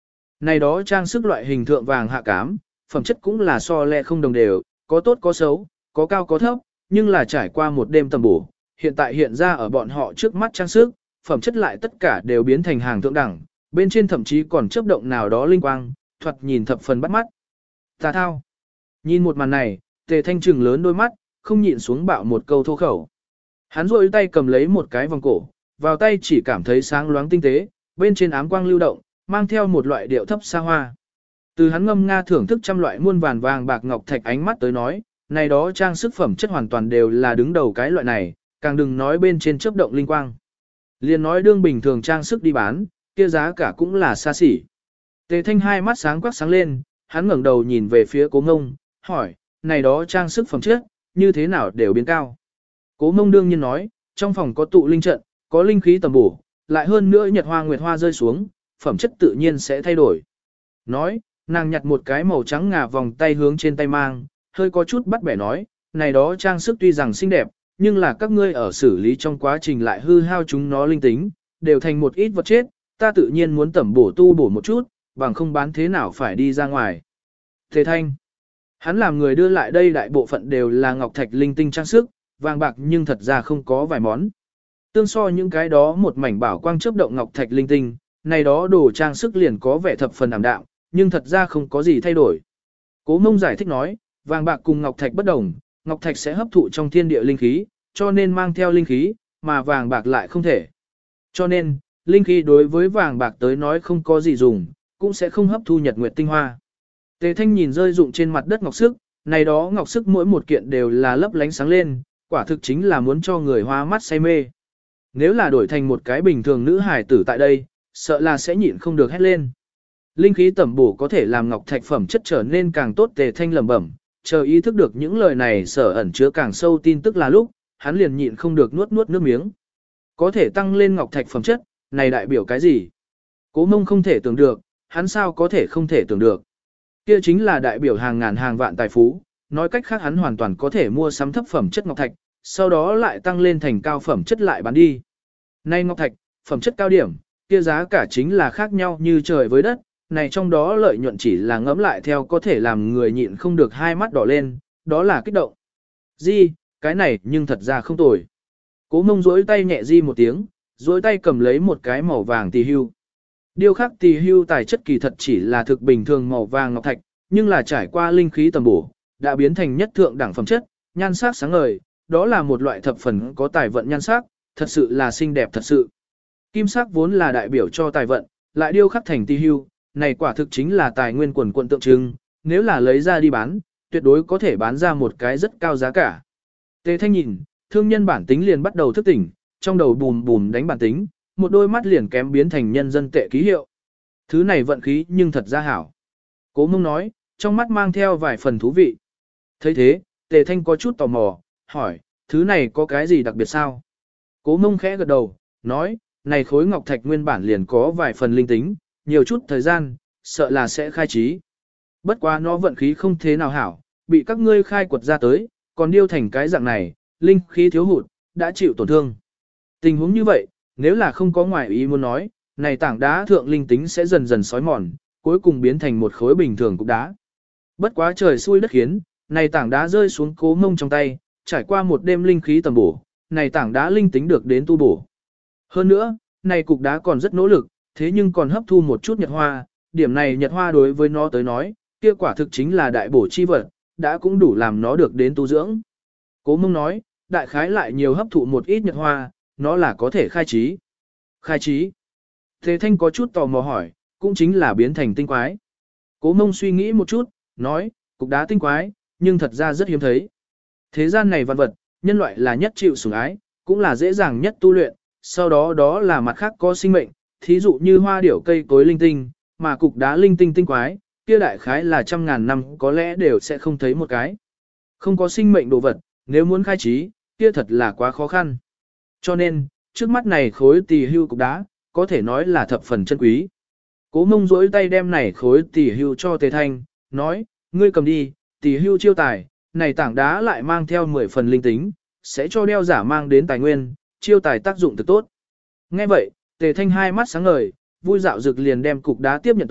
Này đó trang sức loại hình thượng vàng hạ cám, phẩm chất cũng là so lẹ không đồng đều, có tốt có xấu, có cao có thấp, nhưng là trải qua một đêm tầm bổ, hiện tại hiện ra ở bọn họ trước mắt trang sức, phẩm chất lại tất cả đều biến thành hàng thượng đẳng, bên trên thậm chí còn chớp động nào đó linh quang, thoạt nhìn thập phần bắt mắt. Tà thao. Nhìn một màn này, Tề Thanh trừng lớn đôi mắt, không nhịn xuống bạo một câu thô khẩu. Hắn rôi tay cầm lấy một cái vòng cổ, vào tay chỉ cảm thấy sáng loáng tinh tế, bên trên ám quang lưu động, mang theo một loại điệu thấp xa hoa. Từ hắn ngâm nga thưởng thức trăm loại muôn vàn vàng bạc ngọc thạch ánh mắt tới nói, này đó trang sức phẩm chất hoàn toàn đều là đứng đầu cái loại này, càng đừng nói bên trên chớp động linh quang. Liên nói đương bình thường trang sức đi bán, kia giá cả cũng là xa xỉ. Tề Thanh hai mắt sáng quắc sáng lên, hắn ngẩng đầu nhìn về phía Cố Ngông, hỏi, này đó trang sức phẩm chất, như thế nào đều biến cao. Cố Ngông đương nhiên nói, trong phòng có tụ linh trận, có linh khí tầm bổ, lại hơn nữa nhật hoa nguyệt hoa rơi xuống, phẩm chất tự nhiên sẽ thay đổi. Nói, nàng nhặt một cái màu trắng ngà vòng tay hướng trên tay mang, hơi có chút bắt bẻ nói, này đó trang sức tuy rằng xinh đẹp, nhưng là các ngươi ở xử lý trong quá trình lại hư hao chúng nó linh tính, đều thành một ít vật chết, ta tự nhiên muốn tẩm bổ tu bổ một chút, bằng không bán thế nào phải đi ra ngoài. Thế Thanh, hắn làm người đưa lại đây đại bộ phận đều là ngọc thạch linh tinh trang sức, vàng bạc nhưng thật ra không có vài món. Tương so những cái đó một mảnh bảo quang chớp động ngọc thạch linh tinh, này đó đồ trang sức liền có vẻ thập phần ảm đạm, nhưng thật ra không có gì thay đổi. Cố Mông giải thích nói, vàng bạc cùng ngọc thạch bất đồng, ngọc thạch sẽ hấp thụ trong thiên địa linh khí, cho nên mang theo linh khí, mà vàng bạc lại không thể. Cho nên, linh khí đối với vàng bạc tới nói không có gì dùng, cũng sẽ không hấp thu nhật nguyệt tinh hoa. Tề Thanh nhìn rơi rụng trên mặt đất ngọc sức, này đó ngọc sức mỗi một kiện đều là lấp lánh sáng lên, quả thực chính là muốn cho người hoa mắt say mê. Nếu là đổi thành một cái bình thường nữ hài tử tại đây, sợ là sẽ nhịn không được hét lên. Linh khí tẩm bổ có thể làm ngọc thạch phẩm chất trở nên càng tốt. Tề Thanh lẩm bẩm, chờ ý thức được những lời này sở ẩn chứa càng sâu tin tức là lúc, hắn liền nhịn không được nuốt nuốt nước miếng. Có thể tăng lên ngọc thạch phẩm chất, này đại biểu cái gì? Cố Mông không thể tưởng được, hắn sao có thể không thể tưởng được. Kia chính là đại biểu hàng ngàn hàng vạn tài phú, nói cách khác hắn hoàn toàn có thể mua sắm thấp phẩm chất ngọc thạch, sau đó lại tăng lên thành cao phẩm chất lại bán đi. Nay ngọc thạch, phẩm chất cao điểm, kia giá cả chính là khác nhau như trời với đất, này trong đó lợi nhuận chỉ là ngẫm lại theo có thể làm người nhịn không được hai mắt đỏ lên, đó là kích động. Di, cái này nhưng thật ra không tồi. Cố Mông duỗi tay nhẹ di một tiếng, duỗi tay cầm lấy một cái màu vàng tỳ hưu. Điêu khắc tỳ hưu tài chất kỳ thật chỉ là thực bình thường màu vàng ngọc thạch, nhưng là trải qua linh khí tầm bổ, đã biến thành nhất thượng đẳng phẩm chất, nhan sắc sáng ngời, đó là một loại thập phần có tài vận nhan sắc, thật sự là xinh đẹp thật sự. Kim sắc vốn là đại biểu cho tài vận, lại điêu khắc thành tỳ hưu, này quả thực chính là tài nguyên quần quận tượng trưng, nếu là lấy ra đi bán, tuyệt đối có thể bán ra một cái rất cao giá cả. Tề Thanh nhìn, thương nhân bản tính liền bắt đầu thức tỉnh, trong đầu bùm bùm đánh bản tính, một đôi mắt liền kém biến thành nhân dân tệ ký hiệu. Thứ này vận khí nhưng thật ra hảo. Cố Mông nói, trong mắt mang theo vài phần thú vị. Thấy thế, Tề Thanh có chút tò mò, hỏi, thứ này có cái gì đặc biệt sao? Cố Mông khẽ gật đầu, nói, này khối ngọc thạch nguyên bản liền có vài phần linh tính, nhiều chút thời gian, sợ là sẽ khai trí. Bất quá nó vận khí không thế nào hảo, bị các ngươi khai quật ra tới, còn điêu thành cái dạng này, linh khí thiếu hụt, đã chịu tổn thương. Tình huống như vậy, nếu là không có ngoại ý muốn nói, này tảng đá thượng linh tính sẽ dần dần sói mòn, cuối cùng biến thành một khối bình thường cục đá. Bất quá trời xui đất khiến, này tảng đá rơi xuống Cố Mông trong tay, trải qua một đêm linh khí tầm bổ, này tảng đá linh tính được đến tu bổ. Hơn nữa, này cục đá còn rất nỗ lực, thế nhưng còn hấp thu một chút nhật hoa, điểm này nhật hoa đối với nó tới nói, kia quả thực chính là đại bổ chi vật, đã cũng đủ làm nó được đến tu dưỡng. Cố Mông nói, đại khái lại nhiều hấp thụ một ít nhật hoa, nó là có thể khai trí. Khai trí. Thế Thanh có chút tò mò hỏi, cũng chính là biến thành tinh quái. Cố Mông suy nghĩ một chút, nói, cục đá tinh quái, nhưng thật ra rất hiếm thấy. Thế gian này văn vật, nhân loại là nhất chịu sủng ái, cũng là dễ dàng nhất tu luyện, sau đó đó là mặt khác có sinh mệnh, thí dụ như hoa điểu cây cối linh tinh, mà cục đá linh tinh tinh quái, kia đại khái là trăm ngàn năm có lẽ đều sẽ không thấy một cái. Không có sinh mệnh đồ vật, nếu muốn khai trí, kia thật là quá khó khăn. Cho nên, trước mắt này khối tỳ hưu cục đá, có thể nói là thập phần chân quý. Cố Mông duỗi tay đem này khối tỳ hưu cho Tề Thanh, nói, ngươi cầm đi, tỳ hưu chiêu tài, này tảng đá lại mang theo mười phần linh tính, sẽ cho đeo giả mang đến tài nguyên, chiêu tài tác dụng thực tốt. Nghe vậy, Tề Thanh hai mắt sáng ngời, vui dạo dực liền đem cục đá tiếp nhận tới,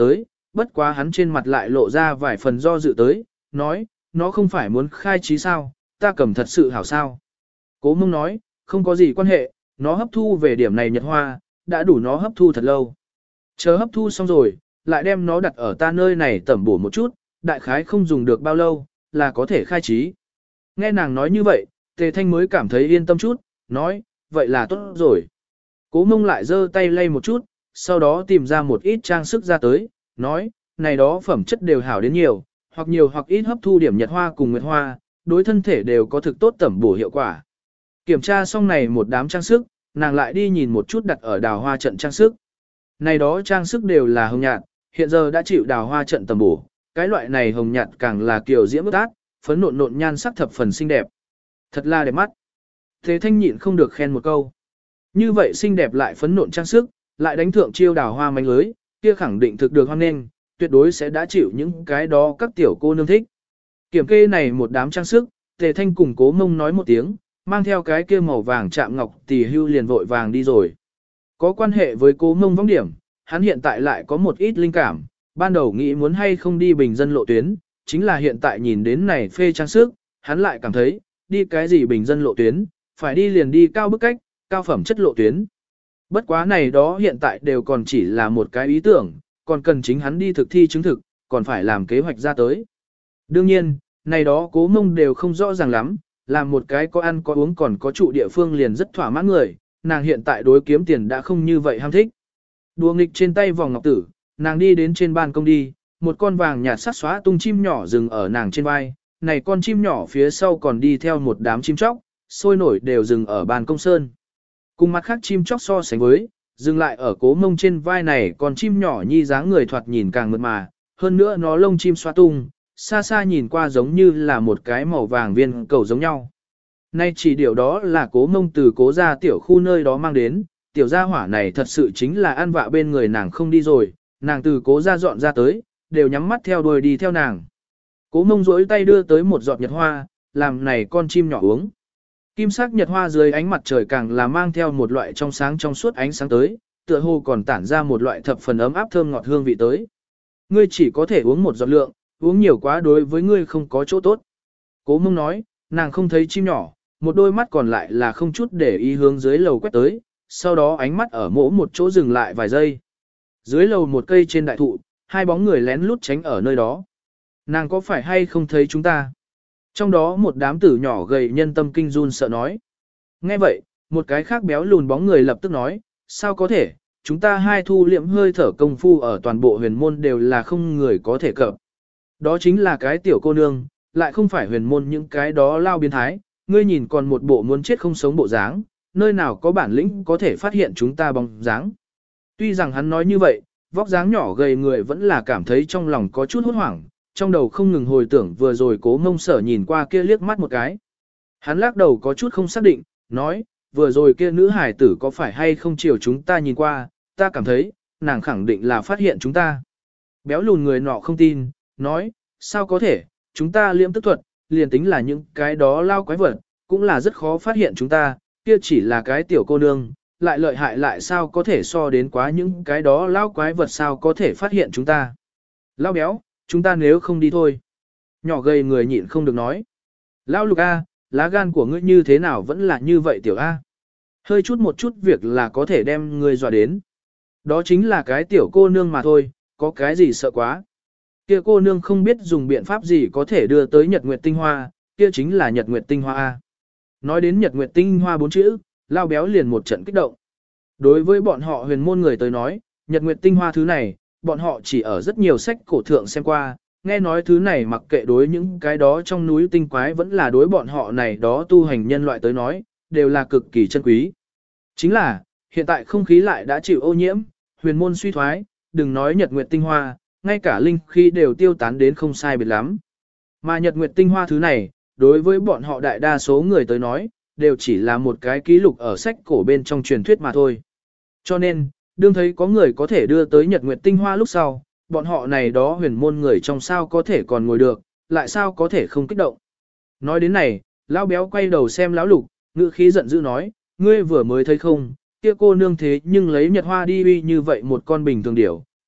bất quá hắn trên mặt lại lộ ra vài phần do dự tới, nói, nó không phải muốn khai trí sao, ta cầm thật sự hảo sao. Cố Mông nói, không có gì quan hệ, nó hấp thu về điểm này nhật hoa, đã đủ nó hấp thu thật lâu. Chờ hấp thu xong rồi, lại đem nó đặt ở ta nơi này tẩm bổ một chút, đại khái không dùng được bao lâu, là có thể khai trí. Nghe nàng nói như vậy, Tề Thanh mới cảm thấy yên tâm chút, nói, vậy là tốt rồi. Cố Mông lại giơ tay lay một chút, sau đó tìm ra một ít trang sức ra tới, nói, này đó phẩm chất đều hảo đến nhiều, hoặc nhiều hoặc ít hấp thu điểm nhật hoa cùng nguyệt hoa, đối thân thể đều có thực tốt tẩm bổ hiệu quả. Kiểm tra xong này một đám trang sức, nàng lại đi nhìn một chút đặt ở đào hoa trận trang sức. Này đó trang sức đều là hồng nhạt, hiện giờ đã chịu đào hoa trận tẩm bổ, cái loại này hồng nhạt càng là kiểu diễm ướt át, phấn nộn nộn nhan sắc thập phần xinh đẹp. Thật là đẹp mắt. Thế Thanh nhịn không được khen một câu. Như vậy xinh đẹp lại phấn nộn trang sức, lại đánh thượng chiêu đào hoa manh lưới, kia khẳng định thực được hoan nghênh, tuyệt đối sẽ đã chịu những cái đó các tiểu cô nương thích. Kiểm kê này một đám trang sức, Tề Thanh cùng Cố Mông nói một tiếng, mang theo cái kia màu vàng chạm ngọc tỷ hưu liền vội vàng đi rồi. Có quan hệ với Cố Mông võng điểm, hắn hiện tại lại có một ít linh cảm, ban đầu nghĩ muốn hay không đi bình dân lộ tuyến, chính là hiện tại nhìn đến này phê trang sức, hắn lại cảm thấy, đi cái gì bình dân lộ tuyến, phải đi liền đi cao bức cách, cao phẩm chất lộ tuyến. Bất quá này đó hiện tại đều còn chỉ là một cái ý tưởng, còn cần chính hắn đi thực thi chứng thực, còn phải làm kế hoạch ra tới. Đương nhiên, này đó Cố Mông đều không rõ ràng lắm, làm một cái có ăn có uống còn có trụ địa phương liền rất thỏa mãn người, nàng hiện tại đối kiếm tiền đã không như vậy ham thích. Đùa nghịch trên tay vòng ngọc tử, nàng đi đến trên ban công đi, một con vàng nhạt sắc xóa tung chim nhỏ dừng ở nàng trên vai, này con chim nhỏ phía sau còn đi theo một đám chim chóc, sôi nổi đều dừng ở ban công sơn. Cùng mặt khác chim chóc so sánh với, dừng lại ở Cố Mông trên vai này con chim nhỏ nhi dáng người thoạt nhìn càng mượt mà, hơn nữa nó lông chim xóa tung, xa xa nhìn qua giống như là một cái màu vàng viên cầu giống nhau. Nay chỉ điều đó là Cố Mông từ Cố gia tiểu khu nơi đó mang đến, tiểu gia hỏa này thật sự chính là ăn vạ bên người nàng không đi rồi, nàng từ Cố gia dọn ra tới, đều nhắm mắt theo đuôi đi theo nàng. Cố Mông duỗi tay đưa tới một giọt nhật hoa, làm này con chim nhỏ uống. Kim sắc nhật hoa dưới ánh mặt trời càng là mang theo một loại trong sáng trong suốt ánh sáng tới, tựa hồ còn tản ra một loại thập phần ấm áp thơm ngọt hương vị tới. Ngươi chỉ có thể uống một giọt lượng, uống nhiều quá đối với ngươi không có chỗ tốt. Cố Mông nói, nàng không thấy chim nhỏ, một đôi mắt còn lại là không chút để ý hướng dưới lầu quét tới, sau đó ánh mắt ở mỗ một chỗ dừng lại vài giây. Dưới lầu một cây trên đại thụ, hai bóng người lén lút tránh ở nơi đó. Nàng có phải hay không thấy chúng ta? Trong đó một đám tử nhỏ gầy nhân tâm kinh run sợ nói. Nghe vậy, một cái khác béo lùn bóng người lập tức nói, sao có thể, chúng ta hai thu liệm hơi thở công phu ở toàn bộ huyền môn đều là không người có thể cập. Đó chính là cái tiểu cô nương, lại không phải huyền môn những cái đó lao biến thái, ngươi nhìn còn một bộ muốn chết không sống bộ dáng, nơi nào có bản lĩnh có thể phát hiện chúng ta bóng dáng. Tuy rằng hắn nói như vậy, vóc dáng nhỏ gầy người vẫn là cảm thấy trong lòng có chút hốt hoảng, trong đầu không ngừng hồi tưởng vừa rồi Cố Mông Sở nhìn qua kia liếc mắt một cái. Hắn lắc đầu có chút không xác định, nói, vừa rồi kia nữ hải tử có phải hay không chiều chúng ta nhìn qua, ta cảm thấy, nàng khẳng định là phát hiện chúng ta. Béo lùn người nọ không tin, nói, sao có thể, chúng ta liễm tức thuật, liền tính là những cái đó lao quái vật, cũng là rất khó phát hiện chúng ta, kia chỉ là cái tiểu cô nương, lại lợi hại lại sao có thể so đến quá những cái đó lao quái vật sao có thể phát hiện chúng ta. Lao béo, chúng ta nếu không đi thôi. Nhỏ gầy người nhịn không được nói. Lao Lục A, lá gan của ngươi như thế nào vẫn là như vậy tiểu A. Hơi chút một chút việc là có thể đem ngươi dọa đến. Đó chính là cái tiểu cô nương mà thôi, có cái gì sợ quá. Kia cô nương không biết dùng biện pháp gì có thể đưa tới Nhật Nguyệt Tinh Hoa, kia chính là Nhật Nguyệt Tinh Hoa A. Nói đến Nhật Nguyệt Tinh Hoa bốn chữ, Lao béo liền một trận kích động. Đối với bọn họ huyền môn người tới nói, Nhật Nguyệt Tinh Hoa thứ này, bọn họ chỉ ở rất nhiều sách cổ thượng xem qua, nghe nói thứ này mặc kệ đối những cái đó trong núi tinh quái vẫn là đối bọn họ này đó tu hành nhân loại tới nói, đều là cực kỳ chân quý. Chính là, hiện tại không khí lại đã chịu ô nhiễm, huyền môn suy thoái, đừng nói Nhật Nguyệt Tinh Hoa, ngay cả linh khí đều tiêu tán đến không sai biệt lắm. Mà Nhật Nguyệt Tinh Hoa thứ này, đối với bọn họ đại đa số người tới nói, đều chỉ là một cái ký lục ở sách cổ bên trong truyền thuyết mà thôi. Cho nên, đương thấy có người có thể đưa tới Nhật Nguyệt Tinh Hoa lúc sau, bọn họ này đó huyền môn người trong sao có thể còn ngồi được, lại sao có thể không kích động. Nói đến này, lão béo quay đầu xem lão Lục, ngữ khí giận dữ nói, ngươi vừa mới thấy không, kia cô nương thế nhưng lấy Nhật Hoa đi uy như vậy một con bình thường điểu,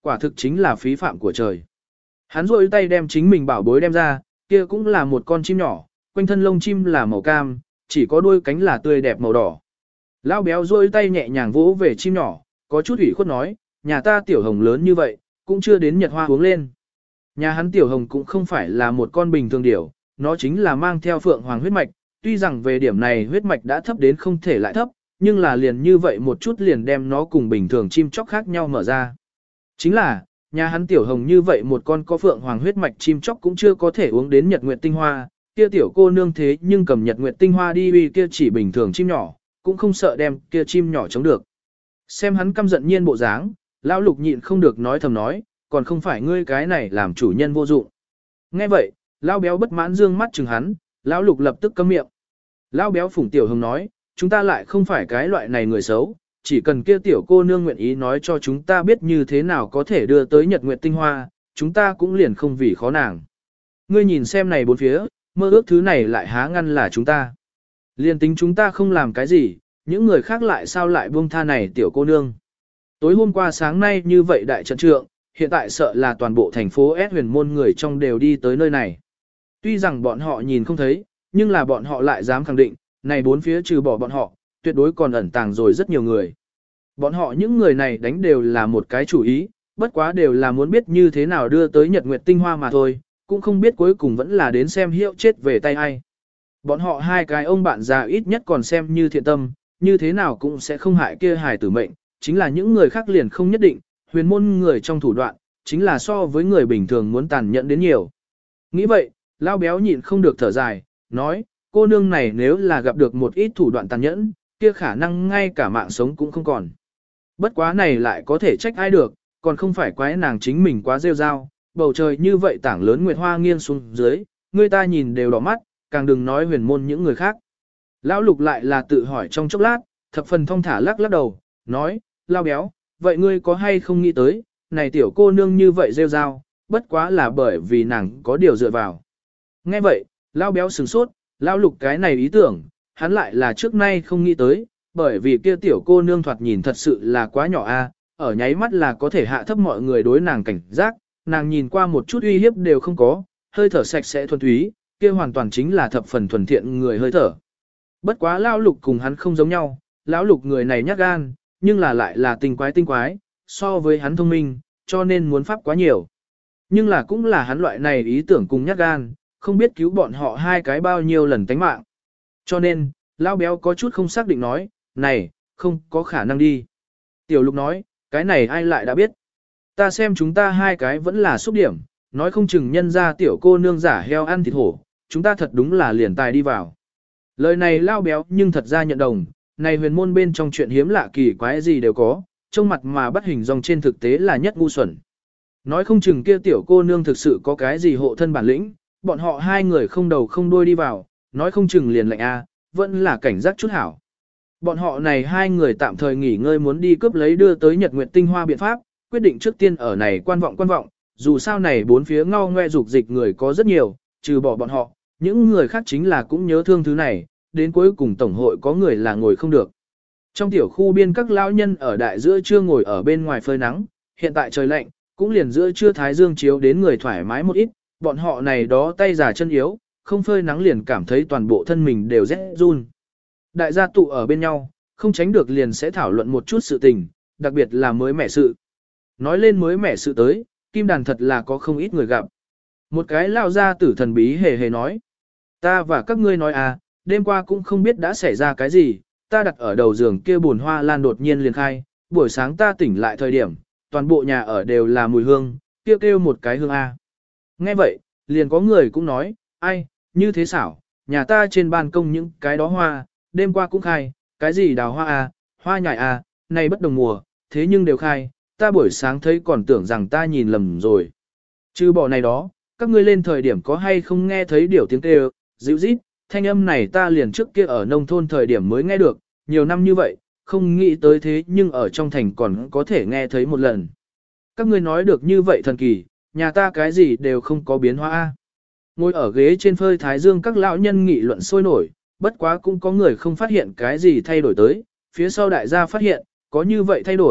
Quả thực chính là phí phạm của trời. Hắn rôi tay đem chính mình bảo bối đem ra, kia cũng là một con chim nhỏ, quanh thân lông chim là màu cam, chỉ có đuôi cánh là tươi đẹp màu đỏ. Lão béo rôi tay nhẹ nhàng vỗ về chim nhỏ, có chút ủy khuất nói, nhà ta tiểu hồng lớn như vậy, cũng chưa đến nhật hoa uống lên. Nhà hắn tiểu hồng cũng không phải là một con bình thường điểu, nó chính là mang theo phượng hoàng huyết mạch, tuy rằng về điểm này huyết mạch đã thấp đến không thể lại thấp, nhưng là liền như vậy một chút liền đem nó cùng bình thường chim chóc khác nhau mở ra. Chính là, nhà hắn tiểu hồng như vậy một con có phượng hoàng huyết mạch chim chóc cũng chưa có thể uống đến nhật nguyệt tinh hoa, kia tiểu cô nương thế nhưng cầm nhật nguyệt tinh hoa đi uy kia chỉ bình thường chim nhỏ, cũng không sợ đem kia chim nhỏ chống được. Xem hắn căm giận nhiên bộ dáng, lão lục nhịn không được nói thầm nói, còn không phải ngươi cái này làm chủ nhân vô dụng. Nghe vậy, lão béo bất mãn dương mắt chừng hắn, lão lục lập tức câm miệng. Lão béo phủng tiểu hồng nói, chúng ta lại không phải cái loại này người xấu, chỉ cần kia tiểu cô nương nguyện ý nói cho chúng ta biết như thế nào có thể đưa tới nhật nguyệt tinh hoa, chúng ta cũng liền không vì khó nàng. Ngươi nhìn xem này bốn phía, mơ ước thứ này lại há ngăn là chúng ta. Liên tính chúng ta không làm cái gì, những người khác lại sao lại buông tha này tiểu cô nương. Tối hôm qua sáng nay như vậy đại trận trượng, hiện tại sợ là toàn bộ thành phố S huyền môn người trong đều đi tới nơi này. Tuy rằng bọn họ nhìn không thấy, nhưng là bọn họ lại dám khẳng định, này bốn phía trừ bỏ bọn họ, tuyệt đối còn ẩn tàng rồi rất nhiều người. Bọn họ những người này đánh đều là một cái chủ ý, bất quá đều là muốn biết như thế nào đưa tới nhật nguyệt tinh hoa mà thôi, cũng không biết cuối cùng vẫn là đến xem hiệu chết về tay ai. Bọn họ hai cái ông bạn già ít nhất còn xem như thiện tâm, như thế nào cũng sẽ không hại kia hài tử mệnh, chính là những người khác liền không nhất định, huyền môn người trong thủ đoạn, chính là so với người bình thường muốn tàn nhẫn đến nhiều. Nghĩ vậy, lao béo nhịn không được thở dài, nói, cô nương này nếu là gặp được một ít thủ đoạn tàn nhẫn, kia khả năng ngay cả mạng sống cũng không còn. Bất quá này lại có thể trách ai được, còn không phải quái nàng chính mình quá rêu rao, bầu trời như vậy tảng lớn nguyệt hoa nghiêng xuống dưới, người ta nhìn đều đỏ mắt, càng đừng nói huyền môn những người khác. Lão lục lại là tự hỏi trong chốc lát, thập phần thong thả lắc lắc đầu, nói, lao béo, vậy ngươi có hay không nghĩ tới, này tiểu cô nương như vậy rêu rao, bất quá là bởi vì nàng có điều dựa vào. Nghe vậy, lao béo sửng sốt, lao lục cái này ý tưởng, hắn lại là trước nay không nghĩ tới, bởi vì kia tiểu cô nương thoạt nhìn thật sự là quá nhỏ a, ở nháy mắt là có thể hạ thấp mọi người đối nàng cảnh giác, nàng nhìn qua một chút uy hiếp đều không có, hơi thở sạch sẽ thuần túy, kia hoàn toàn chính là thập phần thuần thiện người hơi thở. Bất quá lão lục cùng hắn không giống nhau, lão lục người này nhát gan, nhưng là lại là tinh quái tinh quái, so với hắn thông minh, cho nên muốn pháp quá nhiều. Nhưng là cũng là hắn loại này ý tưởng cùng nhát gan, không biết cứu bọn họ hai cái bao nhiêu lần tánh mạng. Cho nên, lão béo có chút không xác định nói, này, không có khả năng đi. Tiểu lục nói, cái này ai lại đã biết. Ta xem chúng ta hai cái vẫn là xúc điểm, nói không chừng nhân ra tiểu cô nương giả heo ăn thịt hổ, chúng ta thật đúng là liền tài đi vào. Lời này lao béo nhưng thật ra nhận đồng, này huyền môn bên trong chuyện hiếm lạ kỳ quái gì đều có, trong mặt mà bắt hình dòng trên thực tế là nhất ngu xuẩn. Nói không chừng kia tiểu cô nương thực sự có cái gì hộ thân bản lĩnh, bọn họ hai người không đầu không đuôi đi vào, nói không chừng liền lệnh A, vẫn là cảnh giác chút hảo. Bọn họ này hai người tạm thời nghỉ ngơi muốn đi cướp lấy đưa tới Nhật Nguyệt Tinh Hoa biện pháp, quyết định trước tiên ở này quan vọng quan vọng, dù sao này bốn phía ngao ngoe dục dịch người có rất nhiều, trừ bỏ bọn họ, những người khác chính là cũng nhớ thương thứ này, đến cuối cùng tổng hội có người là ngồi không được. Trong tiểu khu biên các lão nhân ở đại giữa trưa ngồi ở bên ngoài phơi nắng, hiện tại trời lạnh, cũng liền giữa trưa thái dương chiếu đến người thoải mái một ít, bọn họ này đó tay già chân yếu, không phơi nắng liền cảm thấy toàn bộ thân mình đều rét run. Đại gia tụ ở bên nhau, không tránh được liền sẽ thảo luận một chút sự tình, đặc biệt là mới mẻ sự. Nói lên mới mẻ sự tới, kim đàn thật là có không ít người gặp. Một cái lao ra tử thần bí hề hề nói. Ta và các ngươi nói à, đêm qua cũng không biết đã xảy ra cái gì, ta đặt ở đầu giường kia buồn hoa lan đột nhiên liền khai, buổi sáng ta tỉnh lại thời điểm, toàn bộ nhà ở đều là mùi hương, kêu kêu một cái hương A. Nghe vậy, liền có người cũng nói, ai, như thế xảo, nhà ta trên ban công những cái đó hoa, đêm qua cũng khai, cái gì đào hoa A, hoa nhài A, này bất đồng mùa, thế nhưng đều khai, ta buổi sáng thấy còn tưởng rằng ta nhìn lầm rồi. Chứ bỏ này đó, các ngươi lên thời điểm có hay không nghe thấy điều tiếng kêu, dịu rít, thanh âm này ta liền trước kia ở nông thôn thời điểm mới nghe được, nhiều năm như vậy, không nghĩ tới thế nhưng ở trong thành còn có thể nghe thấy một lần. Các ngươi nói được như vậy thần kỳ, nhà ta cái gì đều không có biến hóa A. Ngồi ở ghế trên phơi thái dương các lão nhân nghị luận sôi nổi, bất quá cũng có người không phát hiện cái gì thay đổi tới, phía sau đại gia phát hiện, có như vậy thay đổi,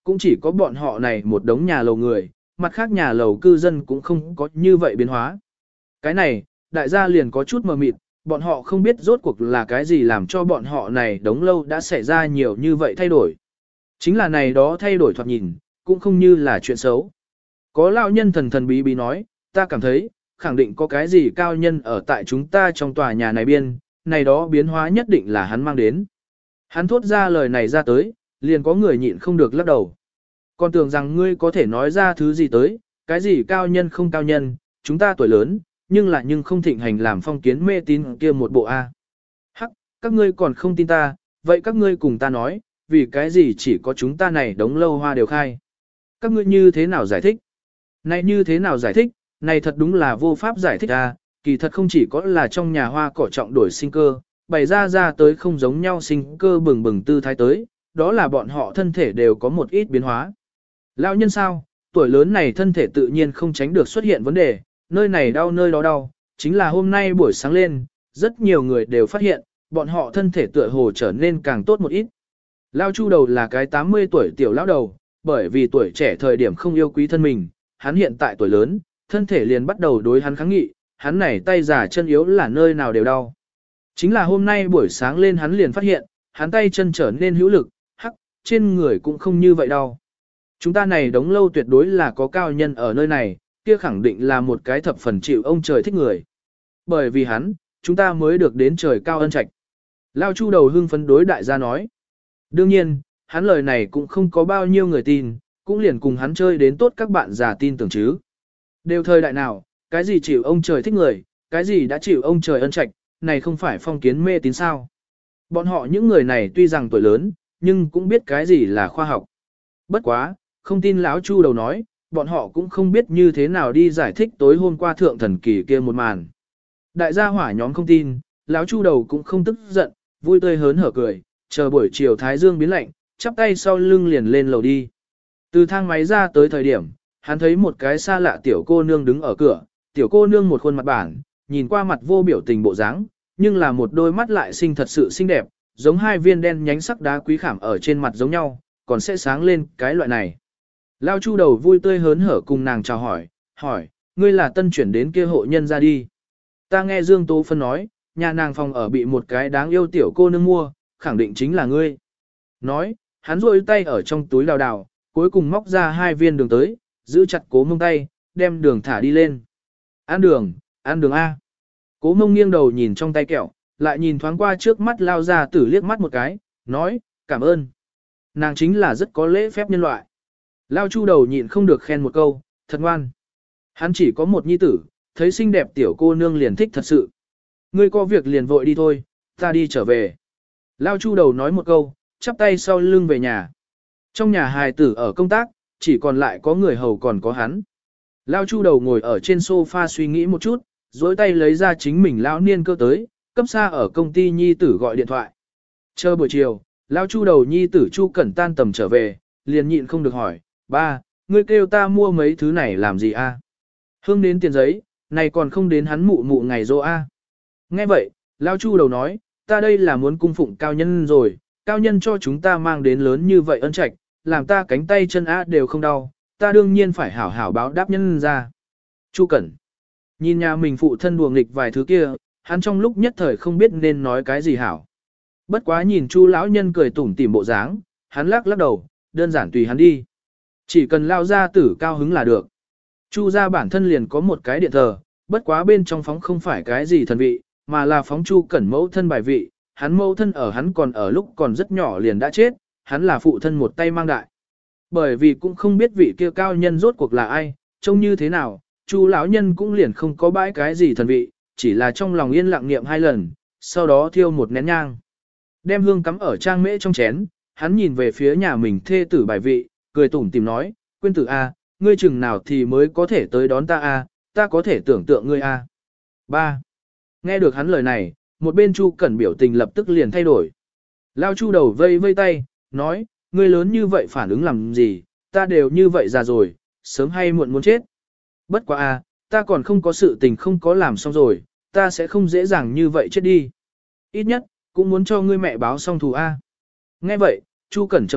cũng chỉ có bọn họ này một đống nhà lầu người, mặt khác nhà lầu cư dân cũng không có như vậy biến hóa. Cái này, đại gia liền có chút mờ mịt, bọn họ không biết rốt cuộc là cái gì làm cho bọn họ này đống lâu đã xảy ra nhiều như vậy thay đổi. Chính là này đó thay đổi thoạt nhìn, cũng không như là chuyện xấu. Có lão nhân thần thần bí bí nói, ta cảm thấy, khẳng định có cái gì cao nhân ở tại chúng ta trong tòa nhà này biên, này đó biến hóa nhất định là hắn mang đến. Hắn thốt ra lời này ra tới, liền có người nhịn không được lắc đầu. Còn tưởng rằng ngươi có thể nói ra thứ gì tới, cái gì cao nhân không cao nhân, chúng ta tuổi lớn, nhưng là nhưng không thịnh hành làm phong kiến mê tín kia một bộ A. Hắc, các ngươi còn không tin ta, vậy các ngươi cùng ta nói, vì cái gì chỉ có chúng ta này đống lâu hoa đều khai. Các ngươi như thế nào giải thích? Này như thế nào giải thích, này thật đúng là vô pháp giải thích A, kỳ thật không chỉ có là trong nhà hoa cỏ trọng đổi sinh cơ, bày ra ra tới không giống nhau sinh cơ bừng bừng tư thái tới, đó là bọn họ thân thể đều có một ít biến hóa. Lão nhân sao, tuổi lớn này thân thể tự nhiên không tránh được xuất hiện vấn đề, nơi này đau nơi đó đau, chính là hôm nay buổi sáng lên, rất nhiều người đều phát hiện, bọn họ thân thể tựa hồ trở nên càng tốt một ít. Lão Chu đầu là cái tám mươi tuổi tiểu lão đầu, bởi vì tuổi trẻ thời điểm không yêu quý thân mình, hắn hiện tại tuổi lớn, thân thể liền bắt đầu đối hắn kháng nghị, hắn này tay già chân yếu là nơi nào đều đau. Chính là hôm nay buổi sáng lên hắn liền phát hiện, hắn tay chân trở nên hữu lực, hắc, trên người cũng không như vậy đâu. Chúng ta này đống lâu tuyệt đối là có cao nhân ở nơi này, kia khẳng định là một cái thập phần chịu ông trời thích người. Bởi vì hắn, chúng ta mới được đến trời cao ân trạch. Lao Chu đầu hưng phấn đối đại gia nói. Đương nhiên, hắn lời này cũng không có bao nhiêu người tin, cũng liền cùng hắn chơi đến tốt các bạn già tin tưởng chứ. Đều thời đại nào, cái gì chịu ông trời thích người, cái gì đã chịu ông trời ân trạch, này không phải phong kiến mê tín sao. Bọn họ những người này tuy rằng tuổi lớn, nhưng cũng biết cái gì là khoa học. Bất quá, không tin lão Chu đầu nói, bọn họ cũng không biết như thế nào đi giải thích tối hôm qua thượng thần kỳ kia một màn. Đại gia hỏa nhóm không tin, lão Chu đầu cũng không tức giận, vui tươi hớn hở cười, chờ buổi chiều thái dương biến lạnh, chắp tay sau lưng liền lên lầu đi. Từ thang máy ra tới thời điểm, hắn thấy một cái xa lạ tiểu cô nương đứng ở cửa, tiểu cô nương một khuôn mặt bản, nhìn qua mặt vô biểu tình bộ dáng, nhưng là một đôi mắt lại xinh thật sự xinh đẹp, giống hai viên đen nhánh sắc đá quý khảm ở trên mặt giống nhau, còn sẽ sáng lên cái loại này. Lao Chu đầu vui tươi hớn hở cùng nàng chào hỏi, hỏi, ngươi là tân chuyển đến kia hộ nhân ra đi. Ta nghe Dương Tố Phân nói, nhà nàng phòng ở bị một cái đáng yêu tiểu cô nương mua, khẳng định chính là ngươi. Nói, hắn rôi tay ở trong túi đào đào, cuối cùng móc ra hai viên đường tới, giữ chặt Cố Mông tay, đem đường thả đi lên. Ăn đường, ăn đường A. Cố Mông nghiêng đầu nhìn trong tay kẹo, lại nhìn thoáng qua trước mắt Lao ra tử liếc mắt một cái, nói, cảm ơn. Nàng chính là rất có lễ phép nhân loại. Lao Chu đầu nhịn không được khen một câu, thật ngoan. Hắn chỉ có một nhi tử, thấy xinh đẹp tiểu cô nương liền thích thật sự. Ngươi có việc liền vội đi thôi, ta đi trở về. Lao Chu đầu nói một câu, chắp tay sau lưng về nhà. Trong nhà hài tử ở công tác, chỉ còn lại có người hầu còn có hắn. Lao Chu đầu ngồi ở trên sofa suy nghĩ một chút, dối tay lấy ra chính mình lão niên cơ tới, cấp xa ở công ty nhi tử gọi điện thoại. Chờ buổi chiều, Lao Chu đầu nhi tử Chu Cẩn tan tầm trở về, liền nhịn không được hỏi, ba, ngươi kêu ta mua mấy thứ này làm gì a? Hương đến tiền giấy, này còn không đến hắn mụ mụ ngày rỗ a. Nghe vậy, Lao Chu đầu nói, ta đây là muốn cung phụng cao nhân rồi, cao nhân cho chúng ta mang đến lớn như vậy ân trạch, làm ta cánh tay chân á đều không đau, ta đương nhiên phải hảo hảo báo đáp nhân ra. Chu Cẩn, nhìn nhà mình phụ thân đùa nghịch vài thứ kia, hắn trong lúc nhất thời không biết nên nói cái gì hảo. Bất quá nhìn Chu lão nhân cười tủm tỉm bộ dáng, hắn lắc lắc đầu, đơn giản tùy hắn đi. Chỉ cần lao ra tử cao hứng là được. Chu gia bản thân liền có một cái điện thờ, bất quá bên trong phóng không phải cái gì thần vị, mà là phóng Chu Cẩn mẫu thân bài vị, hắn mẫu thân ở hắn còn ở lúc còn rất nhỏ liền đã chết, hắn là phụ thân một tay mang đại. Bởi vì cũng không biết vị kia cao nhân rốt cuộc là ai, trông như thế nào, Chu lão nhân cũng liền không có bãi cái gì thần vị, chỉ là trong lòng yên lặng niệm hai lần, sau đó thiêu một nén nhang. Đem hương cắm ở trang mễ trong chén, hắn nhìn về phía nhà mình thê tử bài vị, cười tủm tìm nói, quên tử A, ngươi chừng nào thì mới có thể tới đón ta A, ta có thể tưởng tượng ngươi A. ba. Nghe được hắn lời này, một bên Chu Cẩn biểu tình lập tức liền thay đổi. Lao Chu đầu vây vây tay, nói, ngươi lớn như vậy phản ứng làm gì, ta đều như vậy già rồi, sớm hay muộn muốn chết. Bất quá A, ta còn không có sự tình không có làm xong rồi, ta sẽ không dễ dàng như vậy chết đi. Ít nhất, cũng muốn cho ngươi mẹ báo xong thù A. Nghe vậy, Chu Cẩn trầm mặc,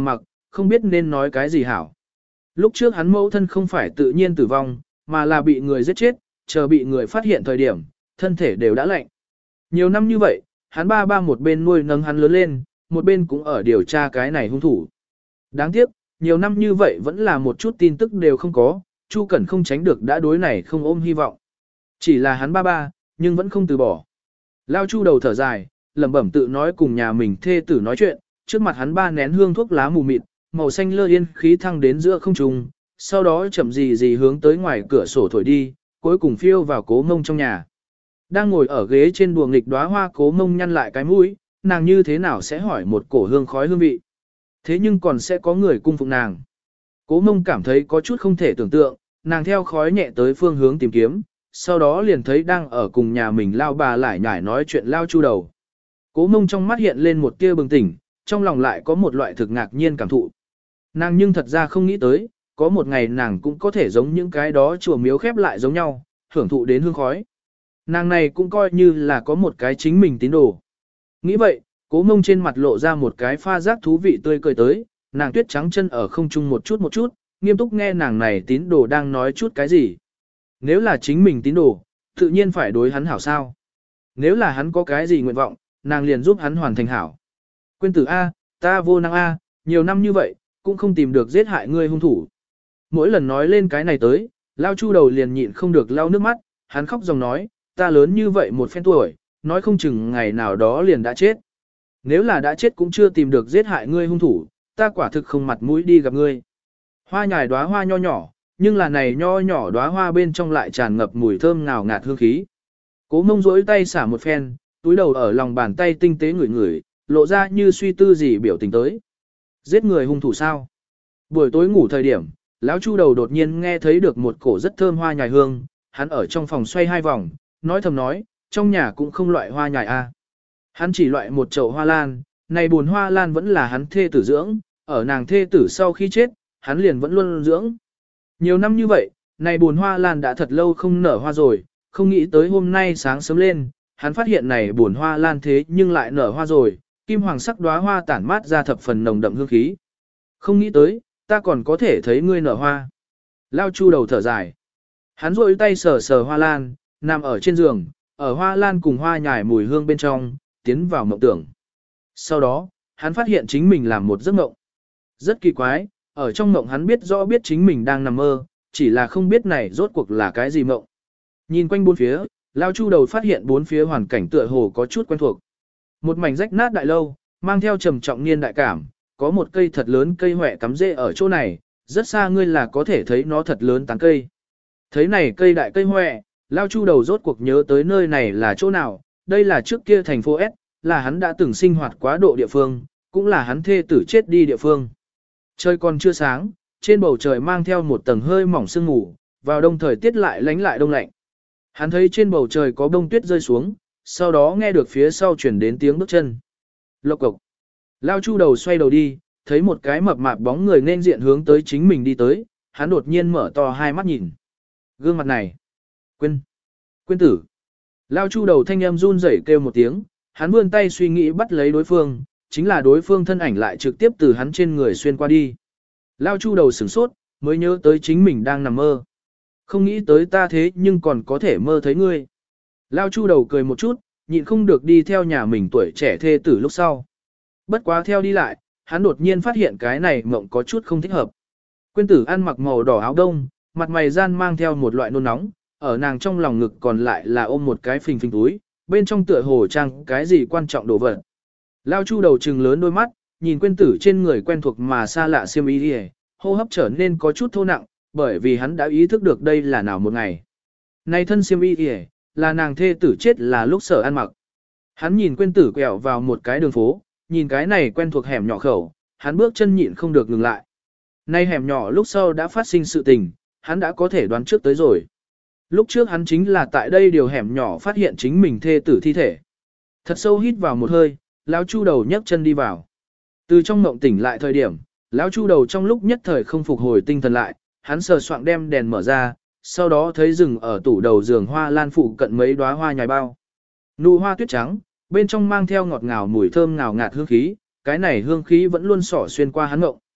không biết nên nói cái gì hảo. Lúc trước hắn mẫu thân không phải tự nhiên tử vong, mà là bị người giết chết, chờ bị người phát hiện thời điểm, thân thể đều đã lạnh. Nhiều năm như vậy, hắn ba ba một bên nuôi nấng hắn lớn lên, một bên cũng ở điều tra cái này hung thủ. Đáng tiếc, nhiều năm như vậy vẫn là một chút tin tức đều không có, Chu Cẩn không tránh được đã đối này không ôm hy vọng. Chỉ là hắn ba ba, nhưng vẫn không từ bỏ. Lao Chu đầu thở dài, lẩm bẩm tự nói cùng nhà mình thê tử nói chuyện, trước mặt hắn ba nén hương thuốc lá mù mịt, màu xanh lơ yên khí thăng đến giữa không trung, sau đó chậm gì gì hướng tới ngoài cửa sổ thổi đi, cuối cùng phiêu vào Cố Mông trong nhà. Đang ngồi ở ghế trên đùa nghịch đóa hoa, Cố Mông nhăn lại cái mũi, nàng như thế nào sẽ hỏi một cổ hương khói hương vị. Thế nhưng còn sẽ có người cung phụng nàng. Cố Mông cảm thấy có chút không thể tưởng tượng, nàng theo khói nhẹ tới phương hướng tìm kiếm, sau đó liền thấy đang ở cùng nhà mình Lao bà lại nhải nói chuyện Lao Chu đầu. Cố Mông trong mắt hiện lên một tia bừng tỉnh, trong lòng lại có một loại thực ngạc nhiên cảm thụ. Nàng nhưng thật ra không nghĩ tới, có một ngày nàng cũng có thể giống những cái đó chùa miếu khép lại giống nhau, hưởng thụ đến hương khói. Nàng này cũng coi như là có một cái chính mình tín đồ. Nghĩ vậy, Cố Mông trên mặt lộ ra một cái pha giác thú vị tươi cười tới, nàng tuyết trắng chân ở không trung một chút một chút, nghiêm túc nghe nàng này tín đồ đang nói chút cái gì. Nếu là chính mình tín đồ, tự nhiên phải đối hắn hảo sao. Nếu là hắn có cái gì nguyện vọng, nàng liền giúp hắn hoàn thành hảo. Quyên tử A, ta vô năng A, nhiều năm như vậy, cũng không tìm được giết hại ngươi hung thủ. Mỗi lần nói lên cái này tới, Lao Chu đầu liền nhịn không được lau nước mắt, hắn khóc dòng nói, ta lớn như vậy một phen tuổi, nói không chừng ngày nào đó liền đã chết. Nếu là đã chết cũng chưa tìm được giết hại ngươi hung thủ, ta quả thực không mặt mũi đi gặp ngươi. Hoa nhài đóa hoa nho nhỏ, nhưng là này nho nhỏ đóa hoa bên trong lại tràn ngập mùi thơm ngào ngạt hương khí. Cố Mông rỗi tay xả một phen, túi đầu ở lòng bàn tay tinh tế ngửi ngửi, lộ ra như suy tư gì biểu tình tới. Giết người hung thủ sao? Buổi tối ngủ thời điểm, lão Chu đầu đột nhiên nghe thấy được một cổ rất thơm hoa nhài hương, hắn ở trong phòng xoay hai vòng, nói thầm nói, trong nhà cũng không loại hoa nhài a. Hắn chỉ loại một chậu hoa lan, này buồn hoa lan vẫn là hắn thê tử dưỡng, ở nàng thê tử sau khi chết, hắn liền vẫn luôn dưỡng. Nhiều năm như vậy, này buồn hoa lan đã thật lâu không nở hoa rồi, không nghĩ tới hôm nay sáng sớm lên, hắn phát hiện này buồn hoa lan thế nhưng lại nở hoa rồi, kim hoàng sắc đóa hoa tản mát ra thập phần nồng đậm hương khí. Không nghĩ tới, ta còn có thể thấy ngươi nở hoa. Lao Chu đầu thở dài. Hắn rôi tay sờ sờ hoa lan, nằm ở trên giường, ở hoa lan cùng hoa nhài mùi hương bên trong, tiến vào mộng tưởng. Sau đó, hắn phát hiện chính mình làm một giấc mộng. Rất kỳ quái, ở trong mộng hắn biết rõ biết chính mình đang nằm mơ, chỉ là không biết này rốt cuộc là cái gì mộng. Nhìn quanh bốn phía, Lao Chu đầu phát hiện bốn phía hoàn cảnh tựa hồ có chút quen thuộc. Một mảnh rách nát đại lâu, mang theo trầm trọng niên đại cảm, có một cây thật lớn cây hoẹ cắm rễ ở chỗ này, rất xa ngươi là có thể thấy nó thật lớn tán cây. Thấy này cây đại cây hoẹ, Lao Chu đầu rốt cuộc nhớ tới nơi này là chỗ nào, đây là trước kia thành phố S, là hắn đã từng sinh hoạt quá độ địa phương, cũng là hắn thê tử chết đi địa phương. Trời còn chưa sáng, trên bầu trời mang theo một tầng hơi mỏng sương mù, vào đông thời tiết lại lánh lại đông lạnh. Hắn thấy trên bầu trời có bông tuyết rơi xuống, sau đó nghe được phía sau chuyển đến tiếng bước chân. Lộc cộc. Lao Chu đầu xoay đầu đi, thấy một cái mập mạp bóng người nên diện hướng tới chính mình đi tới, hắn đột nhiên mở to hai mắt nhìn. Gương mặt này. Quyên. Quyên tử. Lao Chu đầu thanh âm run rẩy kêu một tiếng, hắn vươn tay suy nghĩ bắt lấy đối phương, chính là đối phương thân ảnh lại trực tiếp từ hắn trên người xuyên qua đi. Lao Chu đầu sửng sốt, mới nhớ tới chính mình đang nằm mơ. Không nghĩ tới ta thế nhưng còn có thể mơ thấy ngươi. Lao Chu đầu cười một chút, nhịn không được đi theo nhà mình tuổi trẻ thê tử lúc sau. Bất quá theo đi lại, hắn đột nhiên phát hiện cái này mộng có chút không thích hợp. Quyên tử ăn mặc màu đỏ áo đông, mặt mày gian mang theo một loại nôn nóng, ở nàng trong lòng ngực còn lại là ôm một cái phình phình túi, bên trong tựa hồ trang cái gì quan trọng đồ vật. Lao Chu đầu trừng lớn đôi mắt, nhìn Quyên tử trên người quen thuộc mà xa lạ xiêm y đi, hô hấp trở nên có chút thô nặng, bởi vì hắn đã ý thức được đây là nào một ngày. Này thân xiêm y đi, là nàng thê tử chết là lúc sở ăn mặc. Hắn nhìn Quyên tử quẹo vào một cái đường phố, nhìn cái này quen thuộc hẻm nhỏ khẩu, hắn bước chân nhịn không được ngừng lại. Nay hẻm nhỏ lúc sau đã phát sinh sự tình, hắn đã có thể đoán trước tới rồi. Lúc trước hắn chính là tại đây điều hẻm nhỏ phát hiện chính mình thê tử thi thể. Thật sâu hít vào một hơi, lão Chu đầu nhấc chân đi vào. Từ trong mộng tỉnh lại thời điểm, lão Chu đầu trong lúc nhất thời không phục hồi tinh thần lại, hắn sờ soạng đem đèn mở ra, sau đó thấy rừng ở tủ đầu giường hoa lan phụ cận mấy đóa hoa nhài bao. Nụ hoa tuyết trắng, bên trong mang theo ngọt ngào mùi thơm ngào ngạt hương khí, cái này hương khí vẫn luôn xỏ xuyên qua hắn mộng.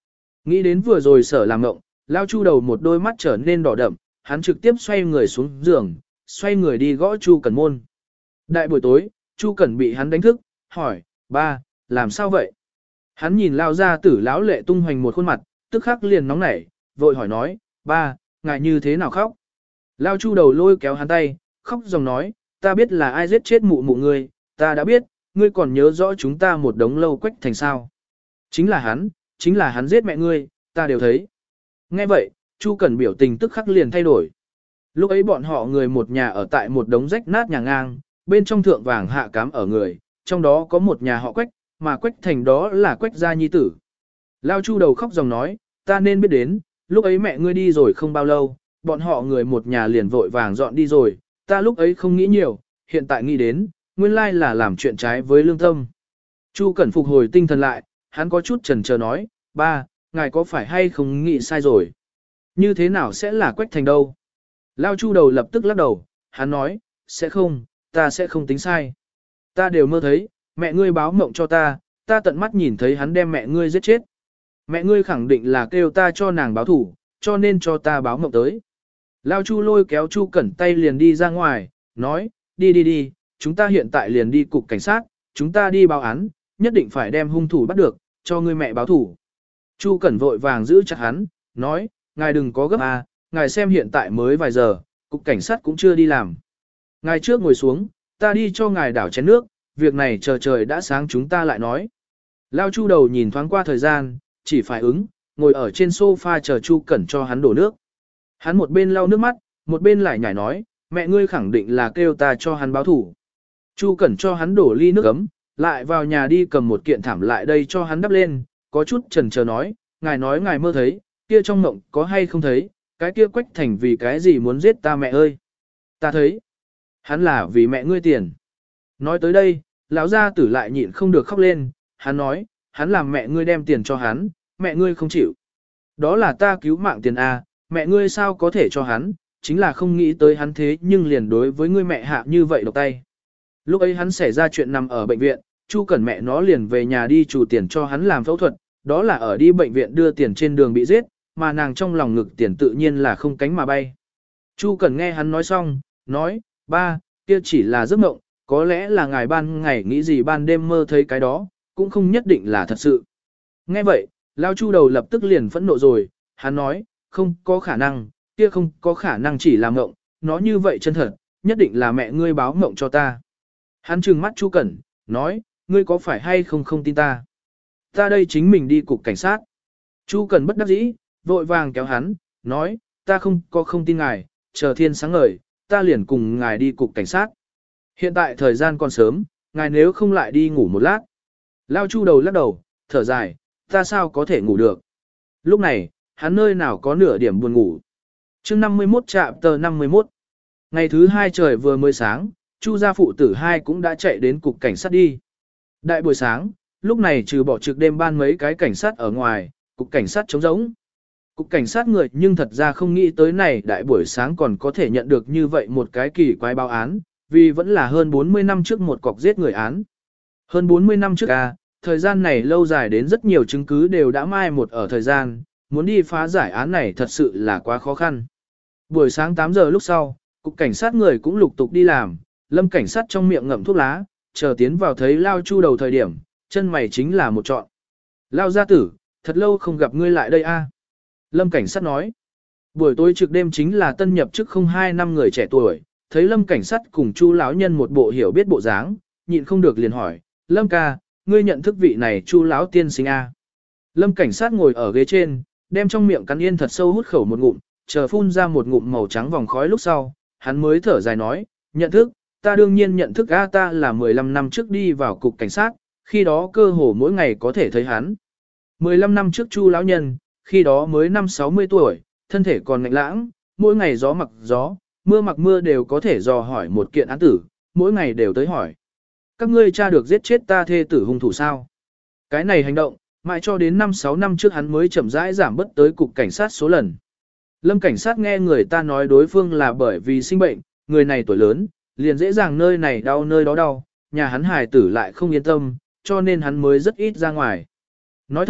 Nghĩ đến vừa rồi sở làm ngộng, Lao Chu đầu một đôi mắt trở nên đỏ đậm, hắn trực tiếp xoay người xuống giường, xoay người đi gõ Chu Cẩn môn. Đại buổi tối, Chu Cẩn bị hắn đánh thức, hỏi, ba, làm sao vậy? Hắn nhìn Lao gia tử lão lệ tung hoành một khuôn mặt, tức khắc liền nóng nảy, vội hỏi nói, ba, ngài như thế nào khóc? Lao Chu đầu lôi kéo hắn tay, khóc dòng nói, ta biết là ai giết chết mụ mụ ngươi, ta đã biết, ngươi còn nhớ rõ chúng ta một đống lâu Quách Thành sao. Chính là hắn, chính là hắn giết mẹ ngươi, ta đều thấy. Nghe vậy, Chu Cẩn biểu tình tức khắc liền thay đổi. Lúc ấy bọn họ người một nhà ở tại một đống rách nát nhà ngang, bên trong thượng vàng hạ cám ở người, trong đó có một nhà họ Quách, mà Quách Thành đó là Quách gia nhi tử. Lao Chu đầu khóc dòng nói, ta nên biết đến, lúc ấy mẹ ngươi đi rồi không bao lâu, bọn họ người một nhà liền vội vàng dọn đi rồi, ta lúc ấy không nghĩ nhiều, hiện tại nghĩ đến, nguyên lai là làm chuyện trái với lương tâm. Chu Cẩn phục hồi tinh thần lại, hắn có chút chần chờ nói, ba, ngài có phải hay không nghĩ sai rồi? Như thế nào sẽ là Quách Thành đâu? Lao Chu đầu lập tức lắc đầu, hắn nói, sẽ không, ta sẽ không tính sai. Ta đều mơ thấy, mẹ ngươi báo mộng cho ta, ta tận mắt nhìn thấy hắn đem mẹ ngươi giết chết. Mẹ ngươi khẳng định là kêu ta cho nàng báo thủ, cho nên cho ta báo mộng tới. Lao Chu lôi kéo Chu Cẩn tay liền đi ra ngoài, nói, đi đi đi, chúng ta hiện tại liền đi cục cảnh sát, chúng ta đi báo án, nhất định phải đem hung thủ bắt được, cho ngươi mẹ báo thủ. Chu Cẩn vội vàng giữ chặt hắn, nói, ngài đừng có gấp à, ngài xem hiện tại mới vài giờ, cục cảnh sát cũng chưa đi làm. Ngài trước ngồi xuống, ta đi cho ngài đảo chén nước, việc này chờ trời đã sáng chúng ta lại nói. Lao Chu đầu nhìn thoáng qua thời gian, chỉ phải ứng, ngồi ở trên sofa chờ Chu Cẩn cho hắn đổ nước. Hắn một bên lau nước mắt, một bên lại nhảy nói, mẹ ngươi khẳng định là kêu ta cho hắn báo thủ. Chu Cẩn cho hắn đổ ly nước ấm, lại vào nhà đi cầm một kiện thảm lại đây cho hắn đắp lên, có chút chần chờ nói, ngài nói ngài mơ thấy, kia trong mộng có hay không thấy, cái kia Quách Thành vì cái gì muốn giết ta mẹ ơi. Ta thấy, hắn là vì mẹ ngươi tiền. Nói tới đây, lão gia tử lại nhịn không được khóc lên, hắn nói, hắn làm mẹ ngươi đem tiền cho hắn, mẹ ngươi không chịu. Đó là ta cứu mạng tiền A, mẹ ngươi sao có thể cho hắn, chính là không nghĩ tới hắn thế nhưng liền đối với ngươi mẹ hạ như vậy độc tay. Lúc ấy hắn xảy ra chuyện nằm ở bệnh viện, Chu Cẩn mẹ nó liền về nhà đi chủ tiền cho hắn làm phẫu thuật, đó là ở đi bệnh viện đưa tiền trên đường bị giết, mà nàng trong lòng ngực tiền tự nhiên là không cánh mà bay. Chu Cẩn nghe hắn nói xong, nói, ba, kia chỉ là giấc mộng, có lẽ là ngài ban ngày nghĩ gì ban đêm mơ thấy cái đó, cũng không nhất định là thật sự. Nghe vậy, Lao Chu đầu lập tức liền phẫn nộ rồi, hắn nói, không có khả năng, kia không có khả năng chỉ là mộng, nó như vậy chân thật, nhất định là mẹ ngươi báo mộng cho ta. Hắn trừng mắt Chu Cẩn, nói, ngươi có phải hay không không tin ta? Ta đây chính mình đi cục cảnh sát. Chu Cẩn bất đắc dĩ, vội vàng kéo hắn, nói, ta không có không tin ngài, chờ thiên sáng ngời, ta liền cùng ngài đi cục cảnh sát. Hiện tại thời gian còn sớm, ngài nếu không lại đi ngủ một lát. Lao Chu đầu lắc đầu, thở dài, ta sao có thể ngủ được. Lúc này, hắn nơi nào có nửa điểm buồn ngủ. chương năm mươi mốt chạm tờ năm mươi mốt. Ngày thứ hai trời vừa mới sáng, Chu gia phụ tử hai cũng đã chạy đến cục cảnh sát đi. Đại buổi sáng, lúc này trừ bỏ trực đêm ban mấy cái cảnh sát ở ngoài, cục cảnh sát trống rỗng. Cục cảnh sát người nhưng thật ra không nghĩ tới này đại buổi sáng còn có thể nhận được như vậy một cái kỳ quái báo án, vì vẫn là hơn bốn mươi năm trước một cọc giết người án. Hơn bốn mươi năm trước à, thời gian này lâu dài đến rất nhiều chứng cứ đều đã mai một ở thời gian, muốn đi phá giải án này thật sự là quá khó khăn. Buổi sáng tám giờ lúc sau, cục cảnh sát người cũng lục tục đi làm, Lâm cảnh sát trong miệng ngậm thuốc lá, chờ tiến vào thấy Lao Chu đầu thời điểm, chân mày chính là một trọn. Lao gia tử, thật lâu không gặp ngươi lại đây a. Lâm cảnh sát nói, buổi tối trực đêm chính là tân nhập chức không hai năm người trẻ tuổi, thấy Lâm cảnh sát cùng Chu lão nhân một bộ hiểu biết bộ dáng, nhịn không được liền hỏi, Lâm ca, ngươi nhận thức vị này Chu lão tiên sinh a? Lâm cảnh sát ngồi ở ghế trên, đem trong miệng cắn yên thật sâu hút khẩu một ngụm, chờ phun ra một ngụm màu trắng vòng khói lúc sau, hắn mới thở dài nói, nhận thức, ta đương nhiên nhận thức a, ta là mười lăm năm trước đi vào cục cảnh sát, khi đó cơ hồ mỗi ngày có thể thấy hắn. mười lăm năm trước Chu lão nhân, khi đó mới năm sáu mươi tuổi, thân thể còn ngạnh lãng, mỗi ngày gió mặc gió, mưa mặc mưa đều có thể dò hỏi một kiện án tử, mỗi ngày đều tới hỏi. Các ngươi tra được giết chết ta thê tử hung thủ sao? Cái này hành động, mãi cho đến năm sáu năm trước hắn mới chậm rãi giảm bớt tới cục cảnh sát số lần. Lâm cảnh sát nghe người ta nói đối phương là bởi vì sinh bệnh, người này tuổi lớn, liền dễ dàng nơi này đau nơi đó đau, nhà hắn hài tử lại không yên tâm, cho nên hắn mới rất ít ra ngoài. Nói thật,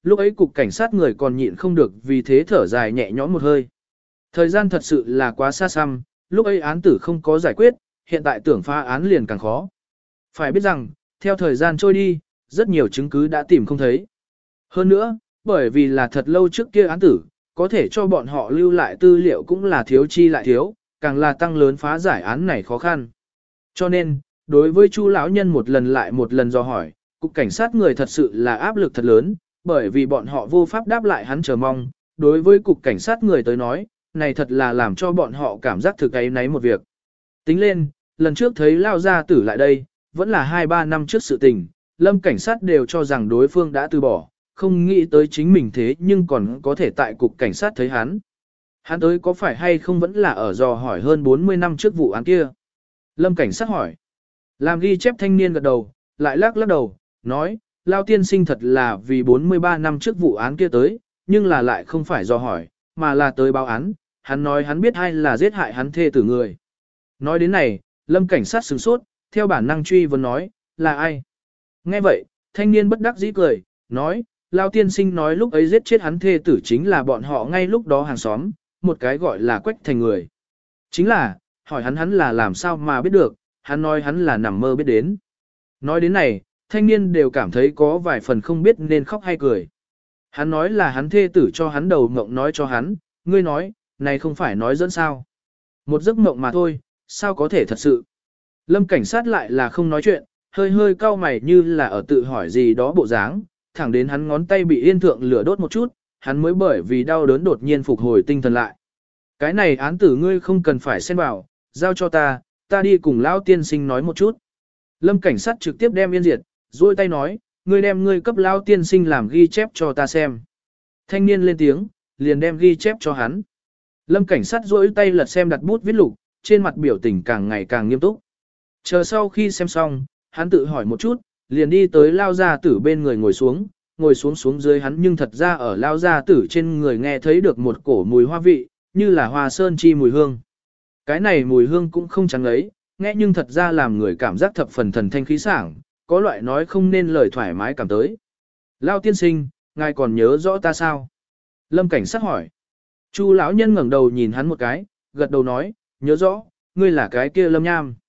Lúc ấy cục cảnh sát người còn nhịn không được vì thế thở dài nhẹ nhõm một hơi. Thời gian thật sự là quá xa xăm, lúc ấy án tử không có giải quyết, hiện tại tưởng phá án liền càng khó. Phải biết rằng, theo thời gian trôi đi, rất nhiều chứng cứ đã tìm không thấy. Hơn nữa, bởi vì là thật lâu trước kia án tử, có thể cho bọn họ lưu lại tư liệu cũng là thiếu chi lại thiếu, càng là tăng lớn phá giải án này khó khăn. Cho nên, đối với Chu lão nhân một lần lại một lần dò hỏi, cục cảnh sát người thật sự là áp lực thật lớn, bởi vì bọn họ vô pháp đáp lại hắn chờ mong, đối với cục cảnh sát người tới nói, này thật là làm cho bọn họ cảm giác thực ấy nấy một việc. Tính lên, lần trước thấy Lao Gia Tử lại đây, vẫn là hai ba năm trước sự tình, lâm cảnh sát đều cho rằng đối phương đã từ bỏ, không nghĩ tới chính mình thế nhưng còn có thể tại cục cảnh sát thấy hắn. Hắn tới có phải hay không vẫn là ở dò hỏi hơn bốn mươi năm trước vụ án kia? Lâm cảnh sát hỏi. Làm ghi chép thanh niên gật đầu, lại lắc lắc đầu, nói, Lao tiên sinh thật là vì bốn mươi ba năm trước vụ án kia tới, nhưng là lại không phải dò hỏi, mà là tới báo án, hắn nói hắn biết ai là giết hại hắn thê tử người. Nói đến này, lâm cảnh sát sửng sốt, theo bản năng truy vấn nói, là ai? Nghe vậy, thanh niên bất đắc dĩ cười, nói, Lao tiên sinh nói lúc ấy giết chết hắn thê tử chính là bọn họ ngay lúc đó hàng xóm, một cái gọi là Quách Thành người. Chính là, hỏi hắn hắn là làm sao mà biết được, hắn nói hắn là nằm mơ biết đến. Nói đến này, thanh niên đều cảm thấy có vài phần không biết nên khóc hay cười. Hắn nói là hắn thê tử cho hắn đầu mộng nói cho hắn, ngươi nói, này không phải nói dẫn sao. Một giấc mộng mà thôi, sao có thể thật sự. Lâm cảnh sát lại là không nói chuyện, hơi hơi cau mày như là ở tự hỏi gì đó bộ dáng, thẳng đến hắn ngón tay bị yên thượng lửa đốt một chút, hắn mới bởi vì đau đớn đột nhiên phục hồi tinh thần lại. Cái này án tử ngươi không cần phải xen vào, giao cho ta, ta đi cùng Lão tiên sinh nói một chút. Lâm cảnh sát trực tiếp đem yên diệt, duỗi tay nói, ngươi đem ngươi cấp Lão tiên sinh làm ghi chép cho ta xem. Thanh niên lên tiếng, liền đem ghi chép cho hắn. Lâm cảnh sát duỗi tay lật xem đặt bút viết lục, trên mặt biểu tình càng ngày càng nghiêm túc. Chờ sau khi xem xong, hắn tự hỏi một chút, liền đi tới Lao Gia Tử bên người ngồi xuống, ngồi xuống xuống dưới hắn nhưng thật ra ở Lao Gia Tử trên người nghe thấy được một cổ mùi hoa vị, như là hoa sơn chi mùi hương. Cái này mùi hương cũng không trắng ấy, nghe nhưng thật ra làm người cảm giác thập phần thần thanh khí sảng, có loại nói không nên lời thoải mái cảm tới. Lao tiên sinh, ngài còn nhớ rõ ta sao? Lâm cảnh sát hỏi. Chu lão nhân ngẩng đầu nhìn hắn một cái, gật đầu nói, nhớ rõ, ngươi là cái kia Lâm Nham.